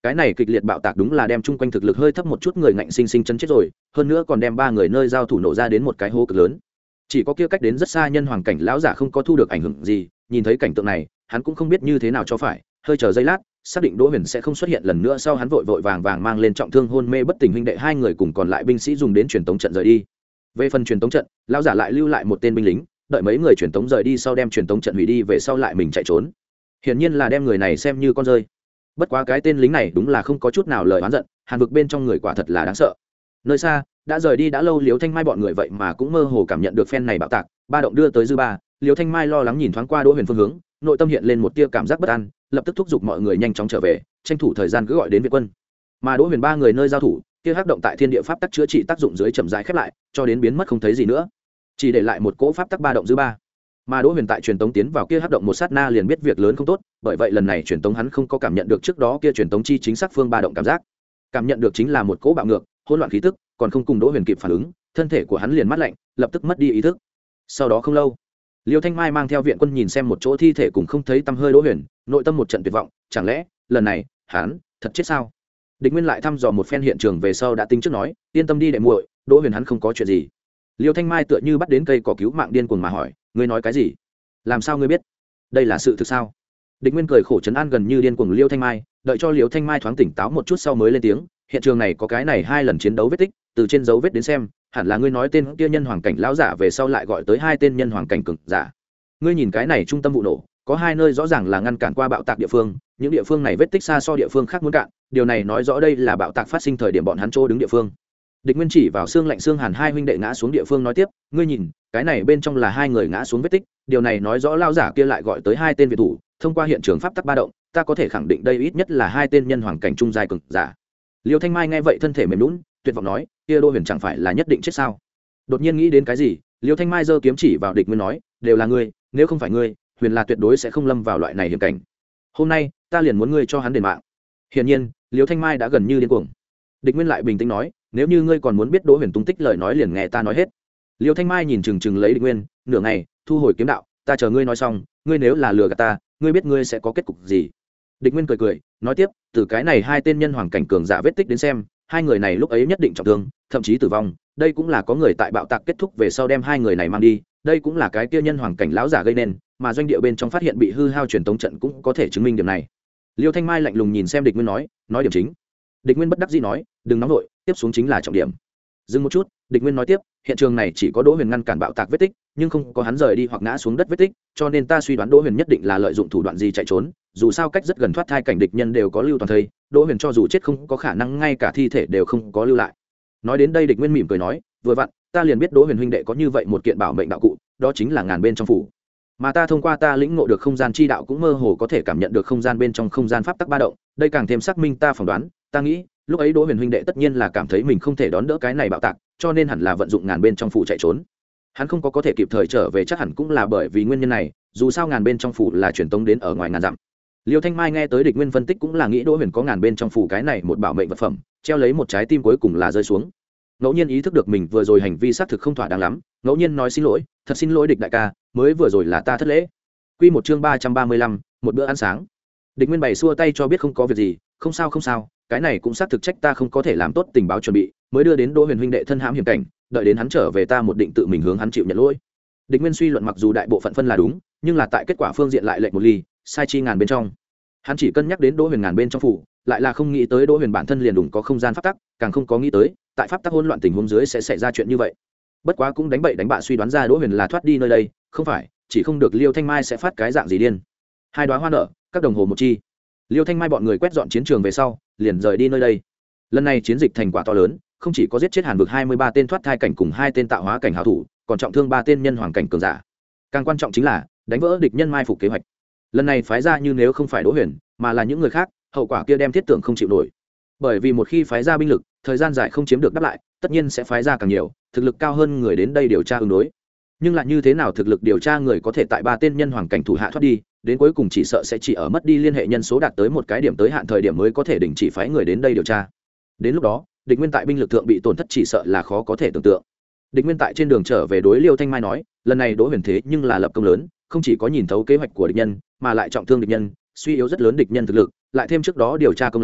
cái này kịch liệt bạo tạc đúng là đem chung quanh thực lực hơi thấp một chút người ngạnh sinh sinh chấn chết rồi, hơn nữa còn đem ba người nơi giao thủ nổ ra đến một cái hố cực lớn. Chỉ có kia cách đến rất xa nhân hoàng cảnh lão giả không có thu được ảnh hưởng gì, nhìn thấy cảnh tượng này hắn cũng không biết như thế nào cho phải, hơi chờ giây lát xác định Đỗ Huyền sẽ không xuất hiện lần nữa sau, hắn vội vội vàng vàng mang lên trọng thương hôn mê bất tỉnh huynh đệ hai người cùng còn lại binh sĩ dùng đến truyền tống trận rời đi. Về phần truyền tống trận, lão giả lại lưu lại một tên binh lính, đợi mấy người truyền tống rời đi sau đem truyền tống trận hủy đi về sau lại mình chạy trốn. Hiển nhiên là đem người này xem như con rơi. Bất quá cái tên lính này đúng là không có chút nào lời oán giận, hàn vực bên trong người quả thật là đáng sợ. Nơi xa đã rời đi đã lâu Liễu Thanh Mai bọn người vậy mà cũng mơ hồ cảm nhận được phen này bạo tạc ba động đưa tới dư ba. Liễu Thanh Mai lo lắng nhìn thoáng qua Đỗ Huyền phương hướng, nội tâm hiện lên một tia cảm giác bất an, lập tức thúc giục mọi người nhanh chóng trở về, tranh thủ thời gian cứ gọi đến viện quân. Mà Đỗ Huyền ba người nơi giao thủ kia hắc động tại thiên địa pháp tắc chữa trị tác dụng dưới chậm rãi khép lại, cho đến biến mất không thấy gì nữa, chỉ để lại một cỗ pháp tắc ba động dư ba. Mà Đỗ Huyền tại truyền tống tiến vào kia hắc động một sát na liền biết việc lớn không tốt, bởi vậy lần này truyền tống hắn không có cảm nhận được trước đó kia truyền tống chi chính xác phương ba động cảm giác, cảm nhận được chính là một cỗ bạo ngược hỗn loạn khí tức, còn không cùng Đỗ Huyền kịp phản ứng, thân thể của hắn liền mát lạnh, lập tức mất đi ý thức. Sau đó không lâu, Liêu Thanh Mai mang theo viện quân nhìn xem một chỗ thi thể cùng không thấy tăm hơi Đỗ Huyền, nội tâm một trận tuyệt vọng, chẳng lẽ lần này hắn thật chết sao? Địch Nguyên lại thăm dò một phen hiện trường về sau đã tính trước nói, yên tâm đi đệ muội, Đỗ Huyền hắn không có chuyện gì. Liêu Thanh Mai tựa như bắt đến cây cỏ cứu mạng điên cuồng mà hỏi, ngươi nói cái gì? Làm sao ngươi biết? Đây là sự thực sao? Địch Nguyên cười khổ trấn an gần như điên cuồng Liêu Thanh Mai, đợi cho Liêu Thanh Mai thoáng tỉnh táo một chút sau mới lên tiếng, hiện trường này có cái này hai lần chiến đấu vết tích, từ trên dấu vết đến xem, hẳn là ngươi nói tên kia nhân hoàng cảnh lão giả về sau lại gọi tới hai tên nhân hoàng cảnh cường giả. Ngươi nhìn cái này trung tâm vụ nổ, có hai nơi rõ ràng là ngăn cản qua bạo tạc địa phương, những địa phương này vết tích xa so địa phương khác muốn cạn, điều này nói rõ đây là bạo tạc phát sinh thời điểm bọn hắn chỗ đứng địa phương. Địch Nguyên chỉ vào xương lạnh xương hàn hai huynh đệ ngã xuống địa phương nói tiếp, ngươi nhìn, cái này bên trong là hai người ngã xuống vết tích, điều này nói rõ lão giả kia lại gọi tới hai tên viện thủ, thông qua hiện trường pháp tắc ba động, ta có thể khẳng định đây ít nhất là hai tên nhân hoàng cảnh trung giai cường giả. Liêu Thanh Mai nghe vậy thân thể mềm nhũn, tuyệt vọng nói, kia Đỗ Huyền chẳng phải là nhất định chết sao? Đột nhiên nghĩ đến cái gì, Liêu Thanh Mai giơ kiếm chỉ vào Địch Nguyên nói, đều là ngươi, nếu không phải ngươi, Huyền là tuyệt đối sẽ không lâm vào loại này hiểm cảnh. Hôm nay, ta liền muốn ngươi cho hắn đền mạng. Hiển nhiên, Liêu Thanh Mai đã gần như điên cuồng. Địch Nguyên lại bình tĩnh nói, nếu như ngươi còn muốn biết Đỗ Huyền tung tích lời nói liền nghe ta nói hết. Liêu Thanh Mai nhìn chừng chừng lấy Địch Nguyên, nửa ngày, thu hồi kiếm đạo, ta chờ ngươi nói xong, ngươi nếu là lừa gạt ta, ngươi biết ngươi sẽ có kết cục gì. Địch Nguyên cười cười, nói tiếp, từ cái này hai tên nhân hoàng cảnh cường giả vết tích đến xem, hai người này lúc ấy nhất định trọng thương, thậm chí tử vong, đây cũng là có người tại bạo tạc kết thúc về sau đem hai người này mang đi, đây cũng là cái kia nhân hoàng cảnh lão giả gây nên, mà doanh địa bên trong phát hiện bị hư hao truyền tống trận cũng có thể chứng minh điểm này. Liêu Thanh Mai lạnh lùng nhìn xem Địch Nguyên nói, nói điểm chính. Địch Nguyên bất đắc dĩ nói, đừng nóng nổi, tiếp xuống chính là trọng điểm. Dừng một chút, Địch Nguyên nói tiếp, hiện trường này chỉ có Đỗ Huyền ngăn cản bạo tạc vết tích, nhưng không có hắn rời đi hoặc ngã xuống đất vết tích, cho nên ta suy đoán Đỗ Huyền nhất định là lợi dụng thủ đoạn gì chạy trốn, dù sao cách rất gần thoát thai cảnh địch nhân đều có lưu toàn thây, Đỗ Huyền cho dù chết không có khả năng ngay cả thi thể đều không có lưu lại. Nói đến đây Địch Nguyên mỉm cười nói, vừa vặn, ta liền biết Đỗ Huyền huynh đệ có như vậy một kiện bảo mệnh đạo cụ, đó chính là ngàn bên trong phủ. Mà ta thông qua ta lĩnh ngộ được không gian chi đạo cũng mơ hồ có thể cảm nhận được không gian bên trong không gian pháp tắc ba động, đây càng thêm xác minh ta phỏng đoán, ta nghĩ, lúc ấy Đỗ Huyền huynh đệ tất nhiên là cảm thấy mình không thể đón đỡ cái này bạo tạc, cho nên hẳn là vận dụng ngàn bên trong phủ chạy trốn. Hắn không có có thể kịp thời trở về chắc hẳn cũng là bởi vì nguyên nhân này, dù sao ngàn bên trong phủ là truyền tống đến ở ngoài ngàn dặm. Liêu Thanh Mai nghe tới Địch Nguyên phân tích cũng là nghĩ Đỗ Huyền có ngàn bên trong phủ cái này một bảo mệnh vật phẩm, treo lấy một trái tim cuối cùng là rơi xuống. Ngẫu nhiên ý thức được mình vừa rồi hành vi xác thực không thỏa đáng lắm, ngẫu nhiên nói xin lỗi, thật xin lỗi Địch đại ca, mới vừa rồi là ta thất lễ. Quy một chương ba trăm ba mươi lăm, một bữa ăn sáng. Địch Nguyên bày xua tay cho biết không có việc gì, không sao không sao, cái này cũng xác thực trách ta không có thể làm tốt tình báo chuẩn bị, mới đưa đến Đỗ Huyền huynh đệ thân hãm hiểm cảnh, đợi đến hắn trở về ta một định tự mình hướng hắn chịu nhận lỗi. Địch Nguyên suy luận mặc dù đại bộ phận phân là đúng, nhưng là tại kết quả phương diện lại lệch một ly, sai chi ngàn bên trong. Hắn chỉ cân nhắc đến Đỗ Huyền ngàn bên trong phủ, lại là không nghĩ tới Đỗ Huyền bản thân liền đủng có không gian pháp tắc, càng không có nghĩ tới, tại pháp tắc hỗn loạn tình huống dưới sẽ xảy ra chuyện như vậy. Bất quá cũng đánh bậy đánh bạ suy đoán ra Đỗ Huyền là thoát đi nơi đây, không phải, chỉ không được Liêu Thanh Mai sẽ phát cái dạng gì điên. Hai đóa hoa nở, các đồng hồ một chi. Liêu Thanh Mai bọn người quét dọn chiến trường về sau, liền rời đi nơi đây. Lần này chiến dịch thành quả to lớn, không chỉ có giết chết Hàn vực hai mươi ba tên thoát thai cảnh cùng hai tên tạo hóa cảnh hảo thủ, còn trọng thương ba tên nhân hoàng cảnh cường giả. Càng quan trọng chính là đánh vỡ địch nhân mai phục kế hoạch. Lần này phái ra như nếu không phải Đỗ Huyền, mà là những người khác, hậu quả kia đem thiết tưởng không chịu nổi. Bởi vì một khi phái ra binh lực, thời gian dài không chiếm được đáp lại, tất nhiên sẽ phái ra càng nhiều, thực lực cao hơn người đến đây điều tra ứng đối. Nhưng lại như thế nào thực lực điều tra người có thể tại ba tên nhân hoàng cảnh thủ hạ thoát đi, đến cuối cùng chỉ sợ sẽ chỉ ở mất đi liên hệ nhân số đạt tới một cái điểm tới hạn thời điểm mới có thể đình chỉ phái người đến đây điều tra. Đến lúc đó, địch nguyên tại binh lực thượng bị tổn thất chỉ sợ là khó có thể tưởng tượng. Địch nguyên tại trên đường trở về đối Liêu Thanh Mai nói, lần này Đỗ Huyền thế nhưng là lập công lớn, không chỉ có nhìn thấu kế hoạch của địch nhân, mà lại trọng thương địch nhân, suy yếu rất lớn địch nhân thực lực, lại thêm trước đó điều tra công lao,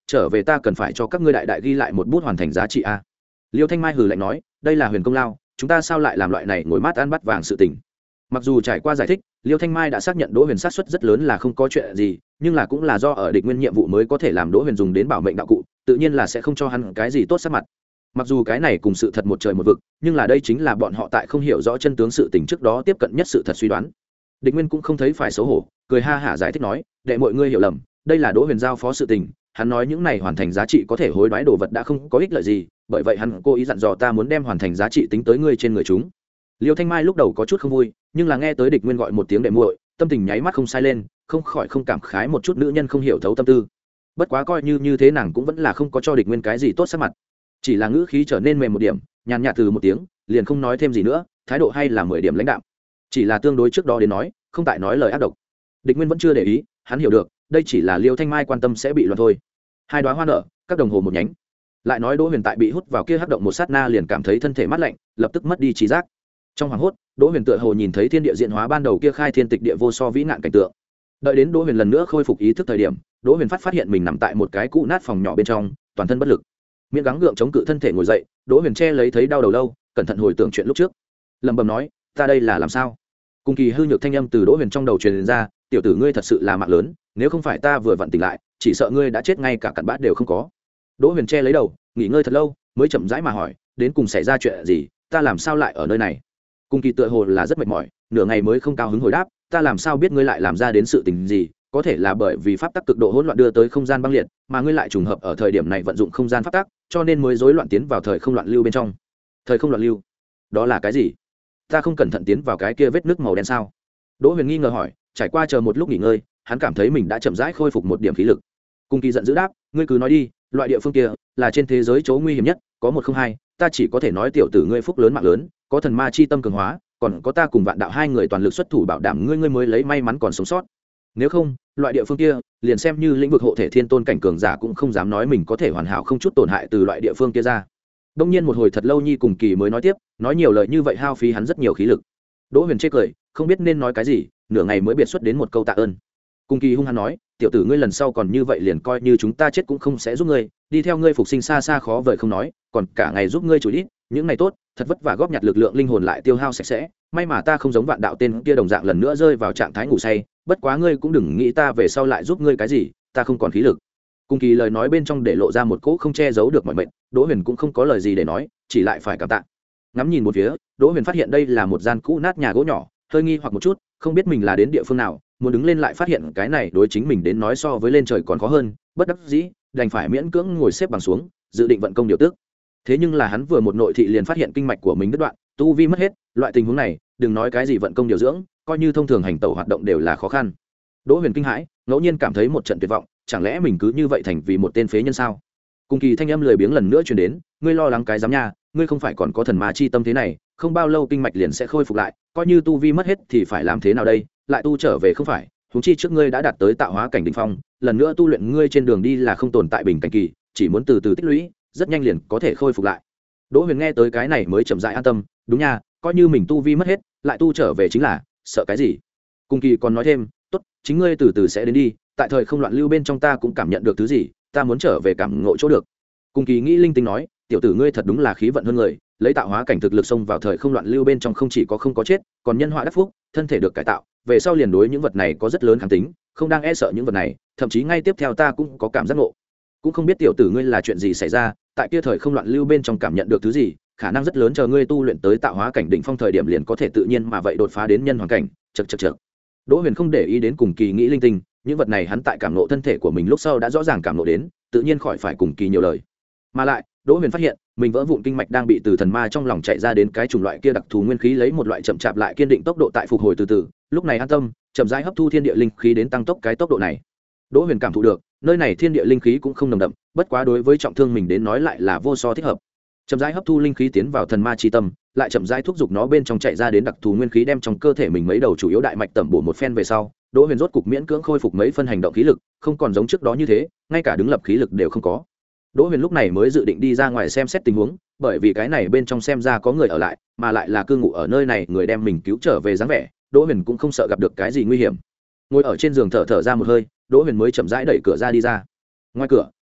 trở về ta cần phải cho các ngươi đại đại ghi lại một bút hoàn thành giá trị a. Liêu Thanh Mai hừ lạnh nói, đây là huyền công lao, chúng ta sao lại làm loại này ngồi mát ăn bắt vàng sự tình. Mặc dù trải qua giải thích, Liêu Thanh Mai đã xác nhận Đỗ Huyền sát suất rất lớn là không có chuyện gì, nhưng là cũng là do ở địch nguyên nhiệm vụ mới có thể làm Đỗ Huyền dùng đến bảo mệnh đạo cụ, tự nhiên là sẽ không cho hắn cái gì tốt sắc mặt. Mặc dù cái này cùng sự thật một trời một vực, nhưng là đây chính là bọn họ tại không hiểu rõ chân tướng sự tình trước đó tiếp cận nhất sự thật suy đoán. Địch Nguyên cũng không thấy phải xấu hổ, cười ha hả giải thích nói, đệ mọi ngươi hiểu lầm, đây là Đỗ Huyền giao phó sự tình, hắn nói những này hoàn thành giá trị có thể hối đoái đồ vật đã không có ích lợi gì, bởi vậy hắn cố ý dặn dò ta muốn đem hoàn thành giá trị tính tới ngươi trên người chúng. Liêu Thanh Mai lúc đầu có chút không vui, nhưng là nghe tới Địch Nguyên gọi một tiếng đệ muội, tâm tình nháy mắt không sai lên, không khỏi không cảm khái một chút nữ nhân không hiểu thấu tâm tư. Bất quá coi như như thế nàng cũng vẫn là không có cho Địch Nguyên cái gì tốt sắc mặt, chỉ là ngữ khí trở nên mềm một điểm, nhàn nhạt từ một tiếng, liền không nói thêm gì nữa, thái độ hay là mười điểm lãnh đạm, chỉ là tương đối trước đó đến nói, không tại nói lời ác độc. Địch Nguyên vẫn chưa để ý, hắn hiểu được, đây chỉ là Liêu Thanh Mai quan tâm sẽ bị loạn thôi. Hai đóa hoa nở, các đồng hồ một nhánh. Lại nói Đỗ Huyền tại bị hút vào kia hắc động một sát na liền cảm thấy thân thể mát lạnh, lập tức mất đi trí giác. Trong hoàng hốt, Đỗ Huyền tựa hồ nhìn thấy thiên địa diện hóa ban đầu kia khai thiên tịch địa vô so vĩ nạn cảnh tượng. Đợi đến Đỗ Huyền lần nữa khôi phục ý thức thời điểm, Đỗ Huyền phát phát hiện mình nằm tại một cái cũ nát phòng nhỏ bên trong, toàn thân bất lực. Miễn gắng gượng chống cự thân thể ngồi dậy, Đỗ Huyền che lấy thấy đau đầu lâu, cẩn thận hồi tưởng chuyện lúc trước. Lẩm bẩm nói, ta đây là làm sao? Cùng kỳ hư nhược thanh âm từ Đỗ Huyền trong đầu truyền ra, tiểu tử ngươi thật sự là mạng lớn, nếu không phải ta vừa vặn tỉnh lại, chỉ sợ ngươi đã chết ngay cả cặn bát đều không có. Đỗ Huyền che lấy đầu, nghỉ ngơi thật lâu, mới chậm rãi mà hỏi, đến cùng xảy ra chuyện gì, ta làm sao lại ở nơi này? Cùng kỳ tựa hồ là rất mệt mỏi, nửa ngày mới không cao hứng hồi đáp, ta làm sao biết ngươi lại làm ra đến sự tình gì, có thể là bởi vì pháp tắc cực độ hỗn loạn đưa tới không gian băng liệt, mà ngươi lại trùng hợp ở thời điểm này vận dụng không gian pháp tắc, cho nên mới rối loạn tiến vào thời không loạn lưu bên trong. Thời không loạn lưu? Đó là cái gì? Ta không cẩn thận tiến vào cái kia vết nước màu đen sao? Đỗ Huyền nghi ngờ hỏi, trải qua chờ một lúc nghỉ ngơi, hắn cảm thấy mình đã chậm rãi khôi phục một điểm khí lực. Cung Kỳ giận dữ đáp, ngươi cứ nói đi, loại địa phương kia là trên thế giới chỗ nguy hiểm nhất, có một không hai, ta chỉ có thể nói tiểu tử ngươi phúc lớn mạng lớn, có thần ma chi tâm cường hóa, còn có ta cùng Vạn Đạo hai người toàn lực xuất thủ bảo đảm ngươi ngươi mới lấy may mắn còn sống sót. Nếu không, loại địa phương kia, liền xem như lĩnh vực hộ thể thiên tôn cảnh cường giả cũng không dám nói mình có thể hoàn hảo không chút tổn hại từ loại địa phương kia ra. Đông nhiên một hồi thật lâu Nhi Cùng Kỳ mới nói tiếp, nói nhiều lời như vậy hao phí hắn rất nhiều khí lực. Đỗ Huyền chê cười, không biết nên nói cái gì, nửa ngày mới biệt xuất đến một câu tạ ơn. Cùng Kỳ hung hăng nói, tiểu tử ngươi lần sau còn như vậy liền coi như chúng ta chết cũng không sẽ giúp ngươi, đi theo ngươi phục sinh xa xa khó vời không nói, còn cả ngày giúp ngươi chủ ít, những này tốt, thật vất vả góp nhặt lực lượng linh hồn lại tiêu hao sạch sẽ, may mà ta không giống Vạn Đạo tên kia đồng dạng lần nữa rơi vào trạng thái ngủ say, bất quá ngươi cũng đừng nghĩ ta về sau lại giúp ngươi cái gì, ta không còn khí lực. Cùng Kỳ lời nói bên trong để lộ ra một cỗ không che giấu được mọi mệnh, Đỗ Huyền cũng không có lời gì để nói, chỉ lại phải cảm tạ. Ngắm nhìn một phía, Đỗ Huyền phát hiện đây là một gian cũ nát nhà gỗ nhỏ, hơi nghi hoặc một chút, không biết mình là đến địa phương nào, muốn đứng lên lại phát hiện cái này đối chính mình đến nói so với lên trời còn khó hơn, bất đắc dĩ, đành phải miễn cưỡng ngồi xếp bằng xuống, dự định vận công điều tức. Thế nhưng là hắn vừa một nội thị liền phát hiện kinh mạch của mình đứt đoạn, tu vi mất hết, loại tình huống này, đừng nói cái gì vận công điều dưỡng, coi như thông thường hành tẩu hoạt động đều là khó khăn. Đỗ Huyền kinh hãi, ngẫu nhiên cảm thấy một trận tuyệt vọng, chẳng lẽ mình cứ như vậy thành vì một tên phế nhân sao? Cùng Kỳ thanh âm lười biếng lần nữa truyền đến, ngươi lo lắng cái giám nha, ngươi không phải còn có thần ma chi tâm thế này, không bao lâu kinh mạch liền sẽ khôi phục lại, coi như tu vi mất hết thì phải làm thế nào đây, lại tu trở về không phải, huống chi trước ngươi đã đạt tới tạo hóa cảnh đỉnh phong, lần nữa tu luyện ngươi trên đường đi là không tồn tại bình cảnh kỳ, chỉ muốn từ từ tích lũy, rất nhanh liền có thể khôi phục lại. Đỗ Huyền nghe tới cái này mới chậm rãi an tâm, đúng nha, coi như mình tu vi mất hết, lại tu trở về chính là, sợ cái gì? Cùng Kỳ còn nói thêm, tốt, chính ngươi từ từ sẽ đến đi, tại thời không loạn lưu bên trong ta cũng cảm nhận được thứ gì, ta muốn trở về cảm ngộ chỗ được. Cùng Kỳ nghĩ linh tinh nói, tiểu tử ngươi thật đúng là khí vận hơn người, lấy tạo hóa cảnh thực lực xông vào thời không loạn lưu bên trong không chỉ có không có chết, còn nhân họa đắc phúc, thân thể được cải tạo, về sau liền đối những vật này có rất lớn kháng tính, không đang e sợ những vật này, thậm chí ngay tiếp theo ta cũng có cảm giác ngộ. Cũng không biết tiểu tử ngươi là chuyện gì xảy ra, tại kia thời không loạn lưu bên trong cảm nhận được thứ gì, khả năng rất lớn chờ ngươi tu luyện tới tạo hóa cảnh đỉnh phong thời điểm liền có thể tự nhiên mà vậy đột phá đến nhân hoàn cảnh, chậc chậc chậc. Đỗ Huyền không để ý đến Cùng Kỳ nghĩ linh tinh, những vật này hắn tại cảm ngộ thân thể của mình lúc sau đã rõ ràng cảm ngộ đến, tự nhiên khỏi phải Cùng Kỳ nhiều lời. Mà lại, Đỗ Huyền phát hiện, mình vỡ vụn kinh mạch đang bị từ thần ma trong lòng chạy ra đến cái chủng loại kia đặc thù nguyên khí lấy một loại chậm chạp lại kiên định tốc độ tại phục hồi từ từ, lúc này an tâm, chậm rãi hấp thu thiên địa linh khí đến tăng tốc cái tốc độ này. Đỗ Huyền cảm thụ được, nơi này thiên địa linh khí cũng không nồng đậm, bất quá đối với trọng thương mình đến nói lại là vô so thích hợp. Chậm rãi hấp thu linh khí tiến vào thần ma chi tâm, lại chậm rãi thúc giục nó bên trong chạy ra đến đặc thù nguyên khí đem trong cơ thể mình mấy đầu chủ yếu đại mạch tẩm bổ một phen về sau, Đỗ Huyền rốt cục miễn cưỡng khôi phục mấy phân hành động khí lực, không còn giống trước đó như thế, ngay cả đứng lập khí lực đều không có. Đỗ Huyền lúc này mới dự định đi ra ngoài xem xét tình huống, bởi vì cái này bên trong xem ra có người ở lại, mà lại là cư ngụ ở nơi này, người đem mình cứu trở về dáng vẻ, Đỗ Huyền cũng không sợ gặp được cái gì nguy hiểm. Ngồi ở trên giường thở thở ra một hơi, Đỗ Huyền mới chậm rãi đẩy cửa ra đi ra. Ngoài cửa,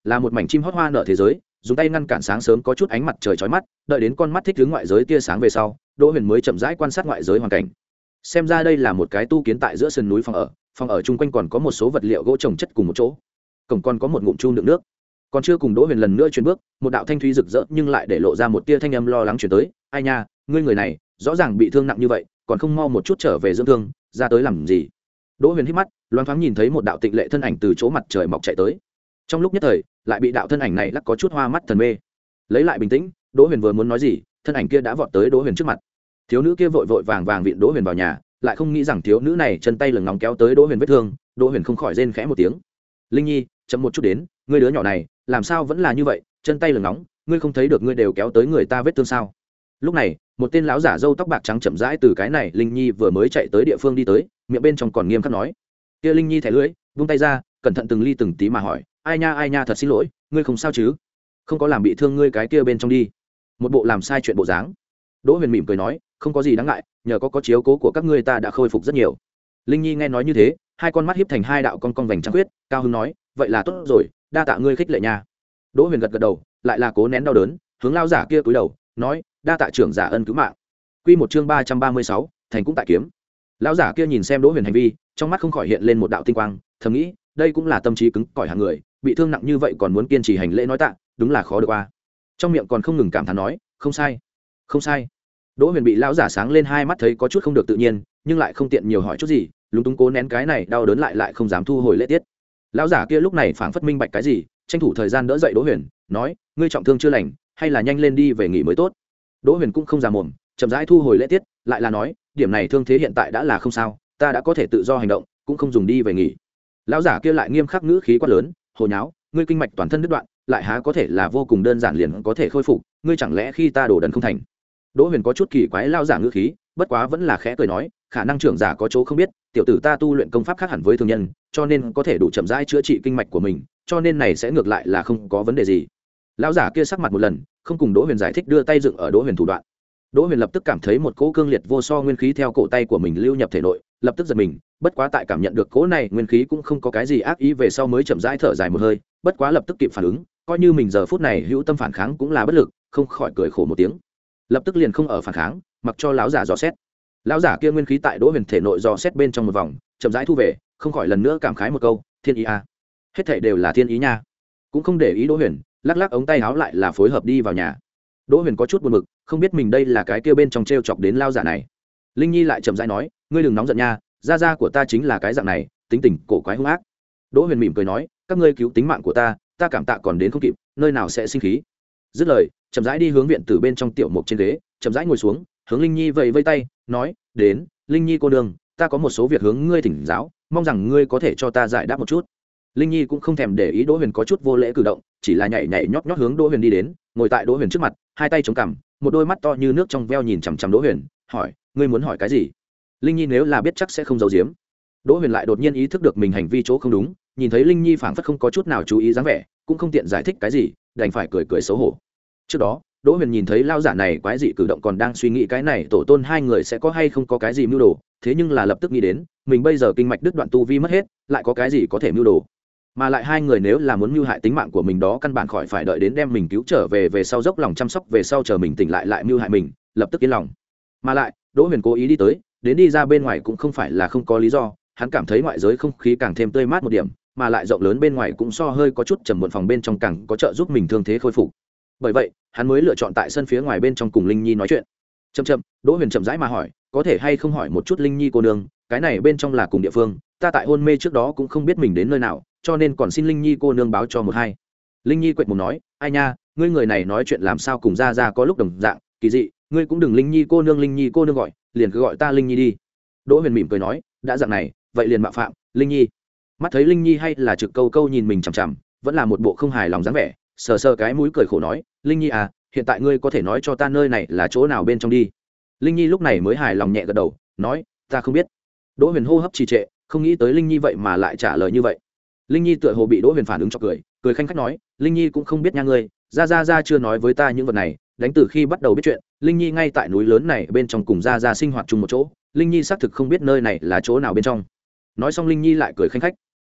là một mảnh chim hót hoa nở thế giới, dùng tay ngăn cản sáng sớm có chút ánh mặt trời chói mắt, đợi đến con mắt thích ứng ngoại giới tia sáng về sau, Đỗ Huyền mới chậm rãi quan sát ngoại giới hoàn cảnh. Xem ra đây là một cái tu kiến tại giữa sườn núi phòng ở, phòng ở chung quanh còn có một số vật liệu gỗ trồng chất cùng một chỗ. Cổng còn có một ngụm chum đựng nước. Còn chưa cùng Đỗ Huyền lần nữa chuyển bước, một đạo thanh thúy rực rỡ nhưng lại để lộ ra một tia thanh âm lo lắng truyền tới, "Ai nha, ngươi người này, rõ ràng bị thương nặng như vậy, còn không mau một chút trở về dưỡng thương, ra tới làm gì?" Đỗ Huyền hít mắt, loáng thoáng nhìn thấy một đạo tịnh lệ thân ảnh từ chỗ mặt trời mọc chạy tới. Trong lúc nhất thời, lại bị đạo thân ảnh này lắc có chút hoa mắt thần mê. Lấy lại bình tĩnh, Đỗ Huyền vừa muốn nói gì, thân ảnh kia đã vọt tới Đỗ Huyền trước mặt. Thiếu nữ kia vội vội vàng vàng viện Đỗ Huyền vào nhà, lại không nghĩ rằng thiếu nữ này chân tay lừng ngóng kéo tới Đỗ Huyền vết thương. Đỗ Huyền không khỏi rên khẽ một tiếng. "Linh Nhi, chậm một chút đến, ngươi đứa nhỏ này, làm sao vẫn là như vậy, chân tay lừng ngóng, ngươi không thấy được ngươi đều kéo tới người ta vết thương sao?" Lúc này, một tên lão giả râu tóc bạc trắng chậm rãi từ cái này Linh Nhi vừa mới chạy tới địa phương đi tới, miệng bên trong còn nghiêm khắc nói. Kia Linh Nhi thẻ lưỡi, vung tay ra, cẩn thận từng ly từng tí mà hỏi, "Ai nha ai nha, thật xin lỗi, ngươi không sao chứ? Không có làm bị thương ngươi cái kia bên trong đi?" Một bộ làm sai chuyện bộ dáng. Đỗ Huyền mỉm cười nói, "Không có gì đáng ngại, nhờ có có chiếu cố của các ngươi ta đã khôi phục rất nhiều." Linh Nhi nghe nói như thế, hai con mắt híp thành hai đạo con con vành trăng khuyết, cao hứng nói, "Vậy là tốt rồi, đa tạ ngươi khích lệ nha." Đỗ Huyền gật gật đầu, lại là cố nén đau đớn, hướng lão giả kia cúi đầu, nói, "Đa tạ trưởng giả ân cứu mạng." Quy một chương ba trăm ba mươi sáu, thành cũng tại kiếm. Lão giả kia nhìn xem Đỗ Huyền hành vi, trong mắt không khỏi hiện lên một đạo tinh quang, thầm nghĩ, đây cũng là tâm trí cứng cỏi hạng người, bị thương nặng như vậy còn muốn kiên trì hành lễ nói tạ, đúng là khó được qua. Trong miệng còn không ngừng cảm thán nói, "Không sai, không sai." Đỗ Huyền bị lão giả sáng lên hai mắt thấy có chút không được tự nhiên, nhưng lại không tiện nhiều hỏi chút gì, lúng túng cố nén cái này đau đớn lại lại không dám thu hồi lễ tiết. Lão giả kia lúc này phảng phất minh bạch cái gì, tranh thủ thời gian đỡ dậy Đỗ Huyền, nói, "Ngươi trọng thương chưa lành, hay là nhanh lên đi về nghỉ mới tốt." Đỗ Huyền cũng không già mồm, chậm rãi thu hồi lễ tiết, lại là nói, "Điểm này thương thế hiện tại đã là không sao, ta đã có thể tự do hành động, cũng không dùng đi về nghỉ." Lão giả kia lại nghiêm khắc ngữ khí quát lớn, "Hồ nháo, ngươi kinh mạch toàn thân đứt đoạn, lại há có thể là vô cùng đơn giản liền có thể khôi phục, ngươi chẳng lẽ khi ta đổ đần không thành?" Đỗ Huyền có chút kỳ quái lão giả ngữ khí, bất quá vẫn là khẽ cười nói, "Khả năng trưởng giả có chỗ không biết, tiểu tử ta tu luyện công pháp khác hẳn với thường nhân, cho nên có thể đủ chậm rãi chữa trị kinh mạch của mình, cho nên này sẽ ngược lại là không có vấn đề gì." Lão giả kia sắc mặt một lần, không cùng Đỗ Huyền giải thích, đưa tay dựng ở Đỗ Huyền thủ đoạn. Đỗ Huyền lập tức cảm thấy một cỗ cương liệt vô so nguyên khí theo cổ tay của mình lưu nhập thể nội, lập tức giật mình, bất quá tại cảm nhận được cỗ này nguyên khí cũng không có cái gì ác ý về sau mới chậm rãi thở dài một hơi, bất quá lập tức kịp phản ứng, coi như mình giờ phút này hữu tâm phản kháng cũng là bất lực, không khỏi cười khổ một tiếng. Lập tức liền không ở phản kháng, mặc cho lão giả dò xét. Lão giả kia nguyên khí tại Đỗ Huyền thể nội dò xét bên trong một vòng, chậm rãi thu về, không khỏi lần nữa cảm khái một câu, "Thiên ý a." Hết thảy đều là thiên ý nha. Cũng không để ý Đỗ Huyền, lắc lắc ống tay áo lại là phối hợp đi vào nhà. Đỗ Huyền có chút buồn bực, không biết mình đây là cái kia bên trong trêu chọc đến lao giả này. Linh Nhi lại chậm rãi nói, "Ngươi đừng nóng giận nha, gia gia của ta chính là cái dạng này, tính tình cổ quái hung ác." Đỗ Huyền mỉm cười nói, "Các ngươi cứu tính mạng của ta, ta cảm tạ còn đến không kịp, nơi nào sẽ sinh khí." Dứt lời, chậm rãi đi hướng viện từ bên trong tiểu mục trên ghế, chậm rãi ngồi xuống, hướng Linh Nhi vẫy vẫy tay, nói, "Đến, Linh Nhi cô nương, ta có một số việc hướng ngươi thỉnh giáo, mong rằng ngươi có thể cho ta giải đáp một chút." Linh Nhi cũng không thèm để ý Đỗ Huyền có chút vô lễ cử động, chỉ là nhảy nhảy nhót nhót hướng Đỗ Huyền đi đến, ngồi tại Đỗ Huyền trước mặt, hai tay chống cằm, một đôi mắt to như nước trong veo nhìn chằm chằm Đỗ Huyền, hỏi, "Ngươi muốn hỏi cái gì?" Linh Nhi nếu là biết chắc sẽ không giấu giếm. Đỗ Huyền lại đột nhiên ý thức được mình hành vi chỗ không đúng, nhìn thấy Linh Nhi phảng phất không có chút nào chú ý dáng vẻ, cũng không tiện giải thích cái gì, đành phải cười cười xấu hổ. Trước đó, Đỗ Huyền nhìn thấy lao giả này quái dị cử động còn đang suy nghĩ cái này tổ tôn hai người sẽ có hay không có cái gì mưu đồ, thế nhưng là lập tức nghĩ đến, mình bây giờ kinh mạch đứt đoạn tu vi mất hết, lại có cái gì có thể mưu đồ. Mà lại hai người nếu là muốn mưu hại tính mạng của mình đó căn bản khỏi phải đợi đến đem mình cứu trở về về sau dốc lòng chăm sóc về sau chờ mình tỉnh lại lại mưu hại mình, lập tức yên lòng. Mà lại, Đỗ Huyền cố ý đi tới, đến đi ra bên ngoài cũng không phải là không có lý do, hắn cảm thấy ngoại giới không khí càng thêm tươi mát một điểm, mà lại rộng lớn bên ngoài cũng so hơi có chút trầm muộn phòng bên trong càng có trợ giúp mình thương thế khôi phục. Bởi vậy, hắn mới lựa chọn tại sân phía ngoài bên trong cùng Linh Nhi nói chuyện. Chậm chậm, Đỗ Huyền chậm rãi mà hỏi, "Có thể hay không hỏi một chút Linh Nhi cô nương, cái này bên trong là cùng địa phương, ta tại hôn mê trước đó cũng không biết mình đến nơi nào, cho nên còn xin Linh Nhi cô nương báo cho một hai." Linh Nhi quệt mồm nói, "Ai nha, ngươi người này nói chuyện làm sao cùng ra ra có lúc đồng dạng, kỳ dị, ngươi cũng đừng Linh Nhi cô nương Linh Nhi cô nương gọi, liền cứ gọi ta Linh Nhi đi." Đỗ Huyền mỉm cười nói, "Đã dạng này, vậy liền mạo phạm, Linh Nhi." Mắt thấy Linh Nhi hay là trực câu câu nhìn mình chằm chằm, vẫn là một bộ không hài lòng dáng vẻ, sờ sờ cái mũi cười khổ nói, "Linh Nhi à, hiện tại ngươi có thể nói cho ta nơi này là chỗ nào bên trong đi?" Linh Nhi lúc này mới hài lòng nhẹ gật đầu, nói, "Ta không biết." Đỗ Huyền hô hấp trì trệ, không nghĩ tới Linh Nhi vậy mà lại trả lời như vậy. Linh Nhi tựa hồ bị Đỗ Huyền phản ứng cho cười, cười khanh khách nói, "Linh Nhi cũng không biết nha ngươi, gia gia gia chưa nói với ta những vật này, đánh từ khi bắt đầu biết chuyện, Linh Nhi ngay tại núi lớn này bên trong cùng gia gia sinh hoạt chung một chỗ, Linh Nhi xác thực không biết nơi này là chỗ nào bên trong." Nói xong Linh Nhi lại cười khanh khách.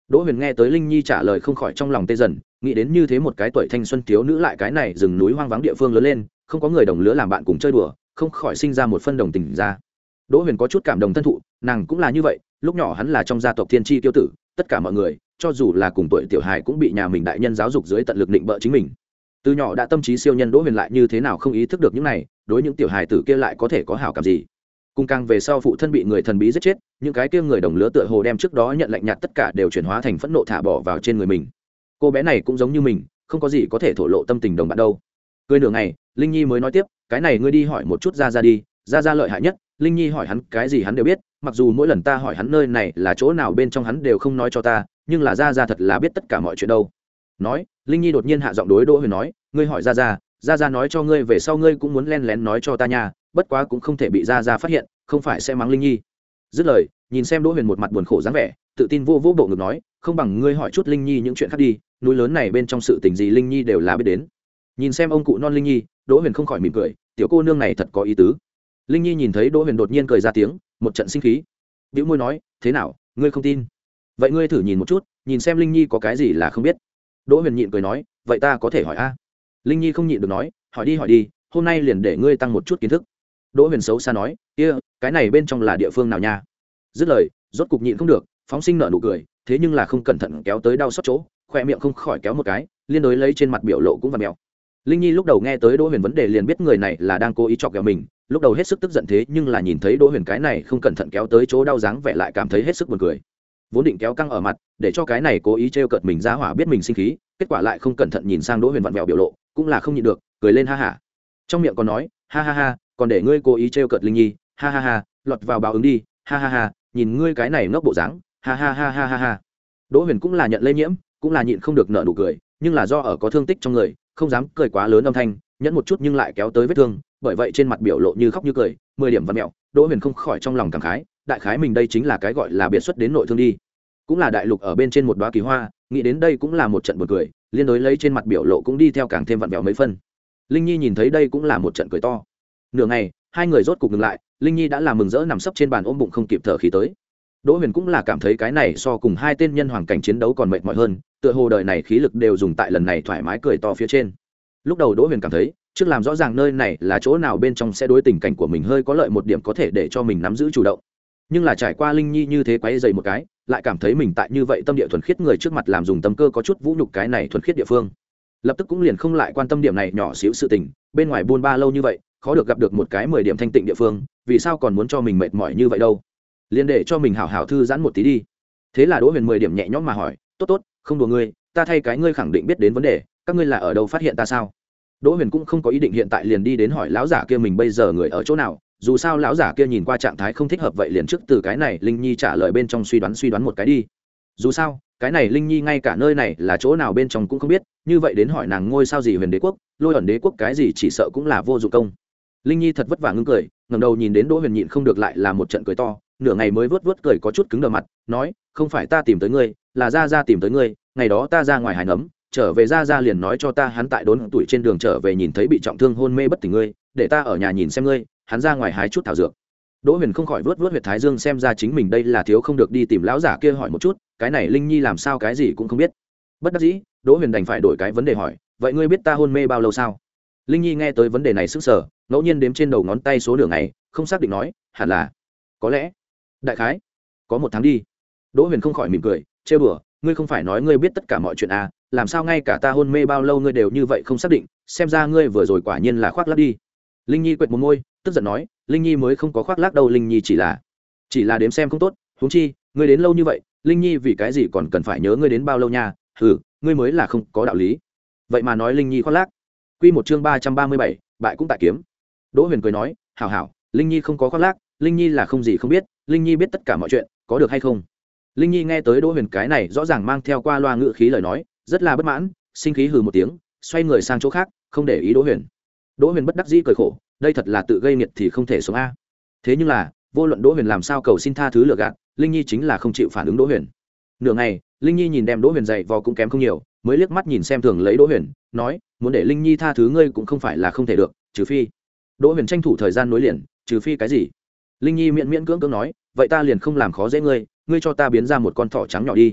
Đỗ Huyền nghe tới Linh Nhi trả lời không khỏi trong lòng tê dần, nghĩ đến như thế một cái tuổi thanh xuân thiếu nữ lại cái này rừng núi hoang vắng địa phương lớn lên, không có người đồng lứa làm bạn cùng chơi đùa, không khỏi sinh ra một phân đồng tình ra. Đỗ Huyền có chút cảm động thân thụ, nàng cũng là như vậy, lúc nhỏ hắn là trong gia tộc thiên chi tiêu tử, tất cả mọi người, cho dù là cùng tuổi tiểu hài cũng bị nhà mình đại nhân giáo dục dưới tận lực định bợ chính mình. Từ nhỏ đã tâm trí siêu nhân Đỗ Huyền lại như thế nào không ý thức được những này, đối những tiểu hài tử kia lại có thể có hảo cảm gì. Cùng càng về sau phụ thân bị người thần bí giết chết, những cái kia người đồng lứa tựa hồ đem trước đó nhận lạnh nhạt tất cả đều chuyển hóa thành phẫn nộ thả bỏ vào trên người mình. Cô bé này cũng giống như mình, không có gì có thể thổ lộ tâm tình đồng bạn đâu. Cười nửa ngày, Linh Nhi mới nói tiếp, cái này ngươi đi hỏi một chút ra ra đi, ra ra lợi hại nhất. Linh Nhi hỏi hắn cái gì hắn đều biết, mặc dù mỗi lần ta hỏi hắn nơi này là chỗ nào bên trong hắn đều không nói cho ta, nhưng là ra ra thật là biết tất cả mọi chuyện đâu. Nói, Linh Nhi đột nhiên hạ giọng đối Đỗ Huyền nói, ngươi hỏi ra ra, ra ra nói cho ngươi về sau ngươi cũng muốn len lén nói cho ta nha, bất quá cũng không thể bị ra ra phát hiện, không phải sẽ mắng Linh Nhi. Dứt lời, nhìn xem Đỗ Huyền một mặt buồn khổ dáng vẻ, tự tin vô vô bộ ngực nói, không bằng ngươi hỏi chút Linh Nhi những chuyện khác đi, núi lớn này bên trong sự tình gì Linh Nhi đều là biết đến. Nhìn xem ông cụ non Linh Nhi, Đỗ Huyền không khỏi mỉm cười, tiểu cô nương này thật có ý tứ. Linh Nhi nhìn thấy Đỗ Huyền đột nhiên cười ra tiếng, một trận sinh khí, bĩu môi nói, thế nào, ngươi không tin? Vậy ngươi thử nhìn một chút, nhìn xem Linh Nhi có cái gì là không biết. Đỗ Huyền nhịn cười nói, vậy ta có thể hỏi a? Linh Nhi không nhịn được nói, hỏi đi hỏi đi, hôm nay liền để ngươi tăng một chút kiến thức. Đỗ Huyền xấu xa nói, kia, cái này bên trong là địa phương nào nha? Dứt lời, rốt cục nhịn không được, phóng sinh nở nụ cười, thế nhưng là không cẩn thận kéo tới đau xót chỗ, khoe miệng không khỏi kéo một cái, liên đối lấy trên mặt biểu lộ cũng vặn mèo. Linh Nhi lúc đầu nghe tới Đỗ Huyền vấn đề liền biết người này là đang cố ý chọc ghẹo mình, lúc đầu hết sức tức giận thế nhưng là nhìn thấy Đỗ Huyền cái này không cẩn thận kéo tới chỗ đau dáng vẻ lại cảm thấy hết sức buồn cười. Vốn định kéo căng ở mặt, để cho cái này cố ý trêu cợt mình ra hỏa biết mình sinh khí, kết quả lại không cẩn thận nhìn sang Đỗ Huyền vặn vẹo biểu lộ, cũng là không nhịn được, cười lên ha hả. Trong miệng còn nói, ha ha ha, còn để ngươi cố ý trêu cợt Linh Nhi, ha ha ha, lọt vào báo ứng đi, ha ha ha, nhìn ngươi cái này ngốc bộ dáng, ha ha ha ha ha ha. Đỗ Huyền cũng là nhận lây nhiễm, cũng là nhịn không được nở nụ cười, nhưng là do ở có thương tích trong người, không dám cười quá lớn âm thanh, nhẫn một chút nhưng lại kéo tới vết thương, bởi vậy trên mặt biểu lộ như khóc như cười, mười điểm vặn mẹo. Đỗ Huyền không khỏi trong lòng cảm khái, đại khái mình đây chính là cái gọi là biệt xuất đến nội thương đi, cũng là đại lục ở bên trên một đóa kỳ hoa, nghĩ đến đây cũng là một trận buồn cười, liên đối lấy trên mặt biểu lộ cũng đi theo càng thêm vặn vẹo mấy phân. Linh Nhi nhìn thấy đây cũng là một trận cười to. Nửa ngày, hai người rốt cục ngừng lại, Linh Nhi đã là mừng rỡ nằm sấp trên bàn ôm bụng không kịp thở khí tới. Đỗ Huyền cũng là cảm thấy cái này so cùng hai tên nhân hoàng cảnh chiến đấu còn mệt mỏi hơn, tựa hồ đời này khí lực đều dùng tại lần này thoải mái cười to phía trên. Lúc đầu Đỗ Huyền cảm thấy, trước làm rõ ràng nơi này là chỗ nào bên trong sẽ đối tình cảnh của mình hơi có lợi một điểm có thể để cho mình nắm giữ chủ động. Nhưng là trải qua Linh Nhi như thế quấy dày một cái, lại cảm thấy mình tại như vậy tâm địa thuần khiết người trước mặt làm dùng tâm cơ có chút vũ nhục cái này thuần khiết địa phương. Lập tức cũng liền không lại quan tâm điểm này nhỏ xíu sự tình, bên ngoài buôn ba lâu như vậy, khó được gặp được một cái mười điểm thanh tịnh địa phương, vì sao còn muốn cho mình mệt mỏi như vậy đâu? Liền để cho mình hảo hảo thư giãn một tí đi. Thế là Đỗ Huyền mười điểm nhẹ nhõm mà hỏi, tốt tốt, không đùa ngươi, ta thay cái ngươi khẳng định biết đến vấn đề, các ngươi là ở đâu phát hiện ta sao? Đỗ Huyền cũng không có ý định hiện tại liền đi đến hỏi lão giả kia mình bây giờ người ở chỗ nào, dù sao lão giả kia nhìn qua trạng thái không thích hợp vậy liền trước từ cái này Linh Nhi trả lời bên trong suy đoán suy đoán một cái đi. Dù sao, cái này Linh Nhi ngay cả nơi này là chỗ nào bên trong cũng không biết, như vậy đến hỏi nàng ngôi sao gì Huyền Đế quốc, Lôi ẩn đế quốc cái gì chỉ sợ cũng là vô dụng công. Linh Nhi thật vất vả ngưng cười, ngẩng đầu nhìn đến Đỗ Huyền nhịn không được lại là một trận cười to, nửa ngày mới vớt vớt cười có chút cứng đờ mặt, nói, không phải ta tìm tới ngươi, là ra ra tìm tới ngươi, ngày đó ta ra ngoài hải nấm, trở về ra ra liền nói cho ta hắn tại đốn tuổi trên đường trở về nhìn thấy bị trọng thương hôn mê bất tỉnh ngươi, để ta ở nhà nhìn xem ngươi, hắn ra ngoài hái chút thảo dược. Đỗ Huyền không khỏi vớt vớt huyệt thái dương xem ra chính mình đây là thiếu không được đi tìm lão giả kia hỏi một chút, cái này Linh Nhi làm sao cái gì cũng không biết. Bất đắc dĩ, Đỗ Huyền đành phải đổi cái vấn đề hỏi, vậy ngươi biết ta hôn mê bao lâu sao? Linh Nhi nghe tới vấn đề này sững sờ, ngẫu nhiên đếm trên đầu ngón tay số nửa ngày, không xác định nói, hẳn là, có lẽ, đại khái, có một tháng đi. Đỗ Huyền không khỏi mỉm cười, trêu đùa, ngươi không phải nói ngươi biết tất cả mọi chuyện à, làm sao ngay cả ta hôn mê bao lâu ngươi đều như vậy không xác định, xem ra ngươi vừa rồi quả nhiên là khoác lác đi. Linh Nhi quệt một môi, tức giận nói, Linh Nhi mới không có khoác lác đâu, Linh Nhi chỉ là chỉ là đếm xem không tốt, huống chi ngươi đến lâu như vậy, Linh Nhi vì cái gì còn cần phải nhớ ngươi đến bao lâu nha, hừ, ngươi mới là không có đạo lý. Vậy mà nói Linh Nhi khoác lác. Quy một chương ba trăm ba mươi bảy, bại cũng tại kiếm. Đỗ Huyền cười nói, hảo hảo, Linh Nhi không có khoác lác, Linh Nhi là không gì không biết, Linh Nhi biết tất cả mọi chuyện, có được hay không? Linh Nhi nghe tới Đỗ Huyền cái này rõ ràng mang theo qua loa ngữ khí lời nói, rất là bất mãn, sinh khí hừ một tiếng, xoay người sang chỗ khác, không để ý Đỗ Huyền. Đỗ Huyền bất đắc dĩ cười khổ, đây thật là tự gây nghiệt thì không thể sống a. Thế nhưng là, vô luận Đỗ Huyền làm sao cầu xin tha thứ lừa gạt, Linh Nhi chính là không chịu phản ứng Đỗ Huyền. Nửa ngày, Linh Nhi nhìn đem Đỗ Huyền dày vò cũng kém không nhiều, mới liếc mắt nhìn xem thường lấy Đỗ Huyền, nói, muốn để Linh Nhi tha thứ ngươi cũng không phải là không thể được, trừ phi. Đỗ Huyền tranh thủ thời gian nối liền, trừ phi cái gì? Linh Nhi miễn miễn cưỡng cưỡng nói, vậy ta liền không làm khó dễ ngươi, ngươi cho ta biến ra một con thỏ trắng nhỏ đi.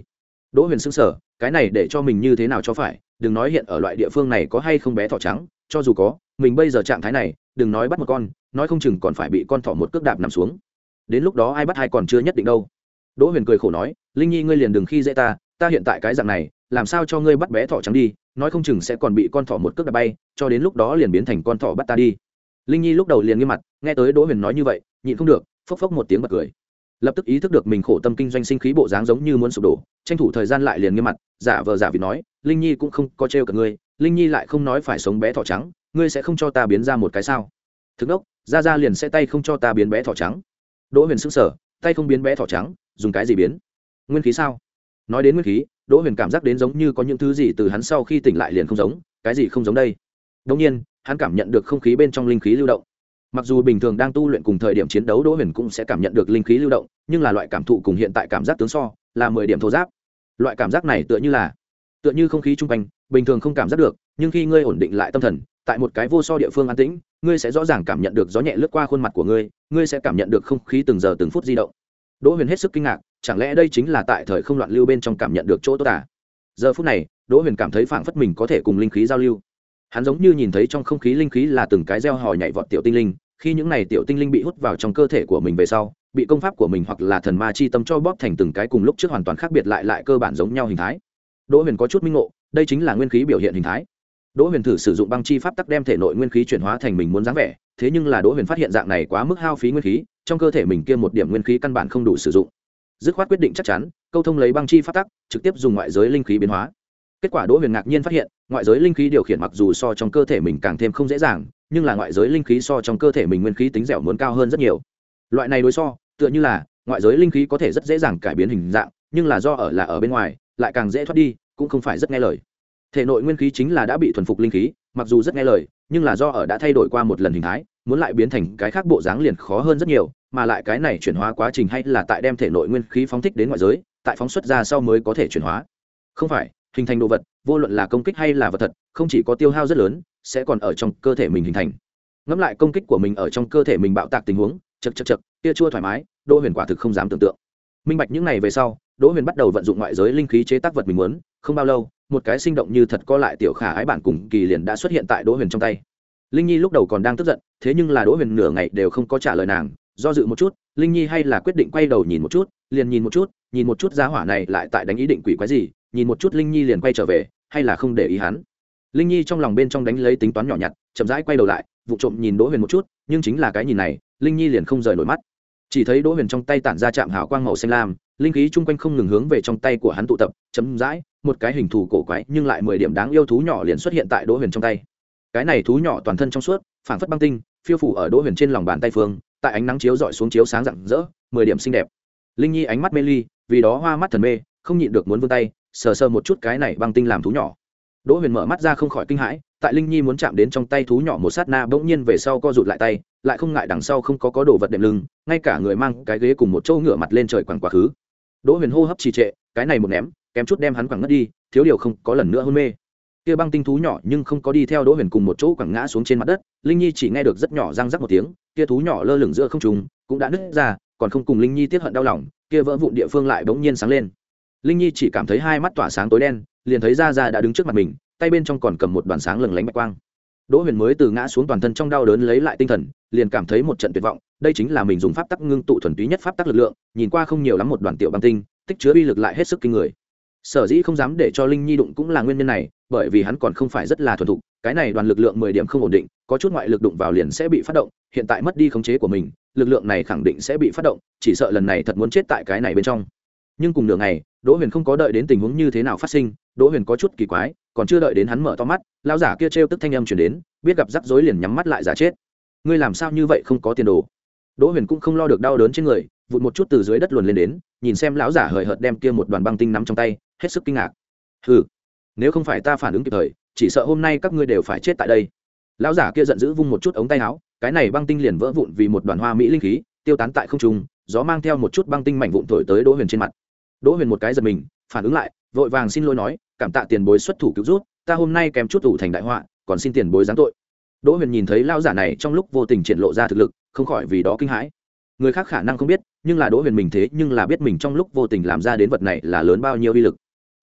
Đỗ Huyền sững sờ, cái này để cho mình như thế nào cho phải, đừng nói hiện ở loại địa phương này có hay không bé thỏ trắng, cho dù có, mình bây giờ trạng thái này, đừng nói bắt một con, nói không chừng còn phải bị con thỏ một cước đạp nằm xuống. Đến lúc đó ai bắt hay còn chưa nhất định đâu. Đỗ Huyền cười khổ nói, Linh Nhi ngươi liền đừng khi dễ ta, ta hiện tại cái dạng này, làm sao cho ngươi bắt bé thỏ trắng đi, nói không chừng sẽ còn bị con thỏ một cước đạp bay, cho đến lúc đó liền biến thành con thỏ bắt ta đi. Linh Nhi lúc đầu liền nghiêm mặt, nghe tới Đỗ Huyền nói như vậy, nhịn không được, phốc phốc một tiếng bật cười. Lập tức ý thức được mình khổ tâm kinh doanh sinh khí bộ dáng giống như muốn sụp đổ, tranh thủ thời gian lại liền nghiêm mặt, giả vờ giả vịt nói, Linh Nhi cũng không có trêu cả ngươi, Linh Nhi lại không nói phải sống bé thỏ trắng, ngươi sẽ không cho ta biến ra một cái sao? Thực đốc, ra ra liền sẽ tay không cho ta biến bé thỏ trắng. Đỗ Huyền sững sờ, tay không biến bé thỏ trắng, dùng cái gì biến? Nguyên khí sao? Nói đến nguyên khí, Đỗ Huyền cảm giác đến giống như có những thứ gì từ hắn sau khi tỉnh lại liền không giống, cái gì không giống đây? Đương nhiên, hắn cảm nhận được không khí bên trong linh khí lưu động. Mặc dù bình thường đang tu luyện cùng thời điểm chiến đấu Đỗ Huyền cũng sẽ cảm nhận được linh khí lưu động, nhưng là loại cảm thụ cùng hiện tại cảm giác tướng so, là mười điểm thô giáp. Loại cảm giác này tựa như là tựa như không khí trung quanh, bình thường không cảm giác được, nhưng khi ngươi ổn định lại tâm thần, tại một cái vô so địa phương an tĩnh, ngươi sẽ rõ ràng cảm nhận được gió nhẹ lướt qua khuôn mặt của ngươi, ngươi sẽ cảm nhận được không khí từng giờ từng phút di động. Đỗ Huyền hết sức kinh ngạc, chẳng lẽ đây chính là tại thời không loạn lưu bên trong cảm nhận được chỗ tốt à? Giờ phút này, Đỗ Huyền cảm thấy phảng phất mình có thể cùng linh khí giao lưu. Hắn giống như nhìn thấy trong không khí linh khí là từng cái gieo hò nhảy vọt tiểu tinh linh, khi những này tiểu tinh linh bị hút vào trong cơ thể của mình về sau, bị công pháp của mình hoặc là thần ma chi tâm cho bóp thành từng cái cùng lúc trước hoàn toàn khác biệt lại lại cơ bản giống nhau hình thái. Đỗ Huyền có chút minh ngộ, đây chính là nguyên khí biểu hiện hình thái. Đỗ Huyền thử sử dụng băng chi pháp tắc đem thể nội nguyên khí chuyển hóa thành mình muốn dáng vẻ, thế nhưng là Đỗ Huyền phát hiện dạng này quá mức hao phí nguyên khí, trong cơ thể mình kia một điểm nguyên khí căn bản không đủ sử dụng. Dứt khoát quyết định chắc chắn, câu thông lấy băng chi pháp tắc, trực tiếp dùng ngoại giới linh khí biến hóa. Kết quả Đỗ Huyền ngạc nhiên phát hiện, ngoại giới linh khí điều khiển mặc dù so trong cơ thể mình càng thêm không dễ dàng, nhưng là ngoại giới linh khí so trong cơ thể mình nguyên khí tính dẻo muốn cao hơn rất nhiều. Loại này đối so, tựa như là ngoại giới linh khí có thể rất dễ dàng cải biến hình dạng, nhưng là do ở là ở bên ngoài, lại càng dễ thoát đi, cũng không phải rất nghe lời. Thể nội nguyên khí chính là đã bị thuần phục linh khí, mặc dù rất nghe lời, nhưng là do ở đã thay đổi qua một lần hình thái, muốn lại biến thành cái khác bộ dáng liền khó hơn rất nhiều, mà lại cái này chuyển hóa quá trình hay là tại đem thể nội nguyên khí phóng thích đến ngoại giới, tại phóng xuất ra sau mới có thể chuyển hóa. Không phải, hình thành đồ vật, vô luận là công kích hay là vật thật, không chỉ có tiêu hao rất lớn, sẽ còn ở trong cơ thể mình hình thành. Ngẫm lại công kích của mình ở trong cơ thể mình bạo tạc tình huống, chậc chậc chậc, kia chua thoải mái, Đỗ Huyền quả thực không dám tưởng tượng. Minh bạch những này về sau, Đỗ Huyền bắt đầu vận dụng ngoại giới linh khí chế tác vật mình muốn, không bao lâu, một cái sinh động như thật co lại tiểu khả ái bản cùng kỳ liền đã xuất hiện tại Đỗ Huyền trong tay. Linh Nhi lúc đầu còn đang tức giận, thế nhưng là Đỗ Huyền nửa ngày đều không có trả lời nàng, do dự một chút, Linh Nhi hay là quyết định quay đầu nhìn một chút, liền nhìn một chút, nhìn một chút giá hỏa này lại tại đánh ý định quỷ quái gì, nhìn một chút Linh Nhi liền quay trở về, hay là không để ý hắn. Linh Nhi trong lòng bên trong đánh lấy tính toán nhỏ nhặt, chậm rãi quay đầu lại, vụ trộm nhìn Đỗ Huyền một chút, nhưng chính là cái nhìn này, Linh Nhi liền không rời nổi mắt. Chỉ thấy Đỗ Huyền trong tay tản ra chạm hào quang màu xanh lam, linh khí chung quanh không ngừng hướng về trong tay của hắn tụ tập, chấm rãi, một cái hình thù cổ quái nhưng lại mười điểm đáng yêu thú nhỏ liền xuất hiện tại Đỗ Huyền trong tay. Cái này thú nhỏ toàn thân trong suốt, phảng phất băng tinh, phiêu phủ ở Đỗ Huyền trên lòng bàn tay phương, tại ánh nắng chiếu rọi xuống chiếu sáng rạng rỡ, mười điểm xinh đẹp. Linh Nhi ánh mắt mê ly, vì đó hoa mắt thần mê, không nhịn được muốn vươn tay, sờ sờ một chút cái này băng tinh làm thú nhỏ. Đỗ Huyền mở mắt ra không khỏi kinh hãi, tại Linh Nhi muốn chạm đến trong tay thú nhỏ một sát na bỗng nhiên về sau co rụt lại tay, lại không ngại đằng sau không có có đồ vật đệm lưng, ngay cả người mang cái ghế cùng một chỗ ngửa mặt lên trời quẳng quá khứ. Đỗ Huyền hô hấp trì trệ, cái này một ném, kém chút đem hắn quẳng ngất đi, thiếu điều không có lần nữa hôn mê. Kia băng tinh thú nhỏ nhưng không có đi theo Đỗ Huyền cùng một chỗ quẳng ngã xuống trên mặt đất, Linh Nhi chỉ nghe được rất nhỏ răng rắc một tiếng, kia thú nhỏ lơ lửng giữa không trung, cũng đã nứt ra, còn không cùng Linh Nhi tiếc hận đau lòng, kia vỡ vụn địa phương lại bỗng nhiên sáng lên. Linh Nhi chỉ cảm thấy hai mắt tỏa sáng tối đen, liền thấy Ra Ra đã đứng trước mặt mình, tay bên trong còn cầm một đoàn sáng lừng lánh bạch quang. Đỗ Huyền mới từ ngã xuống toàn thân trong đau đớn lấy lại tinh thần, liền cảm thấy một trận tuyệt vọng, đây chính là mình dùng pháp tắc ngưng tụ thuần túy nhất pháp tắc lực lượng, nhìn qua không nhiều lắm một đoàn tiểu băng tinh, tích chứa uy lực lại hết sức kinh người. Sở dĩ không dám để cho Linh Nhi đụng cũng là nguyên nhân này, bởi vì hắn còn không phải rất là thuần thục, cái này đoàn lực lượng mười điểm không ổn định, có chút ngoại lực đụng vào liền sẽ bị phát động, hiện tại mất đi khống chế của mình, lực lượng này khẳng định sẽ bị phát động, chỉ sợ lần này thật muốn chết tại cái này bên trong. Nhưng cùng nửa ngày, Đỗ Huyền không có đợi đến tình huống như thế nào phát sinh, Đỗ Huyền có chút kỳ quái, còn chưa đợi đến hắn mở to mắt, lão giả kia trêu tức thanh âm truyền đến, biết gặp rắc rối liền nhắm mắt lại giả chết. Ngươi làm sao như vậy không có tiền đồ? Đỗ Huyền cũng không lo được đau đớn trên người, vụt một chút từ dưới đất luồn lên đến, nhìn xem lão giả hời hợt đem kia một đoàn băng tinh nắm trong tay, hết sức kinh ngạc. Hừ, nếu không phải ta phản ứng kịp thời, chỉ sợ hôm nay các ngươi đều phải chết tại đây. Lão giả kia giận dữ vung một chút ống tay áo, cái này băng tinh liền vỡ vụn vì một đoàn hoa mỹ linh khí, tiêu tán tại không trung, gió mang theo một chút băng tinh mảnh vụn thổi tới Đỗ Huyền trên mặt. Đỗ Huyền một cái giật mình, phản ứng lại, vội vàng xin lỗi nói, cảm tạ tiền bối xuất thủ cứu rút, ta hôm nay kèm chút ủ thành đại họa, còn xin tiền bối giáng tội. Đỗ Huyền nhìn thấy lão giả này trong lúc vô tình triển lộ ra thực lực, không khỏi vì đó kinh hãi. Người khác khả năng không biết, nhưng là Đỗ Huyền mình thế nhưng là biết mình trong lúc vô tình làm ra đến vật này là lớn bao nhiêu uy lực.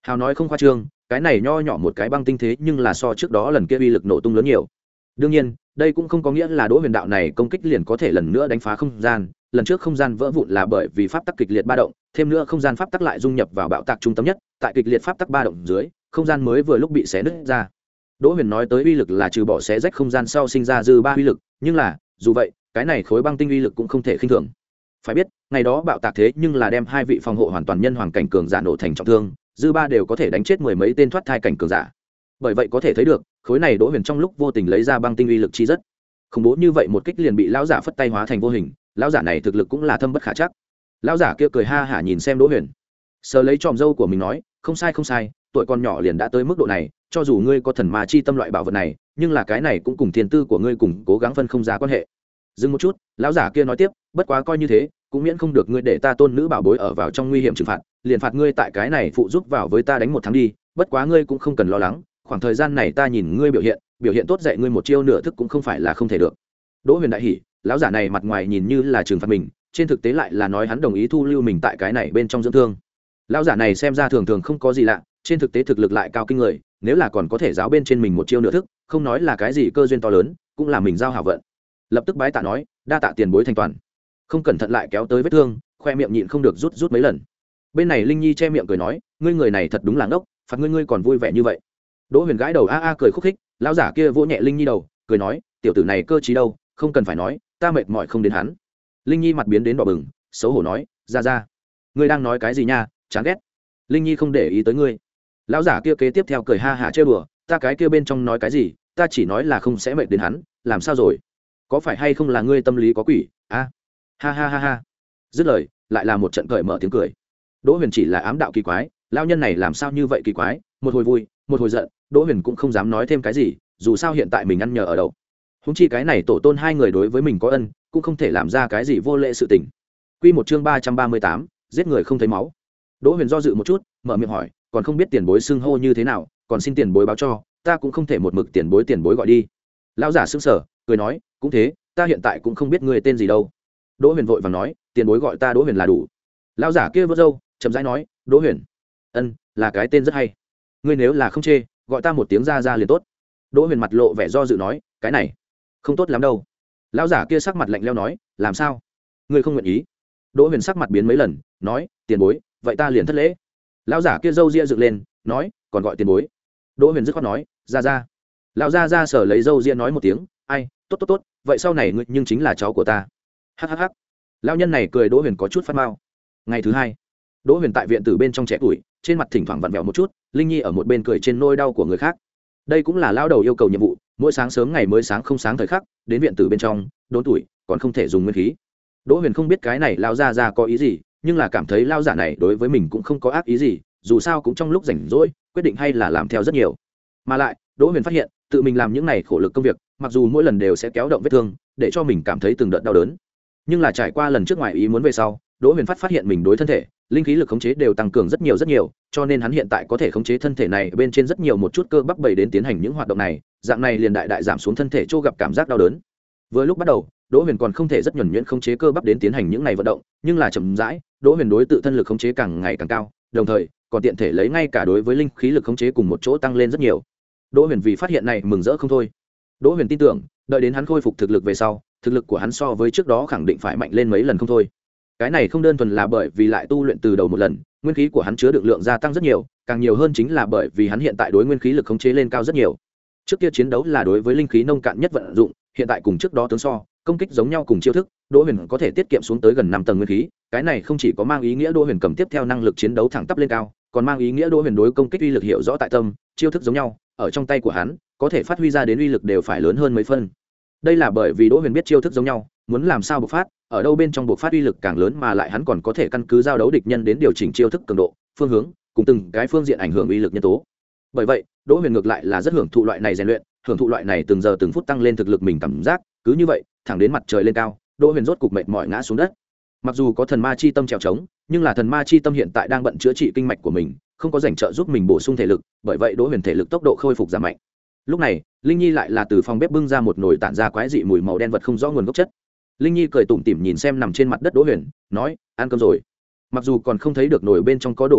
hào nói không khoa trương, cái này nho nhỏ một cái băng tinh thế nhưng là so trước đó lần kia uy lực nổ tung lớn nhiều. Đương nhiên đây cũng không có nghĩa là Đỗ Huyền đạo này công kích liền có thể lần nữa đánh phá không gian. Lần trước không gian vỡ vụn là bởi vì pháp tắc kịch liệt ba động, thêm nữa không gian pháp tắc lại dung nhập vào bạo tạc trung tâm nhất, tại kịch liệt pháp tắc ba động dưới, không gian mới vừa lúc bị xé nứt ra. Đỗ Huyền nói tới uy lực là trừ bỏ xé rách không gian sau sinh ra dư ba uy lực, nhưng là dù vậy cái này khối băng tinh uy lực cũng không thể khinh thường. Phải biết ngày đó bạo tạc thế nhưng là đem hai vị phòng hộ hoàn toàn nhân hoàng cảnh cường giả nổ thành trọng thương, dư ba đều có thể đánh chết mười mấy tên thoát thai cảnh cường giả. Bởi vậy có thể thấy được khối này Đỗ Huyền trong lúc vô tình lấy ra băng tinh uy lực chi rất khủng bố, như vậy một kích liền bị lão giả phất tay hóa thành vô hình. Lão giả này thực lực cũng là thâm bất khả chắc. Lão giả kia cười ha hả nhìn xem Đỗ Huyền, sờ lấy tròm râu của mình nói, không sai không sai, tuổi còn nhỏ liền đã tới mức độ này, cho dù ngươi có thần ma chi tâm loại bảo vật này, nhưng là cái này cũng cùng thiên tư của ngươi cùng cố gắng phân không ra quan hệ. Dừng một chút, lão giả kia nói tiếp, bất quá coi như thế cũng miễn không được ngươi để ta tôn nữ bảo bối ở vào trong nguy hiểm trừng phạt, liền phạt ngươi tại cái này phụ giúp vào với ta đánh một tháng đi. Bất quá ngươi cũng không cần lo lắng, khoảng thời gian này ta nhìn ngươi biểu hiện biểu hiện tốt, dạy ngươi một chiêu nửa thức cũng không phải là không thể được. Đỗ Huyền đại hỉ, lão giả này mặt ngoài nhìn như là trừng phạt mình, trên thực tế lại là nói hắn đồng ý thu lưu mình tại cái này bên trong dưỡng thương. Lão giả này xem ra thường thường không có gì lạ, trên thực tế thực lực lại cao kinh người, nếu là còn có thể giáo bên trên mình một chiêu nửa thức, không nói là cái gì cơ duyên to lớn, cũng là mình giao hảo vận. Lập tức bái tạ nói, đa tạ tiền bối thành toàn. Không cẩn thận lại kéo tới vết thương, khoe miệng nhịn không được rút rút mấy lần. Bên này Linh Nhi che miệng cười nói, ngươi người này thật đúng là ngốc, phạt ngươi ngươi còn vui vẻ như vậy. Đỗ Huyền gãi đầu a a cười khúc khích, lão giả kia vỗ nhẹ Linh Nhi đầu, cười nói, tiểu tử này cơ trí đâu, không cần phải nói, ta mệt mỏi không đến hắn. Linh Nhi mặt biến đến đỏ bừng, xấu hổ nói, ra ra, ngươi đang nói cái gì nha, chán ghét. Linh Nhi không để ý tới ngươi. Lão giả kia kế tiếp theo cười ha hả trêu đùa, ta cái kia bên trong nói cái gì, ta chỉ nói là không sẽ mệt đến hắn, làm sao rồi, có phải hay không là ngươi tâm lý có quỷ a à? Ha ha ha ha. Dứt lời lại là một trận cởi mở tiếng cười. Đỗ Huyền chỉ là ám đạo kỳ quái, lão nhân này làm sao như vậy kỳ quái, một hồi vui một hồi giận. Đỗ Huyền cũng không dám nói thêm cái gì, dù sao hiện tại mình ăn nhờ ở đậu, húng chi cái này tổ tôn hai người đối với mình có ân, cũng không thể làm ra cái gì vô lễ sự tình. Quy một chương ba trăm ba mươi tám, giết người không thấy máu. Đỗ Huyền do dự một chút, mở miệng hỏi, còn không biết tiền bối xưng hô như thế nào, còn xin tiền bối báo cho, ta cũng không thể một mực tiền bối tiền bối gọi đi. Lão giả sững sờ, cười nói, cũng thế, ta hiện tại cũng không biết ngươi tên gì đâu. Đỗ Huyền vội vàng nói, tiền bối gọi ta Đỗ Huyền là đủ. Lão giả kia vớt râu, chậm rãi nói, Đỗ Huyền, ân, là cái tên rất hay, ngươi nếu là không chê, gọi ta một tiếng ra ra liền tốt. Đỗ Huyền mặt lộ vẻ do dự nói, cái này không tốt lắm đâu. Lão giả kia sắc mặt lạnh lẽo nói, làm sao, ngươi không nguyện ý? Đỗ Huyền sắc mặt biến mấy lần, nói, tiền bối, vậy ta liền thất lễ. Lão giả kia râu ria dựng lên, nói, còn gọi tiền bối. Đỗ Huyền dứt khoát nói, ra ra. Lão gia ra sở lấy râu ria nói một tiếng, ai, tốt tốt tốt, vậy sau này ngươi nhưng chính là cháu của ta. Hắc hắc. Lão nhân này cười Đỗ Huyền có chút phát mao. Ngày thứ hai, Đỗ Huyền tại viện tử bên trong trẻ tuổi, trên mặt thỉnh thoảng vặn vẹo một chút, Linh Nhi ở một bên cười trên nỗi đau của người khác. Đây cũng là lão đầu yêu cầu nhiệm vụ, mỗi sáng sớm ngày mới sáng không sáng thời khắc, đến viện tử bên trong, đốn tuổi, còn không thể dùng nguyên khí. Đỗ Huyền không biết cái này lão gia gia có ý gì, nhưng là cảm thấy lão giả này đối với mình cũng không có ác ý gì, dù sao cũng trong lúc rảnh rỗi, quyết định hay là làm theo rất nhiều. Mà lại, Đỗ Huyền phát hiện, tự mình làm những này khổ lực công việc, mặc dù mỗi lần đều sẽ kéo động vết thương, để cho mình cảm thấy từng đợt đau đớn, nhưng là trải qua lần trước ngoài ý muốn về sau, Đỗ Huyền phát phát hiện mình đối thân thể, linh khí lực khống chế đều tăng cường rất nhiều rất nhiều, cho nên hắn hiện tại có thể khống chế thân thể này bên trên rất nhiều một chút cơ bắp bầy đến tiến hành những hoạt động này, dạng này liền đại đại giảm xuống thân thể chỗ gặp cảm giác đau đớn. Vừa lúc bắt đầu, Đỗ Huyền còn không thể rất nhuần nhuyễn khống chế cơ bắp đến tiến hành những này vận động, nhưng là chậm rãi, Đỗ Huyền đối tự thân lực khống chế càng ngày càng cao, đồng thời còn tiện thể lấy ngay cả đối với linh khí lực khống chế cùng một chỗ tăng lên rất nhiều. Đỗ Huyền vì phát hiện này mừng rỡ không thôi. Đỗ Huyền tin tưởng, đợi đến hắn khôi phục thực lực về sau, thực lực của hắn so với trước đó khẳng định phải mạnh lên mấy lần không thôi. Cái này không đơn thuần là bởi vì lại tu luyện từ đầu một lần, nguyên khí của hắn chứa đựng lượng gia tăng rất nhiều, càng nhiều hơn chính là bởi vì hắn hiện tại đối nguyên khí lực khống chế lên cao rất nhiều. Trước kia chiến đấu là đối với linh khí nông cạn nhất vận dụng, hiện tại cùng trước đó tướng so, công kích giống nhau cùng chiêu thức, Đỗ Huyền có thể tiết kiệm xuống tới gần năm tầng nguyên khí, cái này không chỉ có mang ý nghĩa Đỗ Huyền cầm tiếp theo năng lực chiến đấu thẳng tắp lên cao, còn mang ý nghĩa Đỗ Huyền đối công kích uy lực hiểu rõ tại tâm, chiêu thức giống nhau, ở trong tay của hắn, có thể phát huy ra đến uy lực đều phải lớn hơn mấy phân. Đây là bởi vì Đỗ Huyền biết chiêu thức giống nhau, muốn làm sao bộc phát, ở đâu bên trong bộc phát uy lực càng lớn, mà lại hắn còn có thể căn cứ giao đấu địch nhân đến điều chỉnh chiêu thức cường độ, phương hướng, cùng từng cái phương diện ảnh hưởng uy lực nhân tố. Bởi vậy, Đỗ Huyền ngược lại là rất hưởng thụ loại này rèn luyện, hưởng thụ loại này từng giờ từng phút tăng lên thực lực mình cảm giác, cứ như vậy, thẳng đến mặt trời lên cao, Đỗ Huyền rốt cục mệt mỏi ngã xuống đất. Mặc dù có thần ma chi tâm trèo trống, nhưng là thần ma chi tâm hiện tại đang bận chữa trị kinh mạch của mình, không có dành trợ giúp mình bổ sung thể lực, bởi vậy Đỗ Huyền thể lực tốc độ khôi phục giảm mạnh. Lúc này, Linh Nhi lại là từ phòng bếp bưng ra một nồi tản ra quái dị mùi màu đen vật không rõ nguồn gốc chất. Linh Nhi cười tủm tỉm nhìn xem nằm trên mặt đất Đỗ Huyền, nói, ăn cơm rồi. Mặc dù còn không thấy được nồi bên trong có đồ vật gì,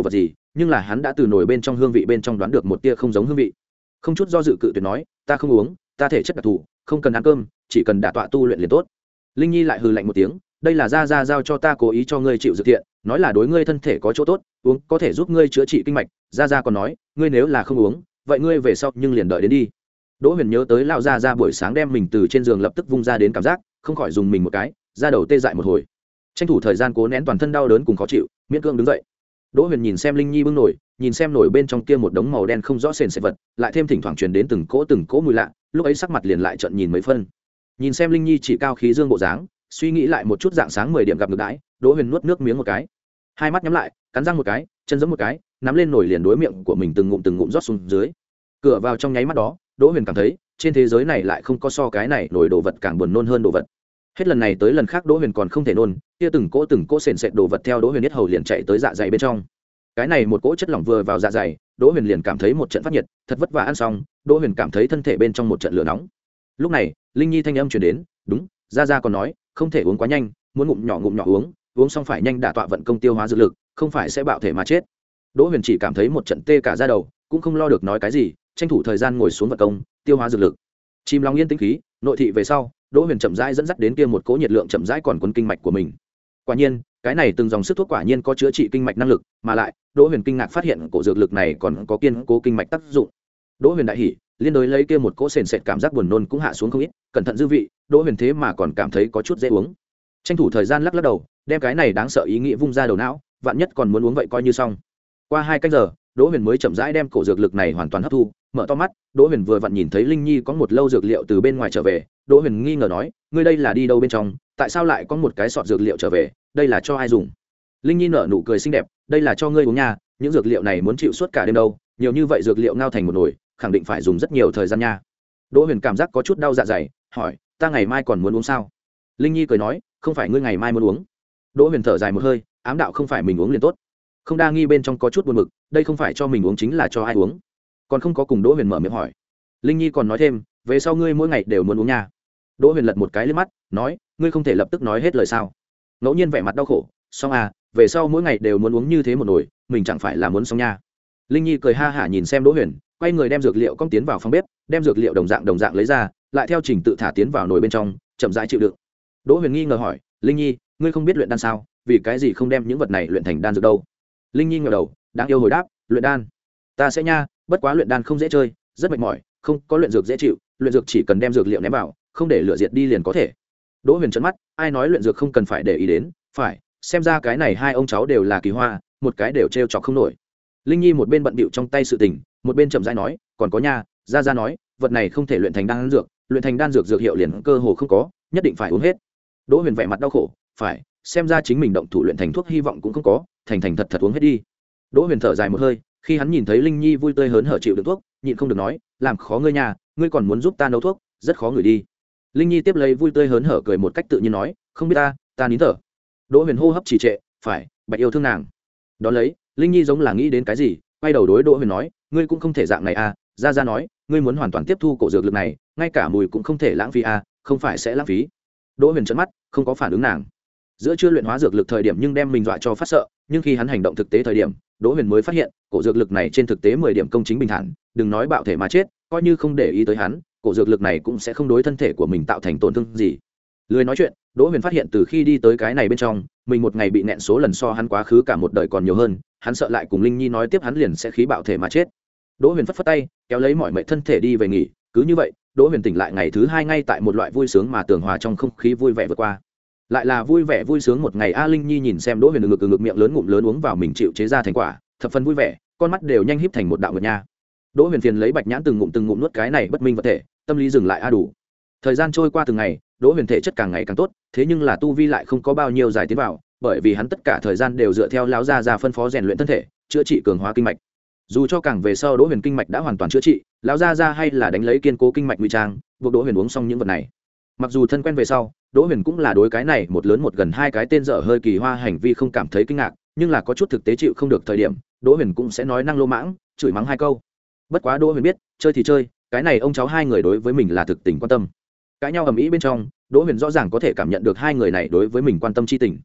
nhưng là hắn đã từ nồi bên trong hương vị bên trong đoán được một tia không giống hương vị, không chút do dự cự tuyệt nói, ta không uống, ta thể chất đặc thù, không cần ăn cơm, chỉ cần đả tọa tu luyện liền tốt. Linh nhi lại hừ lạnh một tiếng, đây là gia gia giao cho ta cố ý cho ngươi chịu dược thiện, nói là đối ngươi thân thể có chỗ tốt, uống có thể giúp ngươi chữa trị kinh mạch. Gia gia còn nói, ngươi nếu là không uống, vậy ngươi về sau nhưng liền đợi đến đi. Đỗ Huyền nhớ tới lão gia gia buổi sáng đem mình từ trên giường lập tức vung ra đến cảm giác, không khỏi dùng mình một cái, da đầu tê dại một hồi. Tranh thủ thời gian cố nén toàn thân đau đớn cùng khó chịu, miễn cưỡng đứng dậy. Đỗ Huyền nhìn xem Linh Nhi bưng nổi, nhìn xem nổi bên trong kia một đống màu đen không rõ sền sệt vật, lại thêm thỉnh thoảng truyền đến từng cỗ từng cỗ mùi lạ, lúc ấy sắc mặt liền lại trợn nhìn mấy phân. Nhìn xem Linh Nhi chỉ cao khí dương bộ dáng, suy nghĩ lại một chút dạng sáng mười điểm gặp ngược đãi, Đỗ Huyền nuốt nước miếng một cái, hai mắt nhắm lại, cắn răng một cái, chân giẫm một cái, nắm lên nổi liền đối miệng của mình từng ngụm từng ngụm rót xuống dưới. Cửa vào trong nháy mắt đó, Đỗ Huyền cảm thấy, trên thế giới này lại không có so cái này nổi đồ vật càng buồn nôn hơn đồ vật. Hết lần này tới lần khác Đỗ Huyền còn không thể nôn, kia từng cỗ từng cỗ sền sệt đồ vật theo Đỗ Huyền nhất hầu liền chạy tới dạ dày bên trong. Cái này một cỗ chất lỏng vừa vào dạ dày, Đỗ Huyền liền cảm thấy một trận phát nhiệt, thật vất vả ăn xong, Đỗ Huyền cảm thấy thân thể bên trong một trận lửa nóng. Lúc này, Linh Nhi thanh âm truyền đến, đúng, gia gia còn nói, không thể uống quá nhanh, muốn ngụm nhỏ ngụm nhỏ uống, uống xong phải nhanh đả tọa vận công tiêu hóa dược lực, không phải sẽ bạo thể mà chết. Đỗ Huyền chỉ cảm thấy một trận tê cả da đầu, cũng không lo được nói cái gì, tranh thủ thời gian ngồi xuống vận công, tiêu hóa dược lực. Chìm lòng yên tĩnh khí, nội thị về sau, Đỗ Huyền chậm rãi dẫn dắt đến kia một cỗ nhiệt lượng chậm rãi còn cuốn kinh mạch của mình. Quả nhiên, cái này từng dòng sức thuốc quả nhiên có chữa trị kinh mạch năng lực, mà lại, Đỗ Huyền kinh ngạc phát hiện cổ dược lực này còn có kiên cố kinh mạch tác dụng. Đỗ Huyền đại hỉ, liên đối lấy kia một cỗ sền sệt cảm giác buồn nôn cũng hạ xuống không ít, cẩn thận dư vị, Đỗ Huyền thế mà còn cảm thấy có chút dễ uống. Tranh thủ thời gian lắc lắc đầu, đem cái này đáng sợ ý nghĩ vung ra đầu não, vạn nhất còn muốn uống vậy coi như xong. Qua hai canh giờ, Đỗ Huyền mới chậm rãi đem cổ dược lực này hoàn toàn hấp thu, mở to mắt, Đỗ Huyền vừa vặn nhìn thấy Linh Nhi có một lâu dược liệu từ bên ngoài trở về, Đỗ Huyền nghi ngờ nói, ngươi đây là đi đâu bên trong, tại sao lại có một cái sọt dược liệu trở về, đây là cho ai dùng? Linh Nhi nở nụ cười xinh đẹp, đây là cho ngươi uống nha, những dược liệu này muốn chịu suốt cả đêm đâu, nhiều như vậy dược liệu ngao thành một nồi, khẳng định phải dùng rất nhiều thời gian nha. Đỗ Huyền cảm giác có chút đau dạ dày, hỏi, ta ngày mai còn muốn uống sao? Linh Nhi cười nói, không phải ngươi ngày mai muốn uống. Đỗ Huyền thở dài một hơi, ám đạo không phải mình uống liền tốt. Không đa nghi bên trong có chút buồn bực, đây không phải cho mình uống chính là cho ai uống? Còn không có cùng Đỗ Huyền mở miệng hỏi. Linh Nhi còn nói thêm, về sau ngươi mỗi ngày đều muốn uống nha. Đỗ Huyền lật một cái liếc mắt, nói, ngươi không thể lập tức nói hết lời sao? Ngẫu nhiên vẻ mặt đau khổ, xong à, về sau mỗi ngày đều muốn uống như thế một nồi, mình chẳng phải là muốn xong nha. Linh Nhi cười ha hả nhìn xem Đỗ Huyền, quay người đem dược liệu cong tiến vào phòng bếp, đem dược liệu đồng dạng đồng dạng lấy ra, lại theo trình tự thả tiến vào nồi bên trong, chậm rãi chịu đựng. Đỗ Huyền nghi ngờ hỏi, Linh Nhi, ngươi không biết luyện đan sao, vì cái gì không đem những vật này luyện thành đan dược đâu? Linh Nhi ngẩng đầu, đáng yêu hồi đáp, luyện đan, ta sẽ nha, bất quá luyện đan không dễ chơi, rất mệt mỏi, không có luyện dược dễ chịu, luyện dược chỉ cần đem dược liệu ném vào, không để lửa diệt đi liền có thể. Đỗ Huyền trợn mắt, ai nói luyện dược không cần phải để ý đến, phải, xem ra cái này hai ông cháu đều là kỳ hoa, một cái đều trêu chọc không nổi. Linh Nhi một bên bận bịu trong tay sự tình, một bên chậm rãi nói, còn có nha, gia gia nói, vật này không thể luyện thành đan dược, luyện thành đan dược dược hiệu liền cơ hồ không có, nhất định phải uống hết. Đỗ Huyền vẻ mặt đau khổ, phải, xem ra chính mình động thủ luyện thành thuốc hy vọng cũng không có, thành thành thật thật uống hết đi. Đỗ Huyền thở dài một hơi, khi hắn nhìn thấy Linh Nhi vui tươi hớn hở chịu đựng thuốc, nhịn không được nói, làm khó ngươi nhà, ngươi còn muốn giúp ta nấu thuốc, rất khó ngửi đi. Linh Nhi tiếp lấy vui tươi hớn hở cười một cách tự nhiên nói, không biết ta, ta nín thở. Đỗ Huyền hô hấp trì trệ, phải, Bạch yêu thương nàng. Đó lấy, Linh Nhi giống là nghĩ đến cái gì, quay đầu đối Đỗ Huyền nói, ngươi cũng không thể dạng này à, gia gia nói, ngươi muốn hoàn toàn tiếp thu cổ dược lực này, ngay cả mùi cũng không thể lãng phí à, không phải sẽ lãng phí. Đỗ Huyền trợn mắt, không có phản ứng nàng. Giữa chưa luyện hóa dược lực thời điểm nhưng đem mình dọa cho phát sợ, nhưng khi hắn hành động thực tế thời điểm, Đỗ Huyền mới phát hiện, cổ dược lực này trên thực tế mười điểm công chính bình thản, đừng nói bạo thể mà chết, coi như không để ý tới hắn, cổ dược lực này cũng sẽ không đối thân thể của mình tạo thành tổn thương gì. Lười nói chuyện, Đỗ Huyền phát hiện từ khi đi tới cái này bên trong, mình một ngày bị nẹn số lần so hắn quá khứ cả một đời còn nhiều hơn, hắn sợ lại cùng Linh Nhi nói tiếp hắn liền sẽ khí bạo thể mà chết. Đỗ Huyền phất phất tay, kéo lấy mọi mệnh thân thể đi về nghỉ, cứ như vậy, Đỗ Huyền tỉnh lại ngày thứ hai ngay tại một loại vui sướng mà tường hòa trong không khí vui vẻ vượt qua. Lại là vui vẻ vui sướng một ngày, A Linh Nhi nhìn xem Đỗ Huyền ngực ngực miệng lớn ngụm lớn uống vào mình chịu chế ra thành quả, thập phần vui vẻ, con mắt đều nhanh híp thành một đạo nguyệt nha. Đỗ Huyền phiền lấy bạch nhãn từng ngụm từng ngụm nuốt cái này bất minh vật thể, tâm lý dừng lại a đủ. Thời gian trôi qua từng ngày, Đỗ Huyền thể chất càng ngày càng tốt, thế nhưng là tu vi lại không có bao nhiêu giải tiến vào, bởi vì hắn tất cả thời gian đều dựa theo lão gia gia phân phó rèn luyện thân thể, chữa trị cường hóa kinh mạch. Dù cho càng về sau Đỗ Huyền kinh mạch đã hoàn toàn chữa trị, lão gia gia hay là đánh lấy kiên cố kinh mạch ngụy trang, buộc Đỗ Huyền uống xong những vật này. Mặc dù thân quen về sau, Đỗ Huyền cũng là đối cái này một lớn một gần hai cái tên dở hơi kỳ hoa hành vi không cảm thấy kinh ngạc, nhưng là có chút thực tế chịu không được thời điểm, Đỗ Huyền cũng sẽ nói năng lô mãng, chửi mắng hai câu. Bất quá Đỗ Huyền biết, chơi thì chơi, cái này ông cháu hai người đối với mình là thực tình quan tâm. Cãi nhau ầm ĩ bên trong, Đỗ Huyền rõ ràng có thể cảm nhận được hai người này đối với mình quan tâm chi tình.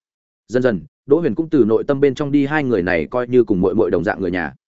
dần dần đỗ huyền cũng từ nội tâm bên trong đi hai người này coi như cùng mội mội đồng dạng người nhà.